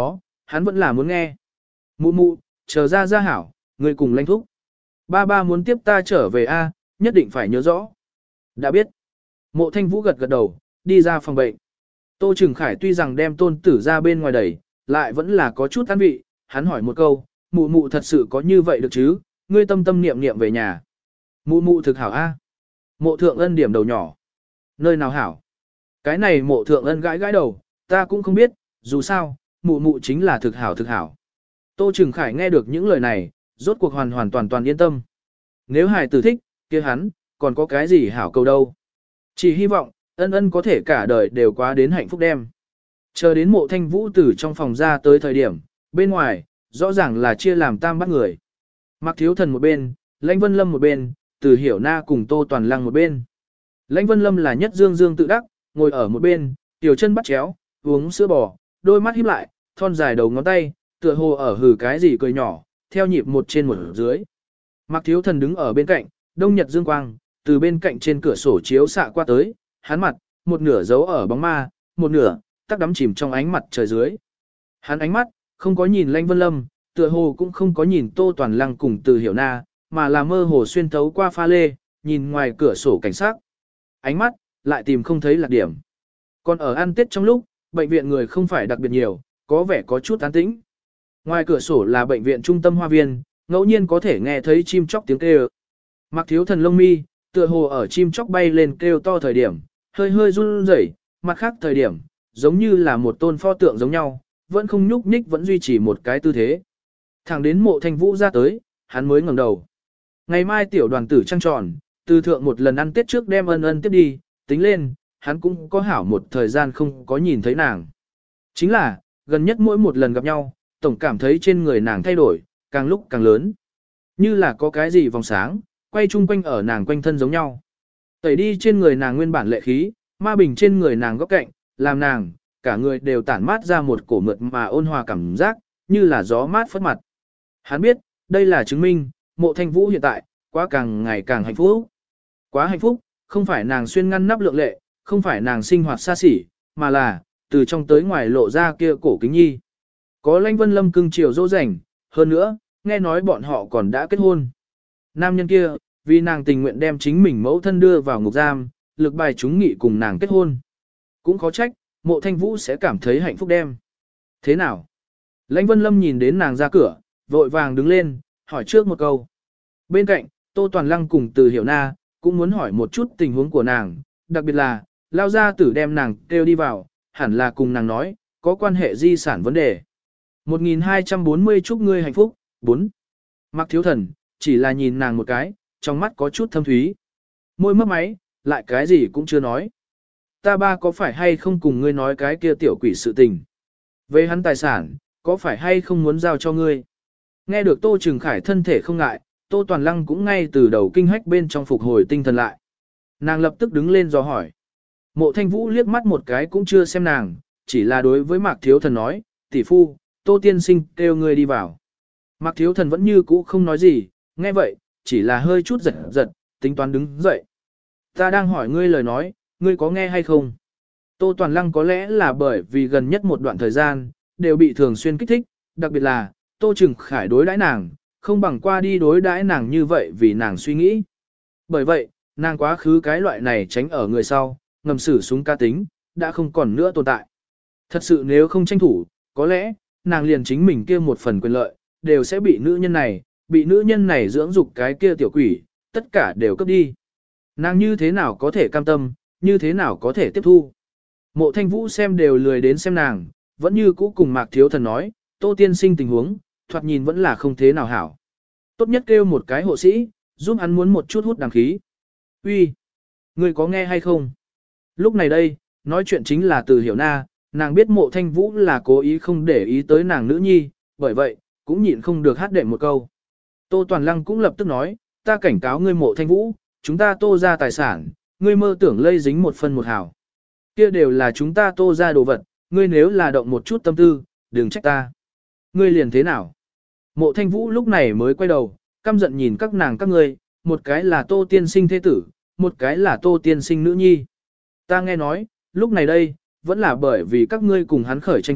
hắn vẫn là muốn nghe. Mụ mụ, chờ ra ra hảo, người cùng lãnh thúc. Ba ba muốn tiếp ta trở về A, nhất định phải nhớ rõ. Đã biết. Mộ Thanh Vũ gật gật đầu, đi ra phòng bệnh. Tô Trừng Khải tuy rằng đem tôn tử ra bên ngoài đẩy, lại vẫn là có chút an vị, hắn hỏi một câu, mụ mụ thật sự có như vậy được chứ, ngươi tâm tâm niệm niệm về nhà. Mụ mụ thực hảo A. Mộ Thượng Ân điểm đầu nhỏ. Nơi nào hảo? Cái này Mộ Thượng Ân gãi gãi đầu, ta cũng không biết, dù sao, mụ mụ chính là thực hảo thực hảo. Tô Trừng Khải nghe được những lời này, rốt cuộc hoàn hoàn toàn toàn yên tâm. Nếu hài tử thích, kia hắn, còn có cái gì hảo cầu đâu. Chỉ hy vọng, Ân Ân có thể cả đời đều quá đến hạnh phúc đem. Chờ đến Mộ Thanh Vũ từ trong phòng ra tới thời điểm, bên ngoài, rõ ràng là chia làm tam bắt người. Mạc Thiếu Thần một bên, Lãnh Vân Lâm một bên, Từ Hiểu Na cùng Tô Toàn Lăng một bên. Lãnh Vân Lâm là nhất dương dương tự đắc, ngồi ở một bên, tiểu chân bắt chéo, uống sữa bò, đôi mắt híp lại, thon dài đầu ngón tay, tựa hồ ở hừ cái gì cười nhỏ, theo nhịp một trên một dưới. Mạc Thiếu Thần đứng ở bên cạnh, đông nhật dương quang, từ bên cạnh trên cửa sổ chiếu xạ qua tới, hắn mặt, một nửa giấu ở bóng ma, một nửa, tắc đắm chìm trong ánh mặt trời dưới. Hắn ánh mắt, không có nhìn Lãnh Vân Lâm, tựa hồ cũng không có nhìn Tô Toàn Lăng cùng Từ Hiểu Na, mà là mơ hồ xuyên thấu qua pha lê, nhìn ngoài cửa sổ cảnh sát. Ánh mắt, lại tìm không thấy lạc điểm. Còn ở ăn tết trong lúc, bệnh viện người không phải đặc biệt nhiều, có vẻ có chút an tĩnh. Ngoài cửa sổ là bệnh viện trung tâm hoa viên, ngẫu nhiên có thể nghe thấy chim chóc tiếng kêu. Mạc Thiếu Thần lông mi, tựa hồ ở chim chóc bay lên kêu to thời điểm, hơi hơi run rẩy, mặt khác thời điểm, giống như là một tôn pho tượng giống nhau, vẫn không nhúc nhích vẫn duy trì một cái tư thế. Thẳng đến Mộ Thanh Vũ ra tới, hắn mới ngẩng đầu. Ngày mai tiểu đoàn tử trăng tròn, từ thượng một lần ăn tết trước đem Ân Ân tiếp đi, tính lên, hắn cũng có hảo một thời gian không có nhìn thấy nàng. Chính là, gần nhất mỗi một lần gặp nhau, tổng cảm thấy trên người nàng thay đổi, càng lúc càng lớn. Như là có cái gì vòng sáng, quay chung quanh ở nàng quanh thân giống nhau. Tẩy đi trên người nàng nguyên bản lệ khí, ma bình trên người nàng góc cạnh, làm nàng, cả người đều tản mát ra một cổ mượt mà ôn hòa cảm giác, như là gió mát phất mặt. Hắn biết, đây là chứng minh, Mộ Thanh Vũ hiện tại, quá càng ngày càng hạnh phúc. Quá hạnh phúc, không phải nàng xuyên ngăn nắp lượng lệ, không phải nàng sinh hoạt xa xỉ, mà là, từ trong tới ngoài lộ ra kia cổ kính nhi. Có Lãnh Vân Lâm cưng chiều dỗ dành, hơn nữa, nghe nói bọn họ còn đã kết hôn. Nam nhân kia, vì nàng tình nguyện đem chính mình mẫu thân đưa vào ngục giam, lực bài chúng nghị cùng nàng kết hôn. Cũng khó trách, Mộ Thanh Vũ sẽ cảm thấy hạnh phúc đem. Thế nào? Lãnh Vân Lâm nhìn đến nàng ra cửa, vội vàng đứng lên, hỏi trước một câu. Bên cạnh, Tô Toàn Lăng cùng Từ Hiểu Na, cũng muốn hỏi một chút tình huống của nàng, đặc biệt là, lao gia tử đem nàng kêu đi vào, hẳn là cùng nàng nói, có quan hệ di sản vấn đề. một nghìn hai trăm bốn mươi chúc ngươi hạnh phúc, bốn. Mạc Thiếu Thần, chỉ là nhìn nàng một cái, trong mắt có chút thâm thúy. Môi mấp máy, lại cái gì cũng chưa nói. Ta ba có phải hay không cùng ngươi nói cái kia tiểu quỷ sự tình? Về hắn tài sản, có phải hay không muốn giao cho ngươi? Nghe được Tô Trừng Khải thân thể không ngại, Tô Toàn Lăng cũng ngay từ đầu kinh hách bên trong phục hồi tinh thần lại. Nàng lập tức đứng lên dò hỏi. Mộ Thanh Vũ liếc mắt một cái cũng chưa xem nàng, chỉ là đối với Mạc Thiếu Thần nói, tỷ phu, Tô Tiên Sinh kêu ngươi đi vào. Mạc Thiếu Thần vẫn như cũ không nói gì, nghe vậy, chỉ là hơi chút giật giật, tính toán đứng dậy. Ta đang hỏi ngươi lời nói, ngươi có nghe hay không? Tô Toàn Lăng có lẽ là bởi vì gần nhất một đoạn thời gian, đều bị thường xuyên kích thích, đặc biệt là, Tô Trừng Khải đối đãi nàng, không bằng qua đi đối đãi nàng như vậy vì nàng suy nghĩ. Bởi vậy, nàng quá khứ cái loại này tránh ở người sau, ngầm xử súng ca tính, đã không còn nữa tồn tại. Thật sự nếu không tranh thủ, có lẽ, nàng liền chính mình kia một phần quyền lợi, đều sẽ bị nữ nhân này, bị nữ nhân này dưỡng dục cái kia tiểu quỷ, tất cả đều cấp đi. Nàng như thế nào có thể cam tâm, như thế nào có thể tiếp thu. Mộ Thanh Vũ xem đều lười đến xem nàng, vẫn như cũ cùng Mạc Thiếu Thần nói, Tô Tiên Sinh tình huống, thoạt nhìn vẫn là không thế nào hảo. Tốt nhất kêu một cái hộ sĩ, giúp hắn muốn một chút hút đằng khí. Uy, ngươi có nghe hay không? Lúc này đây, nói chuyện chính là Từ Hiểu Na, nàng biết Mộ Thanh Vũ là cố ý không để ý tới nàng nữ nhi, bởi vậy, cũng nhịn không được hát đệm một câu. Tô Toàn Lăng cũng lập tức nói, ta cảnh cáo ngươi Mộ Thanh Vũ, chúng ta Tô ra tài sản, ngươi mơ tưởng lây dính một phân một hào. Kia đều là chúng ta Tô ra đồ vật, ngươi nếu là động một chút tâm tư, đừng trách ta. Ngươi liền thế nào? Mộ Thanh Vũ lúc này mới quay đầu, căm giận nhìn các nàng các ngươi, một cái là Tô Tiên Sinh thế tử, một cái là Tô Tiên Sinh nữ nhi. Ta nghe nói, lúc này đây, vẫn là bởi vì các ngươi cùng hắn khởi tranh chấp,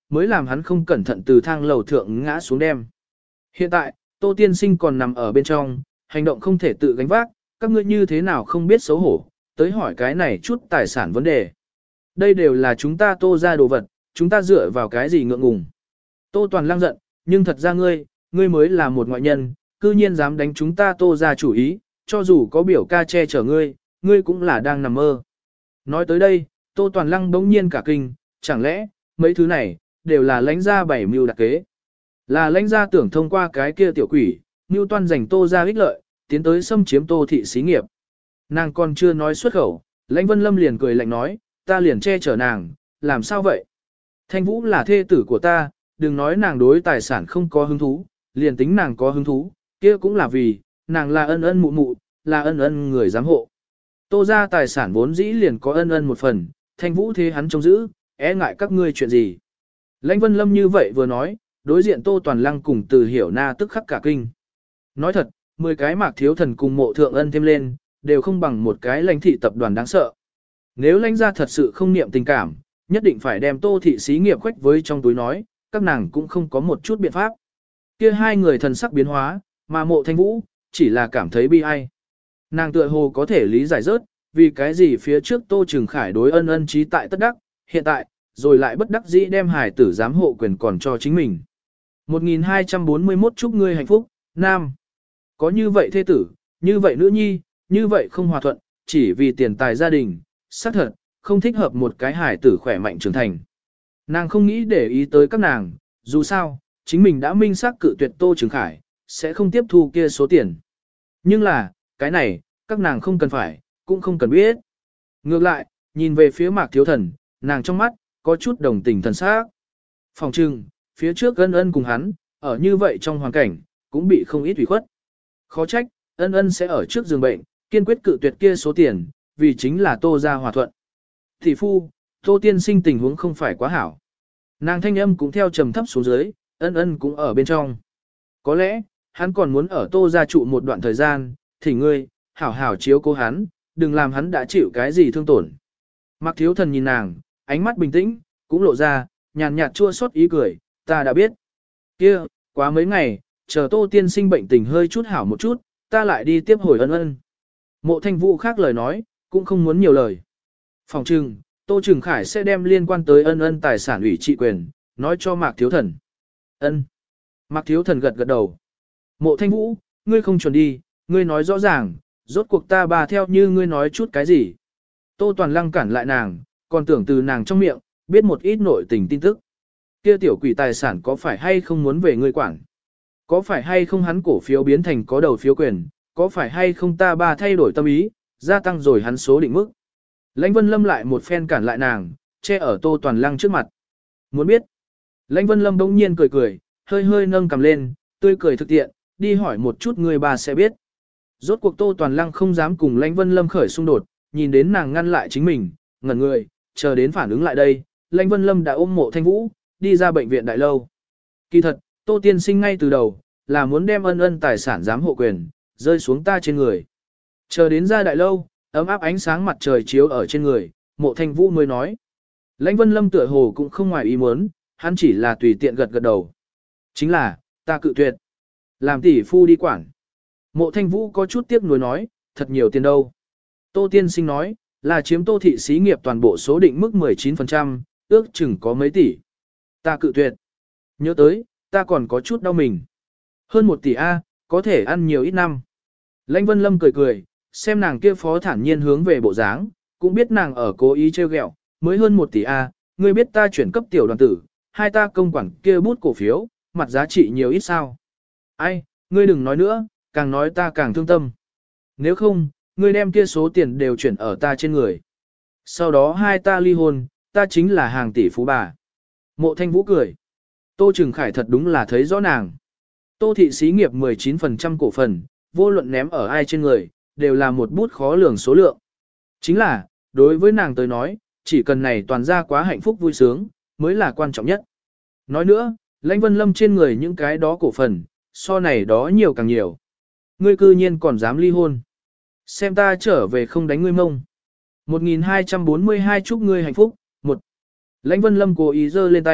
mới làm hắn không cẩn thận từ thang lầu thượng ngã xuống đem. Hiện tại, Tô Tiên Sinh còn nằm ở bên trong, hành động không thể tự gánh vác, các ngươi như thế nào không biết xấu hổ, tới hỏi cái này chút tài sản vấn đề. Đây đều là chúng ta Tô ra đồ vật, chúng ta dựa vào cái gì ngượng ngùng. Tô Toàn Lăng giận, nhưng thật ra ngươi, ngươi mới là một ngoại nhân, cư nhiên dám đánh chúng ta Tô ra chủ ý, cho dù có biểu ca che chở ngươi, ngươi cũng là đang nằm mơ. Nói tới đây, Tô Toàn Lăng bỗng nhiên cả kinh, chẳng lẽ, mấy thứ này, đều là lãnh gia bảy mưu đặc kế. Là lãnh gia tưởng thông qua cái kia tiểu quỷ, mưu toan giành Tô ra ích lợi, tiến tới xâm chiếm Tô thị xí nghiệp. Nàng còn chưa nói xuất khẩu, lãnh Vân Lâm liền cười lạnh nói, ta liền che chở nàng, làm sao vậy? Thanh Vũ là thê tử của ta, đừng nói nàng đối tài sản không có hứng thú, liền tính nàng có hứng thú, kia cũng là vì, nàng là ân ân mụ mụ, là ân ân người giám hộ. Tô ra tài sản vốn dĩ liền có ân ân một phần, Thanh Vũ thế hắn trông giữ, e ngại các ngươi chuyện gì. Lãnh Vân Lâm như vậy vừa nói, đối diện Tô Toàn Lăng cùng Từ Hiểu Na tức khắc cả kinh. Nói thật, mười cái Mạc Thiếu Thần cùng Mộ Thượng Ân thêm lên, đều không bằng một cái lãnh thị tập đoàn đáng sợ. Nếu lãnh gia thật sự không niệm tình cảm, nhất định phải đem Tô thị xí nghiệp khoách với trong túi nói, các nàng cũng không có một chút biện pháp. Kia hai người thần sắc biến hóa, mà Mộ Thanh Vũ chỉ là cảm thấy bi ai. Nàng tựa hồ có thể lý giải rớt, vì cái gì phía trước Tô Trừng Khải đối ân ân trí tại tất đắc, hiện tại, rồi lại bất đắc dĩ đem hài tử giám hộ quyền còn cho chính mình. một nghìn hai trăm bốn mươi mốt chúc ngươi hạnh phúc, Nam. Có như vậy thê tử, như vậy nữ nhi, như vậy không hòa thuận, chỉ vì tiền tài gia đình, xác thật, không thích hợp một cái hài tử khỏe mạnh trưởng thành. Nàng không nghĩ để ý tới các nàng, dù sao, chính mình đã minh xác cự tuyệt Tô Trừng Khải, sẽ không tiếp thu kia số tiền. Nhưng là, cái này, các nàng không cần phải, cũng không cần biết. Ngược lại, nhìn về phía Mạc Thiếu Thần, nàng trong mắt, có chút đồng tình thần sắc. Phòng trừng, phía trước ân ân cùng hắn, ở như vậy trong hoàn cảnh, cũng bị không ít ủy khuất. Khó trách, ân ân sẽ ở trước giường bệnh, kiên quyết cự tuyệt kia số tiền, vì chính là Tô gia hòa thuận. Thị phu, Tô tiên sinh tình huống không phải quá hảo. Nàng thanh âm cũng theo trầm thấp xuống dưới, ân ân cũng ở bên trong. Có lẽ, hắn còn muốn ở Tô gia trụ một đoạn thời gian, thì ngươi, hảo hảo chiếu cố hắn, đừng làm hắn đã chịu cái gì thương tổn. Mạc Thiếu Thần nhìn nàng, ánh mắt bình tĩnh, cũng lộ ra, nhàn nhạt chua xót ý cười, ta đã biết. Kia, quá mấy ngày, chờ Tô tiên sinh bệnh tình hơi chút hảo một chút, ta lại đi tiếp hồi ân ân. Mộ Thanh Vũ khác lời nói, cũng không muốn nhiều lời. Phòng trừng, Tô Trừng Khải sẽ đem liên quan tới ân ân tài sản ủy trị quyền, nói cho Mạc Thiếu Thần. Ân. Mạc Thiếu Thần gật gật đầu. Mộ Thanh Vũ, ngươi không chuẩn đi, ngươi nói rõ ràng, rốt cuộc ta bà theo như ngươi nói chút cái gì. Tô Toàn Lăng cản lại nàng, còn tưởng từ nàng trong miệng, biết một ít nội tình tin tức. Kia tiểu quỷ tài sản có phải hay không muốn về ngươi quản? Có phải hay không hắn cổ phiếu biến thành có đầu phiếu quyền? Có phải hay không ta ba thay đổi tâm ý, gia tăng rồi hắn số định mức? Lãnh Vân Lâm lại một phen cản lại nàng, che ở Tô Toàn Lăng trước mặt. Muốn biết? Lãnh Vân Lâm bỗng nhiên cười cười, hơi hơi nâng cầm lên, tươi cười thực tiện, đi hỏi một chút người bà sẽ biết. Rốt cuộc Tô Toàn Lăng không dám cùng Lãnh Vân Lâm khởi xung đột, nhìn đến nàng ngăn lại chính mình, ngẩn người, chờ đến phản ứng lại đây, Lãnh Vân Lâm đã ôm Mộ Thanh Vũ, đi ra bệnh viện đại lâu. Kỳ thật, Tô tiên sinh ngay từ đầu, là muốn đem ân ân tài sản giám hộ quyền, rơi xuống ta trên người. Chờ đến ra đại lâu, ấm áp ánh sáng mặt trời chiếu ở trên người, Mộ Thanh Vũ mới nói. Lãnh Vân Lâm tựa hồ cũng không ngoài ý muốn, hắn chỉ là tùy tiện gật gật đầu. Chính là, ta cự tuyệt. Làm tỷ phu đi quản. Mộ Thanh Vũ có chút tiếc nuối nói, thật nhiều tiền đâu. Tô tiên sinh nói, là chiếm Tô thị xí nghiệp toàn bộ số định mức mười chín phần trăm, ước chừng có mấy tỷ. Ta cự tuyệt. Nhớ tới, ta còn có chút đau mình. Hơn một tỷ A, có thể ăn nhiều ít năm. Lãnh Vân Lâm cười cười, xem nàng kia phó thản nhiên hướng về bộ dáng, cũng biết nàng ở cố ý trêu ghẹo, mới hơn một tỷ A, ngươi biết ta chuyển cấp tiểu đoàn tử, hai ta công quản kia bút cổ phiếu, mặt giá trị nhiều ít sao. Ai, ngươi đừng nói nữa, càng nói ta càng thương tâm. Nếu không, ngươi đem kia số tiền đều chuyển ở ta trên người. Sau đó hai ta ly hôn, ta chính là hàng tỷ phú bà. Mộ Thanh Vũ cười. Tô Trừng Khải thật đúng là thấy rõ nàng. Tô thị xí nghiệp mười chín phần trăm cổ phần, vô luận ném ở ai trên người, đều là một bút khó lường số lượng. Chính là, đối với nàng tới nói, chỉ cần này toàn ra quá hạnh phúc vui sướng, mới là quan trọng nhất. Nói nữa, Lãnh Vân Lâm trên người những cái đó cổ phần, so này đó nhiều càng nhiều. Ngươi cư nhiên còn dám ly hôn. Xem ta trở về không đánh ngươi mông. một nghìn hai trăm bốn mươi hai chúc ngươi hạnh phúc. Một. Lãnh Vân Lâm cố ý giơ lên tay,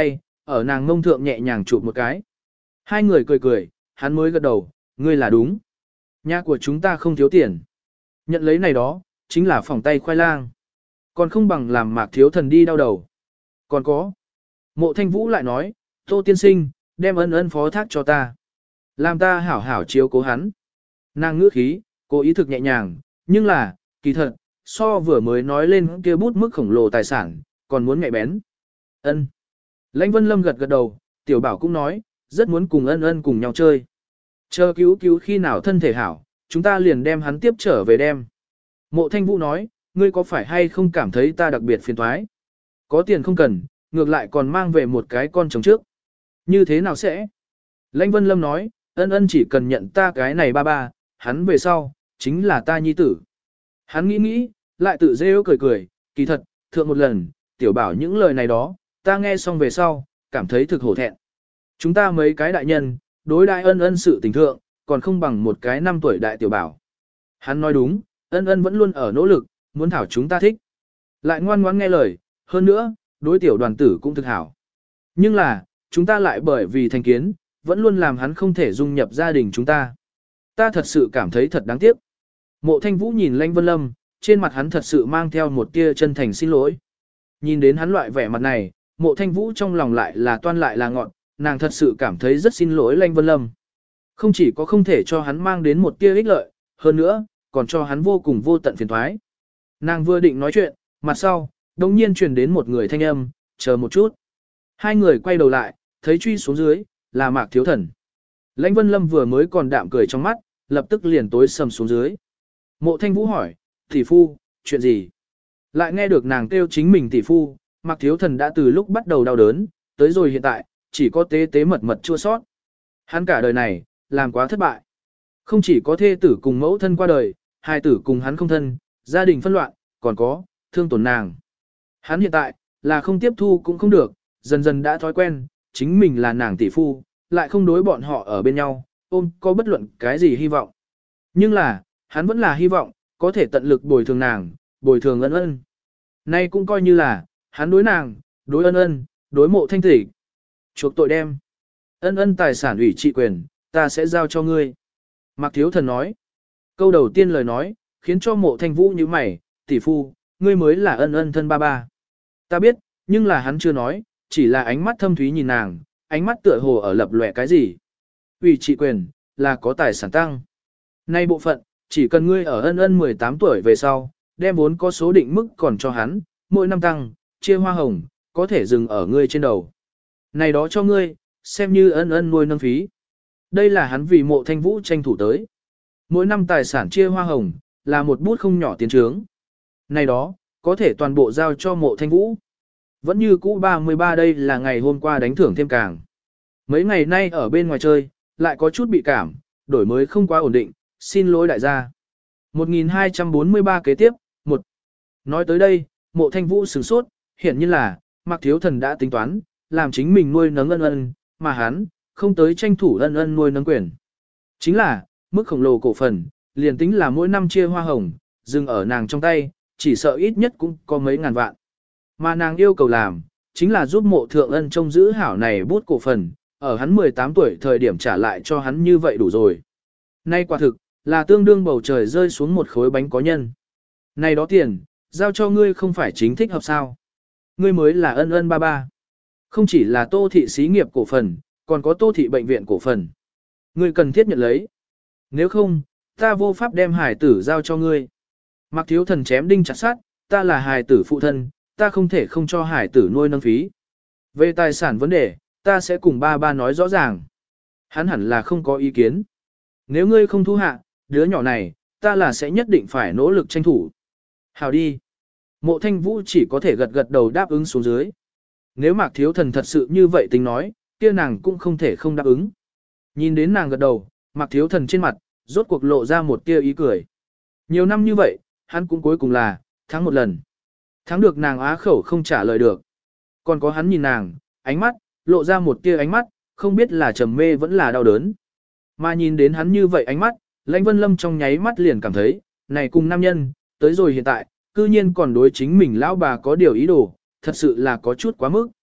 ở nàng ngông thượng nhẹ nhàng chụp một cái. Hai người cười cười, hắn mới gật đầu, ngươi là đúng. Nhà của chúng ta không thiếu tiền. Nhận lấy này đó, chính là phòng tay khoai lang. Còn không bằng làm Mạc Thiếu Thần đi đau đầu. Còn có. Mộ Thanh Vũ lại nói, Tô tiên sinh, đem ân ân phó thác cho ta. Làm ta hảo hảo chiếu cố hắn. Nàng ngữ khí, cố ý thực nhẹ nhàng, nhưng là, kỳ thật, so vừa mới nói lên kia bút mức khổng lồ tài sản, còn muốn mẹ bén. Ân. Lãnh Vân Lâm gật gật đầu, tiểu bảo cũng nói, rất muốn cùng ân ân cùng nhau chơi. Chờ cứu cứu khi nào thân thể hảo, chúng ta liền đem hắn tiếp trở về đem. Mộ Thanh Vũ nói, ngươi có phải hay không cảm thấy ta đặc biệt phiền toái? Có tiền không cần, ngược lại còn mang về một cái con chồng trước. Như thế nào sẽ? Lãnh Vân Lâm nói, ân ân chỉ cần nhận ta cái này ba ba, hắn về sau, chính là ta nhi tử. Hắn nghĩ nghĩ, lại tự rêu cười cười, kỳ thật, thượng một lần, tiểu bảo những lời này đó, ta nghe xong về sau, cảm thấy thực hổ thẹn. Chúng ta mấy cái đại nhân, đối đại ân ân sự tình thượng, còn không bằng một cái năm tuổi đại tiểu bảo. Hắn nói đúng, ân ân vẫn luôn ở nỗ lực, muốn thảo chúng ta thích. Lại ngoan ngoãn nghe lời, hơn nữa, đối tiểu đoàn tử cũng thực hảo. Nhưng là, chúng ta lại bởi vì thành kiến, vẫn luôn làm hắn không thể dung nhập gia đình chúng ta. Ta thật sự cảm thấy thật đáng tiếc. Mộ Thanh Vũ nhìn Lãnh Vân Lâm, trên mặt hắn thật sự mang theo một tia chân thành xin lỗi. Nhìn đến hắn loại vẻ mặt này, Mộ Thanh Vũ trong lòng lại là toan lại là ngọn, nàng thật sự cảm thấy rất xin lỗi Lãnh Vân Lâm. Không chỉ có không thể cho hắn mang đến một tia ích lợi, hơn nữa, còn cho hắn vô cùng vô tận phiền toái. Nàng vừa định nói chuyện, mặt sau, đồng nhiên truyền đến một người thanh âm, chờ một chút. Hai người quay đầu lại, thấy truy xuống dưới, là Mạc Thiếu Thần. Lãnh Vân Lâm vừa mới còn đạm cười trong mắt, lập tức liền tối sầm xuống dưới. Mộ Thanh Vũ hỏi, tỷ phu, chuyện gì? Lại nghe được nàng kêu chính mình tỷ phu, Mạc Thiếu Thần đã từ lúc bắt đầu đau đớn, tới rồi hiện tại, chỉ có tế tế mật mật chua sót. Hắn cả đời này, làm quá thất bại. Không chỉ có thê tử cùng mẫu thân qua đời, hai tử cùng hắn không thân, gia đình phân loạn, còn có, thương tổn nàng. Hắn hiện tại, là không tiếp thu cũng không được, dần dần đã thói quen, chính mình là nàng tỷ phu, lại không đối bọn họ ở bên nhau, ôm có bất luận cái gì hy vọng. Nhưng là, hắn vẫn là hy vọng, có thể tận lực bồi thường nàng, bồi thường ân ân. Nay cũng coi như là, hắn đối nàng, đối ân ân, đối Mộ Thanh tỷ. Chuộc tội đem. Ân ân tài sản ủy trị quyền, ta sẽ giao cho ngươi. Mạc Thiếu Thần nói. Câu đầu tiên lời nói, khiến cho Mộ Thanh Vũ như mày, tỷ phu, ngươi mới là ân ân thân ba ba. Ta biết, nhưng là hắn chưa nói, chỉ là ánh mắt thâm thúy nhìn nàng, ánh mắt tựa hồ ở lập lòe cái gì. Ủy trị quyền, là có tài sản tăng. Nay bộ phận, chỉ cần ngươi ở ân ân mười tám tuổi về sau, đem vốn có số định mức còn cho hắn, mỗi năm tăng, chia hoa hồng, có thể dừng ở ngươi trên đầu. Này đó cho ngươi, xem như ân ân nuôi nâng phí. Đây là hắn vì Mộ Thanh Vũ tranh thủ tới. Mỗi năm tài sản chia hoa hồng, là một bút không nhỏ tiến trướng. Này đó, có thể toàn bộ giao cho Mộ Thanh Vũ. Vẫn như cũ ba mươi ba đây là ngày hôm qua đánh thưởng thêm càng. Mấy ngày nay ở bên ngoài chơi, lại có chút bị cảm, đổi mới không quá ổn định, xin lỗi đại gia. một nghìn hai trăm bốn mươi ba kế tiếp, một. Nói tới đây, Mộ Thanh Vũ sửng sốt, hiển nhiên là, Mạc Thiếu Thần đã tính toán, làm chính mình nuôi nấng ân ân, mà hắn, không tới tranh thủ ân ân nuôi nấng quyền. Chính là, mức khổng lồ cổ phần, liền tính là mỗi năm chia hoa hồng, dừng ở nàng trong tay, chỉ sợ ít nhất cũng có mấy ngàn vạn. Mà nàng yêu cầu làm, chính là giúp Mộ Thượng Ân trông giữ hảo này bút cổ phần, ở hắn mười tám tuổi thời điểm trả lại cho hắn như vậy đủ rồi. Nay quả thực, là tương đương bầu trời rơi xuống một khối bánh có nhân. Này đó tiền, giao cho ngươi không phải chính thích hợp sao. Ngươi mới là ân ân ba ba. Không chỉ là Tô thị xí nghiệp cổ phần, còn có Tô thị bệnh viện cổ phần. Ngươi cần thiết nhận lấy. Nếu không, ta vô pháp đem hải tử giao cho ngươi. Mạc Thiếu Thần chém đinh chặt sắt, ta là hải tử phụ thân, ta không thể không cho hải tử nuôi nâng phí. Về tài sản vấn đề, ta sẽ cùng ba ba nói rõ ràng. Hắn hẳn là không có ý kiến. Nếu ngươi không thu hạ, đứa nhỏ này, ta là sẽ nhất định phải nỗ lực tranh thủ. Hào đi. Mộ Thanh Vũ chỉ có thể gật gật đầu đáp ứng xuống dưới. Nếu Mạc Thiếu Thần thật sự như vậy tính nói, kia nàng cũng không thể không đáp ứng. Nhìn đến nàng gật đầu, Mạc Thiếu Thần trên mặt, rốt cuộc lộ ra một tia ý cười. Nhiều năm như vậy, hắn cũng cuối cùng là, thắng một lần. Thắng được nàng á khẩu không trả lời được. Còn có hắn nhìn nàng, ánh mắt, lộ ra một tia ánh mắt, không biết là trầm mê vẫn là đau đớn. Mà nhìn đến hắn như vậy ánh mắt, Lãnh Vân Lâm trong nháy mắt liền cảm thấy, này cùng nam nhân, tới rồi hiện tại, cư nhiên còn đối chính mình lão bà có điều ý đồ, thật sự là có chút quá mức.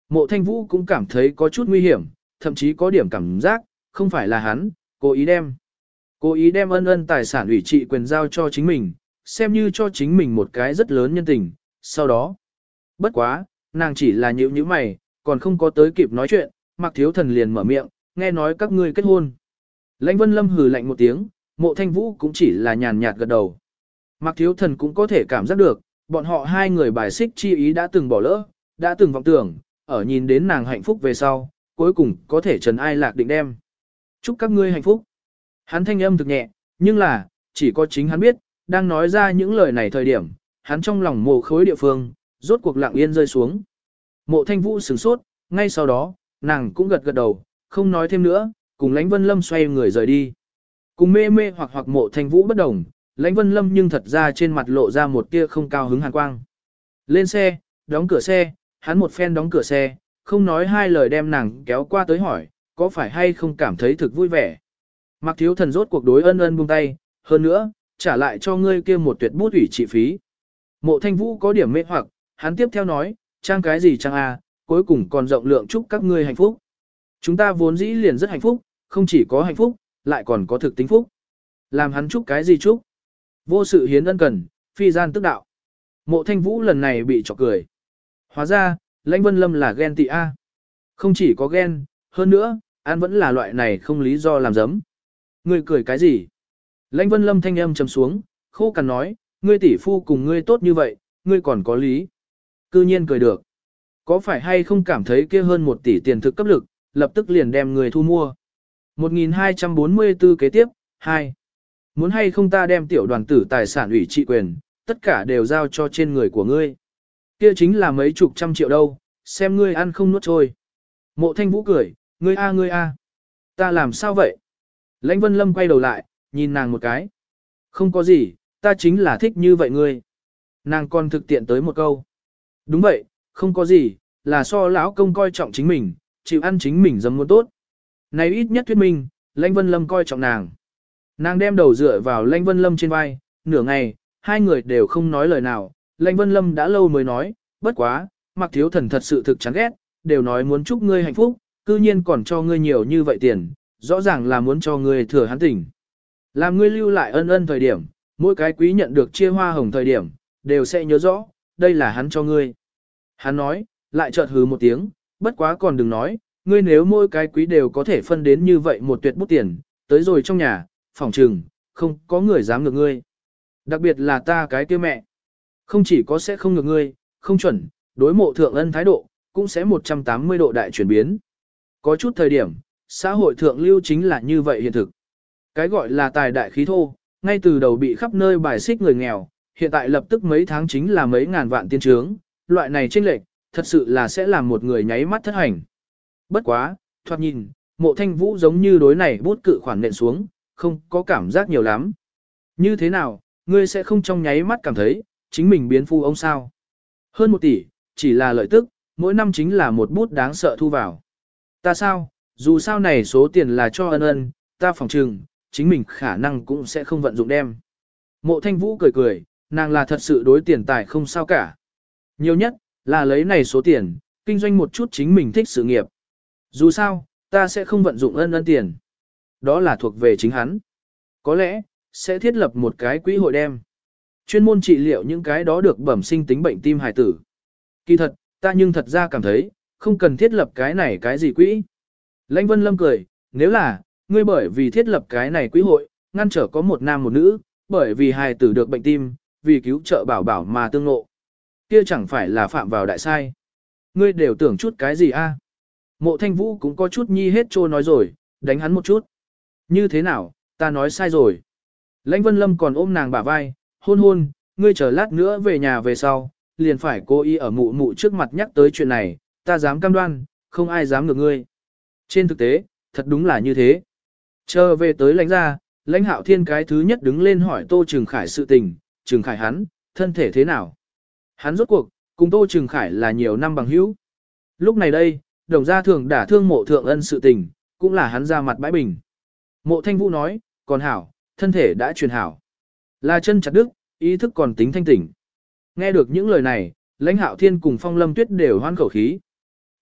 Mộ Thanh Vũ cũng cảm thấy có chút nguy hiểm, thậm chí có điểm cảm giác, không phải là hắn, cố ý đem. Cố ý đem ân ân tài sản ủy trị quyền giao cho chính mình, xem như cho chính mình một cái rất lớn nhân tình, sau đó. Bất quá, nàng chỉ là nhíu nhíu mày, còn không có tới kịp nói chuyện, Mạc Thiếu Thần liền mở miệng, nghe nói các ngươi kết hôn. Lãnh Vân Lâm hừ lạnh một tiếng, Mộ Thanh Vũ cũng chỉ là nhàn nhạt gật đầu. Mạc Thiếu Thần cũng có thể cảm giác được, bọn họ hai người bài xích chi ý đã từng bỏ lỡ, đã từng vọng tưởng, ở nhìn đến nàng hạnh phúc về sau, cuối cùng có thể trần ai lạc định đem. Chúc các ngươi hạnh phúc. Hắn thanh âm thực nhẹ, nhưng là, chỉ có chính hắn biết, đang nói ra những lời này thời điểm, hắn trong lòng mồ khối địa phương, rốt cuộc lặng yên rơi xuống. Mộ Thanh Vũ sửng sốt, ngay sau đó, nàng cũng gật gật đầu, không nói thêm nữa, cùng Lãnh Vân Lâm xoay người rời đi. Cùng mê mê hoặc hoặc Mộ Thanh Vũ bất đồng, Lãnh Vân Lâm nhưng thật ra trên mặt lộ ra một tia không cao hứng hàn quang. Lên xe, đóng cửa xe, hắn một phen đóng cửa xe, không nói hai lời đem nàng kéo qua tới hỏi, có phải hay không cảm thấy thực vui vẻ. Mạc Thiếu Thần rốt cuộc đối ân ân buông tay, hơn nữa, trả lại cho ngươi kia một tuyệt bút ủy trị phí. Mộ Thanh Vũ có điểm mê hoặc, hắn tiếp theo nói, trang cái gì trang a, cuối cùng còn rộng lượng chúc các ngươi hạnh phúc. Chúng ta vốn dĩ liền rất hạnh phúc, không chỉ có hạnh phúc, lại còn có thực tính phúc. Làm hắn chúc cái gì chúc? Vô sự hiến ân cần, phi gian tức đạo. Mộ Thanh Vũ lần này bị chọc cười. Hóa ra, Lãnh Vân Lâm là ghen tị a. Không chỉ có ghen, hơn nữa, an vẫn là loại này không lý do làm giấm. Ngươi cười cái gì? Lãnh Vân Lâm thanh âm trầm xuống, khô cằn nói, ngươi tỷ phu cùng ngươi tốt như vậy, ngươi còn có lý. Cư nhiên cười được. Có phải hay không cảm thấy kia hơn một tỷ tiền thực cấp lực, lập tức liền đem người thu mua. một nghìn hai trăm bốn mươi tư kế tiếp, hai. Muốn hay không ta đem tiểu đoàn tử tài sản ủy trị quyền, tất cả đều giao cho trên người của ngươi. Kia chính là mấy chục trăm triệu đâu, xem ngươi ăn không nuốt trôi. Mộ Thanh Vũ cười, ngươi a ngươi a. Ta làm sao vậy? Lãnh Vân Lâm quay đầu lại, nhìn nàng một cái. Không có gì, ta chính là thích như vậy ngươi. Nàng còn thực tiện tới một câu. Đúng vậy, không có gì, là so lão công coi trọng chính mình, chịu ăn chính mình dâm muốn tốt. Này ít nhất thuyết minh, Lãnh Vân Lâm coi trọng nàng. Nàng đem đầu dựa vào Lãnh Vân Lâm trên vai, nửa ngày, hai người đều không nói lời nào. Lãnh Vân Lâm đã lâu mới nói, bất quá, Mạc Thiếu Thần thật sự thực chán ghét, đều nói muốn chúc ngươi hạnh phúc, cư nhiên còn cho ngươi nhiều như vậy tiền, rõ ràng là muốn cho ngươi thừa hắn tình. Làm ngươi lưu lại ân ân thời điểm, mỗi cái quý nhận được chia hoa hồng thời điểm, đều sẽ nhớ rõ, đây là hắn cho ngươi. Hắn nói, lại chợt hứ một tiếng, bất quá còn đừng nói, ngươi nếu mỗi cái quý đều có thể phân đến như vậy một tuyệt bút tiền, tới rồi trong nhà, phòng trừng, không có người dám ngược ngươi. Đặc biệt là ta cái kia mẹ. Không chỉ có sẽ không ngược ngươi, không chuẩn, đối mộ thượng ân thái độ, cũng sẽ một trăm tám mươi độ đại chuyển biến. Có chút thời điểm, xã hội thượng lưu chính là như vậy hiện thực. Cái gọi là tài đại khí thô, ngay từ đầu bị khắp nơi bài xích người nghèo, hiện tại lập tức mấy tháng chính là mấy ngàn vạn tiên trướng, loại này chênh lệch, thật sự là sẽ làm một người nháy mắt thất hành. Bất quá, thoạt nhìn, Mộ Thanh Vũ giống như đối này bút cự khoản nện xuống, không có cảm giác nhiều lắm. Như thế nào, ngươi sẽ không trong nháy mắt cảm thấy, chính mình biến phu ông sao? Hơn một tỷ, chỉ là lợi tức, mỗi năm chính là một bút đáng sợ thu vào. Ta sao, dù sao này số tiền là cho ân ân, ta phòng trừng, chính mình khả năng cũng sẽ không vận dụng đem. Mộ Thanh Vũ cười cười, nàng là thật sự đối tiền tài không sao cả. Nhiều nhất, là lấy này số tiền, kinh doanh một chút chính mình thích sự nghiệp. Dù sao, ta sẽ không vận dụng ân ân tiền. Đó là thuộc về chính hắn. Có lẽ, sẽ thiết lập một cái quỹ hội đem. Chuyên môn trị liệu những cái đó được bẩm sinh tính bệnh tim hài tử. Kỳ thật, ta nhưng thật ra cảm thấy, không cần thiết lập cái này cái gì quỹ. Lãnh Vân Lâm cười, nếu là, ngươi bởi vì thiết lập cái này quỹ hội, ngăn trở có một nam một nữ, bởi vì hài tử được bệnh tim, vì cứu trợ bảo bảo mà tương ngộ. Kia chẳng phải là phạm vào đại sai. Ngươi đều tưởng chút cái gì a? Mộ Thanh Vũ cũng có chút nhi hết trô nói rồi, đánh hắn một chút. Như thế nào, ta nói sai rồi. Lãnh Vân Lâm còn ôm nàng bả vai, hôn hôn, ngươi chờ lát nữa về nhà về sau, liền phải cố ý ở mụ mụ trước mặt nhắc tới chuyện này, ta dám cam đoan, không ai dám ngược ngươi. Trên thực tế, thật đúng là như thế. Chờ về tới lãnh gia, lãnh hạo thiên cái thứ nhất đứng lên hỏi Tô Trừng Khải sự tình, Trừng Khải hắn, thân thể thế nào? Hắn rốt cuộc, cùng Tô Trừng Khải là nhiều năm bằng hữu. Lúc này đây, đồng gia thường đả thương mộ thượng ân sự tình, cũng là hắn ra mặt bãi bình. Mộ Thanh Vũ nói, còn hảo, thân thể đã truyền hảo. Là chân chặt đứt, ý thức còn tính thanh tỉnh. Nghe được những lời này, lãnh hạo thiên cùng phong lâm tuyết đều hoan khẩu khí.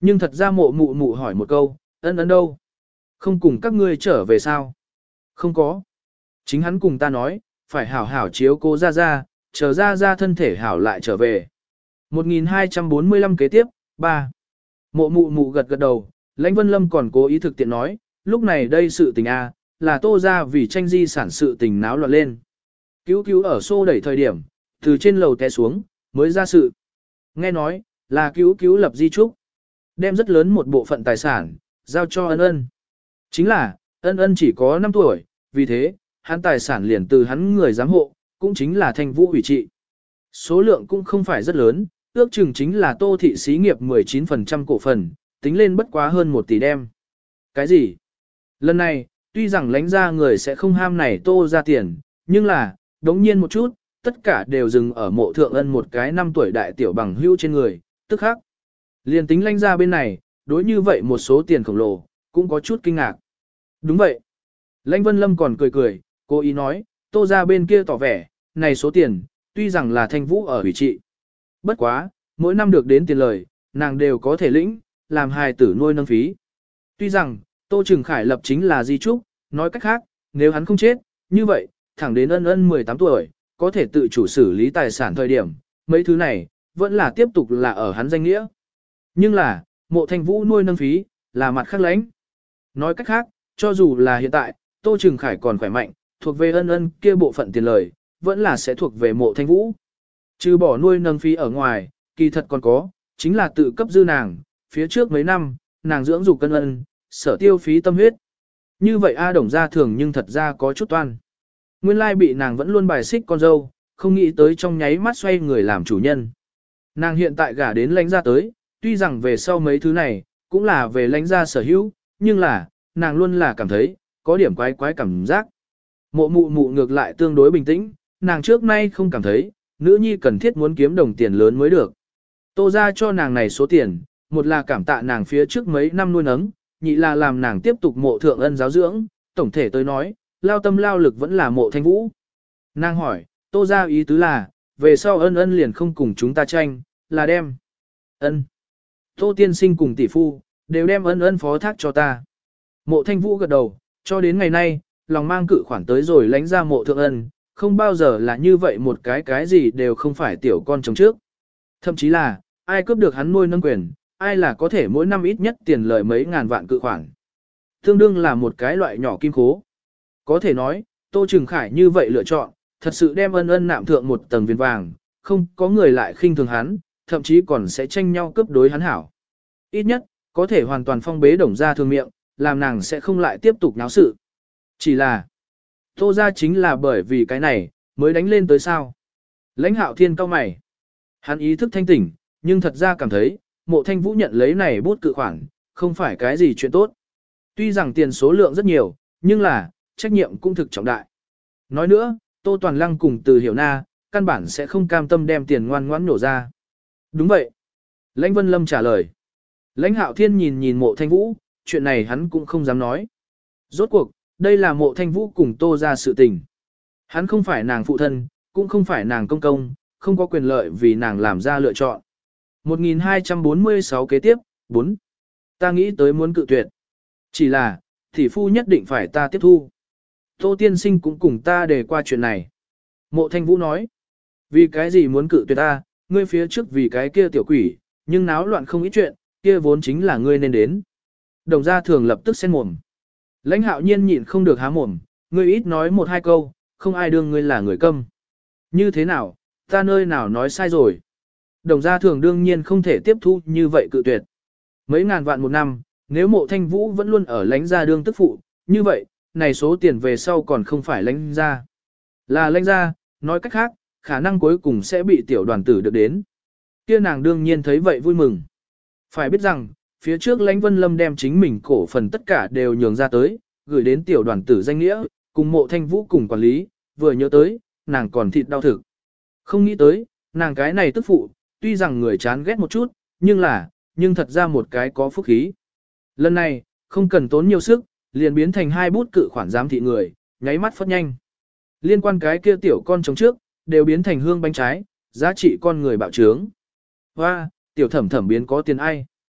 Nhưng thật ra mộ mụ mụ hỏi một câu, ân ân đâu? Không cùng các ngươi trở về sao? Không có. Chính hắn cùng ta nói, phải hảo hảo chiếu cố ra ra, chờ ra ra thân thể hảo lại trở về. một nghìn hai trăm bốn mươi lăm kế tiếp, ba. Mộ mụ mụ gật gật đầu, Lãnh Vân Lâm còn cố ý thực tiện nói, lúc này đây sự tình A, là tô ra vì tranh di sản sự tình náo loạn lên. Cứu cứu ở xô đẩy thời điểm, từ trên lầu té xuống, mới ra sự. Nghe nói, là cứu cứu lập di trúc, đem rất lớn một bộ phận tài sản, giao cho ân ân. Chính là, ân ân chỉ có năm tuổi, vì thế, hắn tài sản liền từ hắn người giám hộ, cũng chính là Thanh Vũ ủy trị. Số lượng cũng không phải rất lớn, ước chừng chính là tô thị xí nghiệp mười chín phần trăm cổ phần, tính lên bất quá hơn một tỷ đem. Cái gì? Lần này, tuy rằng lãnh ra người sẽ không ham này tô ra tiền, nhưng là, đống nhiên một chút, tất cả đều dừng ở mộ thượng ân một cái năm tuổi đại tiểu bằng hữu trên người, tức khắc. Liền tính lãnh ra bên này, đối như vậy một số tiền khổng lồ, cũng có chút kinh ngạc. Đúng vậy. Lãnh Vân Lâm còn cười cười, cố ý nói, tô ra bên kia tỏ vẻ, này số tiền, tuy rằng là Thanh Vũ ở ủy trị. Bất quá, mỗi năm được đến tiền lời, nàng đều có thể lĩnh, làm hài tử nuôi nâng phí. Tuy rằng, Tô Trừng Khải lập chính là di trúc, nói cách khác, nếu hắn không chết, như vậy, thẳng đến ân ân mười tám tuổi, có thể tự chủ xử lý tài sản thời điểm, mấy thứ này, vẫn là tiếp tục là ở hắn danh nghĩa. Nhưng là, mộ Thanh Vũ nuôi nâng phí, là mặt khác lãnh. Nói cách khác, cho dù là hiện tại, Tô Trừng Khải còn khỏe mạnh, thuộc về ân ân kia bộ phận tiền lời, vẫn là sẽ thuộc về mộ Thanh Vũ. Trừ bỏ nuôi nâng phí ở ngoài, kỳ thật còn có, chính là tự cấp dư nàng, phía trước mấy năm, nàng dưỡng dục cân ân, sở tiêu phí tâm huyết. Như vậy A Đồng gia thường nhưng thật ra có chút toan. Nguyên lai bị nàng vẫn luôn bài xích con dâu, không nghĩ tới trong nháy mắt xoay người làm chủ nhân. Nàng hiện tại gả đến lãnh gia tới, tuy rằng về sau mấy thứ này, cũng là về lãnh gia sở hữu, nhưng là, nàng luôn là cảm thấy, có điểm quái quái cảm giác. Mộ mụ mụ ngược lại tương đối bình tĩnh, nàng trước nay không cảm thấy, nữ nhi cần thiết muốn kiếm đồng tiền lớn mới được. Tô ra cho nàng này số tiền, một là cảm tạ nàng phía trước mấy năm nuôi nấng, nhị là làm nàng tiếp tục mộ thượng ân giáo dưỡng, tổng thể tới nói, lao tâm lao lực vẫn là mộ Thanh Vũ. Nàng hỏi, tô ra ý tứ là, về sau ân ân liền không cùng chúng ta tranh, là đem. Ân. Tô tiên sinh cùng tỷ phu, đều đem ân ân phó thác cho ta. Mộ Thanh Vũ gật đầu, cho đến ngày nay, lòng mang cự khoản tới rồi lánh ra mộ thượng ân, không bao giờ là như vậy một cái cái gì đều không phải tiểu con chồng trước. Thậm chí là, ai cướp được hắn nuôi nâng quyền, ai là có thể mỗi năm ít nhất tiền lời mấy ngàn vạn cự khoản. Tương đương là một cái loại nhỏ kim khố. Có thể nói, Tô Trừng Khải như vậy lựa chọn, thật sự đem ân ân nạm thượng một tầng viên vàng, không có người lại khinh thường hắn, thậm chí còn sẽ tranh nhau cướp đối hắn hảo. Ít nhất, có thể hoàn toàn phong bế Đồng gia thương miệng, làm nàng sẽ không lại tiếp tục náo sự. Chỉ là, Tô gia chính là bởi vì cái này, mới đánh lên tới sao. Lãnh Hạo Thiên cau mày. Hắn ý thức thanh tỉnh, nhưng thật ra cảm thấy, mộ Thanh Vũ nhận lấy này bút cự khoản, không phải cái gì chuyện tốt. Tuy rằng tiền số lượng rất nhiều, nhưng là, trách nhiệm cũng thực trọng đại. Nói nữa, Tô Toàn Lăng cùng Từ Hiểu Na, căn bản sẽ không cam tâm đem tiền ngoan ngoãn nổ ra. Đúng vậy. Lãnh Vân Lâm trả lời. Lãnh Hạo Thiên nhìn nhìn mộ Thanh Vũ, chuyện này hắn cũng không dám nói. Rốt cuộc, đây là mộ Thanh Vũ cùng Tô ra sự tình. Hắn không phải nàng phụ thân, cũng không phải nàng công công, không có quyền lợi vì nàng làm ra lựa chọn. một nghìn hai trăm bốn mươi sáu kế tiếp, bốn. Ta nghĩ tới muốn cự tuyệt. Chỉ là, thị phu nhất định phải ta tiếp thu. Tô tiên sinh cũng cùng ta đề qua chuyện này. Mộ Thanh Vũ nói, vì cái gì muốn cự tuyệt ta, ngươi phía trước vì cái kia tiểu quỷ, nhưng náo loạn không ít chuyện, kia vốn chính là ngươi nên đến. Đồng gia thường lập tức xen mồm. Lãnh Hạo Nhiên nhịn không được há mồm, ngươi ít nói một hai câu, không ai đương ngươi là người câm. Như thế nào, ta nơi nào nói sai rồi. Đồng gia thường đương nhiên không thể tiếp thu như vậy cự tuyệt. Mấy ngàn vạn một năm, nếu mộ Thanh Vũ vẫn luôn ở lãnh gia đương tức phụ, như vậy, này số tiền về sau còn không phải lãnh gia. Là lãnh gia, nói cách khác, khả năng cuối cùng sẽ bị tiểu đoàn tử được đến. Kia nàng đương nhiên thấy vậy vui mừng. Phải biết rằng, phía trước lãnh Vân Lâm đem chính mình cổ phần tất cả đều nhường ra tới, gửi đến tiểu đoàn tử danh nghĩa, cùng mộ Thanh Vũ cùng quản lý, vừa nhớ tới, nàng còn thịt đau thực. Không nghĩ tới, nàng cái này tức phụ, tuy rằng người chán ghét một chút, nhưng là, nhưng thật ra một cái có phúc khí. Lần này, không cần tốn nhiều sức, liền biến thành hai bút cự khoản giám thị người, nháy mắt phất nhanh. Liên quan cái kia tiểu con trống trước, đều biến thành hương bánh trái, giá trị con người bạo trướng. Hoa, tiểu thẩm thẩm biến có tiền ai.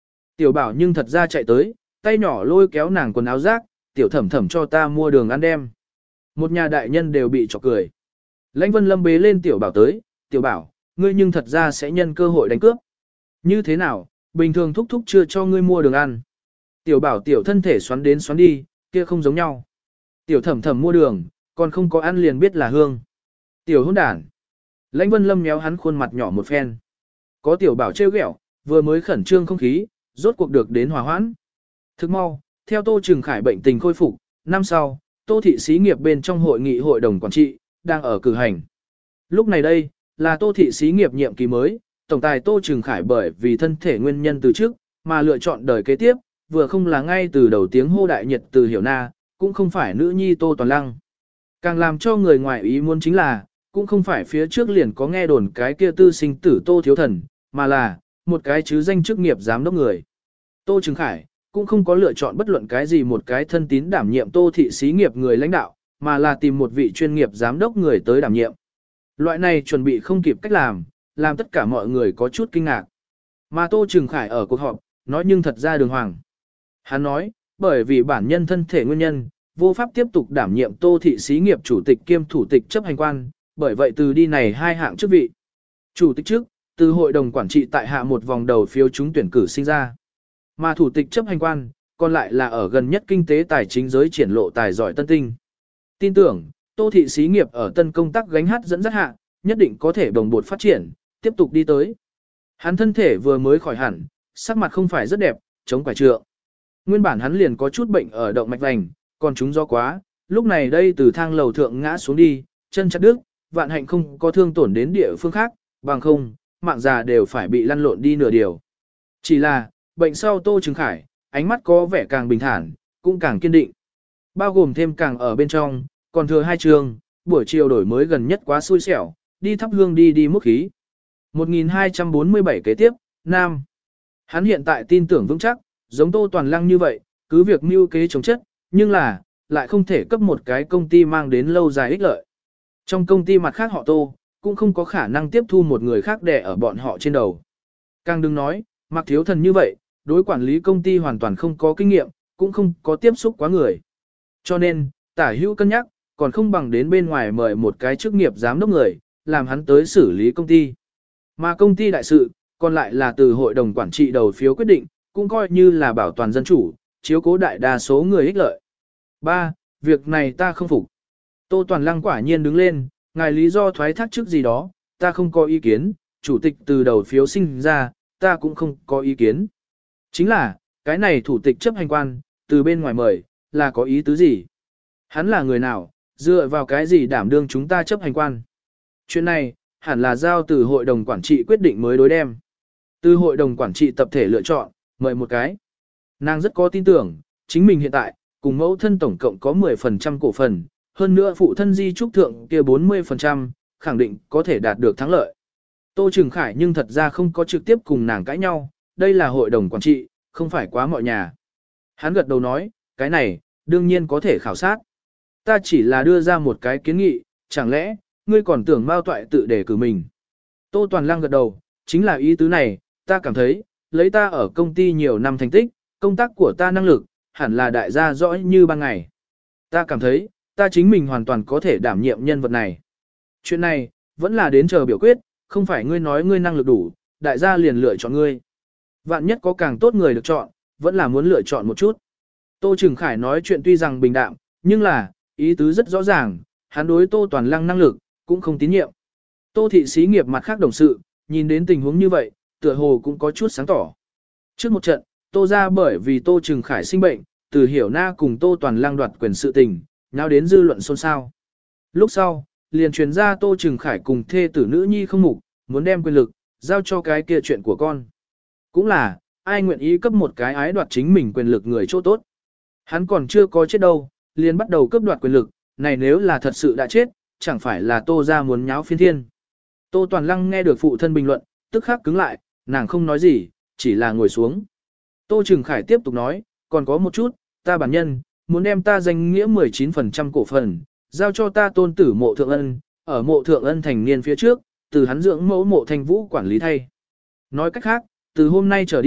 Tiểu bảo nhưng thật ra chạy tới, tay nhỏ lôi kéo nàng quần áo rác, tiểu thẩm thẩm cho ta mua đường ăn đem. Một nhà đại nhân đều bị chọc cười. Lãnh Vân Lâm bế lên tiểu bảo tới, tiểu bảo, ngươi nhưng thật ra sẽ nhân cơ hội đánh cướp. Như thế nào, bình thường thúc thúc chưa cho ngươi mua đường ăn. Tiểu bảo tiểu thân thể xoắn đến xoắn đi, kia không giống nhau. Tiểu thẩm thẩm mua đường, còn không có ăn liền biết là hương. Tiểu hôn đản. Lãnh Vân Lâm méo hắn khuôn mặt nhỏ một phen. Có tiểu bảo trêu ghẹo, vừa mới khẩn trương không khí, rốt cuộc được đến hòa hoãn. Thức mau, theo Tô Trừng Khải bệnh tình khôi phục, năm sau, Tô thị xí nghiệp bên trong hội nghị hội đồng quản trị, đang ở cử hành. Lúc này đây, là Tô thị xí nghiệp nhiệm kỳ mới, tổng tài Tô Trừng Khải bởi vì thân thể nguyên nhân từ trước, mà lựa chọn đời kế tiếp, vừa không là ngay từ đầu tiếng hô đại nhiệt từ Hiểu Na, cũng không phải nữ nhi Tô Toàn Lăng. Càng làm cho người ngoài ý muốn chính là, cũng không phải phía trước liền có nghe đồn cái kia tư sinh tử Tô Thiếu Thần, mà là, một cái chứ danh chức nghiệp giám đốc người. Tô Trừng Khải, cũng không có lựa chọn bất luận cái gì một cái thân tín đảm nhiệm Tô thị xí nghiệp người lãnh đạo, mà là tìm một vị chuyên nghiệp giám đốc người tới đảm nhiệm. Loại này chuẩn bị không kịp cách làm, làm tất cả mọi người có chút kinh ngạc. Mà Tô Trừng Khải ở cuộc họp, nói nhưng thật ra đường hoàng. Hắn nói, bởi vì bản nhân thân thể nguyên nhân, vô pháp tiếp tục đảm nhiệm Tô thị xí nghiệp chủ tịch kiêm thủ tịch chấp hành quan, bởi vậy từ đi này hai hạng chức vị. Chủ tịch trước, từ hội đồng quản trị tại hạ một vòng đầu phiếu trúng tuyển cử sinh ra. Mà thủ tịch chấp hành quan, còn lại là ở gần nhất kinh tế tài chính giới triển lộ tài giỏi tân tinh. Tin tưởng, Tô thị xí nghiệp ở tân công tác gánh hát dẫn dắt hạ, nhất định có thể đồng bột phát triển, tiếp tục đi tới. Hắn thân thể vừa mới khỏi hẳn, sắc mặt không phải rất đẹp, chống quải trượng. Nguyên bản hắn liền có chút bệnh ở động mạch vành, còn chúng do quá, lúc này đây từ thang lầu thượng ngã xuống đi, chân chặt đứt, vạn hạnh không có thương tổn đến địa phương khác, bằng không, mạng già đều phải bị lăn lộn đi nửa điều. Chỉ là, bệnh sau Tô Trừng Khải, ánh mắt có vẻ càng bình thản, cũng càng kiên định. Bao gồm thêm càng ở bên trong, còn thừa hai trường, buổi chiều đổi mới gần nhất quá xui xẻo, đi thắp hương đi đi múc khí. một nghìn hai trăm bốn mươi bảy kế tiếp, Nam. Hắn hiện tại tin tưởng vững chắc, giống Tô Toàn Lăng như vậy, cứ việc mưu kế chống chất, nhưng là, lại không thể cấp một cái công ty mang đến lâu dài ích lợi. Trong công ty mặt khác họ Tô, cũng không có khả năng tiếp thu một người khác đè ở bọn họ trên đầu. Càng đừng nói, Mạc Thiếu Thần như vậy, đối quản lý công ty hoàn toàn không có kinh nghiệm, cũng không có tiếp xúc quá người. Cho nên, tả hữu cân nhắc, còn không bằng đến bên ngoài mời một cái chức nghiệp giám đốc người, làm hắn tới xử lý công ty. Mà công ty đại sự, còn lại là từ hội đồng quản trị đầu phiếu quyết định, cũng coi như là bảo toàn dân chủ, chiếu cố đại đa số người ích lợi. ba. Việc này ta không phục. Tô Toàn Lăng quả nhiên đứng lên, ngài lý do thoái thác trước gì đó, ta không có ý kiến, chủ tịch từ đầu phiếu sinh ra, ta cũng không có ý kiến. Chính là, cái này thủ tịch chấp hành quan, từ bên ngoài mời, là có ý tứ gì? Hắn là người nào, dựa vào cái gì đảm đương chúng ta chấp hành quan? Chuyện này, hẳn là giao từ hội đồng quản trị quyết định mới đối đem. Từ hội đồng quản trị tập thể lựa chọn, mời một cái. Nàng rất có tin tưởng, chính mình hiện tại, cùng mẫu thân tổng cộng có mười phần trăm cổ phần, hơn nữa phụ thân di trúc thượng kia bốn mươi phần trăm, khẳng định có thể đạt được thắng lợi. Tô Trừng Khải nhưng thật ra không có trực tiếp cùng nàng cãi nhau, đây là hội đồng quản trị, không phải quá mọi nhà. Hắn gật đầu nói, cái này, đương nhiên có thể khảo sát. Ta chỉ là đưa ra một cái kiến nghị, chẳng lẽ, ngươi còn tưởng Mao Toại tự đề cử mình. Tô Toàn Lăng gật đầu, chính là ý tứ này, ta cảm thấy, lấy ta ở công ty nhiều năm thành tích, công tác của ta năng lực, hẳn là đại gia rõ như ban ngày. Ta cảm thấy, ta chính mình hoàn toàn có thể đảm nhiệm nhân vật này. Chuyện này, vẫn là đến chờ biểu quyết, không phải ngươi nói ngươi năng lực đủ, đại gia liền lựa chọn ngươi. Vạn nhất có càng tốt người được chọn, vẫn là muốn lựa chọn một chút. Tô Trừng Khải nói chuyện tuy rằng bình đạm, nhưng là, ý tứ rất rõ ràng, hắn đối Tô Toàn Lăng năng lực, cũng không tín nhiệm. Tô thị xí nghiệp mặt khác đồng sự, nhìn đến tình huống như vậy, tựa hồ cũng có chút sáng tỏ. Trước một trận, Tô ra bởi vì Tô Trừng Khải sinh bệnh, từ Hiểu Na cùng Tô Toàn Lăng đoạt quyền sự tình, nháo đến dư luận xôn xao. Lúc sau, liền truyền ra Tô Trừng Khải cùng thê tử nữ nhi không mục, muốn đem quyền lực, giao cho cái kia chuyện của con. Cũng là, ai nguyện ý cấp một cái ái đoạt chính mình quyền lực người chỗ tốt. Hắn còn chưa có chết đâu, liền bắt đầu cướp đoạt quyền lực, này nếu là thật sự đã chết, chẳng phải là Tô ra muốn nháo phiên thiên. Tô Toàn Lăng nghe được phụ thân bình luận, tức khắc cứng lại, nàng không nói gì, chỉ là ngồi xuống. Tô Trừng Khải tiếp tục nói, còn có một chút, ta bản nhân, muốn đem ta danh nghĩa mười chín phần trăm cổ phần, giao cho ta tôn tử mộ thượng ân, ở mộ thượng ân thành niên phía trước, từ hắn dưỡng mẫu mộ thành vũ quản lý thay. Nói cách khác, từ hôm nay trở đi,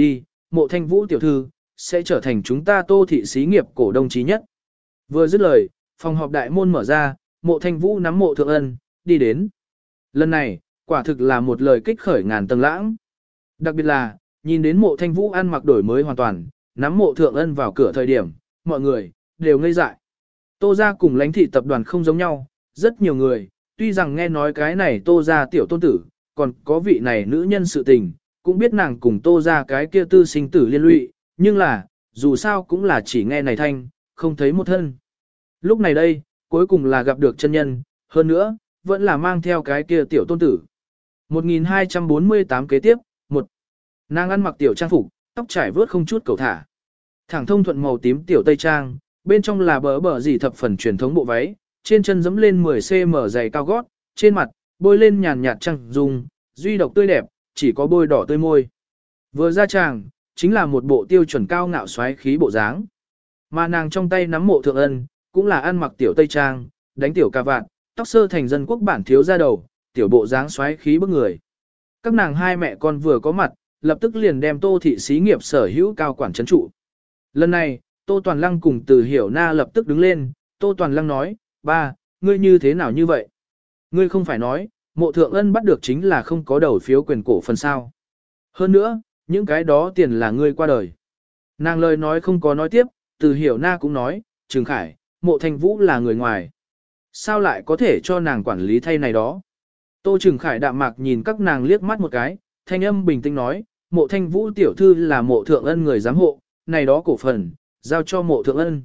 mộ thanh vũ tiểu thư, sẽ trở thành chúng ta Tô thị xí nghiệp cổ đông chí nhất. Vừa dứt lời, phòng họp đại môn mở ra, mộ thanh vũ nắm mộ thượng ân, đi đến. Lần này, quả thực là một lời kích khởi ngàn tầng lãng. Đặc biệt là, nhìn đến mộ thanh vũ ăn mặc đổi mới hoàn toàn, nắm mộ thượng ân vào cửa thời điểm, mọi người, đều ngây dại. Tô gia cùng lãnh thị tập đoàn không giống nhau, rất nhiều người, tuy rằng nghe nói cái này tô gia tiểu tôn tử, còn có vị này nữ nhân sự tình, cũng biết nàng cùng tô gia cái kia tư sinh tử liên lụy, nhưng là, dù sao cũng là chỉ nghe này thanh, không thấy một thân. Lúc này đây, cuối cùng là gặp được chân nhân, hơn nữa, vẫn là mang theo cái kia tiểu tôn tử. một nghìn hai trăm bốn mươi tám kế tiếp, một Nàng ăn mặc tiểu trang phục, tóc trải vớt không chút cầu thả. Thẳng thông thuận màu tím tiểu tây trang, bên trong là bờ bờ dì thập phần truyền thống bộ váy, trên chân giẫm lên mười xăng-ti-mét dày cao gót, trên mặt, bôi lên nhàn nhạt trăng dung, duy độc tươi đẹp, chỉ có bôi đỏ tươi môi. Vừa ra tràng, chính là một bộ tiêu chuẩn cao ngạo xoáy khí bộ dáng. Mà nàng trong tay nắm mộ thượng ân, cũng là ăn mặc tiểu tây trang, đánh tiểu cà vạt, tóc sơ thành dân quốc bản thiếu ra đầu, tiểu bộ dáng xoáy khí bức người. Các nàng hai mẹ con vừa có mặt, lập tức liền đem Tô thị xí nghiệp sở hữu cao quản trấn trụ. Lần này, Tô Toàn Lăng cùng Từ Hiểu Na lập tức đứng lên, Tô Toàn Lăng nói, ba, ngươi như thế nào như vậy? Ngươi không phải nói, mộ thượng ân bắt được chính là không có đầu phiếu quyền cổ phần sao. Hơn nữa, những cái đó tiền là ngươi qua đời. Nàng lời nói không có nói tiếp, Từ Hiểu Na cũng nói, Trừng Khải, mộ thanh vũ là người ngoài. Sao lại có thể cho nàng quản lý thay này đó? Tô Trừng Khải đạm mạc nhìn các nàng liếc mắt một cái, thanh âm bình tĩnh nói, mộ thanh vũ tiểu thư là mộ thượng ân người giám hộ, này đó cổ phần, giao cho mộ thượng ân.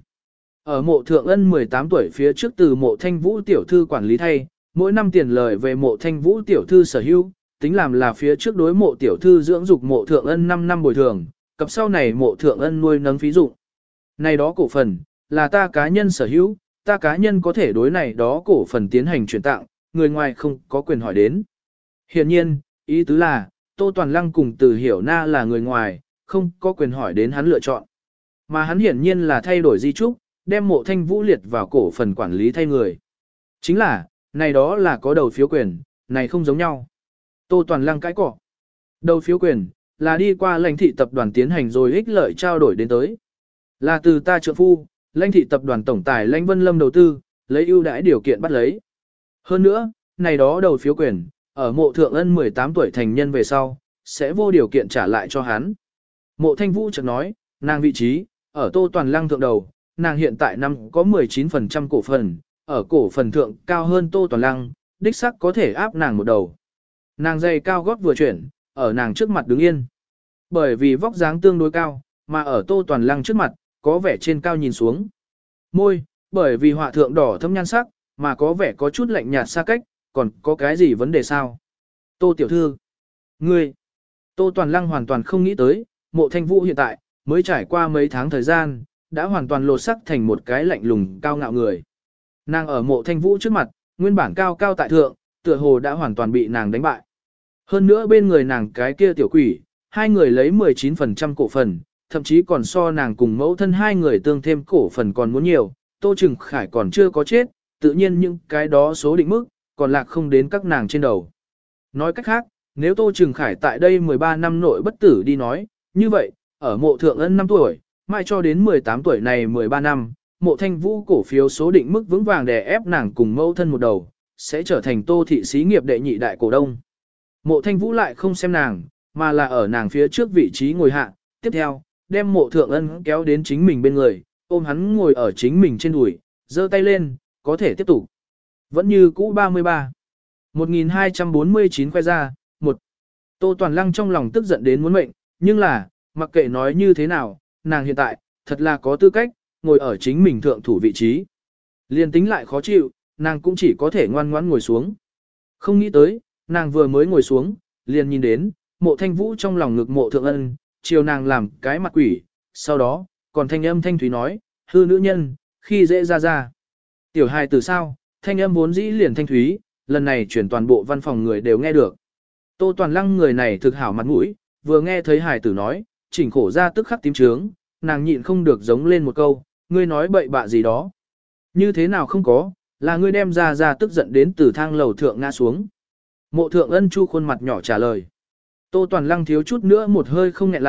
Ở mộ thượng ân mười tám tuổi phía trước từ mộ thanh vũ tiểu thư quản lý thay, mỗi năm tiền lời về mộ thanh vũ tiểu thư sở hữu, tính làm là phía trước đối mộ tiểu thư dưỡng dục mộ thượng ân năm năm bồi thường, cập sau này mộ thượng ân nuôi nấng phí dụng. Này đó cổ phần, là ta cá nhân sở hữu, ta cá nhân có thể đối này đó cổ phần tiến hành chuyển tặng, người ngoài không có quyền hỏi đến. Hiện nhiên, ý tứ là, Tô Toàn Lăng cùng Từ Hiểu Na là người ngoài, không có quyền hỏi đến hắn lựa chọn. Mà hắn hiển nhiên là thay đổi di trúc, đem mộ thanh vũ liệt vào cổ phần quản lý thay người. Chính là, này đó là có đầu phiếu quyền, này không giống nhau. Tô Toàn Lăng cãi cọ. Đầu phiếu quyền, là đi qua lãnh thị tập đoàn tiến hành rồi ích lợi trao đổi đến tới. Là từ ta trượng phu, lãnh thị tập đoàn tổng tài lãnh Vân Lâm đầu tư, lấy ưu đãi điều kiện bắt lấy. Hơn nữa, này đó đầu phiếu quyền, ở mộ thượng ân mười tám tuổi thành nhân về sau, sẽ vô điều kiện trả lại cho hắn. Mộ thanh vũ chợt nói, nàng vị trí, ở Tô Toàn Lăng thượng đầu, nàng hiện tại năm có mười chín phần trăm cổ phần, ở cổ phần thượng cao hơn Tô Toàn Lăng, đích sắc có thể áp nàng một đầu. Nàng giày cao gót vừa chuyển, ở nàng trước mặt đứng yên. Bởi vì vóc dáng tương đối cao, mà ở Tô Toàn Lăng trước mặt, có vẻ trên cao nhìn xuống. Môi, bởi vì họa thượng đỏ thâm nhan sắc, mà có vẻ có chút lạnh nhạt xa cách, còn có cái gì vấn đề sao? Tô tiểu thư, ngươi, Tô Toàn Lăng hoàn toàn không nghĩ tới, mộ thanh vũ hiện tại, mới trải qua mấy tháng thời gian, đã hoàn toàn lột sắc thành một cái lạnh lùng cao ngạo người. Nàng ở mộ thanh vũ trước mặt, nguyên bản cao cao tại thượng, tựa hồ đã hoàn toàn bị nàng đánh bại. Hơn nữa bên người nàng cái kia tiểu quỷ, hai người lấy mười chín phần trăm cổ phần, thậm chí còn so nàng cùng mẫu thân hai người tương thêm cổ phần còn muốn nhiều, Tô Trừng Khải còn chưa có chết, tự nhiên những cái đó số định mức, còn lạc không đến các nàng trên đầu. Nói cách khác, nếu Tô Trừng Khải tại đây mười ba năm nội bất tử đi nói, như vậy, ở mộ thượng ân năm tuổi, mai cho đến mười tám tuổi này mười ba năm, mộ thanh vũ cổ phiếu số định mức vững vàng đè ép nàng cùng mẫu thân một đầu, sẽ trở thành Tô thị xí nghiệp đệ nhị đại cổ đông. Mộ thanh vũ lại không xem nàng, mà là ở nàng phía trước vị trí ngồi hạ, tiếp theo, đem mộ thượng ân kéo đến chính mình bên người, ôm hắn ngồi ở chính mình trên đùi, giơ tay lên, có thể tiếp tục. Vẫn như cũ ba mươi ba. một nghìn hai trăm bốn mươi chín khoe ra, một. Tô Toàn Lăng trong lòng tức giận đến muốn mệnh, nhưng là, mặc kệ nói như thế nào, nàng hiện tại, thật là có tư cách, ngồi ở chính mình thượng thủ vị trí. Liên tính lại khó chịu, nàng cũng chỉ có thể ngoan ngoãn ngồi xuống. Không nghĩ tới, nàng vừa mới ngồi xuống, liền nhìn đến, mộ thanh vũ trong lòng ngực mộ thượng ân, chiều nàng làm cái mặt quỷ, sau đó, còn thanh âm thanh thúy nói, hư nữ nhân, khi dễ ra ra. Tiểu hài từ sao, thanh âm vốn dĩ liền thanh thúy, lần này chuyển toàn bộ văn phòng người đều nghe được. Tô Toàn Lăng người này thực hảo mặt mũi, vừa nghe thấy hài tử nói, chỉnh khổ ra tức khắc tím trướng, nàng nhịn không được giống lên một câu, ngươi nói bậy bạ gì đó. Như thế nào không có, là ngươi đem ra ra tức giận đến từ thang lầu thượng ngã xuống. Mộ thượng ân chu khuôn mặt nhỏ trả lời. Tô Toàn Lăng thiếu chút nữa một hơi không nghẹn lại,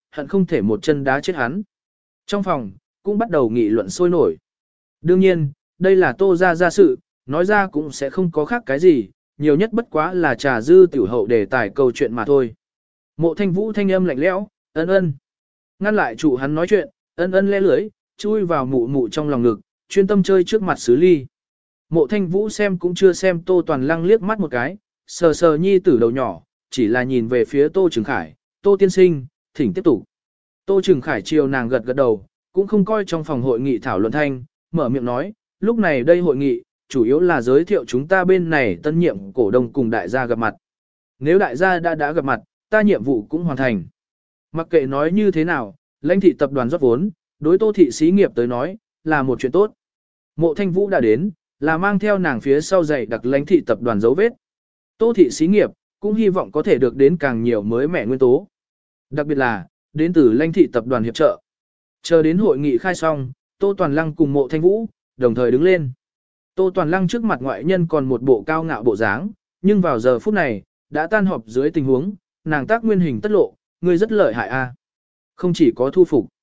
hận không thể một chân đá chết hắn. Trong phòng, cũng bắt đầu nghị luận sôi nổi. Đương nhiên, đây là Tô gia gia sự, nói ra cũng sẽ không có khác cái gì, nhiều nhất bất quá là trà dư tiểu hậu đề tài câu chuyện mà thôi. Mộ Thanh Vũ thanh âm lạnh lẽo, ân ân. Ngăn lại chủ hắn nói chuyện, ân ân le lưới, chui vào mụ mụ trong lòng ngực, chuyên tâm chơi trước mặt xứ ly. Mộ Thanh Vũ xem cũng chưa xem Tô Toàn Lăng liếc mắt một cái, sờ sờ nhi tử đầu nhỏ, chỉ là nhìn về phía Tô Trường Khải, Tô tiên sinh, thỉnh tiếp tục. Tô Trường Khải chiều nàng gật gật đầu, cũng không coi trong phòng hội nghị thảo luận thanh, mở miệng nói, lúc này đây hội nghị, chủ yếu là giới thiệu chúng ta bên này tân nhiệm cổ đông cùng đại gia gặp mặt. Nếu đại gia đã đã gặp mặt, ta nhiệm vụ cũng hoàn thành. Mặc kệ nói như thế nào, lãnh thị tập đoàn rót vốn, đối Tô thị xí nghiệp tới nói, là một chuyện tốt. Mộ Thanh Vũ đã đến, là mang theo nàng phía sau dạy đặc lãnh thị tập đoàn dấu vết. Tô thị xí nghiệp, cũng hy vọng có thể được đến càng nhiều mới mẻ nguyên tố. Đặc biệt là, đến từ lãnh thị tập đoàn hiệp trợ. Chờ đến hội nghị khai xong, Tô Toàn Lăng cùng Mộ Thanh Vũ, đồng thời đứng lên. Tô Toàn Lăng trước mặt ngoại nhân còn một bộ cao ngạo bộ dáng, nhưng vào giờ phút này, đã tan họp dưới tình huống, nàng tác nguyên hình tất lộ, người rất lợi hại a. Không chỉ có thu phục,